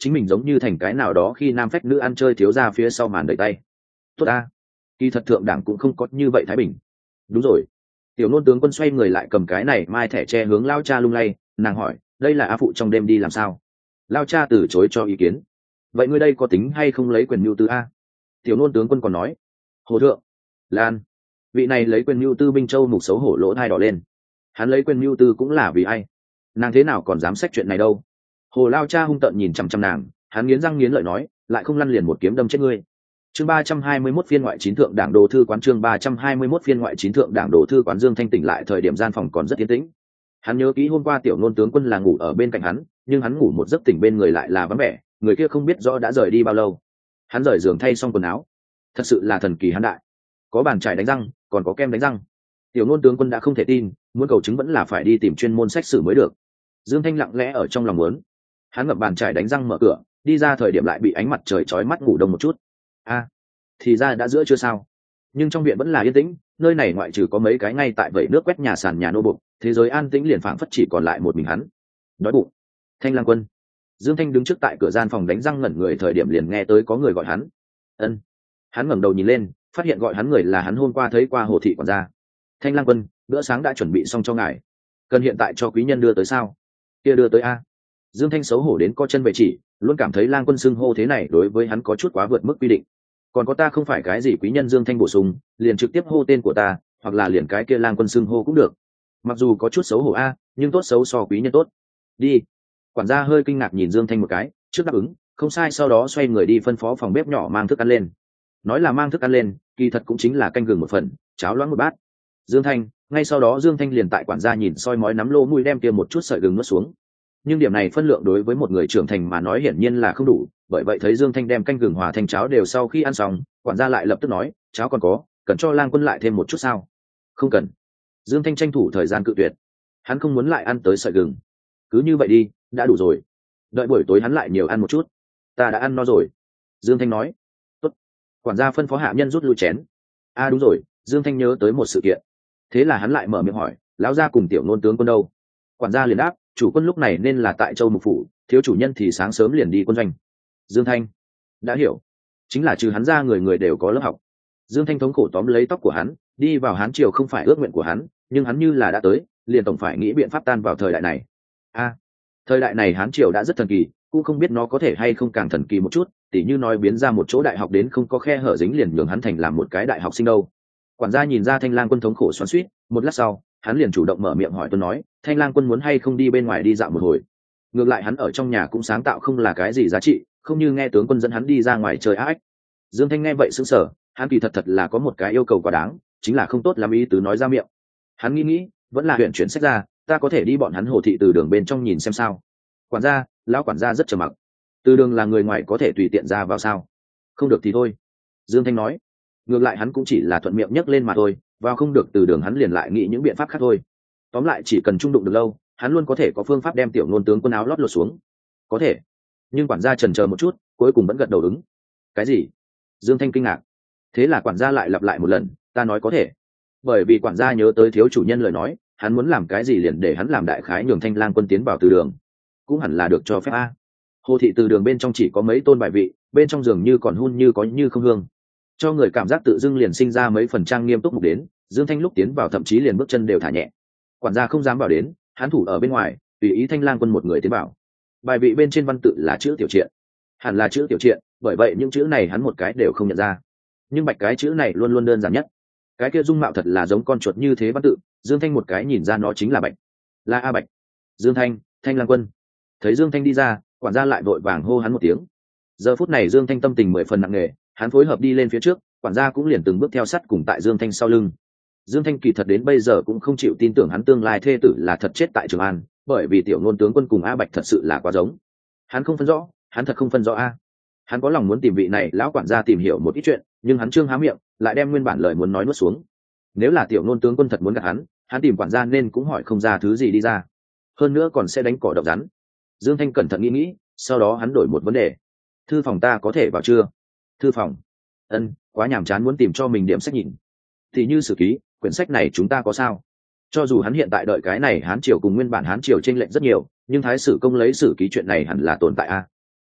chính mình giống như thành cái nào đó khi nam phách nữ ăn chơi thiếu ra phía sau màn đợi tay. Tốt ta, kỳ thật thượng đảng cũng không có như vậy thái bình. Đúng rồi. Tiểu nôn tướng quân xoay người lại cầm cái này mai thẻ tre hướng lao cha lung lay, nàng hỏi, đây là a phụ trong đêm đi làm sao? Lao cha từ chối cho ý kiến. Vậy ngươi đây có tính hay không lấy quyền mưu tư a? Tiểu nôn tướng quân còn nói, hồ thượng, lan, vị này lấy quyền mưu tư binh châu mục xấu hổ lỗ thai đỏ lên. Hắn lấy quyền mưu tư cũng là vì ai? Nàng thế nào còn dám xét chuyện này đâu? Hồ lao cha hung tợn nhìn chằm chằm nàng, hắn nghiến răng nghiến lợi nói, lại không lăn liền một kiếm đâm chết ngươi. Chương ba trăm hai mươi mốt phiên ngoại chín thượng đảng đồ thư quán chương ba trăm hai mươi mốt phiên ngoại chín thượng đảng đồ thư quán. Dương Thanh tỉnh lại thời điểm gian phòng còn rất yên tĩnh. Hắn nhớ kỹ hôm qua tiểu nôn tướng quân là ngủ ở bên cạnh hắn, nhưng hắn ngủ một giấc tỉnh bên người lại là vắng vẻ, người kia không biết rõ đã rời đi bao lâu. Hắn rời giường thay xong quần áo, thật sự là thần kỳ hắn đại. Có bàn chải đánh răng, còn có kem đánh răng. Tiểu nôn tướng quân đã không thể tin, muốn cầu chứng vẫn là phải đi tìm chuyên môn sách sử mới được. Dương Thanh lặng lẽ ở trong lòng muốn. Hắn ngậm bàn chải đánh răng mở cửa, đi ra thời điểm lại bị ánh mặt trời chói mắt ngủ đông một chút. A, thì ra đã giữa chưa sao? Nhưng trong viện vẫn là yên tĩnh, nơi này ngoại trừ có mấy cái ngay tại vẩy nước quét nhà sàn nhà nô bộc, thế giới an tĩnh liền phảng phất chỉ còn lại một mình hắn. Đói bụng. Thanh Lang Quân. Dương Thanh đứng trước tại cửa gian phòng đánh răng ngẩn người thời điểm liền nghe tới có người gọi hắn. Ân. Hắn ngẩng đầu nhìn lên, phát hiện gọi hắn người là hắn hôm qua thấy qua Hồ thị quản gia. Thanh Lang Quân, bữa sáng đã chuẩn bị xong cho ngài. Cần hiện tại cho quý nhân đưa tới sao? Kia đưa tới a. Dương Thanh xấu hổ đến co chân về chỉ, luôn cảm thấy Lang Quân xưng hô thế này đối với hắn có chút quá vượt mức quy định. Còn có ta không phải cái gì quý nhân. Dương Thanh bổ sung, liền trực tiếp hô tên của ta, hoặc là liền cái kia Lang Quân xưng hô cũng được. Mặc dù có chút xấu hổ a, nhưng tốt xấu so quý nhân tốt. Đi. Quản gia hơi kinh ngạc nhìn Dương Thanh một cái, trước đáp ứng, không sai, sau đó xoay người đi phân phó phòng bếp nhỏ mang thức ăn lên. Nói là mang thức ăn lên, kỳ thật cũng chính là canh gừng một phần, cháo loãng một bát. Dương Thanh, ngay sau đó Dương Thanh liền tại quản gia nhìn soi mói nắm lô mũi đem kia một chút sợi gừng nuốt xuống. Nhưng điểm này phân lượng đối với một người trưởng thành mà nói hiển nhiên là không đủ, bởi vậy thấy Dương Thanh đem canh gừng hòa thành cháo đều sau khi ăn xong, quản gia lại lập tức nói, cháo còn có, cần cho Lang Quân lại thêm một chút sao? Không cần. Dương Thanh tranh thủ thời gian cự tuyệt. Hắn không muốn lại ăn tới sợi gừng. Cứ như vậy đi, đã đủ rồi. Đợi buổi tối hắn lại nhiều ăn một chút. Ta đã ăn no rồi. Dương Thanh nói. Tốt. Quản gia phân phó hạ nhân rút lui chén. À đúng rồi, Dương Thanh nhớ tới một sự kiện. Thế là hắn lại mở miệng hỏi, lão gia cùng tiểu nôn tướng quân đâu? Quản gia liền đáp, chủ quân lúc này nên là tại Châu Mục phủ, thiếu chủ nhân thì sáng sớm liền đi quân doanh. Dương Thanh đã hiểu, chính là trừ hắn ra người người đều có lớp học. Dương Thanh thống khổ tóm lấy tóc của hắn, đi vào Hán triều không phải ước nguyện của hắn, nhưng hắn như là đã tới, liền tổng phải nghĩ biện pháp tan vào thời đại này. A, à, thời đại này Hán triều đã rất thần kỳ, cũng không biết nó có thể hay không càng thần kỳ một chút, tỉ như nói biến ra một chỗ đại học đến không có khe hở dính liền nhường hắn thành làm một cái đại học sinh đâu. Quản gia nhìn ra Thanh Lang Quân thống khổ xoắn xuýt, một lát sau, hắn liền chủ động mở miệng hỏi Tuân nói, Thanh Lang Quân muốn hay không đi bên ngoài đi dạo một hồi? Ngược lại hắn ở trong nhà cũng sáng tạo không là cái gì giá trị, không như nghe tướng quân dẫn hắn đi ra ngoài chơi ác. Dương Thanh nghe vậy sững sờ, hắn kỳ thật thật là có một cái yêu cầu quá đáng, chính là không tốt lắm ý tứ nói ra miệng. Hắn nghĩ nghĩ, vẫn là huyện chuyển sách ra, ta có thể đi bọn hắn Hồ thị từ đường bên trong nhìn xem sao? Quản gia, lão quản gia rất trầm mặc. Từ đường là người ngoài có thể tùy tiện ra vào sao? Không được thì thôi. Dương Thanh nói. Ngược lại hắn cũng chỉ là thuận miệng nhấc lên mà thôi, vào không được từ đường hắn liền lại nghĩ những biện pháp khác thôi. Tóm lại chỉ cần trung đụng được lâu, hắn luôn có thể có phương pháp đem tiểu nôn tướng quân áo lót lột xuống. Có thể. Nhưng quản gia chần chờ một chút, cuối cùng vẫn gật đầu ứng. Cái gì? Dương Thanh kinh ngạc. Thế là quản gia lại lặp lại một lần, ta nói có thể. Bởi vì quản gia nhớ tới thiếu chủ nhân lời nói, hắn muốn làm cái gì liền để hắn làm đại khái nhường Thanh Lang Quân tiến vào từ đường. Cũng hẳn là được cho phép a. Hồ thị từ đường bên trong chỉ có mấy tôn bài vị, bên trong giường như còn hun như có như không hương, cho người cảm giác tự dưng liền sinh ra mấy phần trang nghiêm túc mục đến. Dương Thanh lúc tiến vào thậm chí liền bước chân đều thả nhẹ. Quản gia không dám vào đến, hắn thủ ở bên ngoài, tùy ý Thanh Lang Quân một người tiến vào. Bài vị bên trên văn tự là chữ tiểu triện, hẳn là chữ tiểu triện, bởi vậy những chữ này hắn một cái đều không nhận ra. Nhưng bạch cái chữ này luôn luôn đơn giản nhất, cái kia dung mạo thật là giống con chuột như thế văn tự, Dương Thanh một cái nhìn ra nó chính là bạch, là A Bạch. Dương Thanh, Thanh Lang Quân. Thấy Dương Thanh đi ra, quản gia lại vội vàng hô hắn một tiếng. Giờ phút này Dương Thanh tâm tình mười phần nặng nề, hắn phối hợp đi lên phía trước, quản gia cũng liền từng bước theo sát cùng tại Dương Thanh sau lưng. Dương Thanh kỳ thật đến bây giờ cũng không chịu tin tưởng hắn tương lai thê tử là thật chết tại Trường An, bởi vì tiểu nôn tướng quân cùng A Bạch thật sự là quá giống. Hắn không phân rõ, hắn thật không phân rõ a. Hắn có lòng muốn tìm vị này lão quản gia tìm hiểu một ít chuyện, nhưng hắn trương há miệng, lại đem nguyên bản lời muốn nói nuốt xuống. Nếu là tiểu nôn tướng quân thật muốn gặp hắn, hắn tìm quản gia nên cũng hỏi không ra thứ gì đi ra, hơn nữa còn sẽ đánh cỏ độc rắn. Dương Thanh cẩn thận nghĩ nghĩ, sau đó hắn đổi một vấn đề. Thư phòng ta có thể vào chưa? Thư phòng? Ân, quá nhàm chán, muốn tìm cho mình điểm sách nhìn. Thì như sử ký, quyển sách này chúng ta có sao? Cho dù hắn hiện tại đợi cái này Hán triều cùng nguyên bản Hán triều chênh lệch rất nhiều, nhưng thái sử công lấy sử ký chuyện này hẳn là tồn tại a.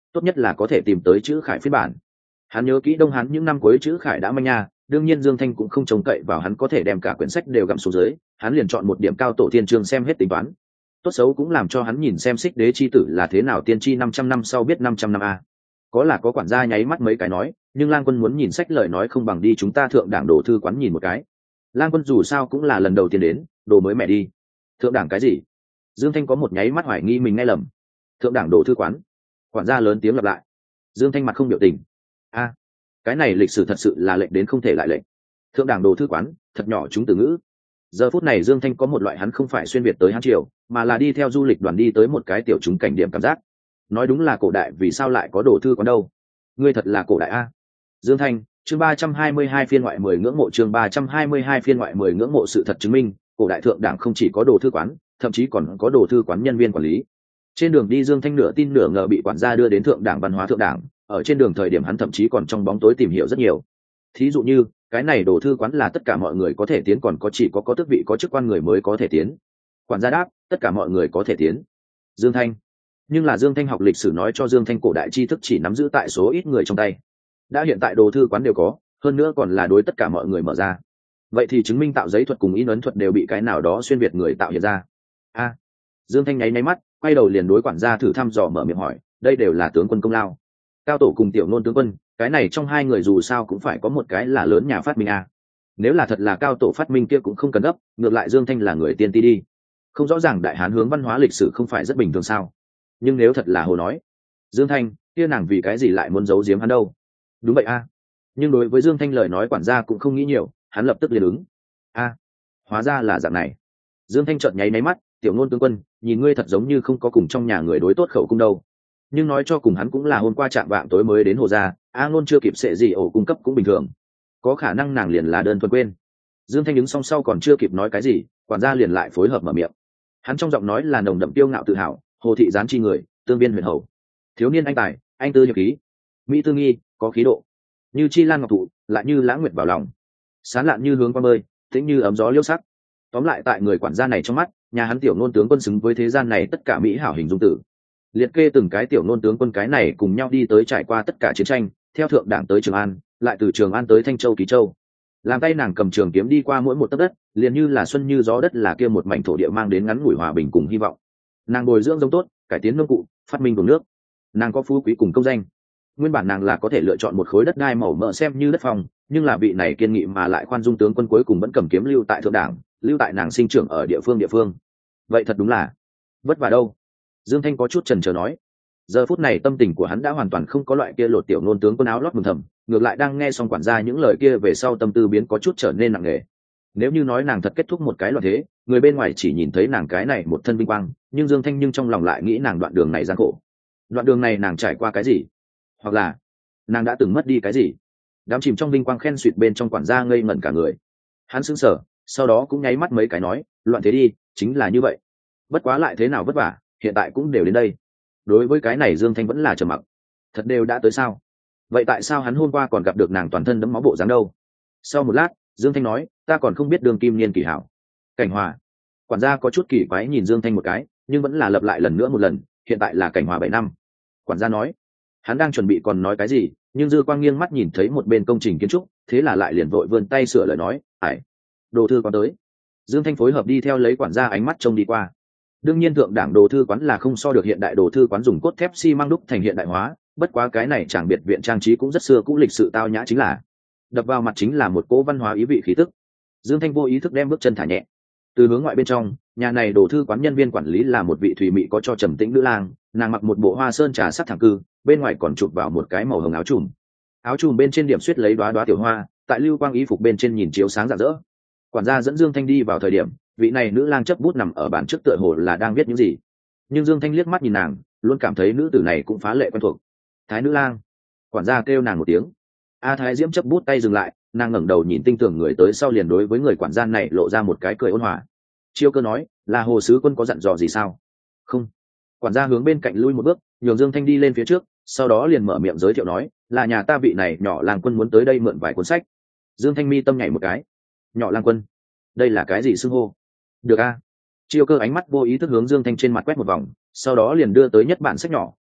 tốt nhất là có thể tìm tới chữ khải phiên bản. Hắn nhớ kỹ Đông Hán những năm cuối chữ khải đã manh nha, đương nhiên Dương Thanh cũng không trông cậy vào hắn có thể đem cả quyển sách đều gặm xuống dưới, hắn liền chọn một điểm cao tổ thiên chương xem hết tính toán. Tốt xấu cũng làm cho hắn nhìn xem Xích Đế chi tử là thế nào tiên tri năm trăm năm sau biết năm trăm năm a. Có là có quản gia nháy mắt mấy cái nói, nhưng Lang Quân muốn nhìn sách lời nói không bằng đi chúng ta thượng đảng đồ thư quán nhìn một cái. Lang Quân dù sao cũng là lần đầu tiên đến, đồ mới mẹ đi. Thượng đảng cái gì? Dương Thanh có một nháy mắt hoài nghi mình nghe lầm. Thượng đảng đồ thư quán. Quản gia lớn tiếng lặp lại. Dương Thanh mặt không biểu tình. A, cái này lịch sử thật sự là lệnh đến không thể lại lệnh. Thượng đảng đồ thư quán, thật nhỏ chúng từ ngữ. Giờ phút này Dương Thanh có một loại hắn không phải xuyên việt tới Hán Triều, mà là đi theo du lịch đoàn đi tới một cái tiểu chúng cảnh điểm cảm giác. Nói đúng là cổ đại, vì sao lại có đồ thư quán đâu? Ngươi thật là cổ đại a. Dương Thanh, chương ba trăm hai mươi hai phiên ngoại mười ngưỡng mộ chương ba trăm hai mươi hai phiên ngoại mười ngưỡng mộ sự thật chứng minh, cổ đại thượng đảng không chỉ có đồ thư quán, thậm chí còn có đồ thư quán nhân viên quản lý. Trên đường đi Dương Thanh nửa tin nửa ngờ bị quản gia đưa đến thượng đảng văn hóa thượng đảng, ở trên đường thời điểm hắn thậm chí còn trong bóng tối tìm hiểu rất nhiều. Thí dụ như, cái này đồ thư quán là tất cả mọi người có thể tiến, còn có chỉ có có tước vị có chức quan người mới có thể tiến. Quản gia đáp, tất cả mọi người có thể tiến. Dương Thanh, nhưng là Dương Thanh học lịch sử nói cho Dương Thanh cổ đại tri thức chỉ nắm giữ tại số ít người trong tay. Đã hiện tại đồ thư quán đều có, hơn nữa còn là đối tất cả mọi người mở ra. Vậy thì chứng minh tạo giấy thuật cùng in ấn thuật đều bị cái nào đó xuyên việt người tạo hiện ra. A, Dương Thanh nháy nháy mắt, quay đầu liền đối quản gia thử thăm dò mở miệng hỏi, đây đều là tướng quân công lao. Cao tổ cùng tiểu nôn tướng quân, cái này trong hai người dù sao cũng phải có một cái là lớn nhà phát minh a. Nếu là thật là cao tổ phát minh kia cũng không cần gấp, ngược lại Dương Thanh là người tiên ti đi. Không rõ ràng đại hán hướng văn hóa lịch sử không phải rất bình thường sao? Nhưng nếu thật là hồ nói, Dương Thanh kia nàng vì cái gì lại muốn giấu giếm hắn đâu? Đúng vậy a. Nhưng đối với Dương Thanh lời nói quản gia cũng không nghĩ nhiều, hắn lập tức liền ứng. A, hóa ra là dạng này. Dương Thanh chợt nháy máy mắt, tiểu nôn tướng quân, nhìn ngươi thật giống như không có cùng trong nhà người đối tốt khẩu cung đâu. Nhưng nói cho cùng hắn cũng là hôm qua chạm vạng tối mới đến hồ gia, a ngôn chưa kịp sệ gì ổ cung cấp cũng bình thường. Có khả năng nàng liền là đơn thuần quên. Dương Thanh đứng song sau còn chưa kịp nói cái gì, quản gia liền lại phối hợp mở miệng. Hắn trong giọng nói là nồng đậm tiêu ngạo tự hào, hồ thị gián chi người, tương biên huyền hầu, thiếu niên anh tài, anh tư hiệp khí, mỹ tư nghi, có khí độ, như chi lan ngọc thụ, lại như lãng nguyệt vào lòng, sán lạn như hướng qua bơi, tĩnh như ấm gió liêu sắc. Tóm lại tại người quản gia này trong mắt, nhà hắn tiểu nôn tướng quân xứng với thế gian này tất cả mỹ hảo hình dung tử. Liệt kê từng cái tiểu nôn tướng quân cái này cùng nhau đi tới trải qua tất cả chiến tranh, theo thượng đảng tới Trường An, lại từ Trường An tới Thanh Châu Ký Châu. Làm tay nàng cầm trường kiếm đi qua mỗi một tấc đất, liền như là xuân như gió đất là kia một mảnh thổ địa mang đến ngắn ngủi hòa bình cùng hy vọng. Nàng bồi dưỡng giống tốt, cải tiến nông cụ, phát minh đồ nước. Nàng có phú quý cùng công danh. Nguyên bản nàng là có thể lựa chọn một khối đất đai màu mỡ xem như đất phòng, nhưng là vị này kiên nghị mà lại khoan dung tướng quân cuối cùng vẫn cầm kiếm lưu tại thượng đảng, lưu tại nàng sinh trưởng ở địa phương địa phương. Vậy thật đúng là vất vả đâu. Dương Thanh có chút chần chờ nói. Giờ phút này tâm tình của hắn đã hoàn toàn không có loại kia lột tiểu nôn tướng quân áo lót mừng thầm, ngược lại đang nghe xong quản gia những lời kia về sau tâm tư biến có chút trở nên nặng nề. Nếu như nói nàng thật kết thúc một cái loạn thế, người bên ngoài chỉ nhìn thấy nàng cái này một thân vinh quang, nhưng Dương Thanh nhưng trong lòng lại nghĩ nàng đoạn đường này gian khổ. Đoạn đường này nàng trải qua cái gì? Hoặc là nàng đã từng mất đi cái gì? Đám chìm trong vinh quang khen suýt bên trong quản gia ngây ngẩn cả người. Hắn sững sờ, sau đó cũng nháy mắt mấy cái nói, loạn thế đi, chính là như vậy. Bất quá lại thế nào vất vả, hiện tại cũng đều đến đây. Đối với cái này Dương Thanh vẫn là trầm mặc. Thật đều đã tới sao? Vậy tại sao hắn hôm qua còn gặp được nàng toàn thân đẫm máu bộ dáng đâu? Sau một lát, Dương Thanh nói, ta còn không biết đường kim niên kỷ hảo. Cảnh Hòa. Quản gia có chút kỳ quái nhìn Dương Thanh một cái, nhưng vẫn là lặp lại lần nữa một lần, hiện tại là Cảnh Hòa bảy năm. Quản gia nói, hắn đang chuẩn bị còn nói cái gì, nhưng dư quang nghiêng mắt nhìn thấy một bên công trình kiến trúc, thế là lại liền vội vươn tay sửa lời nói, ải, đồ thư quán tới. Dương Thanh phối hợp đi theo lấy quản gia ánh mắt trông đi qua. Đương nhiên thượng đảng đồ thư quán là không so được hiện đại đồ thư quán dùng cốt thép xi măng đúc thành hiện đại hóa, bất quá cái này chẳng biệt viện trang trí cũng rất xưa cũ lịch sự tao nhã, chính là đập vào mặt chính là một cỗ văn hóa ý vị khí tức. Dương Thanh vô ý thức đem bước chân thả nhẹ. Từ hướng ngoại bên trong, nhà này đồ thư quán nhân viên quản lý là một vị thủy mị có cho trầm tĩnh nữ lang, nàng mặc một bộ hoa sơn trà sắc thẳng cư, bên ngoài còn chụp vào một cái màu hồng áo trùm. Áo trùm bên trên điểm suýt lấy đóa đóa tiểu hoa, tại lưu quang y phục bên trên nhìn chiếu sáng rạng rỡ. Quản gia dẫn Dương Thanh đi vào thời điểm, vị này nữ lang chấp bút nằm ở bàn trước tựa hồ là đang viết những gì. Nhưng Dương Thanh liếc mắt nhìn nàng, luôn cảm thấy nữ tử này cũng phá lệ quen thuộc. Thái nữ lang. Quản gia kêu nàng một tiếng. A Thái Diễm chấp bút tay dừng lại, nàng ngẩng đầu nhìn tinh tường người tới sau liền đối với người quản gia này lộ ra một cái cười ôn hòa. Chiêu Cơ nói, là Hồ sứ quân có dặn dò gì sao? Không. Quản gia hướng bên cạnh lui một bước, nhường Dương Thanh đi lên phía trước, sau đó liền mở miệng giới thiệu nói, là nhà ta vị này nhỏ lang quân muốn tới đây mượn vài cuốn sách. Dương Thanh mi tâm nhảy một cái. Nhỏ lang quân, đây là cái gì xưng hô? Được a. Chiêu Cơ ánh mắt vô ý thức hướng Dương Thanh trên mặt quét một vòng, sau đó liền đưa tới nhất bản sách nhỏ,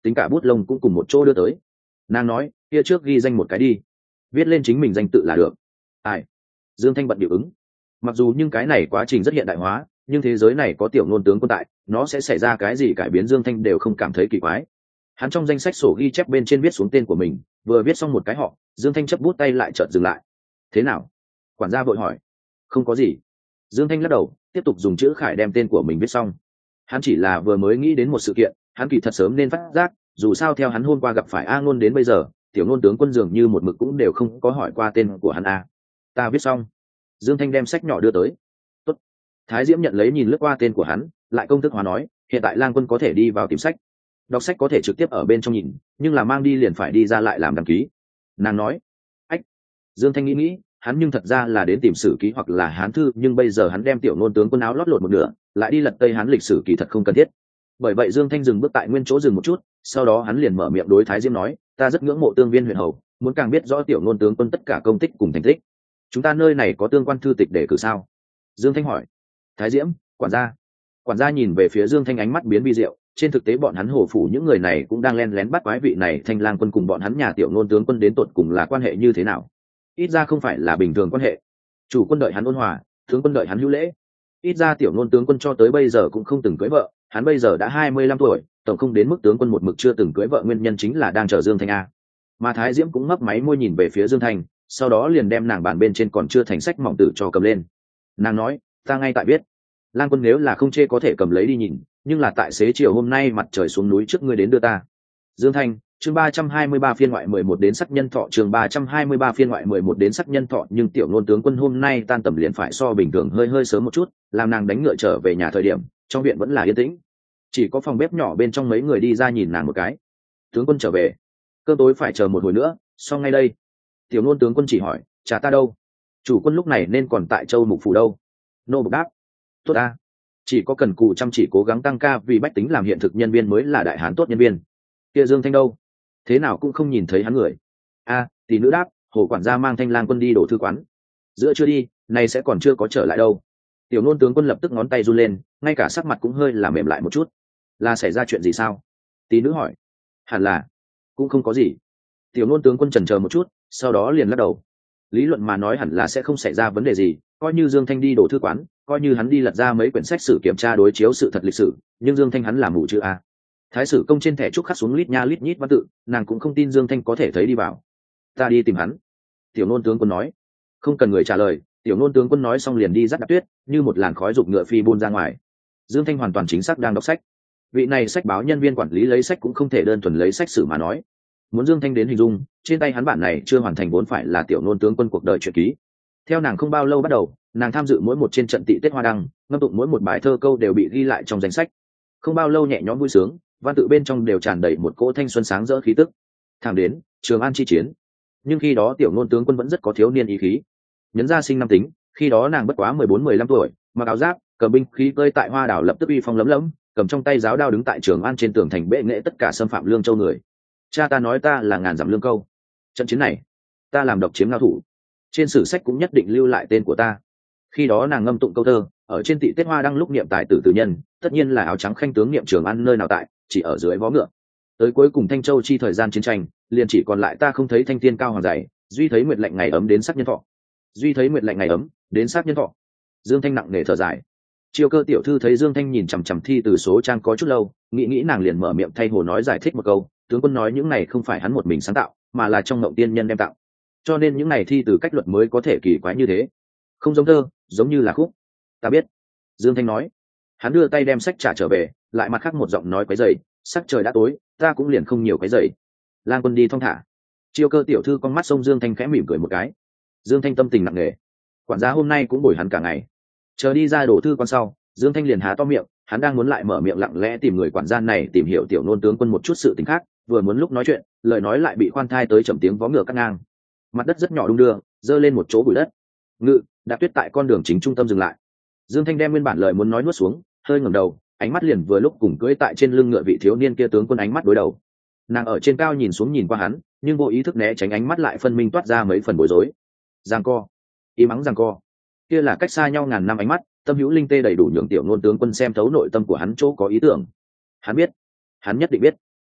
tính cả bút lông cũng cùng một chỗ đưa tới. Nàng nói, kia trước ghi danh một cái đi, viết lên chính mình danh tự là được. Ai? Dương Thanh bận điệu ứng. Mặc dù nhưng cái này quá trình rất hiện đại hóa, nhưng thế giới này có tiểu ngôn tướng quân tại, nó sẽ xảy ra cái gì cải biến Dương Thanh đều không cảm thấy kỳ quái. Hắn trong danh sách sổ ghi chép bên trên viết xuống tên của mình, vừa viết xong một cái họ, Dương Thanh chấp bút tay lại chợt dừng lại. Thế nào? Quản gia vội hỏi. Không có gì. Dương Thanh lắc đầu, tiếp tục dùng chữ khải đem tên của mình viết xong. Hắn chỉ là vừa mới nghĩ đến một sự kiện, hắn kỳ thật sớm nên phát giác, dù sao theo hắn hôm qua gặp phải A Ngôn đến bây giờ, tiểu ngôn tướng quân dường như một mực cũng đều không có hỏi qua tên của hắn a. Ta viết xong. Dương Thanh đem sách nhỏ đưa tới. Tốt. Thái Diễm nhận lấy nhìn lướt qua tên của hắn, lại công thức hóa nói, hiện tại Lang Quân có thể đi vào tìm sách. Đọc sách có thể trực tiếp ở bên trong nhìn, nhưng là mang đi liền phải đi ra lại làm đăng ký. Nàng nói. Ách. Dương Thanh nghĩ nghĩ, hắn nhưng thật ra là đến tìm sử ký hoặc là hán thư, nhưng bây giờ hắn đem tiểu ngôn tướng quân áo lót lột một nửa, lại đi lật Tây Hán lịch sử kỳ thật không cần thiết. Bởi vậy Dương Thanh dừng bước tại nguyên chỗ dừng một chút, sau đó hắn liền mở miệng đối Thái Diễm nói, ta rất ngưỡng mộ Tương Viên huyện hầu, muốn càng biết rõ tiểu ngôn tướng quân tất cả công tích cùng thành tích. Chúng ta nơi này có tương quan thư tịch để cử sao? Dương Thanh hỏi. Thái Diễm, quản gia. Quản gia nhìn về phía Dương Thanh, ánh mắt biến vi diệu, trên thực tế bọn hắn hồ phủ những người này cũng đang len lén bắt quái vị này Thanh Lang quân cùng bọn hắn nhà tiểu ngôn tướng quân đến tột cùng là quan hệ như thế nào. Ít ra không phải là bình thường quan hệ. Chủ quân đợi hắn ôn hòa, tướng quân đợi hắn hữu lễ. Ít ra tiểu ngôn tướng quân cho tới bây giờ cũng không từng cưới vợ, hắn bây giờ đã hai mươi lăm tuổi, tổng không đến mức tướng quân một mực chưa từng cưới vợ, nguyên nhân chính là đang chờ Dương Thanh a. Mà Thái Diễm cũng mấp máy môi nhìn về phía Dương Thanh, sau đó liền đem nàng bàn bên trên còn chưa thành sách mỏng tử cho cầm lên. Nàng nói, ta ngay tại biết. Lang Quân nếu là không chê có thể cầm lấy đi nhìn, nhưng là tại xế chiều hôm nay mặt trời xuống núi trước ngươi đến đưa ta. Dương Thanh, chương ba trăm hai mươi ba phiên ngoại mười một đến sắc nhân thọ, chương ba trăm hai mươi ba phiên ngoại mười một đến sắc nhân thọ, nhưng tiểu ngôn tướng quân hôm nay tan tầm liền phải so bình thường hơi hơi sớm một chút, làm nàng đánh ngựa trở về nhà thời điểm, trong viện vẫn là yên tĩnh. Chỉ có phòng bếp nhỏ bên trong mấy người đi ra nhìn nàng một cái. Tướng quân trở về, cơm tối phải chờ một hồi nữa, xong ngay đây. Tiểu ngôn tướng quân chỉ hỏi, trả ta đâu? Chủ quân lúc này nên còn tại Châu Mục phủ đâu? Nô bộc đáp, tốt ta, chỉ có cần cù chăm chỉ cố gắng tăng ca vì bách tính làm hiện thực nhân viên mới là đại hán tốt nhân viên. Kia Dương Thanh đâu? Thế nào cũng không nhìn thấy hắn người. A, tỷ nữ đáp, hồ quản gia mang Thanh Lang quân đi đổ thư quán. Giữa chưa đi, này sẽ còn chưa có trở lại đâu. Tiểu nôn tướng quân lập tức ngón tay run lên, ngay cả sắc mặt cũng hơi làm mềm lại một chút. Là xảy ra chuyện gì sao? Tỷ nữ hỏi. Hẳn là cũng không có gì. Tiểu nôn tướng quân chần chờ một chút, sau đó liền lắc đầu. Lý luận mà nói hẳn là sẽ không xảy ra vấn đề gì, coi như Dương Thanh đi đổ thư quán, coi như hắn đi lật ra mấy quyển sách sử kiểm tra đối chiếu sự thật lịch sử, nhưng Dương Thanh hắn làm mù chữ a. Thái sử công trên thẻ trúc khắc xuống lít nha lít nhít văn tự, nàng cũng không tin Dương Thanh có thể thấy đi vào. Ta đi tìm hắn. Tiểu nôn tướng quân nói. Không cần người trả lời, tiểu nôn tướng quân nói xong liền đi dắt Đạp Tuyết, như một làn khói rụng ngựa phi buôn ra ngoài. Dương Thanh hoàn toàn chính xác đang đọc sách. Vị này sách báo nhân viên quản lý lấy sách cũng không thể đơn thuần lấy sách sử mà nói. Muốn Dương Thanh đến hình dung, trên tay hắn bản này chưa hoàn thành vốn phải là tiểu nôn tướng quân cuộc đời truyện ký. Theo nàng không bao lâu bắt đầu, nàng tham dự mỗi một trên trận tị Tết Hoa Đăng, ngâm tụng mỗi một bài thơ câu đều bị ghi lại trong danh sách. Không bao lâu nhẹ nhõm vui sướng, văn tự bên trong đều tràn đầy một cỗ thanh xuân sáng rỡ khí tức. Thẳng đến Trường An chi chiến, nhưng khi đó tiểu nôn tướng quân vẫn rất có thiếu niên ý khí. Nhấn ra sinh năm tính, khi đó nàng bất quá mười bốn mười lăm tuổi, mặc áo giáp, cầm binh khí cơi tại Hoa Đảo lập tức uy phong lấm lấm, cầm trong tay giáo đao đứng tại Trường An trên tường thành bệ nghệ tất cả xâm phạm Lương Châu người. Cha ta nói ta là ngàn dặm lương câu, trận chiến này ta làm độc chiếm ngao thủ, trên sử sách cũng nhất định lưu lại tên của ta. Khi đó nàng ngâm tụng câu thơ, ở trên tị Tết Hoa Đăng lúc niệm tài tử tử nhân, tất nhiên là áo trắng khanh tướng niệm Trường An nơi nào tại, chỉ ở dưới vó ngựa. Tới cuối cùng Thanh Châu chi thời gian chiến tranh, liền chỉ còn lại ta không thấy thanh thiên cao hoàng dày, duy thấy nguyệt lạnh ngày ấm đến sắc nhân thọ. Duy thấy nguyệt lạnh ngày ấm đến sắc nhân thọ. Dương Thanh nặng nề thở dài. Chiêu Cơ tiểu thư thấy Dương Thanh nhìn chằm chằm thi từ số trang có chút lâu, nghĩ nghĩ nàng liền mở miệng thay hồ nói giải thích một câu, tướng quân nói những này không phải hắn một mình sáng tạo, mà là trong ngộng tiên nhân đem tạo. Cho nên những này thi từ cách luật mới có thể kỳ quái như thế. Không giống thơ, giống như là khúc. Ta biết. Dương Thanh nói. Hắn đưa tay đem sách trả trở về, lại mặt khác một giọng nói quấy rầy, sắc trời đã tối, ta cũng liền không nhiều quấy rầy. Lang quân đi thong thả. Chiêu Cơ tiểu thư con mắt sông Dương Thanh khẽ mỉm cười một cái. Dương Thanh tâm tình nặng nề. Quản gia hôm nay cũng bồi hắn cả ngày. Chờ đi ra đổ thư con sau, Dương Thanh liền há to miệng, hắn đang muốn lại mở miệng lặng lẽ tìm người quản gia này tìm hiểu tiểu nôn tướng quân một chút sự tình khác, vừa muốn lúc nói chuyện, lời nói lại bị khoan thai tới chậm tiếng vó ngựa cắt ngang. Mặt đất rất nhỏ đung đưa, dơ lên một chỗ bụi đất. Ngự, Đạp Tuyết tại con đường chính trung tâm dừng lại. Dương Thanh đem nguyên bản lời muốn nói nuốt xuống, hơi ngẩng đầu, ánh mắt liền vừa lúc cùng cưỡi tại trên lưng ngựa vị thiếu niên kia tướng quân ánh mắt đối đầu. Nàng ở trên cao nhìn xuống nhìn qua hắn, nhưng vô ý thức né tránh ánh mắt lại phân minh toát ra mấy phần bối rối. Giằng co, im ắng giằng co. Kia là cách xa nhau ngàn năm ánh mắt, tâm hữu linh tê đầy đủ nhường tiểu nôn tướng quân xem thấu nội tâm của hắn chỗ có ý tưởng. Hắn biết, hắn nhất định biết.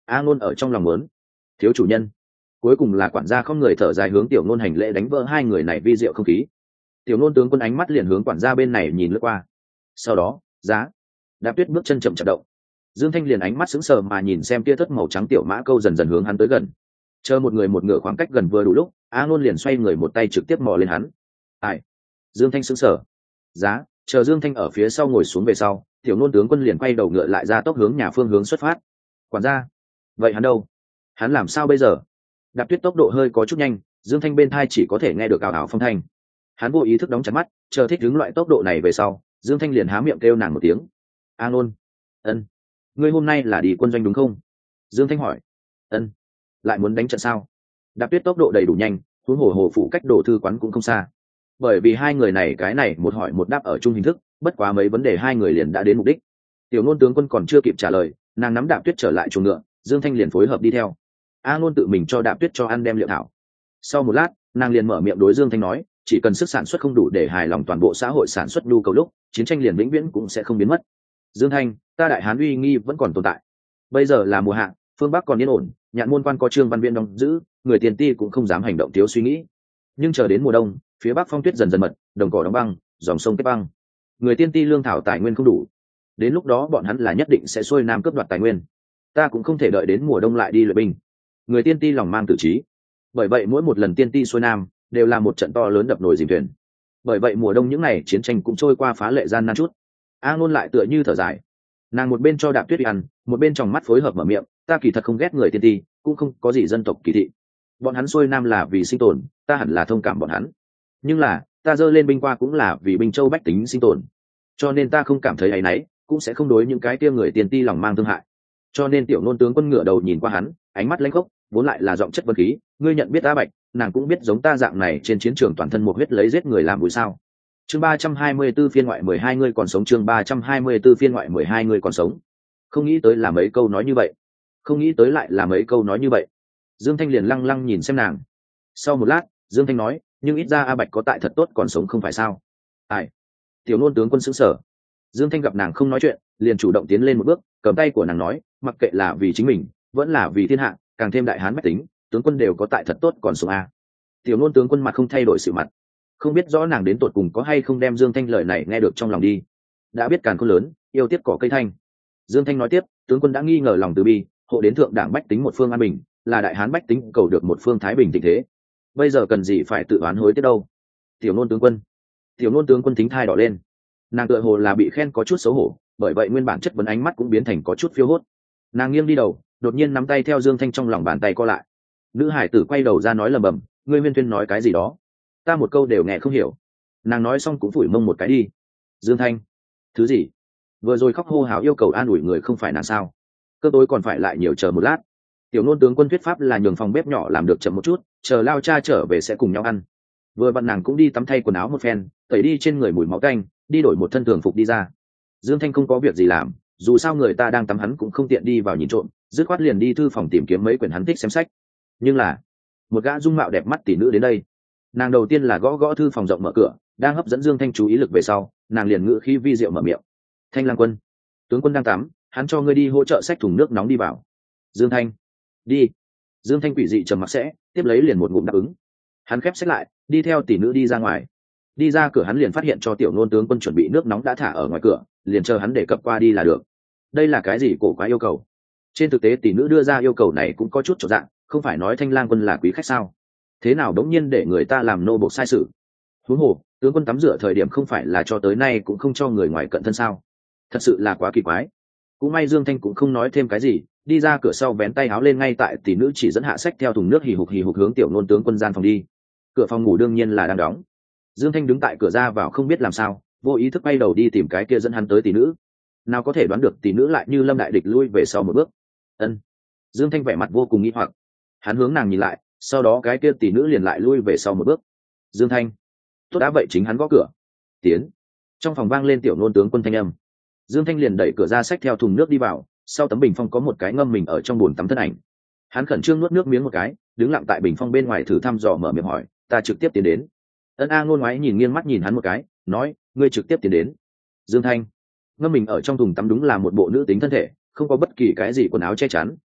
A Ngôn ở trong lòng muốn thiếu chủ nhân. Cuối cùng là quản gia không người thở dài hướng Tiểu Ngôn hành lễ, đánh vỡ hai người này vi diệu không khí. Tiểu Ngôn tướng quân ánh mắt liền hướng quản gia bên này nhìn lướt qua. Sau đó, giá Đạp Tuyết bước chân chậm chậm động. Dương Thanh liền ánh mắt sững sờ mà nhìn xem tia thất màu trắng tiểu mã câu dần dần hướng hắn tới gần. Chờ một người một ngựa khoảng cách gần vừa đủ lúc, A Ngôn liền xoay người một tay trực tiếp mò lên hắn. Ai? Dương Thanh sững sờ. Giá, chờ Dương Thanh ở phía sau ngồi xuống về sau, Tiểu Ngôn tướng quân liền quay đầu ngựa lại ra tốc hướng nhà phương hướng xuất phát. Quản gia, vậy hắn đâu? Hắn làm sao bây giờ? Đạp Tuyết tốc độ hơi có chút nhanh, Dương Thanh bên thai chỉ có thể nghe được ảo ảo phong thanh. Hắn vô ý thức đóng chặt mắt, chờ thích đứng loại tốc độ này về sau, Dương Thanh liền há miệng kêu nàng một tiếng. A Ngôn. Ân. Ngươi hôm nay là đi quân doanh đúng không? Dương Thanh hỏi. Ân. Lại muốn đánh trận sao? Đạp Tuyết tốc độ đầy đủ nhanh, huống hồ hồ phụ cách đổ thư quán cũng không xa. Bởi vì hai người này cái này một hỏi một đáp ở chung hình thức, bất quá mấy vấn đề hai người liền đã đến mục đích. Tiểu Ngôn tướng quân còn chưa kịp trả lời, nàng nắm Đạp Tuyết trở lại chuồng ngựa, Dương Thanh liền phối hợp đi theo. A Ngôn tự mình cho Đạp Tuyết cho ăn đem liệu thảo. Sau một lát, nàng liền mở miệng đối Dương Thanh nói, chỉ cần sức sản xuất không đủ để hài lòng toàn bộ xã hội sản xuất nhu cầu lúc, chiến tranh liền vĩnh viễn cũng sẽ không biến mất. Dương Thanh, ta Đại Hán uy nghi vẫn còn tồn tại. Bây giờ là mùa hạ, phương Bắc còn yên ổn, Nhạn môn quan có Trương Văn Viễn đóng giữ, người tiền ti cũng không dám hành động thiếu suy nghĩ. Nhưng chờ đến mùa đông, phía Bắc phong tuyết dần dần mật, đồng cỏ đóng băng, dòng sông kết băng, người tiên ti lương thảo tài nguyên không đủ. Đến lúc đó bọn hắn là nhất định sẽ xuôi nam cướp đoạt tài nguyên. Ta cũng không thể đợi đến mùa đông lại đi luyện binh. Người tiên ti lòng mang tử trí. Bởi vậy mỗi một lần tiên ti xuôi nam đều là một trận to lớn đập nồi dìm thuyền. Bởi vậy mùa đông những ngày chiến tranh cũng trôi qua phá lệ gian nan chút. A Ngôn lại tựa như thở dài, nàng một bên cho Đạp Tuyết ăn, một bên tròng mắt phối hợp mở miệng, ta kỳ thật không ghét người tiên ti, cũng không có gì dân tộc kỳ thị. Bọn hắn xuôi nam là vì sinh tồn, ta hẳn là thông cảm bọn hắn. Nhưng là ta dơ lên binh qua cũng là vì Bình Châu bách tính sinh tồn, cho nên ta không cảm thấy áy náy, cũng sẽ không đối những cái kia người tiên ti lòng mang thương hại. Cho nên Tiểu Ngôn tướng quân ngửa đầu nhìn qua hắn, ánh mắt lãnh khốc, vốn lại là giọng chất vấn khí, ngươi nhận biết A Bạch, nàng cũng biết giống ta dạng này trên chiến trường toàn thân một huyết lấy giết người làm bụi sao? Chương ba trăm hai mươi tư phiên ngoại mười hai ngươi còn sống, chương ba trăm hai mươi tư phiên ngoại mười hai ngươi còn sống. Không nghĩ tới là mấy câu nói như vậy, không nghĩ tới lại là mấy câu nói như vậy. Dương Thanh liền lăng lăng nhìn xem nàng. Sau một lát, Dương Thanh nói, nhưng ít ra A Bạch có tại thật tốt còn sống không phải sao? Ai? Tiểu Ngôn tướng quân sững sờ. Dương Thanh gặp nàng không nói chuyện, liền chủ động tiến lên một bước, cầm tay của nàng nói, mặc kệ là vì chính mình, vẫn là vì thiên hạ, càng thêm đại hán bách tính, tướng quân đều có tại thật tốt còn sống a. Tiểu Ngôn tướng quân mặt không thay đổi sự mặt, không biết rõ nàng đến tột cùng có hay không đem Dương Thanh lời này nghe được trong lòng đi. Đã biết càn khôn lớn, yêu tiếp cỏ cây thanh. Dương Thanh nói tiếp, tướng quân đã nghi ngờ lòng từ bi, hộ đến thượng đảng bách tính một phương an bình, là đại hán bách tính cầu được một phương thái bình thịnh thế. Bây giờ cần gì phải tự oán hối tiếc đâu? Tiểu Ngôn tướng quân. Tiểu Ngôn tướng quân thính thai đỏ lên. Nàng tựa hồ là bị khen có chút xấu hổ, bởi vậy nguyên bản chất vấn ánh mắt cũng biến thành có chút phiêu hốt. Nàng nghiêng đi đầu, đột nhiên nắm tay theo Dương Thanh trong lòng bàn tay co lại. Nữ hải tử quay đầu ra nói lầm bầm, ngươi Huyên Thuyên nói cái gì đó, ta một câu đều nghe không hiểu. Nàng nói xong cũng phủi mông một cái đi. Dương Thanh, thứ gì? Vừa rồi khóc hô hào yêu cầu an ủi người không phải nàng sao? Cơ tối còn phải lại nhiều chờ một lát. Tiểu Ngôn tướng quân thuyết pháp là nhường phòng bếp nhỏ làm được chậm một chút, chờ Lao cha trở về sẽ cùng nhau ăn. Vừa vặn nàng cũng đi tắm thay quần áo một phen, tẩy đi trên người mùi máu tanh, đi đổi một thân thường phục đi ra. Dương Thanh không có việc gì làm, dù sao người ta đang tắm hắn cũng không tiện đi vào nhìn trộm, dứt khoát liền đi thư phòng tìm kiếm mấy quyển hắn thích xem sách. Nhưng là một gã dung mạo đẹp mắt tỷ nữ đến đây. Nàng đầu tiên là gõ gõ thư phòng rộng mở cửa, đang hấp dẫn Dương Thanh chú ý lực về sau, nàng liền ngữ khí vi diệu mở miệng, Thanh Lang quân, tướng quân đang tắm, hắn cho ngươi đi hỗ trợ xách thùng nước nóng đi vào. Dương Thanh, đi. Dương Thanh quỷ dị trầm mặc sẽ, tiếp lấy liền một ngụm đáp ứng. Hắn khép sách lại, đi theo tỷ nữ đi ra ngoài. Đi ra cửa hắn liền phát hiện cho Tiểu Ngôn tướng quân chuẩn bị nước nóng đã thả ở ngoài cửa, liền chờ hắn để cập qua đi là được. Đây là cái gì cổ quái yêu cầu? Trên thực tế tỷ nữ đưa ra yêu cầu này cũng có chút chột dạng, không phải nói Thanh Lang quân là quý khách sao? Thế nào đống nhiên để người ta làm nô bộc sai sự? Huống hồ, tướng quân tắm rửa thời điểm không phải là cho tới nay cũng không cho người ngoài cận thân sao? Thật sự là quá kỳ quái. Cũng may Dương Thanh cũng không nói thêm cái gì, đi ra cửa sau vén tay áo lên, ngay tại tỷ nữ chỉ dẫn hạ sách theo thùng nước hì hục hì hục hướng Tiểu Ngôn tướng quân gian phòng đi. Cửa phòng ngủ đương nhiên là đang đóng. Dương Thanh đứng tại cửa ra vào không biết làm sao, vô ý thức quay đầu đi tìm cái kia dẫn hắn tới tỷ nữ. Nào có thể đoán được tỷ nữ lại như lâm đại địch lui về sau một bước. Ân. Dương Thanh vẻ mặt vô cùng nghi hoặc. Hắn hướng nàng nhìn lại, sau đó cái kia tỷ nữ liền lại lui về sau một bước. Dương Thanh, tốt đã vậy chính hắn gõ cửa. Tiến. Trong phòng vang lên Tiểu Ngôn tướng quân thanh âm. Dương Thanh liền đẩy cửa ra xách theo thùng nước đi vào, sau tấm bình phong có một cái ngâm mình ở trong bồn tắm thân ảnh. Hắn khẩn trương nuốt nước miếng một cái, đứng lặng tại bình phong bên ngoài thử thăm dò mở miệng hỏi, ta trực tiếp tiến đến. Ân A Ngôn ngoái nhìn nghiêng mắt nhìn hắn một cái, nói, ngươi trực tiếp tiến đến. Dương Thanh, ngâm mình ở trong thùng tắm đúng là một bộ nữ tính thân thể, không có bất kỳ cái gì quần áo che chắn,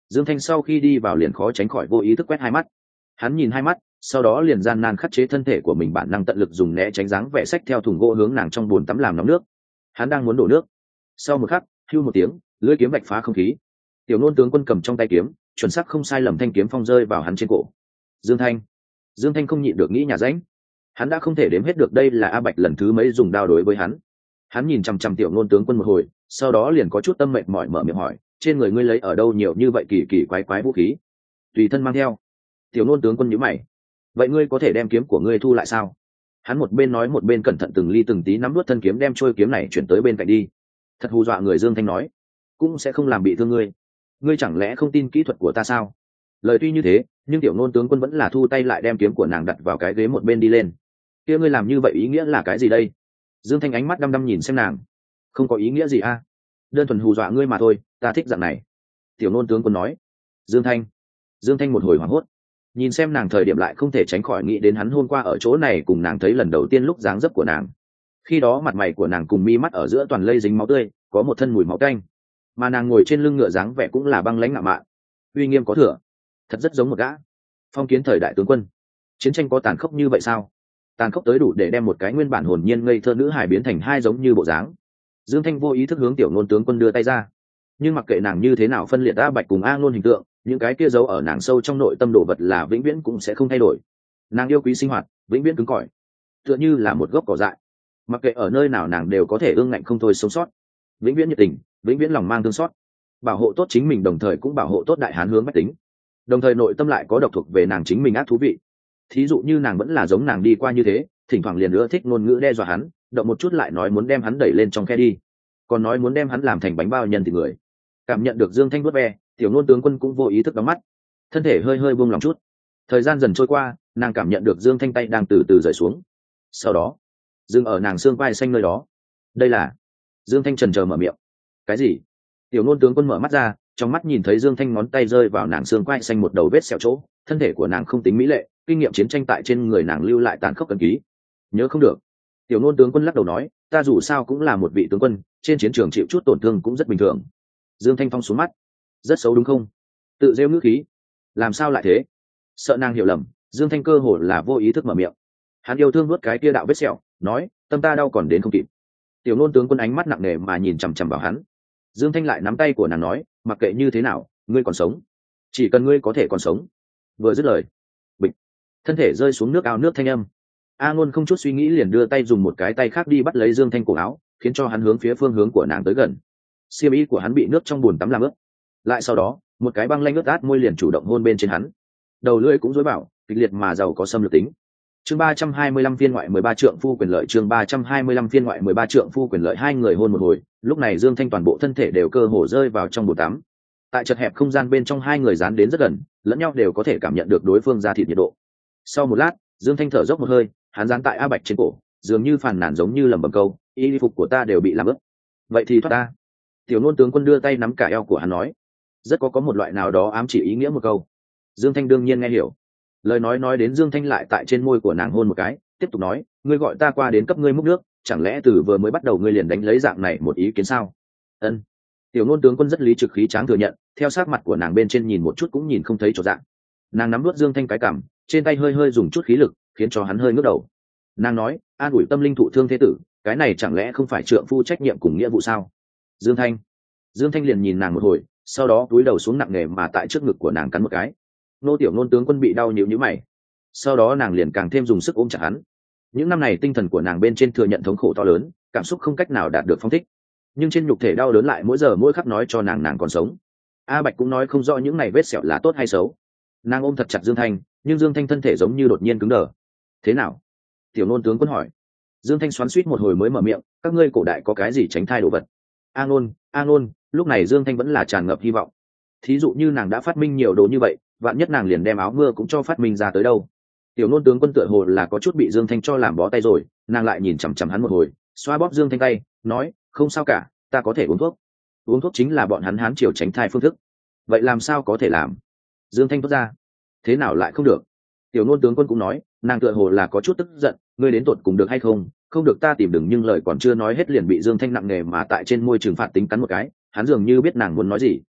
Dương Thanh sau khi đi vào liền khó tránh khỏi vô ý thức quét hai mắt. Hắn nhìn hai mắt, sau đó liền gian nan khắc chế thân thể của mình, bản năng tận lực dùng né tránh dáng vẻ sách theo thùng gỗ hướng nàng trong bồn tắm làm nóng nước. Hắn đang muốn đổ nước. Sau một khắc, hưu một tiếng, lưỡi kiếm vạch phá không khí. Tiểu Nôn tướng quân cầm trong tay kiếm, chuẩn xác không sai lầm thanh kiếm phong rơi vào hắn trên cổ. Dương Thanh, Dương Thanh không nhịn được nghĩ nhà ránh. Hắn đã không thể đếm hết được đây là A Bạch lần thứ mấy dùng đao đối với hắn. Hắn nhìn chằm chằm Tiểu Nôn tướng quân một hồi, sau đó liền có chút tâm mệt mỏi mở miệng hỏi, trên người ngươi lấy ở đâu nhiều như vậy kỳ kỳ quái quái vũ khí? Tùy thân mang theo. Tiểu Nôn tướng quân nhíu mày. Vậy ngươi có thể đem kiếm của ngươi thu lại sao? Hắn một bên nói một bên cẩn thận từng ly từng tí nắm nuốt thân kiếm, đem trôi kiếm này chuyển tới bên cạnh đi. Thật hù dọa người. Dương Thanh nói, cũng sẽ không làm bị thương ngươi. Ngươi chẳng lẽ không tin kỹ thuật của ta sao? Lời tuy như thế, nhưng Tiểu Nôn tướng quân vẫn là thu tay lại, đem kiếm của nàng đặt vào cái ghế một bên đi lên. Kia ngươi làm như vậy ý nghĩa là cái gì đây? Dương Thanh ánh mắt đăm đăm nhìn xem nàng. Không có ý nghĩa gì a, đơn thuần hù dọa ngươi mà thôi, ta thích dạng này. Tiểu Nôn tướng quân nói. Dương Thanh, Dương Thanh một hồi hoảng hốt, nhìn xem nàng thời điểm lại không thể tránh khỏi nghĩ đến hắn hôm qua ở chỗ này cùng nàng thấy lần đầu tiên lúc dáng dấp của nàng. Khi đó mặt mày của nàng cùng mi mắt ở giữa toàn lây dính máu tươi, có một thân mùi máu canh, mà nàng ngồi trên lưng ngựa dáng vẻ cũng là băng lãnh ngạo mạn, uy nghiêm có thừa, thật rất giống một gã phong kiến thời đại tướng quân. Chiến tranh có tàn khốc như vậy sao? Tàn khốc tới đủ để đem một cái nguyên bản hồn nhiên ngây thơ nữ hài biến thành hai giống như bộ dáng. Dương Thanh vô ý thức hướng Tiểu Nôn tướng quân đưa tay ra, nhưng mặc kệ nàng như thế nào phân liệt A Bạch cùng A Nôn hình tượng, những cái kia giấu ở nàng sâu trong nội tâm đồ vật là vĩnh viễn cũng sẽ không thay đổi. Nàng yêu quý sinh hoạt, vĩnh viễn cứng cỏi, tựa như là một gốc cỏ dại, mặc kệ ở nơi nào nàng đều có thể ương ngạnh không thôi sống sót, vĩnh viễn nhiệt tình, vĩnh viễn lòng mang thương xót, bảo hộ tốt chính mình đồng thời cũng bảo hộ tốt đại hán hướng bách tính, đồng thời nội tâm lại có độc thuộc về nàng chính mình ác thú vị. Thí dụ như nàng vẫn là giống nàng đi qua như thế, thỉnh thoảng liền ưa thích ngôn ngữ đe dọa hắn, động một chút lại nói muốn đem hắn đẩy lên trong khe đi, còn nói muốn đem hắn làm thành bánh bao nhân thịt người. Cảm nhận được Dương Thanh vuốt ve, Tiểu Nôn tướng quân cũng vô ý thức đóng mắt, thân thể hơi hơi buông lòng chút. Thời gian dần trôi qua, nàng cảm nhận được Dương Thanh tay đang từ từ rời xuống, sau đó dừng ở nàng xương vai xanh nơi đó. Đây là... Dương Thanh chần chờ mở miệng. Cái gì? Tiểu Nôn tướng quân mở mắt ra, trong mắt nhìn thấy Dương Thanh ngón tay rơi vào nàng xương quai xanh một đầu vết sẹo chỗ. Thân thể của nàng không tính mỹ lệ, kinh nghiệm chiến tranh tại trên người nàng lưu lại tàn khốc ấn ký. Nhớ không được. Tiểu Nôn tướng quân lắc đầu nói, ta dù sao cũng là một vị tướng quân, trên chiến trường chịu chút tổn thương cũng rất bình thường. Dương Thanh phong xuống mắt. Rất xấu đúng không? Tự rêu ngữ khí. Làm sao lại thế? Sợ nàng hiểu lầm, Dương Thanh cơ hồ là vô ý thức mở miệng. Hắn yêu thương nuốt cái kia đạo vết sẹo, nói, tâm ta đau còn đến không kịp. Tiểu Nôn tướng quân ánh mắt nặng nề mà nhìn chằm chằm vào hắn. Dương Thanh lại nắm tay của nàng nói, mặc kệ như thế nào, ngươi còn sống, chỉ cần ngươi có thể còn sống. Vừa dứt lời, bịch, thân thể rơi xuống nước ao nước thanh âm. A Ngôn không chút suy nghĩ liền đưa tay dùng một cái tay khác đi bắt lấy Dương Thanh cổ áo, khiến cho hắn hướng phía phương hướng của nàng tới gần. Xiêm y của hắn bị nước trong bùn tắm làm ướt. Lại sau đó, một cái băng lanh ướt át môi liền chủ động hôn bên trên hắn. Đầu lưỡi cũng rối bảo, kịch liệt mà giàu có xâm lược tính. Chương ba trăm hai mươi lăm phiên ngoại mười ba trượng phu quyền lợi. Chương ba trăm hai mươi lăm phiên ngoại mười ba trượng phu quyền lợi. Hai người hôn một hồi, lúc này Dương Thanh toàn bộ thân thể đều cơ hồ rơi vào trong bồn tắm. Tại chật hẹp không gian bên trong, hai người dán đến rất gần, lẫn nhau đều có thể cảm nhận được đối phương da thịt nhiệt độ. Sau một lát, Dương Thanh thở dốc một hơi, hắn dán tại A Bạch trên cổ, dường như phàn nàn giống như lẩm bẩm câu, y phục của ta đều bị làm ướt. Vậy thì thoát ta. Tiểu Nôn tướng quân đưa tay nắm cả eo của hắn nói, rất có có một loại nào đó ám chỉ ý nghĩa một câu. Dương Thanh đương nhiên nghe hiểu. Lời nói nói đến, Dương Thanh lại tại trên môi của nàng hôn một cái, tiếp tục nói, ngươi gọi ta qua đến cấp ngươi múc nước, chẳng lẽ từ vừa mới bắt đầu ngươi liền đánh lấy dạng này một ý kiến sao? Ân. Tiểu Nôn tướng quân rất lý trực khí tráng thừa nhận, theo sát mặt của nàng bên trên nhìn một chút cũng nhìn không thấy chỗ dạng. Nàng nắm nuốt Dương Thanh cái cằm, trên tay hơi hơi dùng chút khí lực, khiến cho hắn hơi ngước đầu. Nàng nói, an ủi tâm linh thụ thương thế tử, cái này chẳng lẽ không phải trượng phu trách nhiệm cùng nghĩa vụ sao? Dương Thanh. Dương Thanh liền nhìn nàng một hồi, sau đó cúi đầu xuống nặng nề mà tại trước ngực của nàng cắn một cái. Nô Tiểu Nôn tướng quân bị đau nhíu nhíu mày. Sau đó nàng liền càng thêm dùng sức ôm chặt hắn. Những năm này tinh thần của nàng bên trên thừa nhận thống khổ to lớn, cảm xúc không cách nào đạt được phong thích, nhưng trên nhục thể đau đớn lại mỗi giờ mỗi khắc nói cho nàng nàng còn sống. A Bạch cũng nói không rõ những này vết sẹo là tốt hay xấu. Nàng ôm thật chặt Dương Thanh, nhưng Dương Thanh thân thể giống như đột nhiên cứng đờ. Thế nào? Tiểu Nôn tướng quân hỏi. Dương Thanh xoắn xuýt một hồi mới mở miệng, các ngươi cổ đại có cái gì tránh thai đồ vật? A Ngôn, A Ngôn, lúc này Dương Thanh vẫn là tràn ngập hy vọng. Thí dụ như nàng đã phát minh nhiều đồ như vậy, vạn nhất nàng liền đem áo mưa cũng cho phát minh ra tới đâu. Tiểu Nôn tướng quân tựa hồ là có chút bị Dương Thanh cho làm bó tay rồi, nàng lại nhìn chằm chằm hắn một hồi, xoa bóp Dương Thanh tay, nói, không sao cả, ta có thể uống thuốc. Uống thuốc chính là bọn hắn Hán triều tránh thai phương thức. Vậy làm sao có thể làm? Dương Thanh thốt ra. Thế nào lại không được? Tiểu Nôn tướng quân cũng nói, nàng tựa hồ là có chút tức giận, ngươi đến tột cùng được hay không? Không được ta tìm đừng, nhưng lời còn chưa nói hết liền bị Dương Thanh nặng nề mà tại trên môi trừng phạt tính cắn một cái, hắn dường như biết nàng muốn nói gì.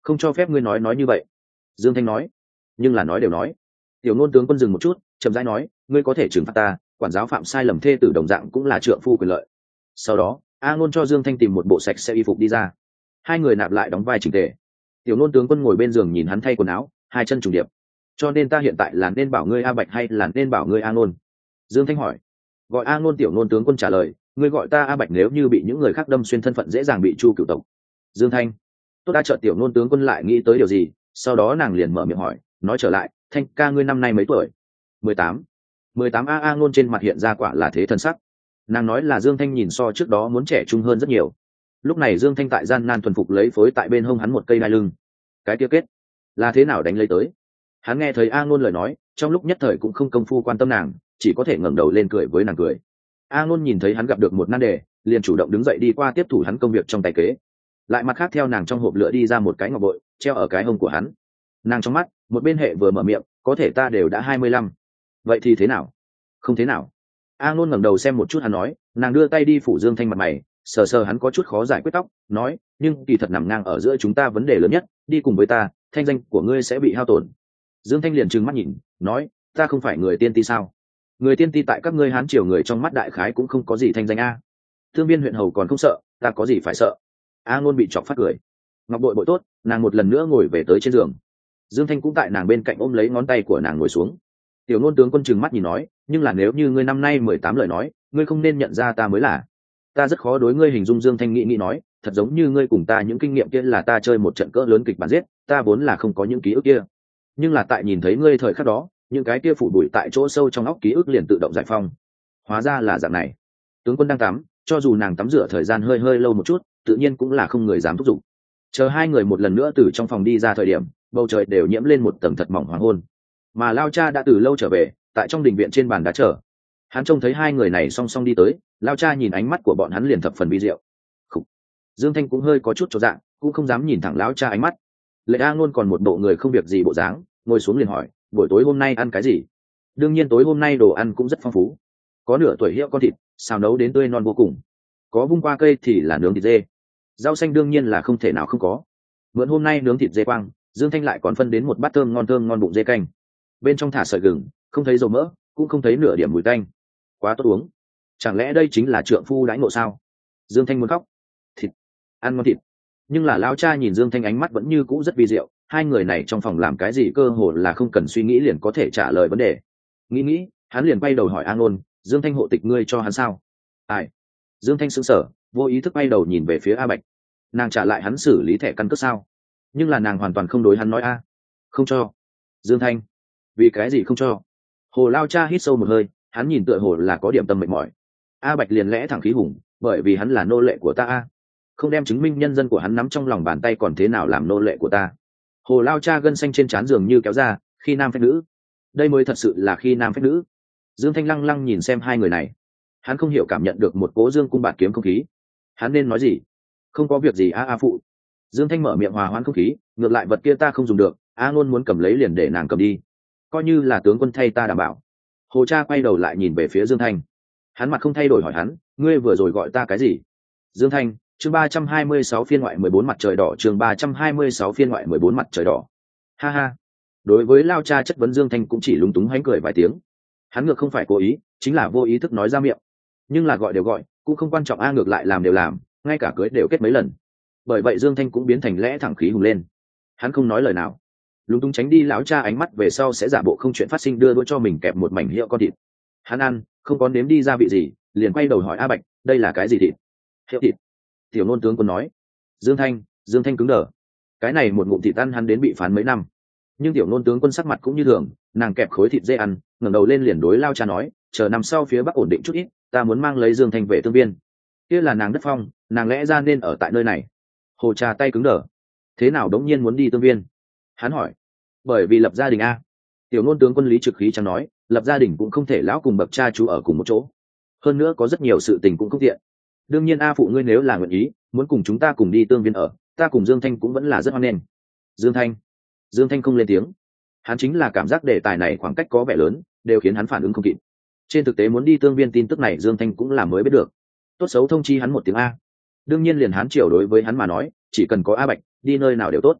không cho phép ngươi nói nói như vậy. Dương Thanh nói. Nhưng là nói đều nói. Tiểu Nôn tướng quân dừng một chút, chậm rãi nói, ngươi có thể trừng phạt ta, quản giáo phạm sai lầm thê tử đồng dạng cũng là trượng phu quyền lợi. Sau đó A Ngôn cho Dương Thanh tìm một bộ sạch sẽ y phục đi ra, hai người nạp lại đóng vai chỉnh tề. Tiểu Nôn tướng quân ngồi bên giường nhìn hắn thay quần áo, hai chân trùng điệp. Cho nên ta hiện tại là nên bảo ngươi A Bạch hay là nên bảo ngươi A Ngôn? Dương Thanh hỏi. Gọi A Ngôn. Tiểu Nôn tướng quân trả lời, ngươi gọi ta A Bạch nếu như bị những người khác đâm xuyên thân phận dễ dàng bị chu cửu tộc. Dương Thanh. Tốt. Đã chợt Tiểu Nôn tướng quân lại nghĩ tới điều gì, sau đó nàng liền mở miệng hỏi, nói trở lại, Thanh ca ngươi năm nay mấy tuổi? Mười tám. Mười tám. A A Ngôn trên mặt hiện ra quả là thế thân sắc. Nàng nói là Dương Thanh nhìn so trước đó muốn trẻ trung hơn rất nhiều. Lúc này Dương Thanh tại gian nan thuần phục lấy phối tại bên hông hắn một cây đai lưng. Cái tiêu kết là thế nào đánh lấy tới? Hắn nghe thấy A Ngôn lời nói, trong lúc nhất thời cũng không công phu quan tâm nàng, chỉ có thể ngẩng đầu lên cười với nàng cười. A Ngôn nhìn thấy hắn gặp được một nan đề, liền chủ động đứng dậy đi qua tiếp thủ hắn công việc trong tay kế. Lại mặt khác theo nàng trong hộp lửa đi ra một cái ngọc bội, treo ở cái hông của hắn. Nàng trong mắt, một bên hệ vừa mở miệng, có thể ta đều đã hai mươi lăm. Vậy thì thế nào? Không thế nào. A Ngôn ngẩng đầu xem một chút hắn nói, nàng đưa tay đi phủ Dương Thanh mặt mày, sờ sờ hắn có chút khó giải quyết tóc, nói, nhưng kỳ thật nằm ngang ở giữa chúng ta vấn đề lớn nhất, đi cùng với ta, thanh danh của ngươi sẽ bị hao tổn. Dương Thanh liền trừng mắt nhìn, nói, ta không phải người tiên ti sao? Người tiên ti tại các ngươi Hán triều người trong mắt đại khái cũng không có gì thanh danh a. Thương Viên huyện hầu còn không sợ, ta có gì phải sợ? A Ngôn bị chọc phát cười. Ngọc bội bội tốt, nàng một lần nữa ngồi về tới trên giường. Dương Thanh cũng tại nàng bên cạnh ôm lấy ngón tay của nàng ngồi xuống. Tiểu Nôn tướng quân trừng mắt nhìn nói, nhưng là nếu như ngươi năm nay mười tám lời nói, ngươi không nên nhận ra ta mới là. Ta rất khó đối ngươi hình dung. Dương Thanh nghĩ nghĩ nói, thật giống như ngươi cùng ta những kinh nghiệm kia là ta chơi một trận cỡ lớn kịch bản giết, ta vốn là không có những ký ức kia. Nhưng là tại nhìn thấy ngươi thời khắc đó, những cái kia phủ bụi tại chỗ sâu trong óc ký ức liền tự động giải phong. Hóa ra là dạng này. Tướng quân đang tắm, cho dù nàng tắm rửa thời gian hơi hơi lâu một chút, tự nhiên cũng là không người dám thúc giục. Chờ hai người một lần nữa từ trong phòng đi ra thời điểm, bầu trời đều nhiễm lên một tầng thật mỏng hoàng hôn. Mà Lao Cha đã từ lâu trở về, tại trong đình viện trên bàn đá chờ. Hắn trông thấy hai người này song song đi tới, Lao Cha nhìn ánh mắt của bọn hắn liền thập phần vi diệu. Khủ. Dương Thanh cũng hơi có chút chột dạ, cũng không dám nhìn thẳng Lão Cha ánh mắt. Lệ A Ngôn còn một bộ người không việc gì bộ dáng, ngồi xuống liền hỏi, buổi tối hôm nay ăn cái gì? Đương nhiên tối hôm nay đồ ăn cũng rất phong phú, có nửa tuổi hiệu con thịt, xào nấu đến tươi non vô cùng, có vung qua cây thì là nướng thịt dê, rau xanh đương nhiên là không thể nào không có. Mượn hôm nay nướng thịt dê quang, Dương Thanh lại còn phân đến một bát thơm ngon thơm ngon bụng dê canh, bên trong thả sợi gừng, không thấy dầu mỡ, cũng không thấy nửa điểm mùi tanh, quá tốt uống. Chẳng lẽ đây chính là trượng phu đãi ngộ sao? Dương Thanh muốn khóc. Thịt, ăn ngon thịt. Nhưng là Lão Cha nhìn Dương Thanh ánh mắt vẫn như cũ rất vi diệu, hai người này trong phòng làm cái gì cơ hồ là không cần suy nghĩ liền có thể trả lời vấn đề. Nghĩ nghĩ, hắn liền quay đầu hỏi A Ngôn, Dương Thanh hộ tịch ngươi cho hắn sao? Ai? Dương Thanh sững sờ, vô ý thức quay đầu nhìn về phía A Bạch. Nàng trả lại hắn xử lý thẻ căn cước sao? Nhưng là nàng hoàn toàn không đối hắn nói a. Không cho. Dương Thanh, vì cái gì không cho? Hồ Lao Cha hít sâu một hơi, hắn nhìn tựa hồ là có điểm tâm mệt mỏi. A Bạch liền lẽ thẳng khí hùng, bởi vì hắn là nô lệ của ta a. Không đem chứng minh nhân dân của hắn nắm trong lòng bàn tay còn thế nào làm nô lệ của ta? Hồ Lao Cha gân xanh trên trán dường như kéo ra, khi nam phách nữ. Đây mới thật sự là khi nam phách nữ. Dương Thanh lăng lăng nhìn xem hai người này, hắn không hiểu cảm nhận được một cố dương cung bạt kiếm không khí. Hắn nên nói gì? Không có việc gì a a phụ. Dương Thanh mở miệng hòa hoãn không khí, ngược lại vật kia ta không dùng được, A Ngôn muốn cầm lấy liền để nàng cầm đi, coi như là tướng quân thay ta đảm bảo. Hồ Cha quay đầu lại nhìn về phía Dương Thanh, hắn mặt không thay đổi hỏi hắn, ngươi vừa rồi gọi ta cái gì? Dương Thanh, chương ba trăm hai mươi sáu phiên ngoại mười bốn mặt trời đỏ, chương ba trăm hai mươi sáu phiên ngoại mười bốn mặt trời đỏ. Ha ha. Đối với Lao Cha chất vấn, Dương Thanh cũng chỉ lúng túng hánh cười vài tiếng. Hắn ngược không phải cố ý, chính là vô ý thức nói ra miệng. Nhưng là gọi đều gọi, cũng không quan trọng a, ngược lại làm đều làm, ngay cả cưới đều kết mấy lần. Bởi vậy Dương Thanh cũng biến thành lẽ thẳng khí hùng lên. Hắn không nói lời nào, lúng túng tránh đi Lão Cha ánh mắt về sau sẽ giả bộ không chuyện phát sinh, đưa đũa cho mình kẹp một mảnh hiệu con thịt. Hắn ăn, không có nếm đi gia vị gì, liền quay đầu hỏi A Bạch, đây là cái gì thịt? Hiệu thịt. Tiểu Nôn tướng quân nói. Dương Thanh, Dương Thanh cứng đờ. Cái này một ngụm thịt ăn hắn đến bị phán mấy năm. Nhưng Tiểu Nôn tướng quân sắc mặt cũng như thường, nàng kẹp khối thịt dê ăn, ngẩng đầu lên liền đối Lao Cha nói, chờ nằm sau phía bắc ổn định chút ít, ta muốn mang lấy Dương Thanh về Tương Viên. Kia là nàng đất phong, nàng lẽ ra nên ở tại nơi này. Hồ Cha tay cứng đờ. Thế nào đống nhiên muốn đi Tương Viên? Hắn hỏi. Bởi vì lập gia đình a. Tiểu Nôn tướng quân lý trực khí chẳng nói, lập gia đình cũng không thể lão cùng bậc cha chú ở cùng một chỗ. Hơn nữa có rất nhiều sự tình cũng không tiện. Đương nhiên a phụ ngươi nếu là nguyện ý, muốn cùng chúng ta cùng đi Tương Viên ở, ta cùng Dương Thanh cũng vẫn là rất hoan nghênh. Dương Thanh. Dương Thanh không lên tiếng. Hắn chính là cảm giác đề tài này khoảng cách có vẻ lớn, đều khiến hắn phản ứng không kịp. Trên thực tế muốn đi Tương Viên tin tức này Dương Thanh cũng là mới biết được. Tốt xấu thông chi hắn một tiếng a. Đương nhiên liền Hán triều đối với hắn mà nói, chỉ cần có A Bạch, đi nơi nào đều tốt.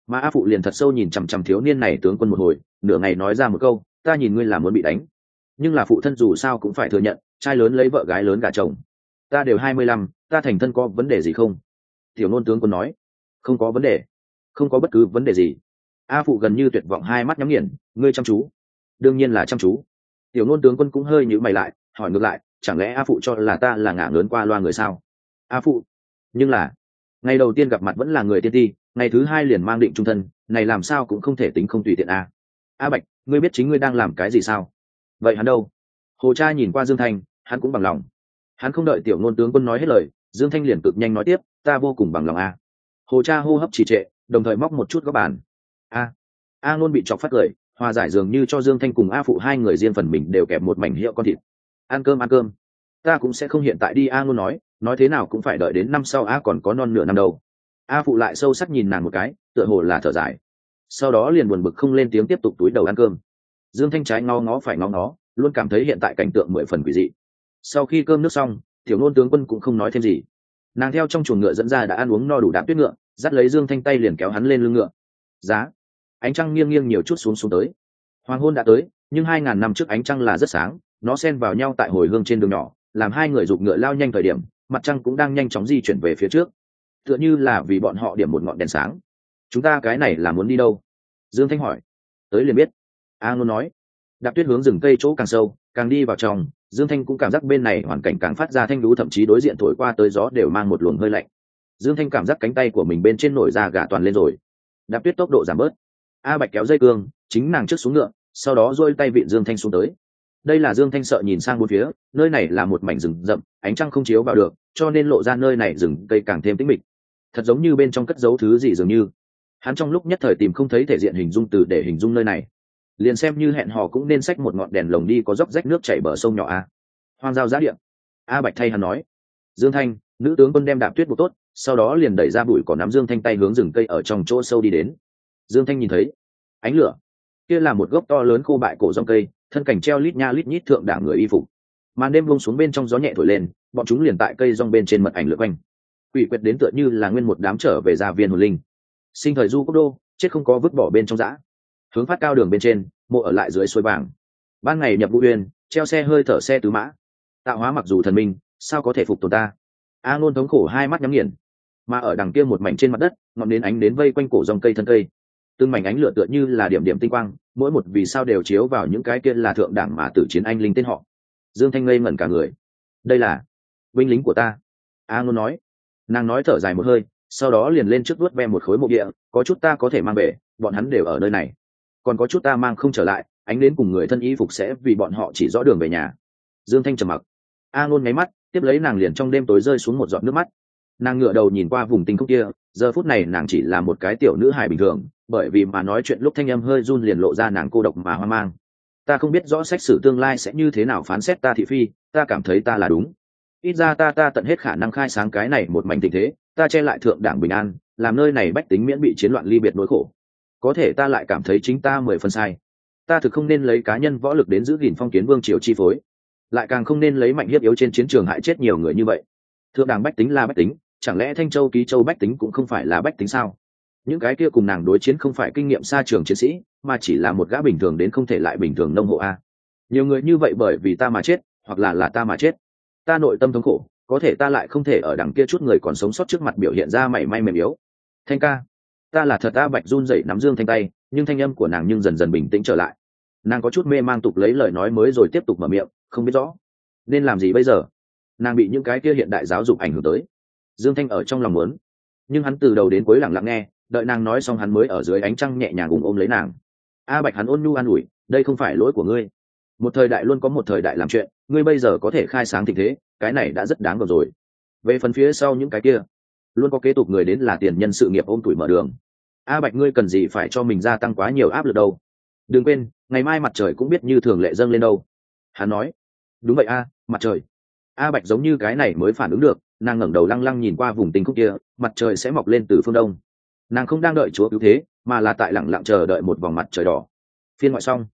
mà A Phụ liền thật sâu nhìn chằm chằm thiếu niên này tướng quân một hồi, nửa ngày nói ra một câu, ta nhìn ngươi là muốn bị đánh. Nhưng là phụ thân dù sao cũng phải thừa nhận, trai lớn lấy vợ gái lớn gả chồng. Ta đều hai mươi lăm, ta thành thân có vấn đề gì không? Tiểu Nôn tướng quân nói, không có vấn đề, không có bất cứ vấn đề gì. A Phụ gần như tuyệt vọng, hai mắt nhắm nghiền, ngươi chăm chú? Đương nhiên là chăm chú. Tiểu Nôn tướng quân cũng hơi nhíu mày lại, hỏi ngược lại, chẳng lẽ A Phụ cho là ta là ngả lớn qua loa người sao? A Phụ, nhưng là ngày đầu tiên gặp mặt vẫn là người tiên ti, ngày thứ hai liền mang định trung thân, này làm sao cũng không thể tính không tùy tiện a. A Bạch, ngươi biết chính ngươi đang làm cái gì sao? Vậy hắn đâu? Hồ Cha nhìn qua Dương Thanh, hắn cũng bằng lòng. Hắn không đợi Tiểu Nôn tướng quân nói hết lời, Dương Thanh liền cực nhanh nói tiếp, ta vô cùng bằng lòng a. Hồ Cha hô hấp trì trệ, đồng thời móc một chút góc bàn. A, A Nôn bị chọc phát cười, hòa giải dường như cho Dương Thanh cùng A Phụ hai người riêng phần mình đều kẹp một mảnh hiệu con thịt. Ăn cơm ăn cơm, ta cũng sẽ không hiện tại đi. A Nôn nói, nói thế nào cũng phải đợi đến năm sau A còn có non nửa năm đâu. A Phụ lại sâu sắc nhìn nàng một cái, tựa hồ là thở dài, sau đó liền buồn bực không lên tiếng tiếp tục túi đầu ăn cơm. Dương Thanh trái ngó ngó phải ngó ngó, luôn cảm thấy hiện tại cảnh tượng mười phần quỷ dị. Sau khi cơm nước xong, Tiểu Nôn tướng quân cũng không nói thêm gì, nàng theo trong chuồng ngựa dẫn ra đã ăn uống no đủ đạp tuyết ngựa, dắt lấy Dương Thanh tay liền kéo hắn lên lưng ngựa. Giá, ánh trăng nghiêng nghiêng nhiều chút xuống xuống tới, hoàng hôn đã tới, nhưng hai ngàn năm trước ánh trăng là rất sáng, nó xen vào nhau tại hồi hương trên đường nhỏ, làm hai người giục ngựa lao nhanh. Thời điểm mặt trăng cũng đang nhanh chóng di chuyển về phía trước, tựa như là vì bọn họ điểm một ngọn đèn sáng. Chúng ta cái này là muốn đi đâu? Dương Thanh hỏi. Tới liền biết. A Ngôn nói. Đạp tuyết hướng rừng cây chỗ càng sâu, càng đi vào trong, Dương Thanh cũng cảm giác bên này hoàn cảnh càng phát ra thanh đú, thậm chí đối diện thổi qua tới gió đều mang một luồng hơi lạnh. Dương Thanh cảm giác cánh tay của mình bên trên nổi da gà toàn lên rồi. Đạp tuyết tốc độ giảm bớt. A Bạch kéo dây cương, chính nàng trước xuống ngựa, sau đó duỗi tay vịn Dương Thanh xuống tới. Đây là Dương Thanh sợ nhìn sang bốn phía, nơi này là một mảnh rừng rậm, ánh trăng không chiếu vào được, cho nên lộ ra nơi này rừng cây càng thêm tĩnh mịch, thật giống như bên trong cất giấu thứ gì dường như. Hắn trong lúc nhất thời tìm không thấy thể diện hình dung từ để hình dung nơi này, liền xem như hẹn hò cũng nên xách một ngọn đèn lồng đi, có dốc rách nước chảy bờ sông nhỏ a. Hoang giao giá địa. A Bạch thay hắn nói. Dương Thanh, nữ tướng quân đem đạp tuyết buộc tốt, sau đó liền đẩy ra bụi cỏ, nắm Dương Thanh tay hướng rừng cây ở trong chỗ sâu đi đến. Dương Thanh nhìn thấy ánh lửa, kia là một gốc to lớn khô bại cổ rong cây, thân cảnh treo lít nha lít nhít thượng đẳng người y phục. Màn đêm buông xuống, bên trong gió nhẹ thổi lên, bọn chúng liền tại cây rong bên trên mật ảnh lượn quanh. Quỷ quyệt đến tựa như là nguyên một đám trở về gia viên hồn linh. Sinh thời du quốc đô, chết không có vứt bỏ bên trong dã. Hướng phát cao đường bên trên, mộ ở lại dưới suối vàng. Ban ngày nhập vũ uyên, treo xe hơi thở xe tứ mã. Tạo hóa mặc dù thần minh, sao có thể phục tồn ta? A Ngôn thống khổ hai mắt nhắm nghiền. Mà ở đằng kia một mảnh trên mặt đất, ngọn nến ánh đến vây quanh cổ rong cây thân cây. Từng mảnh ánh lửa tựa như là điểm điểm tinh quang, mỗi một vì sao đều chiếu vào những cái kia là thượng đẳng mà tử chiến anh linh tên họ. Dương Thanh ngây ngẩn cả người. Đây là binh lính của ta. A Ngôn nói. Nàng nói thở dài một hơi, sau đó liền lên trước vuốt ve một khối mộ địa, có chút ta có thể mang về, bọn hắn đều ở nơi này. Còn có chút ta mang không trở lại, ánh đến cùng người thân y phục sẽ vì bọn họ chỉ rõ đường về nhà. Dương Thanh trầm mặc. A Ngôn nháy mắt, tiếp lấy nàng liền trong đêm tối rơi xuống một giọt nước mắt. Nàng ngửa đầu nhìn qua vùng tinh không kia, giờ phút này nàng chỉ là một cái tiểu nữ hài bình thường, bởi vì mà nói chuyện lúc thanh âm hơi run liền lộ ra nàng cô độc mà hoang mang. Ta không biết rõ sách sử tương lai sẽ như thế nào phán xét ta thị phi, ta cảm thấy ta là đúng. Ít ra ta ta tận hết khả năng khai sáng cái này một mảnh tình thế, ta che lại thượng đảng bình an, làm nơi này bách tính miễn bị chiến loạn ly biệt nỗi khổ. Có thể ta lại cảm thấy chính ta mười phần sai. Ta thực không nên lấy cá nhân võ lực đến giữ gìn phong kiến vương triều chi phối, lại càng không nên lấy mạnh hiếp yếu trên chiến trường hại chết nhiều người như vậy. Thượng đảng bách tính là bách tính, chẳng lẽ Thanh Châu Ký Châu bách tính cũng không phải là bách tính sao? Những cái kia cùng nàng đối chiến không phải kinh nghiệm xa trường chiến sĩ, mà chỉ là một gã bình thường đến không thể lại bình thường nông hộ a. Nhiều người như vậy bởi vì ta mà chết, hoặc là là ta mà chết. Ta nội tâm thống khổ, có thể ta lại không thể ở đằng kia chút người còn sống sót trước mặt biểu hiện ra mảy may mềm yếu. Thanh ca, ta là thật. A Bạch run rẩy nắm Dương Thanh tay, nhưng thanh âm của nàng nhưng dần dần bình tĩnh trở lại. Nàng có chút mê mang tục lấy lời nói mới rồi tiếp tục mở miệng, không biết rõ nên làm gì bây giờ. Nàng bị những cái kia hiện đại giáo dục ảnh hưởng tới. Dương Thanh ở trong lòng muốn, nhưng hắn từ đầu đến cuối lặng lặng nghe, đợi nàng nói xong hắn mới ở dưới ánh trăng nhẹ nhàng ôm ôm lấy nàng. A Bạch, hắn ôn nhu an ủi, đây không phải lỗi của ngươi. Một thời đại luôn có một thời đại làm chuyện, ngươi bây giờ có thể khai sáng tình thế, cái này đã rất đáng gờm rồi. Về phần phía sau những cái kia, luôn có kế tục người đến là tiền nhân sự nghiệp ôm tuổi mở đường. A Bạch, ngươi cần gì phải cho mình gia tăng quá nhiều áp lực đâu. Đừng quên, ngày mai mặt trời cũng biết như thường lệ dâng lên đâu. Hắn nói. Đúng vậy a, mặt trời. A Bạch giống như cái này mới phản ứng được, nàng ngẩng đầu lăng lăng nhìn qua vùng tinh khúc kia, mặt trời sẽ mọc lên từ phương đông. Nàng không đang đợi Chúa cứu thế, mà là tại lặng lặng chờ đợi một vòng mặt trời đỏ. Phiên ngoại xong.